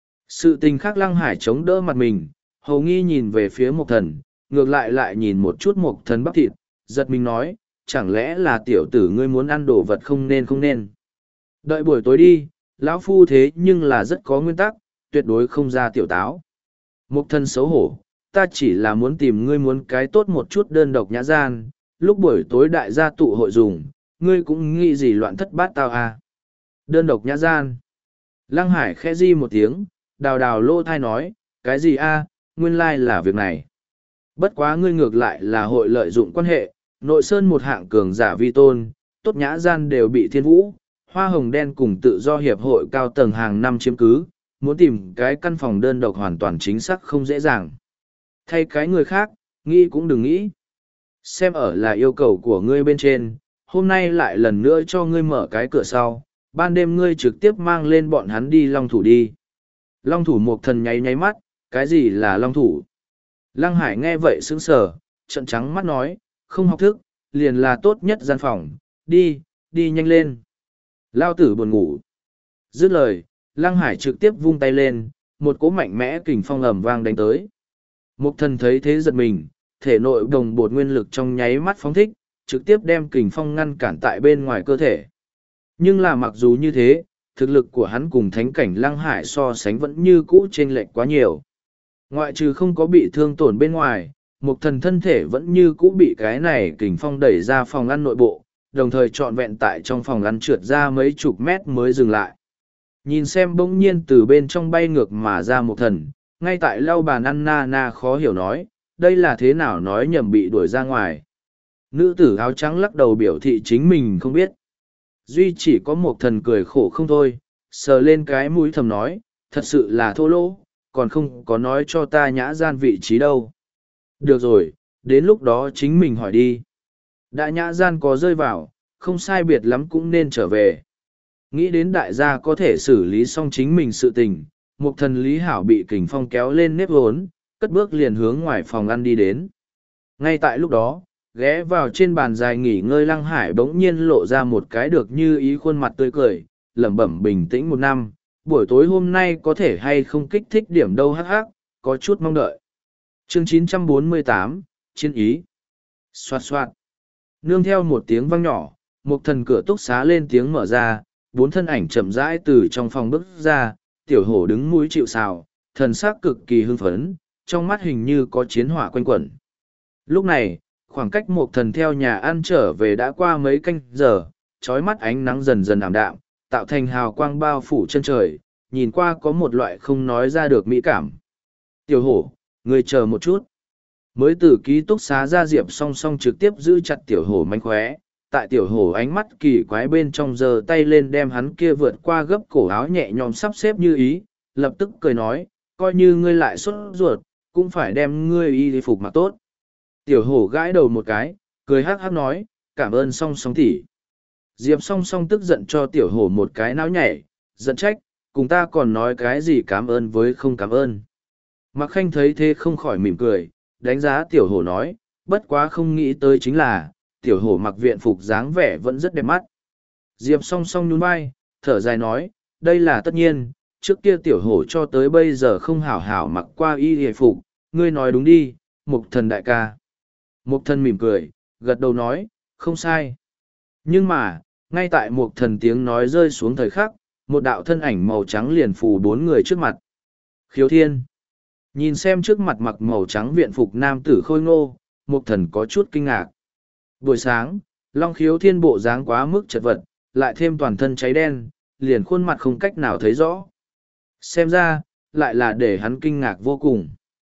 Sự tình khác Lăng Hải chống đỡ mặt mình, hầu nghi nhìn về phía Mộc Thần, ngược lại lại nhìn một chút Mộc Thần bắp thịt, giật mình nói, chẳng lẽ là tiểu tử ngươi muốn ăn đồ vật không nên không nên. Đợi buổi tối đi, lão phu thế nhưng là rất có nguyên tắc, tuyệt đối không ra tiểu táo. Mộc Thần xấu hổ, ta chỉ là muốn tìm ngươi muốn cái tốt một chút đơn độc nhã gian, lúc buổi tối đại gia tụ hội dùng, ngươi cũng nghĩ gì loạn thất bát tao à. Đơn độc nhã gian. Lăng Hải khẽ di một tiếng, đào đào lô thai nói, cái gì a nguyên lai là việc này. Bất quá ngươi ngược lại là hội lợi dụng quan hệ, nội sơn một hạng cường giả vi tôn, tốt nhã gian đều bị thiên vũ, hoa hồng đen cùng tự do hiệp hội cao tầng hàng năm chiếm cứ, muốn tìm cái căn phòng đơn độc hoàn toàn chính xác không dễ dàng. Thay cái người khác, nghĩ cũng đừng nghĩ. Xem ở là yêu cầu của ngươi bên trên, hôm nay lại lần nữa cho ngươi mở cái cửa sau, ban đêm ngươi trực tiếp mang lên bọn hắn đi Long Thủ đi. Long Thủ Mộc Thần nháy nháy mắt, cái gì là Long Thủ? Lăng Hải nghe vậy sững sờ, trận trắng mắt nói, không học thức, liền là tốt nhất gian phòng, đi, đi nhanh lên. Lao tử buồn ngủ. Dứt lời, Lăng Hải trực tiếp vung tay lên, một cỗ mạnh mẽ kình phong ầm vang đánh tới. Mộc Thần thấy thế giật mình, thể nội đồng bột nguyên lực trong nháy mắt phóng thích, trực tiếp đem kình phong ngăn cản tại bên ngoài cơ thể. Nhưng là mặc dù như thế, thực lực của hắn cùng thánh cảnh Lăng Hải so sánh vẫn như cũ chênh lệch quá nhiều. Ngoại trừ không có bị thương tổn bên ngoài, Mộc Thần thân thể vẫn như cũ bị cái này kình phong đẩy ra phòng ăn nội bộ, đồng thời trọn vẹn tại trong phòng ăn trượt ra mấy chục mét mới dừng lại. Nhìn xem bỗng nhiên từ bên trong bay ngược mà ra Mộc Thần, ngay tại lau bàn ăn Nana khó hiểu nói, đây là thế nào nói nhầm bị đuổi ra ngoài. Nữ tử áo trắng lắc đầu biểu thị chính mình không biết. Duy chỉ có Mộc Thần cười khổ không thôi, sờ lên cái mũi thầm nói, thật sự là thô lỗ, còn không có nói cho ta nhã gian vị trí đâu. Được rồi, đến lúc đó chính mình hỏi đi. Đã nhã gian có rơi vào, không sai biệt lắm cũng nên trở về. Nghĩ đến đại gia có thể xử lý xong chính mình sự tình, Mộc Thần Lý Hảo bị kình phong kéo lên nếp hốn, cất bước liền hướng ngoài phòng ăn đi đến. Ngay tại lúc đó, ghé vào trên bàn dài nghỉ ngơi Lăng Hải bỗng nhiên lộ ra một cái được như ý khuôn mặt tươi cười, lẩm bẩm bình tĩnh một năm, buổi tối hôm nay có thể hay không kích thích điểm đâu hắc hắc, có chút mong đợi. Chương chín trăm bốn mươi tám, Chiến ý. Xoạt xoạt. Nương theo một tiếng vang nhỏ, Mộc Thần cửa túc xá lên tiếng mở ra, bốn thân ảnh chậm rãi từ trong phòng bước ra, tiểu hổ đứng mũi chịu sào, thần sắc cực kỳ hưng phấn, trong mắt hình như có chiến hỏa quanh quẩn. Lúc này, khoảng cách Mộc Thần theo nhà ăn trở về đã qua mấy canh giờ, trói mắt ánh nắng dần dần ảm đạm, tạo thành hào quang bao phủ chân trời, nhìn qua có một loại không nói ra được mỹ cảm. Tiểu hổ, người chờ một chút. Mới từ ký túc xá ra Diệp song song trực tiếp giữ chặt tiểu hổ mánh khóe, tại tiểu hổ ánh mắt kỳ quái bên trong giơ tay lên đem hắn kia vượt qua gấp cổ áo nhẹ nhõm sắp xếp như ý, lập tức cười nói, coi như ngươi lại sốt ruột, cũng phải đem ngươi y phục mặc tốt. Tiểu hổ gãi đầu một cái, cười hắc hắc nói, cảm ơn song song tỉ. Diệp song song tức giận cho tiểu hổ một cái náo nhảy, giận trách, cùng ta còn nói cái gì cảm ơn với không cảm ơn. Mạc Khanh thấy thế không khỏi mỉm cười, đánh giá tiểu hổ nói, bất quá không nghĩ tới chính là, tiểu hổ mặc viện phục dáng vẻ vẫn rất đẹp mắt. Diệp song song nhún vai, thở dài nói, đây là tất nhiên, trước kia tiểu hổ cho tới bây giờ không hảo hảo mặc qua y hề phục, ngươi nói đúng đi, mục thần đại ca. Mục thần mỉm cười, gật đầu nói, không sai. Nhưng mà, ngay tại mục thần tiếng nói rơi xuống thời khắc, một đạo thân ảnh màu trắng liền phủ bốn người trước mặt. Khiếu Thiên. Nhìn xem trước mặt mặc màu trắng viện phục nam tử khôi ngô, mục thần có chút kinh ngạc. Buổi sáng, Long Khiếu Thiên bộ dáng quá mức chật vật, lại thêm toàn thân cháy đen, liền khuôn mặt không cách nào thấy rõ. Xem ra, lại là để hắn kinh ngạc vô cùng.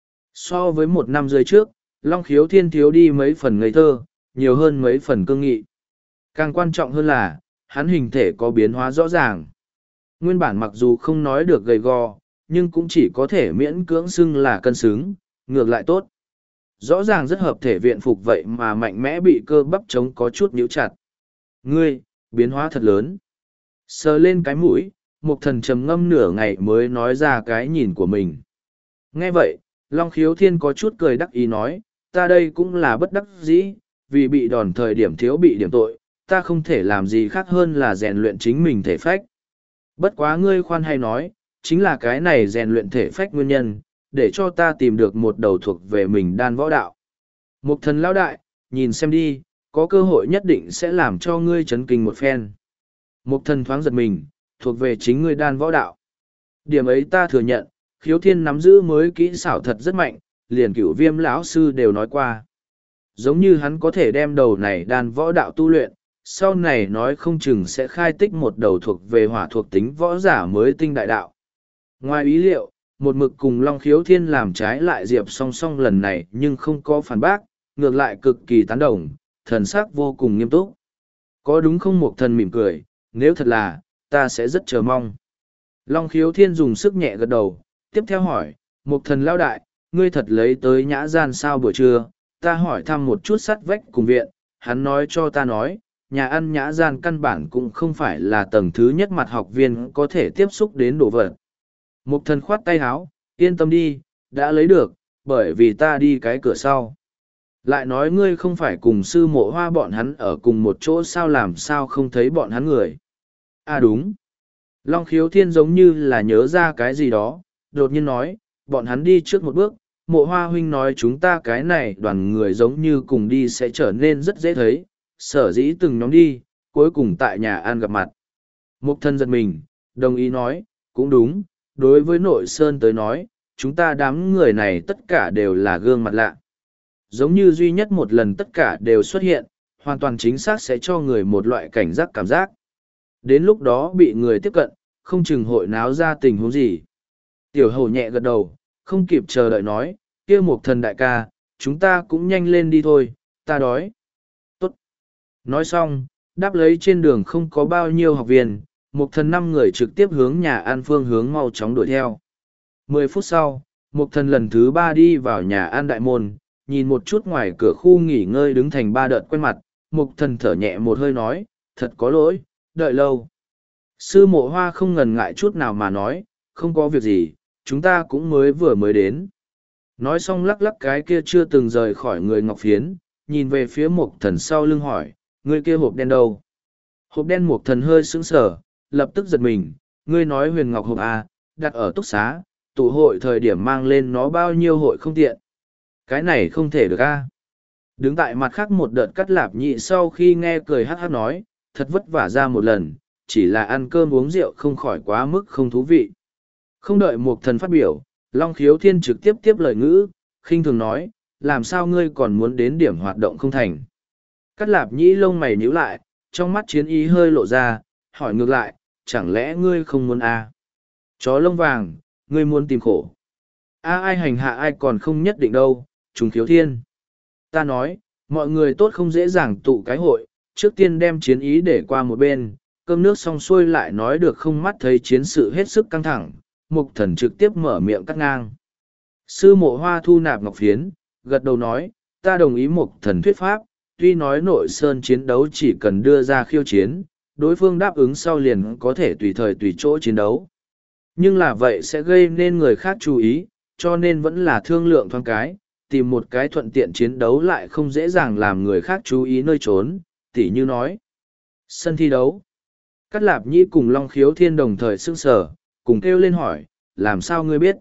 So với một năm rưỡi trước, Long Khiếu Thiên thiếu đi mấy phần ngây thơ, nhiều hơn mấy phần cương nghị. Càng quan trọng hơn là, hắn hình thể có biến hóa rõ ràng. Nguyên bản mặc dù không nói được gầy gò, nhưng cũng chỉ có thể miễn cưỡng xưng là cân xứng, ngược lại tốt. Rõ ràng rất hợp thể viện phục vậy mà mạnh mẽ bị cơ bắp chống có chút nhíu chặt. Ngươi, biến hóa thật lớn. Sờ lên cái mũi, Mục Thần trầm ngâm nửa ngày mới nói ra cái nhìn của mình. Nghe vậy, Long Khiếu Thiên có chút cười đắc ý nói, ta đây cũng là bất đắc dĩ, vì bị đòn thời điểm thiếu bị điểm tội, ta không thể làm gì khác hơn là rèn luyện chính mình thể phách. Bất quá ngươi khoan hay nói, chính là cái này rèn luyện thể phách nguyên nhân, để cho ta tìm được một đầu thuộc về mình đan võ đạo. Mục Thần lão đại, nhìn xem đi, có cơ hội nhất định sẽ làm cho ngươi chấn kinh một phen. Mục Thần thoáng giật mình, thuộc về chính ngươi đan võ đạo. Điểm ấy ta thừa nhận, Khiếu Thiên nắm giữ mới kỹ xảo thật rất mạnh, liền Cửu Viêm lão sư đều nói qua. Giống như hắn có thể đem đầu này đan võ đạo tu luyện, sau này nói không chừng sẽ khai tích một đầu thuộc về hỏa thuộc tính võ giả mới tinh đại đạo. Ngoài ý liệu, một mực cùng Long Khiếu Thiên làm trái lại Diệp song song lần này nhưng không có phản bác, ngược lại cực kỳ tán đồng, thần sắc vô cùng nghiêm túc. Có đúng không? Mục Thần mỉm cười, nếu thật là, ta sẽ rất chờ mong. Long Khiếu Thiên dùng sức nhẹ gật đầu, tiếp theo hỏi, Mục Thần lão đại, ngươi thật lấy tới nhã gian sao buổi trưa? Ta hỏi thăm một chút sắt vách cùng viện, hắn nói cho ta nói, nhà ăn nhã gian căn bản cũng không phải là tầng thứ nhất mặt học viên có thể tiếp xúc đến đồ vật. Mục Thần khoát tay háo, yên tâm đi, đã lấy được, bởi vì ta đi cái cửa sau. Lại nói ngươi không phải cùng sư mộ hoa bọn hắn ở cùng một chỗ sao làm sao không thấy bọn hắn người. À đúng. Long Khiếu Thiên giống như là nhớ ra cái gì đó, đột nhiên nói, bọn hắn đi trước một bước, mộ hoa huynh nói chúng ta cái này đoàn người giống như cùng đi sẽ trở nên rất dễ thấy, sở dĩ từng nhóm đi, cuối cùng tại nhà ăn gặp mặt. Mục Thần giật mình, đồng ý nói, cũng đúng, đối với nội sơn tới nói, chúng ta đám người này tất cả đều là gương mặt lạ. Giống như duy nhất một lần tất cả đều xuất hiện, hoàn toàn chính xác sẽ cho người một loại cảnh giác cảm giác. Đến lúc đó bị người tiếp cận, không chừng hội náo ra tình huống gì. Tiểu hầu nhẹ gật đầu, không kịp chờ đợi nói, kia Mục Thần đại ca, chúng ta cũng nhanh lên đi thôi, ta đói. Tốt. Nói xong, đáp lấy trên đường không có bao nhiêu học viên, Mục Thần năm người trực tiếp hướng nhà ăn phương hướng mau chóng đuổi theo. Mười phút sau, Mục Thần lần thứ ba đi vào nhà ăn đại môn, nhìn một chút ngoài cửa khu nghỉ ngơi đứng thành ba đợt quen mặt, Mục Thần thở nhẹ một hơi nói, thật có lỗi, đợi lâu. Sư mộ hoa không ngần ngại chút nào mà nói, không có việc gì, chúng ta cũng mới vừa mới đến. Nói xong lắc lắc cái kia chưa từng rời khỏi người ngọc phiến, nhìn về phía Mục Thần sau lưng hỏi, người kia hộp đen đâu? Hộp đen Mục Thần hơi sững sờ, lập tức giật mình, ngươi nói huyền ngọc hộp à, đặt ở túc xá, tụ hội thời điểm mang lên nó bao nhiêu hội không tiện. Cái này không thể được a. Đứng tại mặt khác một đợt cắt lạp nhị sau khi nghe cười hát hát nói, thật vất vả ra một lần, chỉ là ăn cơm uống rượu không khỏi quá mức không thú vị. Không đợi Mục Thần phát biểu, Long Khiếu Thiên trực tiếp tiếp lời ngữ, khinh thường nói, làm sao ngươi còn muốn đến điểm hoạt động không thành. Cắt lạp nhĩ lông mày nhíu lại, trong mắt chiến ý hơi lộ ra, hỏi ngược lại, chẳng lẽ ngươi không muốn a? Chó lông vàng, ngươi muốn tìm khổ. A ai hành hạ ai còn không nhất định đâu, trùng Khiếu Thiên. Ta nói, mọi người tốt không dễ dàng tụ cái hội, trước tiên đem chiến ý để qua một bên, cơm nước xong xuôi lại nói được không mắt thấy chiến sự hết sức căng thẳng, Mục Thần trực tiếp mở miệng cắt ngang. Sư mộ hoa thu nạp ngọc phiến, gật đầu nói, ta đồng ý Mục Thần thuyết pháp, tuy nói nội sơn chiến đấu chỉ cần đưa ra khiêu chiến, đối phương đáp ứng sau liền có thể tùy thời tùy chỗ chiến đấu. Nhưng là vậy sẽ gây nên người khác chú ý, cho nên vẫn là thương lượng thoáng cái, tìm một cái thuận tiện chiến đấu lại không dễ dàng làm người khác chú ý nơi trốn, tỉ như nói. Sân thi đấu. Cát Lạp Nhĩ cùng Long Khiếu Thiên đồng thời sững sờ, cùng kêu lên hỏi, làm sao ngươi biết?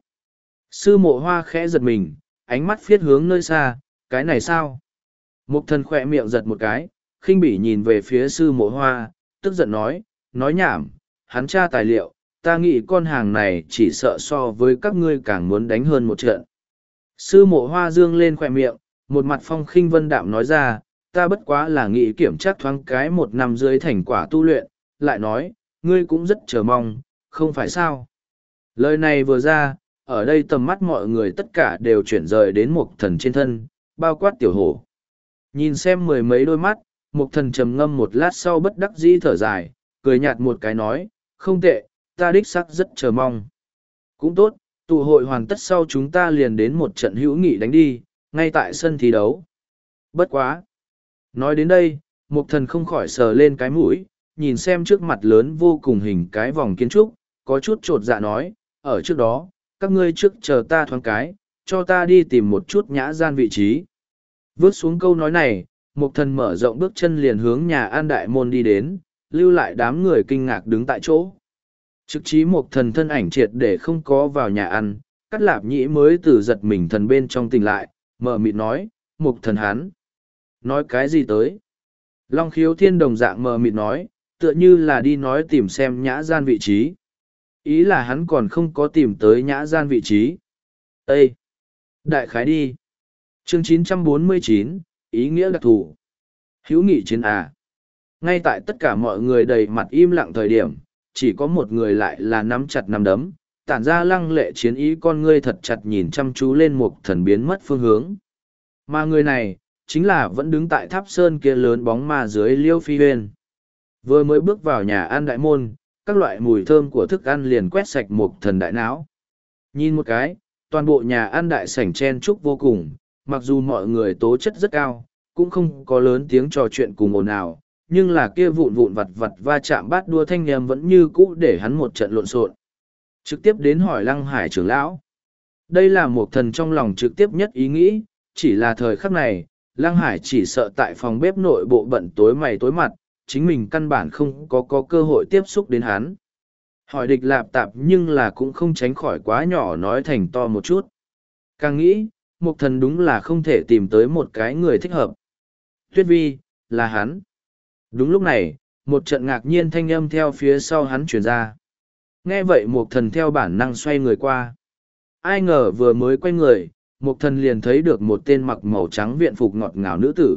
Sư mộ hoa khẽ giật mình, ánh mắt phiết hướng nơi xa, cái này sao? Mục thần khỏe miệng giật một cái, khinh bỉ nhìn về phía sư mộ hoa, tức giận nói, nói nhảm, hắn tra tài liệu, ta nghĩ con hàng này chỉ sợ so với các ngươi càng muốn đánh hơn một trận. Sư mộ hoa dương lên khỏe miệng, một mặt phong khinh vân đạm nói ra, ta bất quá là nghĩ kiểm tra thoáng cái một năm dưới thành quả tu luyện, lại nói, ngươi cũng rất chờ mong, không phải sao? Lời này vừa ra, ở đây tầm mắt mọi người tất cả đều chuyển rời đến mục thần trên thân, bao quát tiểu hổ. Nhìn xem mười mấy đôi mắt, mục thần trầm ngâm một lát sau bất đắc dĩ thở dài, cười nhạt một cái nói, không tệ, ta đích sắc rất chờ mong. Cũng tốt, tụ hội hoàn tất sau chúng ta liền đến một trận hữu nghị đánh đi, ngay tại sân thi đấu. Bất quá. Nói đến đây, mục thần không khỏi sờ lên cái mũi, nhìn xem trước mặt lớn vô cùng hình cái vòng kiến trúc, có chút trột dạ nói, ở trước đó, các ngươi trước chờ ta thoáng cái, cho ta đi tìm một chút nhã gian vị trí. Vớt xuống câu nói này, mục thần mở rộng bước chân liền hướng nhà an đại môn đi đến, lưu lại đám người kinh ngạc đứng tại chỗ. Trực chí mục thần thân ảnh triệt để không có vào nhà ăn, cắt lạp nhĩ mới từ giật mình thần bên trong tỉnh lại, mở mịt nói, mục thần hắn. Nói cái gì tới? Long khiếu thiên đồng dạng mờ mịt nói, tựa như là đi nói tìm xem nhã gian vị trí. Ý là hắn còn không có tìm tới nhã gian vị trí. Ê! Đại khái đi. Chương chín trăm bốn mươi chín, ý nghĩa đặc thù. Hữu nghị chiến à. Ngay tại tất cả mọi người đầy mặt im lặng thời điểm, chỉ có một người lại là nắm chặt nắm đấm, tản ra lăng lệ chiến ý con ngươi thật chặt nhìn chăm chú lên một thần biến mất phương hướng. Mà người này, chính là vẫn đứng tại tháp sơn kia lớn bóng ma dưới Liêu Phi Huyên. Vừa mới bước vào nhà ăn đại môn, các loại mùi thơm của thức ăn liền quét sạch một thần đại não. Nhìn một cái, toàn bộ nhà ăn đại sảnh chen chúc vô cùng, mặc dù mọi người tố chất rất cao, cũng không có lớn tiếng trò chuyện cùng ồn ào, nhưng là kia vụn vụn vặt vặt va chạm bát đua thanh em vẫn như cũ để hắn một trận lộn xộn. Trực tiếp đến hỏi Lăng Hải trưởng lão. Đây là một thần trong lòng trực tiếp nhất ý nghĩ, chỉ là thời khắc này, Lăng Hải chỉ sợ tại phòng bếp nội bộ bận tối mày tối mặt, chính mình căn bản không có có cơ hội tiếp xúc đến hắn. Hỏi địch lạp tạp nhưng là cũng không tránh khỏi quá nhỏ nói thành to một chút. Càng nghĩ, một thần đúng là không thể tìm tới một cái người thích hợp. Tuyết Vi, là hắn. Đúng lúc này, một trận ngạc nhiên thanh âm theo phía sau hắn truyền ra. Nghe vậy một thần theo bản năng xoay người qua. Ai ngờ vừa mới quay người, một thần liền thấy được một tên mặc màu trắng viện phục ngọt ngào nữ tử.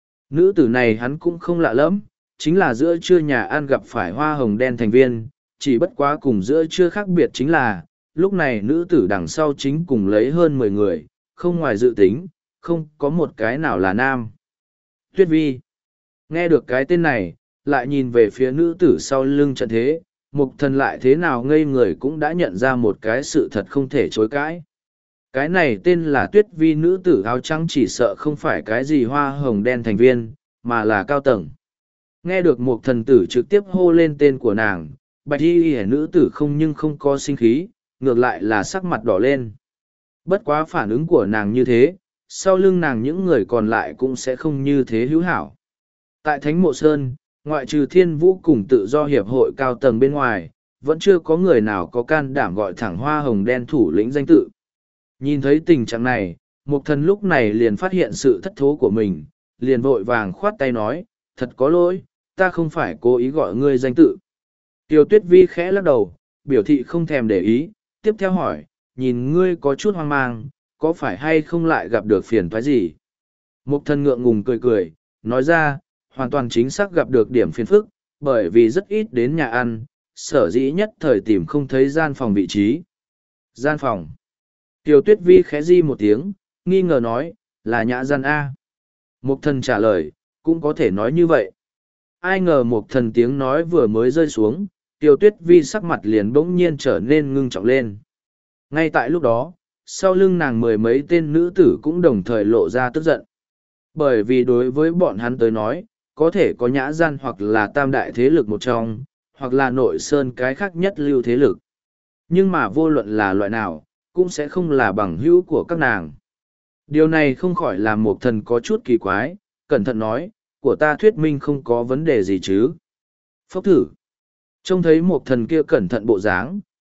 Nữ tử này hắn cũng không lạ lắm, chính là giữa trưa nhà ăn gặp phải hoa hồng đen thành viên, chỉ bất quá cùng giữa trưa khác biệt chính là, lúc này nữ tử đằng sau chính cùng lấy hơn mười người, không ngoài dự tính, không có một cái nào là nam. Tuyết Vi. Nghe được cái tên này, lại nhìn về phía nữ tử sau lưng trận thế, mục thần lại thế nào ngây người cũng đã nhận ra một cái sự thật không thể chối cãi. Cái này tên là Tuyết Vi, nữ tử áo trắng chỉ sợ không phải cái gì hoa hồng đen thành viên, mà là cao tầng. Nghe được một thần tử trực tiếp hô lên tên của nàng, bạch y hẻ nữ tử không nhưng không có sinh khí, ngược lại là sắc mặt đỏ lên. Bất quá phản ứng của nàng như thế, sau lưng nàng những người còn lại cũng sẽ không như thế hữu hảo. Tại Thánh Mộ Sơn, ngoại trừ Thiên Vũ cùng tự do hiệp hội cao tầng bên ngoài, vẫn chưa có người nào có can đảm gọi thẳng hoa hồng đen thủ lĩnh danh tự. Nhìn thấy tình trạng này, Mục Thần lúc này liền phát hiện sự thất thố của mình, liền vội vàng khoát tay nói, thật có lỗi, ta không phải cố ý gọi ngươi danh tự. Tiêu Tuyết Vi khẽ lắc đầu, biểu thị không thèm để ý, tiếp theo hỏi, nhìn ngươi có chút hoang mang, có phải hay không lại gặp được phiền toái gì? Mục Thần ngượng ngùng cười cười, nói ra, hoàn toàn chính xác gặp được điểm phiền phức, bởi vì rất ít đến nhà ăn, sở dĩ nhất thời tìm không thấy gian phòng vị trí. Gian phòng. Tiêu Tuyết Vi khẽ di một tiếng, nghi ngờ nói, là nhã gian A. Mục Thần trả lời, cũng có thể nói như vậy. Ai ngờ Mục Thần tiếng nói vừa mới rơi xuống, Tiêu Tuyết Vi sắc mặt liền bỗng nhiên trở nên ngưng trọng lên. Ngay tại lúc đó, sau lưng nàng mười mấy tên nữ tử cũng đồng thời lộ ra tức giận. Bởi vì đối với bọn hắn tới nói, có thể có nhã gian hoặc là tam đại thế lực một trong, hoặc là nội sơn cái khác nhất lưu thế lực. Nhưng mà vô luận là loại nào, cũng sẽ không là bằng hữu của các nàng. Điều này không khỏi làm Mục Thần có chút kỳ quái, cẩn thận nói, của ta thuyết minh không có vấn đề gì chứ. Phốc thử. Trông thấy Mục Thần kia cẩn thận bộ dáng,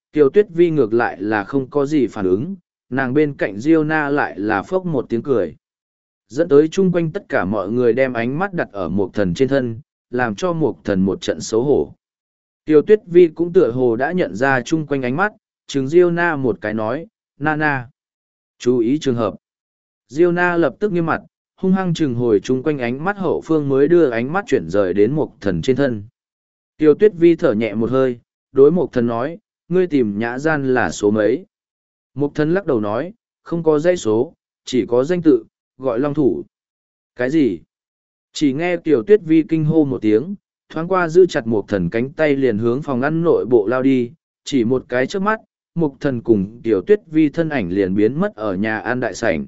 Kiều Tuyết Vi ngược lại là không có gì phản ứng, nàng bên cạnh Diêu Na lại là phốc một tiếng cười. Dẫn tới chung quanh tất cả mọi người đem ánh mắt đặt ở Mộc Thần trên thân, làm cho Mộc Thần một trận xấu hổ. Kiều Tuyết Vi cũng tựa hồ đã nhận ra chung quanh ánh mắt, chừng Diêu Na một cái nói, Na Na. Chú ý trường hợp. Diêu Na lập tức nghiêm mặt, hung hăng chừng hồi chung quanh ánh mắt hậu phương mới đưa ánh mắt chuyển rời đến Mộc Thần trên thân. Kiều Tuyết Vi thở nhẹ một hơi, đối Mộc Thần nói, ngươi tìm nhã gian là số mấy. Mộc Thần lắc đầu nói, không có dãy số, chỉ có danh tự, gọi Long Thủ. Cái gì? Chỉ nghe Kiều Tuyết Vi kinh hô một tiếng, thoáng qua giữ chặt Mộc Thần cánh tay liền hướng phòng ăn nội bộ lao đi, chỉ một cái trước mắt, Mộc Thần cùng Kiều Tuyết Vi thân ảnh liền biến mất ở nhà ăn đại sảnh.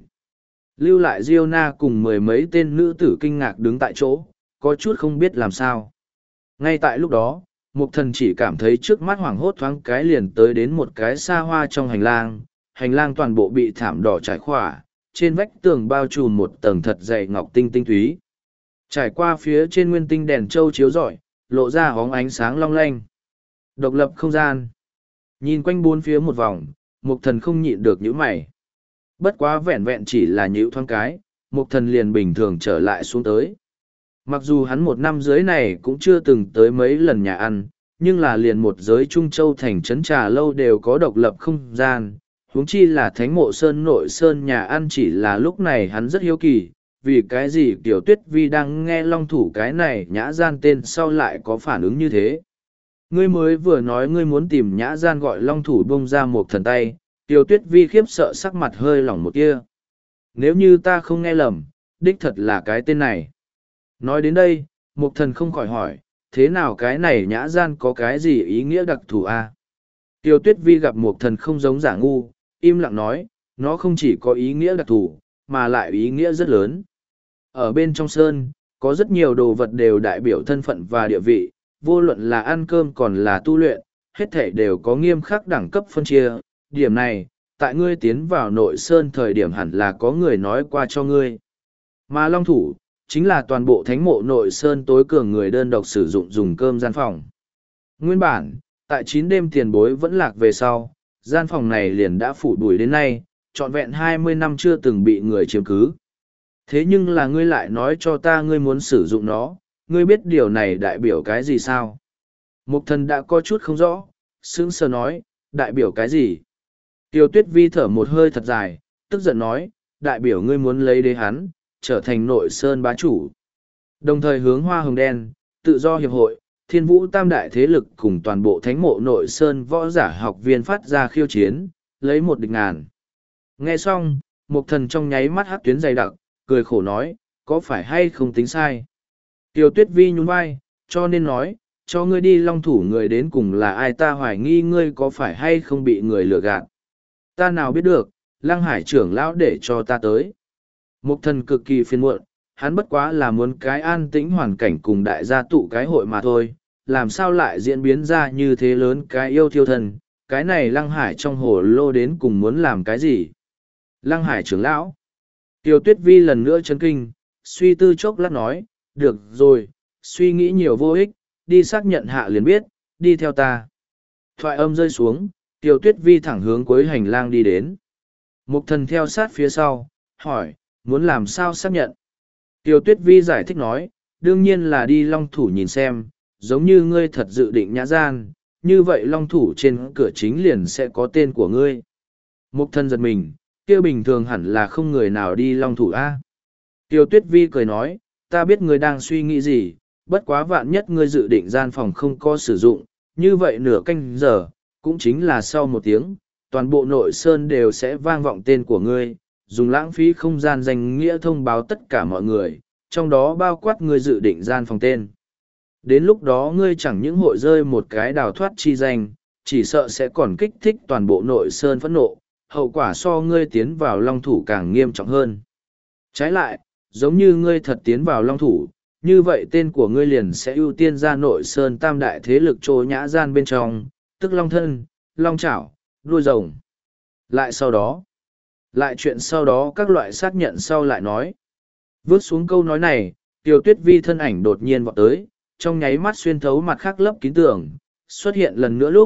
Lưu lại Diêu Na cùng mười mấy tên nữ tử kinh ngạc đứng tại chỗ, có chút không biết làm sao. Ngay tại lúc đó, Mộc Thần chỉ cảm thấy trước mắt hoảng hốt thoáng cái liền tới đến một cái xa hoa trong hành lang, hành lang toàn bộ bị thảm đỏ trải khỏa, trên vách tường bao trùm một tầng thật dày ngọc tinh tinh túy. Trải qua phía trên nguyên tinh đèn trâu chiếu rọi, lộ ra hóng ánh sáng long lanh. Độc lập không gian. Nhìn quanh bốn phía một vòng, Mộc Thần không nhịn được nhíu mày. Bất quá vẹn vẹn chỉ là nhíu thoáng cái, Mộc Thần liền bình thường trở lại xuống tới. Mặc dù hắn một năm dưới này cũng chưa từng tới mấy lần nhà ăn, nhưng là liền một giới Trung Châu thành trấn trà lâu đều có độc lập không gian, huống chi là Thánh Mộ Sơn nội sơn nhà ăn chỉ là lúc này hắn rất hiếu kỳ, vì cái gì Kiều Tuyết Vi đang nghe Long Thủ cái này nhã gian tên sau lại có phản ứng như thế. Ngươi mới vừa nói ngươi muốn tìm nhã gian gọi Long Thủ bông ra một thần tay, Kiều Tuyết Vi khiếp sợ sắc mặt hơi lỏng một kia. Nếu như ta không nghe lầm, đích thật là cái tên này. Nói đến đây, Mộc Thần không khỏi hỏi, thế nào cái này nhã gian có cái gì ý nghĩa đặc thù a? Tiêu Tuyết Vi gặp Mộc Thần không giống giả ngu, im lặng nói, nó không chỉ có ý nghĩa đặc thù, mà lại ý nghĩa rất lớn. Ở bên trong sơn, có rất nhiều đồ vật đều đại biểu thân phận và địa vị, vô luận là ăn cơm còn là tu luyện, hết thể đều có nghiêm khắc đẳng cấp phân chia. Điểm này, tại ngươi tiến vào nội sơn thời điểm hẳn là có người nói qua cho ngươi. Mà Long Thủ, chính là toàn bộ thánh mộ nội sơn tối cường người đơn độc sử dụng dùng cơm gian phòng. Nguyên bản, tại chín đêm tiền bối vẫn lạc về sau, gian phòng này liền đã phủ bụi đến nay, trọn vẹn hai mươi năm chưa từng bị người chiếm cứ. Thế nhưng là ngươi lại nói cho ta ngươi muốn sử dụng nó, ngươi biết điều này đại biểu cái gì sao? Mục Thần đã có chút không rõ, sững sờ nói, đại biểu cái gì? Tiêu Tuyết Vi thở một hơi thật dài, tức giận nói, đại biểu ngươi muốn lấy đế hắn, trở thành nội sơn bá chủ. Đồng thời hướng Hoa Hồng Đen, Tự do hiệp hội, Thiên Vũ Tam đại thế lực cùng toàn bộ thánh mộ nội sơn võ giả học viên phát ra khiêu chiến, lấy một địch ngàn. Nghe xong, Mục Thần trong nháy mắt hát tuyến dày đặc, cười khổ nói, có phải hay không tính sai? Tiêu Tuyết Vi nhún vai, cho nên nói, cho ngươi đi Long Thủ người đến cùng là ai, ta hoài nghi ngươi có phải hay không bị người lừa gạt. Ta nào biết được, Lăng Hải trưởng lão để cho ta tới. Mục Thần cực kỳ phiền muộn, hắn bất quá là muốn cái an tĩnh hoàn cảnh cùng đại gia tụ cái hội mà thôi, làm sao lại diễn biến ra như thế lớn cái yêu thiêu thần, cái này Lăng Hải trong hồ lô đến cùng muốn làm cái gì? Lăng Hải trưởng lão. Tiêu Tuyết Vi lần nữa chấn kinh, suy tư chốc lát nói, được rồi, suy nghĩ nhiều vô ích, đi xác nhận hạ liền biết, đi theo ta. Thoại âm rơi xuống, Tiêu Tuyết Vi thẳng hướng cuối hành lang đi đến. Mục Thần theo sát phía sau, hỏi, muốn làm sao xác nhận? Tiêu Tuyết Vi giải thích nói, đương nhiên là đi Long Thủ nhìn xem, giống như ngươi thật dự định nhã gian, như vậy Long Thủ trên cửa chính liền sẽ có tên của ngươi. Mục Thần giật mình, kia bình thường hẳn là không người nào đi Long Thủ a. Tiêu Tuyết Vi cười nói, ta biết ngươi đang suy nghĩ gì, bất quá vạn nhất ngươi dự định gian phòng không có sử dụng, như vậy nửa canh giờ, cũng chính là sau một tiếng, toàn bộ nội sơn đều sẽ vang vọng tên của ngươi, dùng lãng phí không gian danh nghĩa thông báo tất cả mọi người, trong đó bao quát ngươi dự định gian phòng tên. Đến lúc đó ngươi chẳng những hội rơi một cái đào thoát chi danh, chỉ sợ sẽ còn kích thích toàn bộ nội sơn phẫn nộ, hậu quả so ngươi tiến vào Long Thủ càng nghiêm trọng hơn. Trái lại, giống như ngươi thật tiến vào Long Thủ, như vậy tên của ngươi liền sẽ ưu tiên ra nội sơn tam đại thế lực trô nhã gian bên trong, tức Long Thân, Long Chảo, Đuôi Rồng. Lại sau đó, lại chuyện sau đó các loại xác nhận sau lại nói. Vớt xuống câu nói này, Tiêu Tuyết Vi thân ảnh đột nhiên vọt tới, trong nháy mắt xuyên thấu mặt khác lấp kín tường, xuất hiện lần nữa lúc,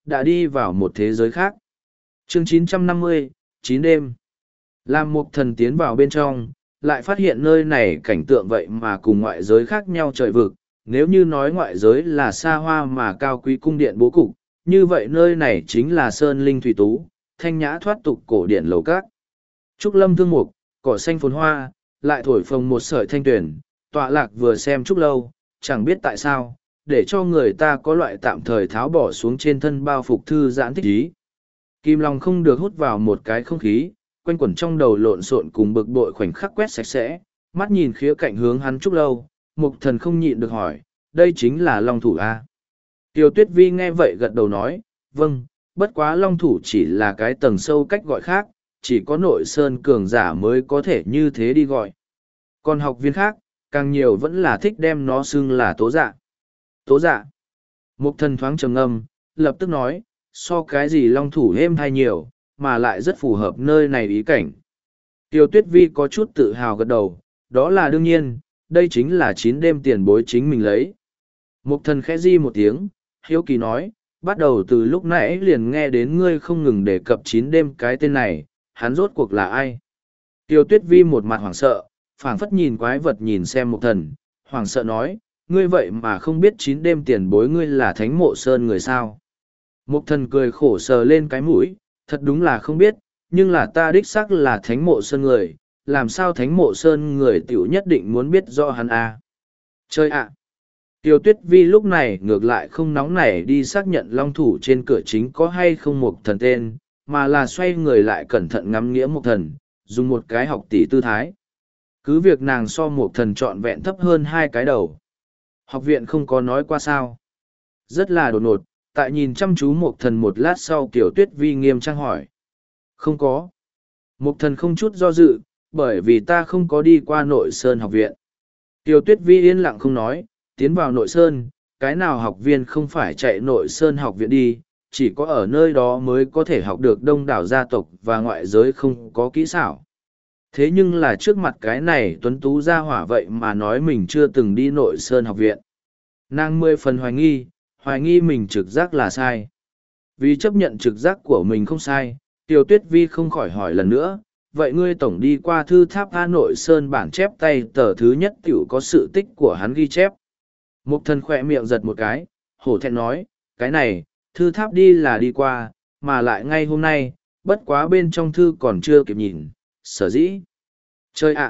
đã đi vào một thế giới khác. Chương chín trăm năm mươi, chín đêm. Làm Mục Thần tiến vào bên trong, lại phát hiện nơi này cảnh tượng vậy mà cùng ngoại giới khác nhau trời vực. Nếu như nói ngoại giới là xa hoa mà cao quý cung điện bố cục, như vậy nơi này chính là sơn linh thủy tú, thanh nhã thoát tục cổ điển lầu các. Trúc lâm thương mục, cỏ xanh phồn hoa, lại thổi phồng một sợi thanh tuyển, tọa lạc vừa xem trúc lâu, chẳng biết tại sao, để cho người ta có loại tạm thời tháo bỏ xuống trên thân bao phục thư giãn thích ý. Kim Long không được hút vào một cái không khí, quanh quẩn trong đầu lộn xộn cùng bực bội khoảnh khắc quét sạch sẽ, mắt nhìn khía cạnh hướng hắn trúc lâu, Mục Thần không nhịn được hỏi, đây chính là Long Thủ A. Tiêu Tuyết Vi nghe vậy gật đầu nói, vâng, bất quá Long Thủ chỉ là cái tầng sâu cách gọi khác, chỉ có nội sơn cường giả mới có thể như thế đi gọi. Còn học viên khác, càng nhiều vẫn là thích đem nó xưng là tố dạ. Tố dạ. Mục Thần thoáng trầm ngâm, lập tức nói, so cái gì Long Thủ êm hay nhiều, mà lại rất phù hợp nơi này ý cảnh. Tiêu Tuyết Vi có chút tự hào gật đầu, đó là đương nhiên, đây chính là chín đêm tiền bối chính mình lấy. Mục Thần khẽ di một tiếng, hiếu kỳ nói, bắt đầu từ lúc nãy liền nghe đến ngươi không ngừng đề cập chín đêm cái tên này, hắn rốt cuộc là ai? Tiêu Tuyết Vi một mặt hoảng sợ, phảng phất nhìn quái vật nhìn xem Mục Thần, hoảng sợ nói, ngươi vậy mà không biết chín đêm tiền bối ngươi là Thánh Mộ Sơn người sao? Mục Thần cười khổ sờ lên cái mũi, thật đúng là không biết, nhưng là ta đích xác là Thánh Mộ Sơn người, làm sao Thánh Mộ Sơn người tiểu nhất định muốn biết rõ hắn à? Chơi ạ! Tiêu Tuyết Vi lúc này ngược lại không nóng nảy đi xác nhận Long Thủ trên cửa chính có hay không Mục Thần tên, mà là xoay người lại cẩn thận ngắm nghĩa Mục Thần, dùng một cái học tỷ tư thái. Cứ việc nàng so Mục Thần trọn vẹn thấp hơn hai cái đầu. Học viện không có nói qua sao. Rất là đột ngột, tại nhìn chăm chú Mục Thần một lát sau Kiều Tuyết Vi nghiêm trang hỏi. Không có. Mục Thần không chút do dự, bởi vì ta không có đi qua nội sơn học viện. Kiều Tuyết Vi yên lặng không nói, tiến vào nội sơn, cái nào học viên không phải chạy nội sơn học viện đi, chỉ có ở nơi đó mới có thể học được đông đảo gia tộc và ngoại giới không có kỹ xảo. Thế nhưng là trước mặt cái này tuấn tú gia hỏa vậy mà nói mình chưa từng đi nội sơn học viện. Nàng mười phần hoài nghi, hoài nghi mình trực giác là sai. Vì chấp nhận trực giác của mình không sai, Tiêu Tuyết Vi không khỏi hỏi lần nữa, vậy ngươi tổng đi qua thư tháp A nội sơn bản chép tay tờ thứ nhất tiểu có sự tích của hắn ghi chép. Mục Thần khỏe miệng giật một cái, hổ thẹn nói, cái này, thư tháp đi là đi qua, mà lại ngay hôm nay, bất quá bên trong thư còn chưa kịp nhìn, sở dĩ. Chơi ạ!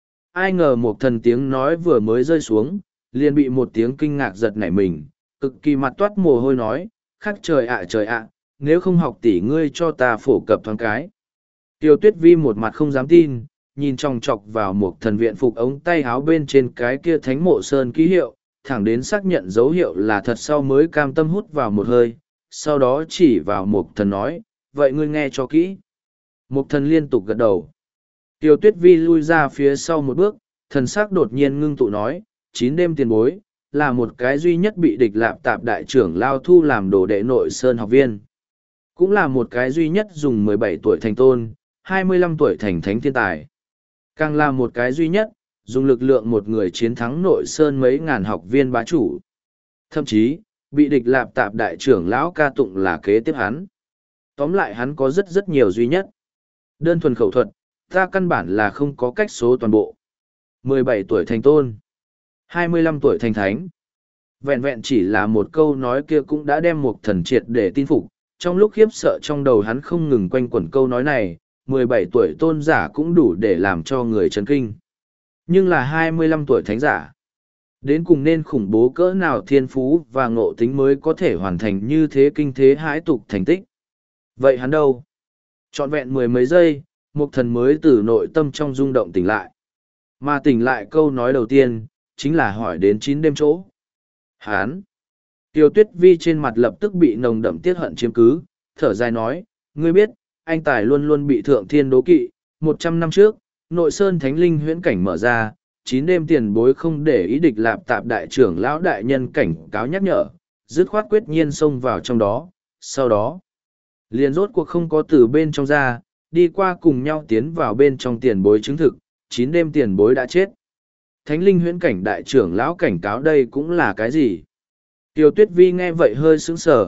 Ai ngờ Mục Thần tiếng nói vừa mới rơi xuống, liền bị một tiếng kinh ngạc giật nảy mình, cực kỳ mặt toát mồ hôi nói, khắc trời ạ trời ạ, nếu không học tỷ ngươi cho ta phổ cập thoáng cái. Tiêu Tuyết Vi một mặt không dám tin, nhìn chòng chọc vào Mục Thần viện phục ống tay áo bên trên cái kia Thánh Mộ Sơn ký hiệu, thẳng đến xác nhận dấu hiệu là thật sau mới cam tâm hút vào một hơi, sau đó chỉ vào Mục Thần nói, vậy ngươi nghe cho kỹ. Mục Thần liên tục gật đầu. Tiêu Tuyết Vi lui ra phía sau một bước, thần sắc đột nhiên ngưng tụ nói, chín đêm tiền bối, là một cái duy nhất bị địch lạp tạp đại trưởng lao thu làm đồ đệ nội sơn học viên. Cũng là một cái duy nhất dùng mười bảy tuổi thành tôn, hai mươi lăm tuổi thành thánh thiên tài. Càng là một cái duy nhất, dùng lực lượng một người chiến thắng nội sơn mấy ngàn học viên bá chủ. Thậm chí, bị địch lạp tạp đại trưởng lão ca tụng là kế tiếp hắn. Tóm lại hắn có rất rất nhiều duy nhất. Đơn thuần khẩu thuật, ta căn bản là không có cách số toàn bộ. mười bảy tuổi thành tôn, hai mươi lăm tuổi thành thánh. Vẹn vẹn chỉ là một câu nói kia cũng đã đem Mục Thần triệt để tin phục. Trong lúc khiếp sợ trong đầu hắn không ngừng quanh quẩn câu nói này, mười bảy tuổi tôn giả cũng đủ để làm cho người chấn kinh. Nhưng là hai mươi lăm tuổi thánh giả. Đến cùng nên khủng bố cỡ nào thiên phú và ngộ tính mới có thể hoàn thành như thế kinh thế hãi tục thành tích. Vậy hắn đâu? Trọn vẹn mười mấy giây, Mục Thần mới từ nội tâm trong rung động tỉnh lại. Mà tỉnh lại câu nói đầu tiên, chính là hỏi đến chín đêm chỗ. Hán! Tiêu Tuyết Vi trên mặt lập tức bị nồng đậm tiết hận chiếm cứ, thở dài nói, ngươi biết, anh Tài luôn luôn bị thượng thiên đố kỵ, một trăm năm trước, nội sơn thánh linh huyễn cảnh mở ra, chín đêm tiền bối không để ý địch lạp tạp đại trưởng lão đại nhân cảnh cáo nhắc nhở, dứt khoát quyết nhiên xông vào trong đó, sau đó, liền rốt cuộc không có từ bên trong ra, đi qua cùng nhau tiến vào bên trong tiền bối chứng thực, chín đêm tiền bối đã chết. Thánh linh huyễn cảnh đại trưởng lão cảnh cáo đây cũng là cái gì? Tiêu Tuyết Vi nghe vậy hơi sững sờ,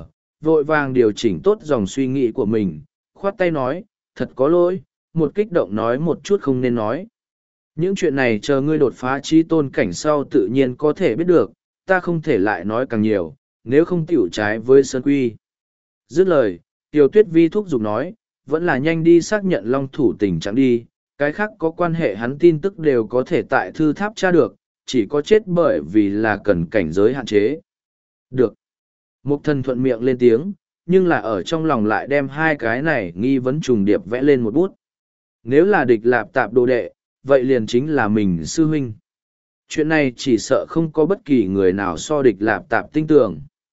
vội vàng điều chỉnh tốt dòng suy nghĩ của mình, khoát tay nói, thật có lỗi, một kích động nói một chút không nên nói. Những chuyện này chờ ngươi đột phá trí tôn cảnh sau tự nhiên có thể biết được, ta không thể lại nói càng nhiều, nếu không tiểu trái với sơn quy. Dứt lời, Tiêu Tuyết Vi thúc giục nói, vẫn là nhanh đi xác nhận long thủ tình trạng đi, cái khác có quan hệ hắn tin tức đều có thể tại thư tháp tra được, chỉ có chết bởi vì là cần cảnh giới hạn chế. Được. Mục thần thuận miệng lên tiếng, nhưng là ở trong lòng lại đem hai cái này nghi vấn trùng điệp vẽ lên một bút. Nếu là địch lạp tạp đồ đệ, vậy liền chính là mình sư huynh. Chuyện này chỉ sợ không có bất kỳ người nào so địch lạp tạp tinh tường.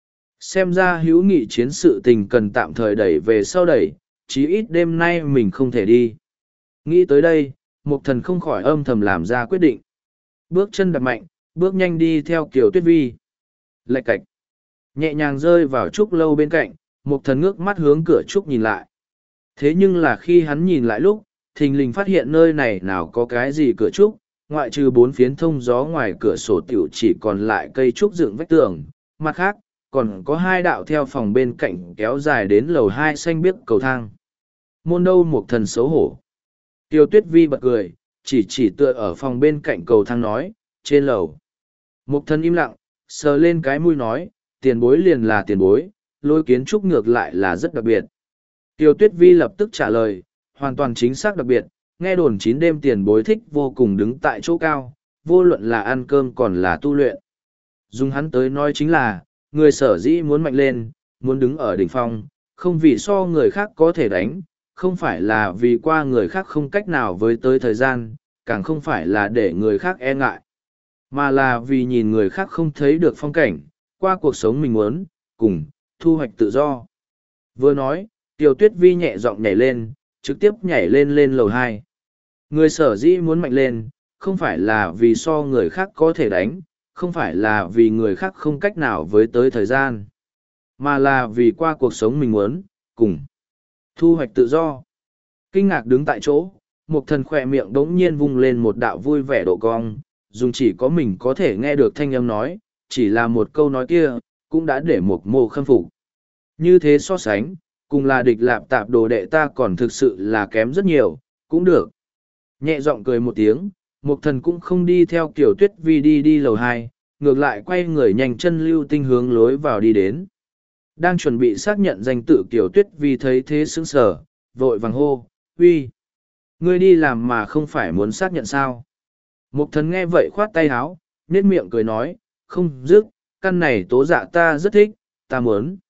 Xem ra hữu nghị chiến sự tình cần tạm thời đẩy về sau đẩy, chí ít đêm nay mình không thể đi. Nghĩ tới đây, Mục thần không khỏi âm thầm làm ra quyết định. Bước chân đập mạnh, bước nhanh đi theo Kiều Tuyết Vi. Lạch cạch. Nhẹ nhàng rơi vào trúc lâu bên cạnh, Mục thần ngước mắt hướng cửa trúc nhìn lại. Thế nhưng là khi hắn nhìn lại lúc, thình lình phát hiện nơi này nào có cái gì cửa trúc, ngoại trừ bốn phiến thông gió ngoài cửa sổ tiểu chỉ còn lại cây trúc dựng vách tường. Mặt khác, còn có hai đạo theo phòng bên cạnh kéo dài đến lầu hai xanh biếc cầu thang. Môn đâu Mục thần xấu hổ. Tiêu Tuyết Vi bật cười, chỉ chỉ tựa ở phòng bên cạnh cầu thang nói, trên lầu. Mục thần im lặng, sờ lên cái mũi nói, tiền bối liền là tiền bối, lối kiến trúc ngược lại là rất đặc biệt. Tiêu Tuyết Vi lập tức trả lời, hoàn toàn chính xác đặc biệt, nghe đồn chín đêm tiền bối thích vô cùng đứng tại chỗ cao, vô luận là ăn cơm còn là tu luyện. Dùng hắn tới nói chính là, người sở dĩ muốn mạnh lên, muốn đứng ở đỉnh phong, không vì so người khác có thể đánh, không phải là vì qua người khác không cách nào với tới thời gian, càng không phải là để người khác e ngại, mà là vì nhìn người khác không thấy được phong cảnh, qua cuộc sống mình muốn, cùng, thu hoạch tự do. Vừa nói, Tiêu Tuyết Vi nhẹ giọng nhảy lên, trực tiếp nhảy lên lên lầu hai. Người sở dĩ muốn mạnh lên, không phải là vì so người khác có thể đánh, không phải là vì người khác không cách nào với tới thời gian, mà là vì qua cuộc sống mình muốn, cùng thu hoạch tự do. Kinh ngạc đứng tại chỗ, Mục thần khỏe miệng đống nhiên vung lên một đạo vui vẻ độ cong, dùng chỉ có mình có thể nghe được thanh âm nói, chỉ là một câu nói kia, cũng đã để Mục mô khâm phục. Như thế so sánh, cùng là địch lạp tạp đồ đệ ta còn thực sự là kém rất nhiều, cũng được. Nhẹ giọng cười một tiếng, Mục thần cũng không đi theo Kiều Tuyết Vi đi đi lầu hai, ngược lại quay người nhanh chân lưu tinh hướng lối vào đi đến. Đang chuẩn bị xác nhận danh tự Kiều Tuyết Vi thấy thế sững sờ, vội vàng hô, uy, ngươi đi làm mà không phải muốn xác nhận sao? Mục thần nghe vậy khoát tay háo, nét miệng cười nói, không dứt, căn này tố dạ ta rất thích, ta muốn.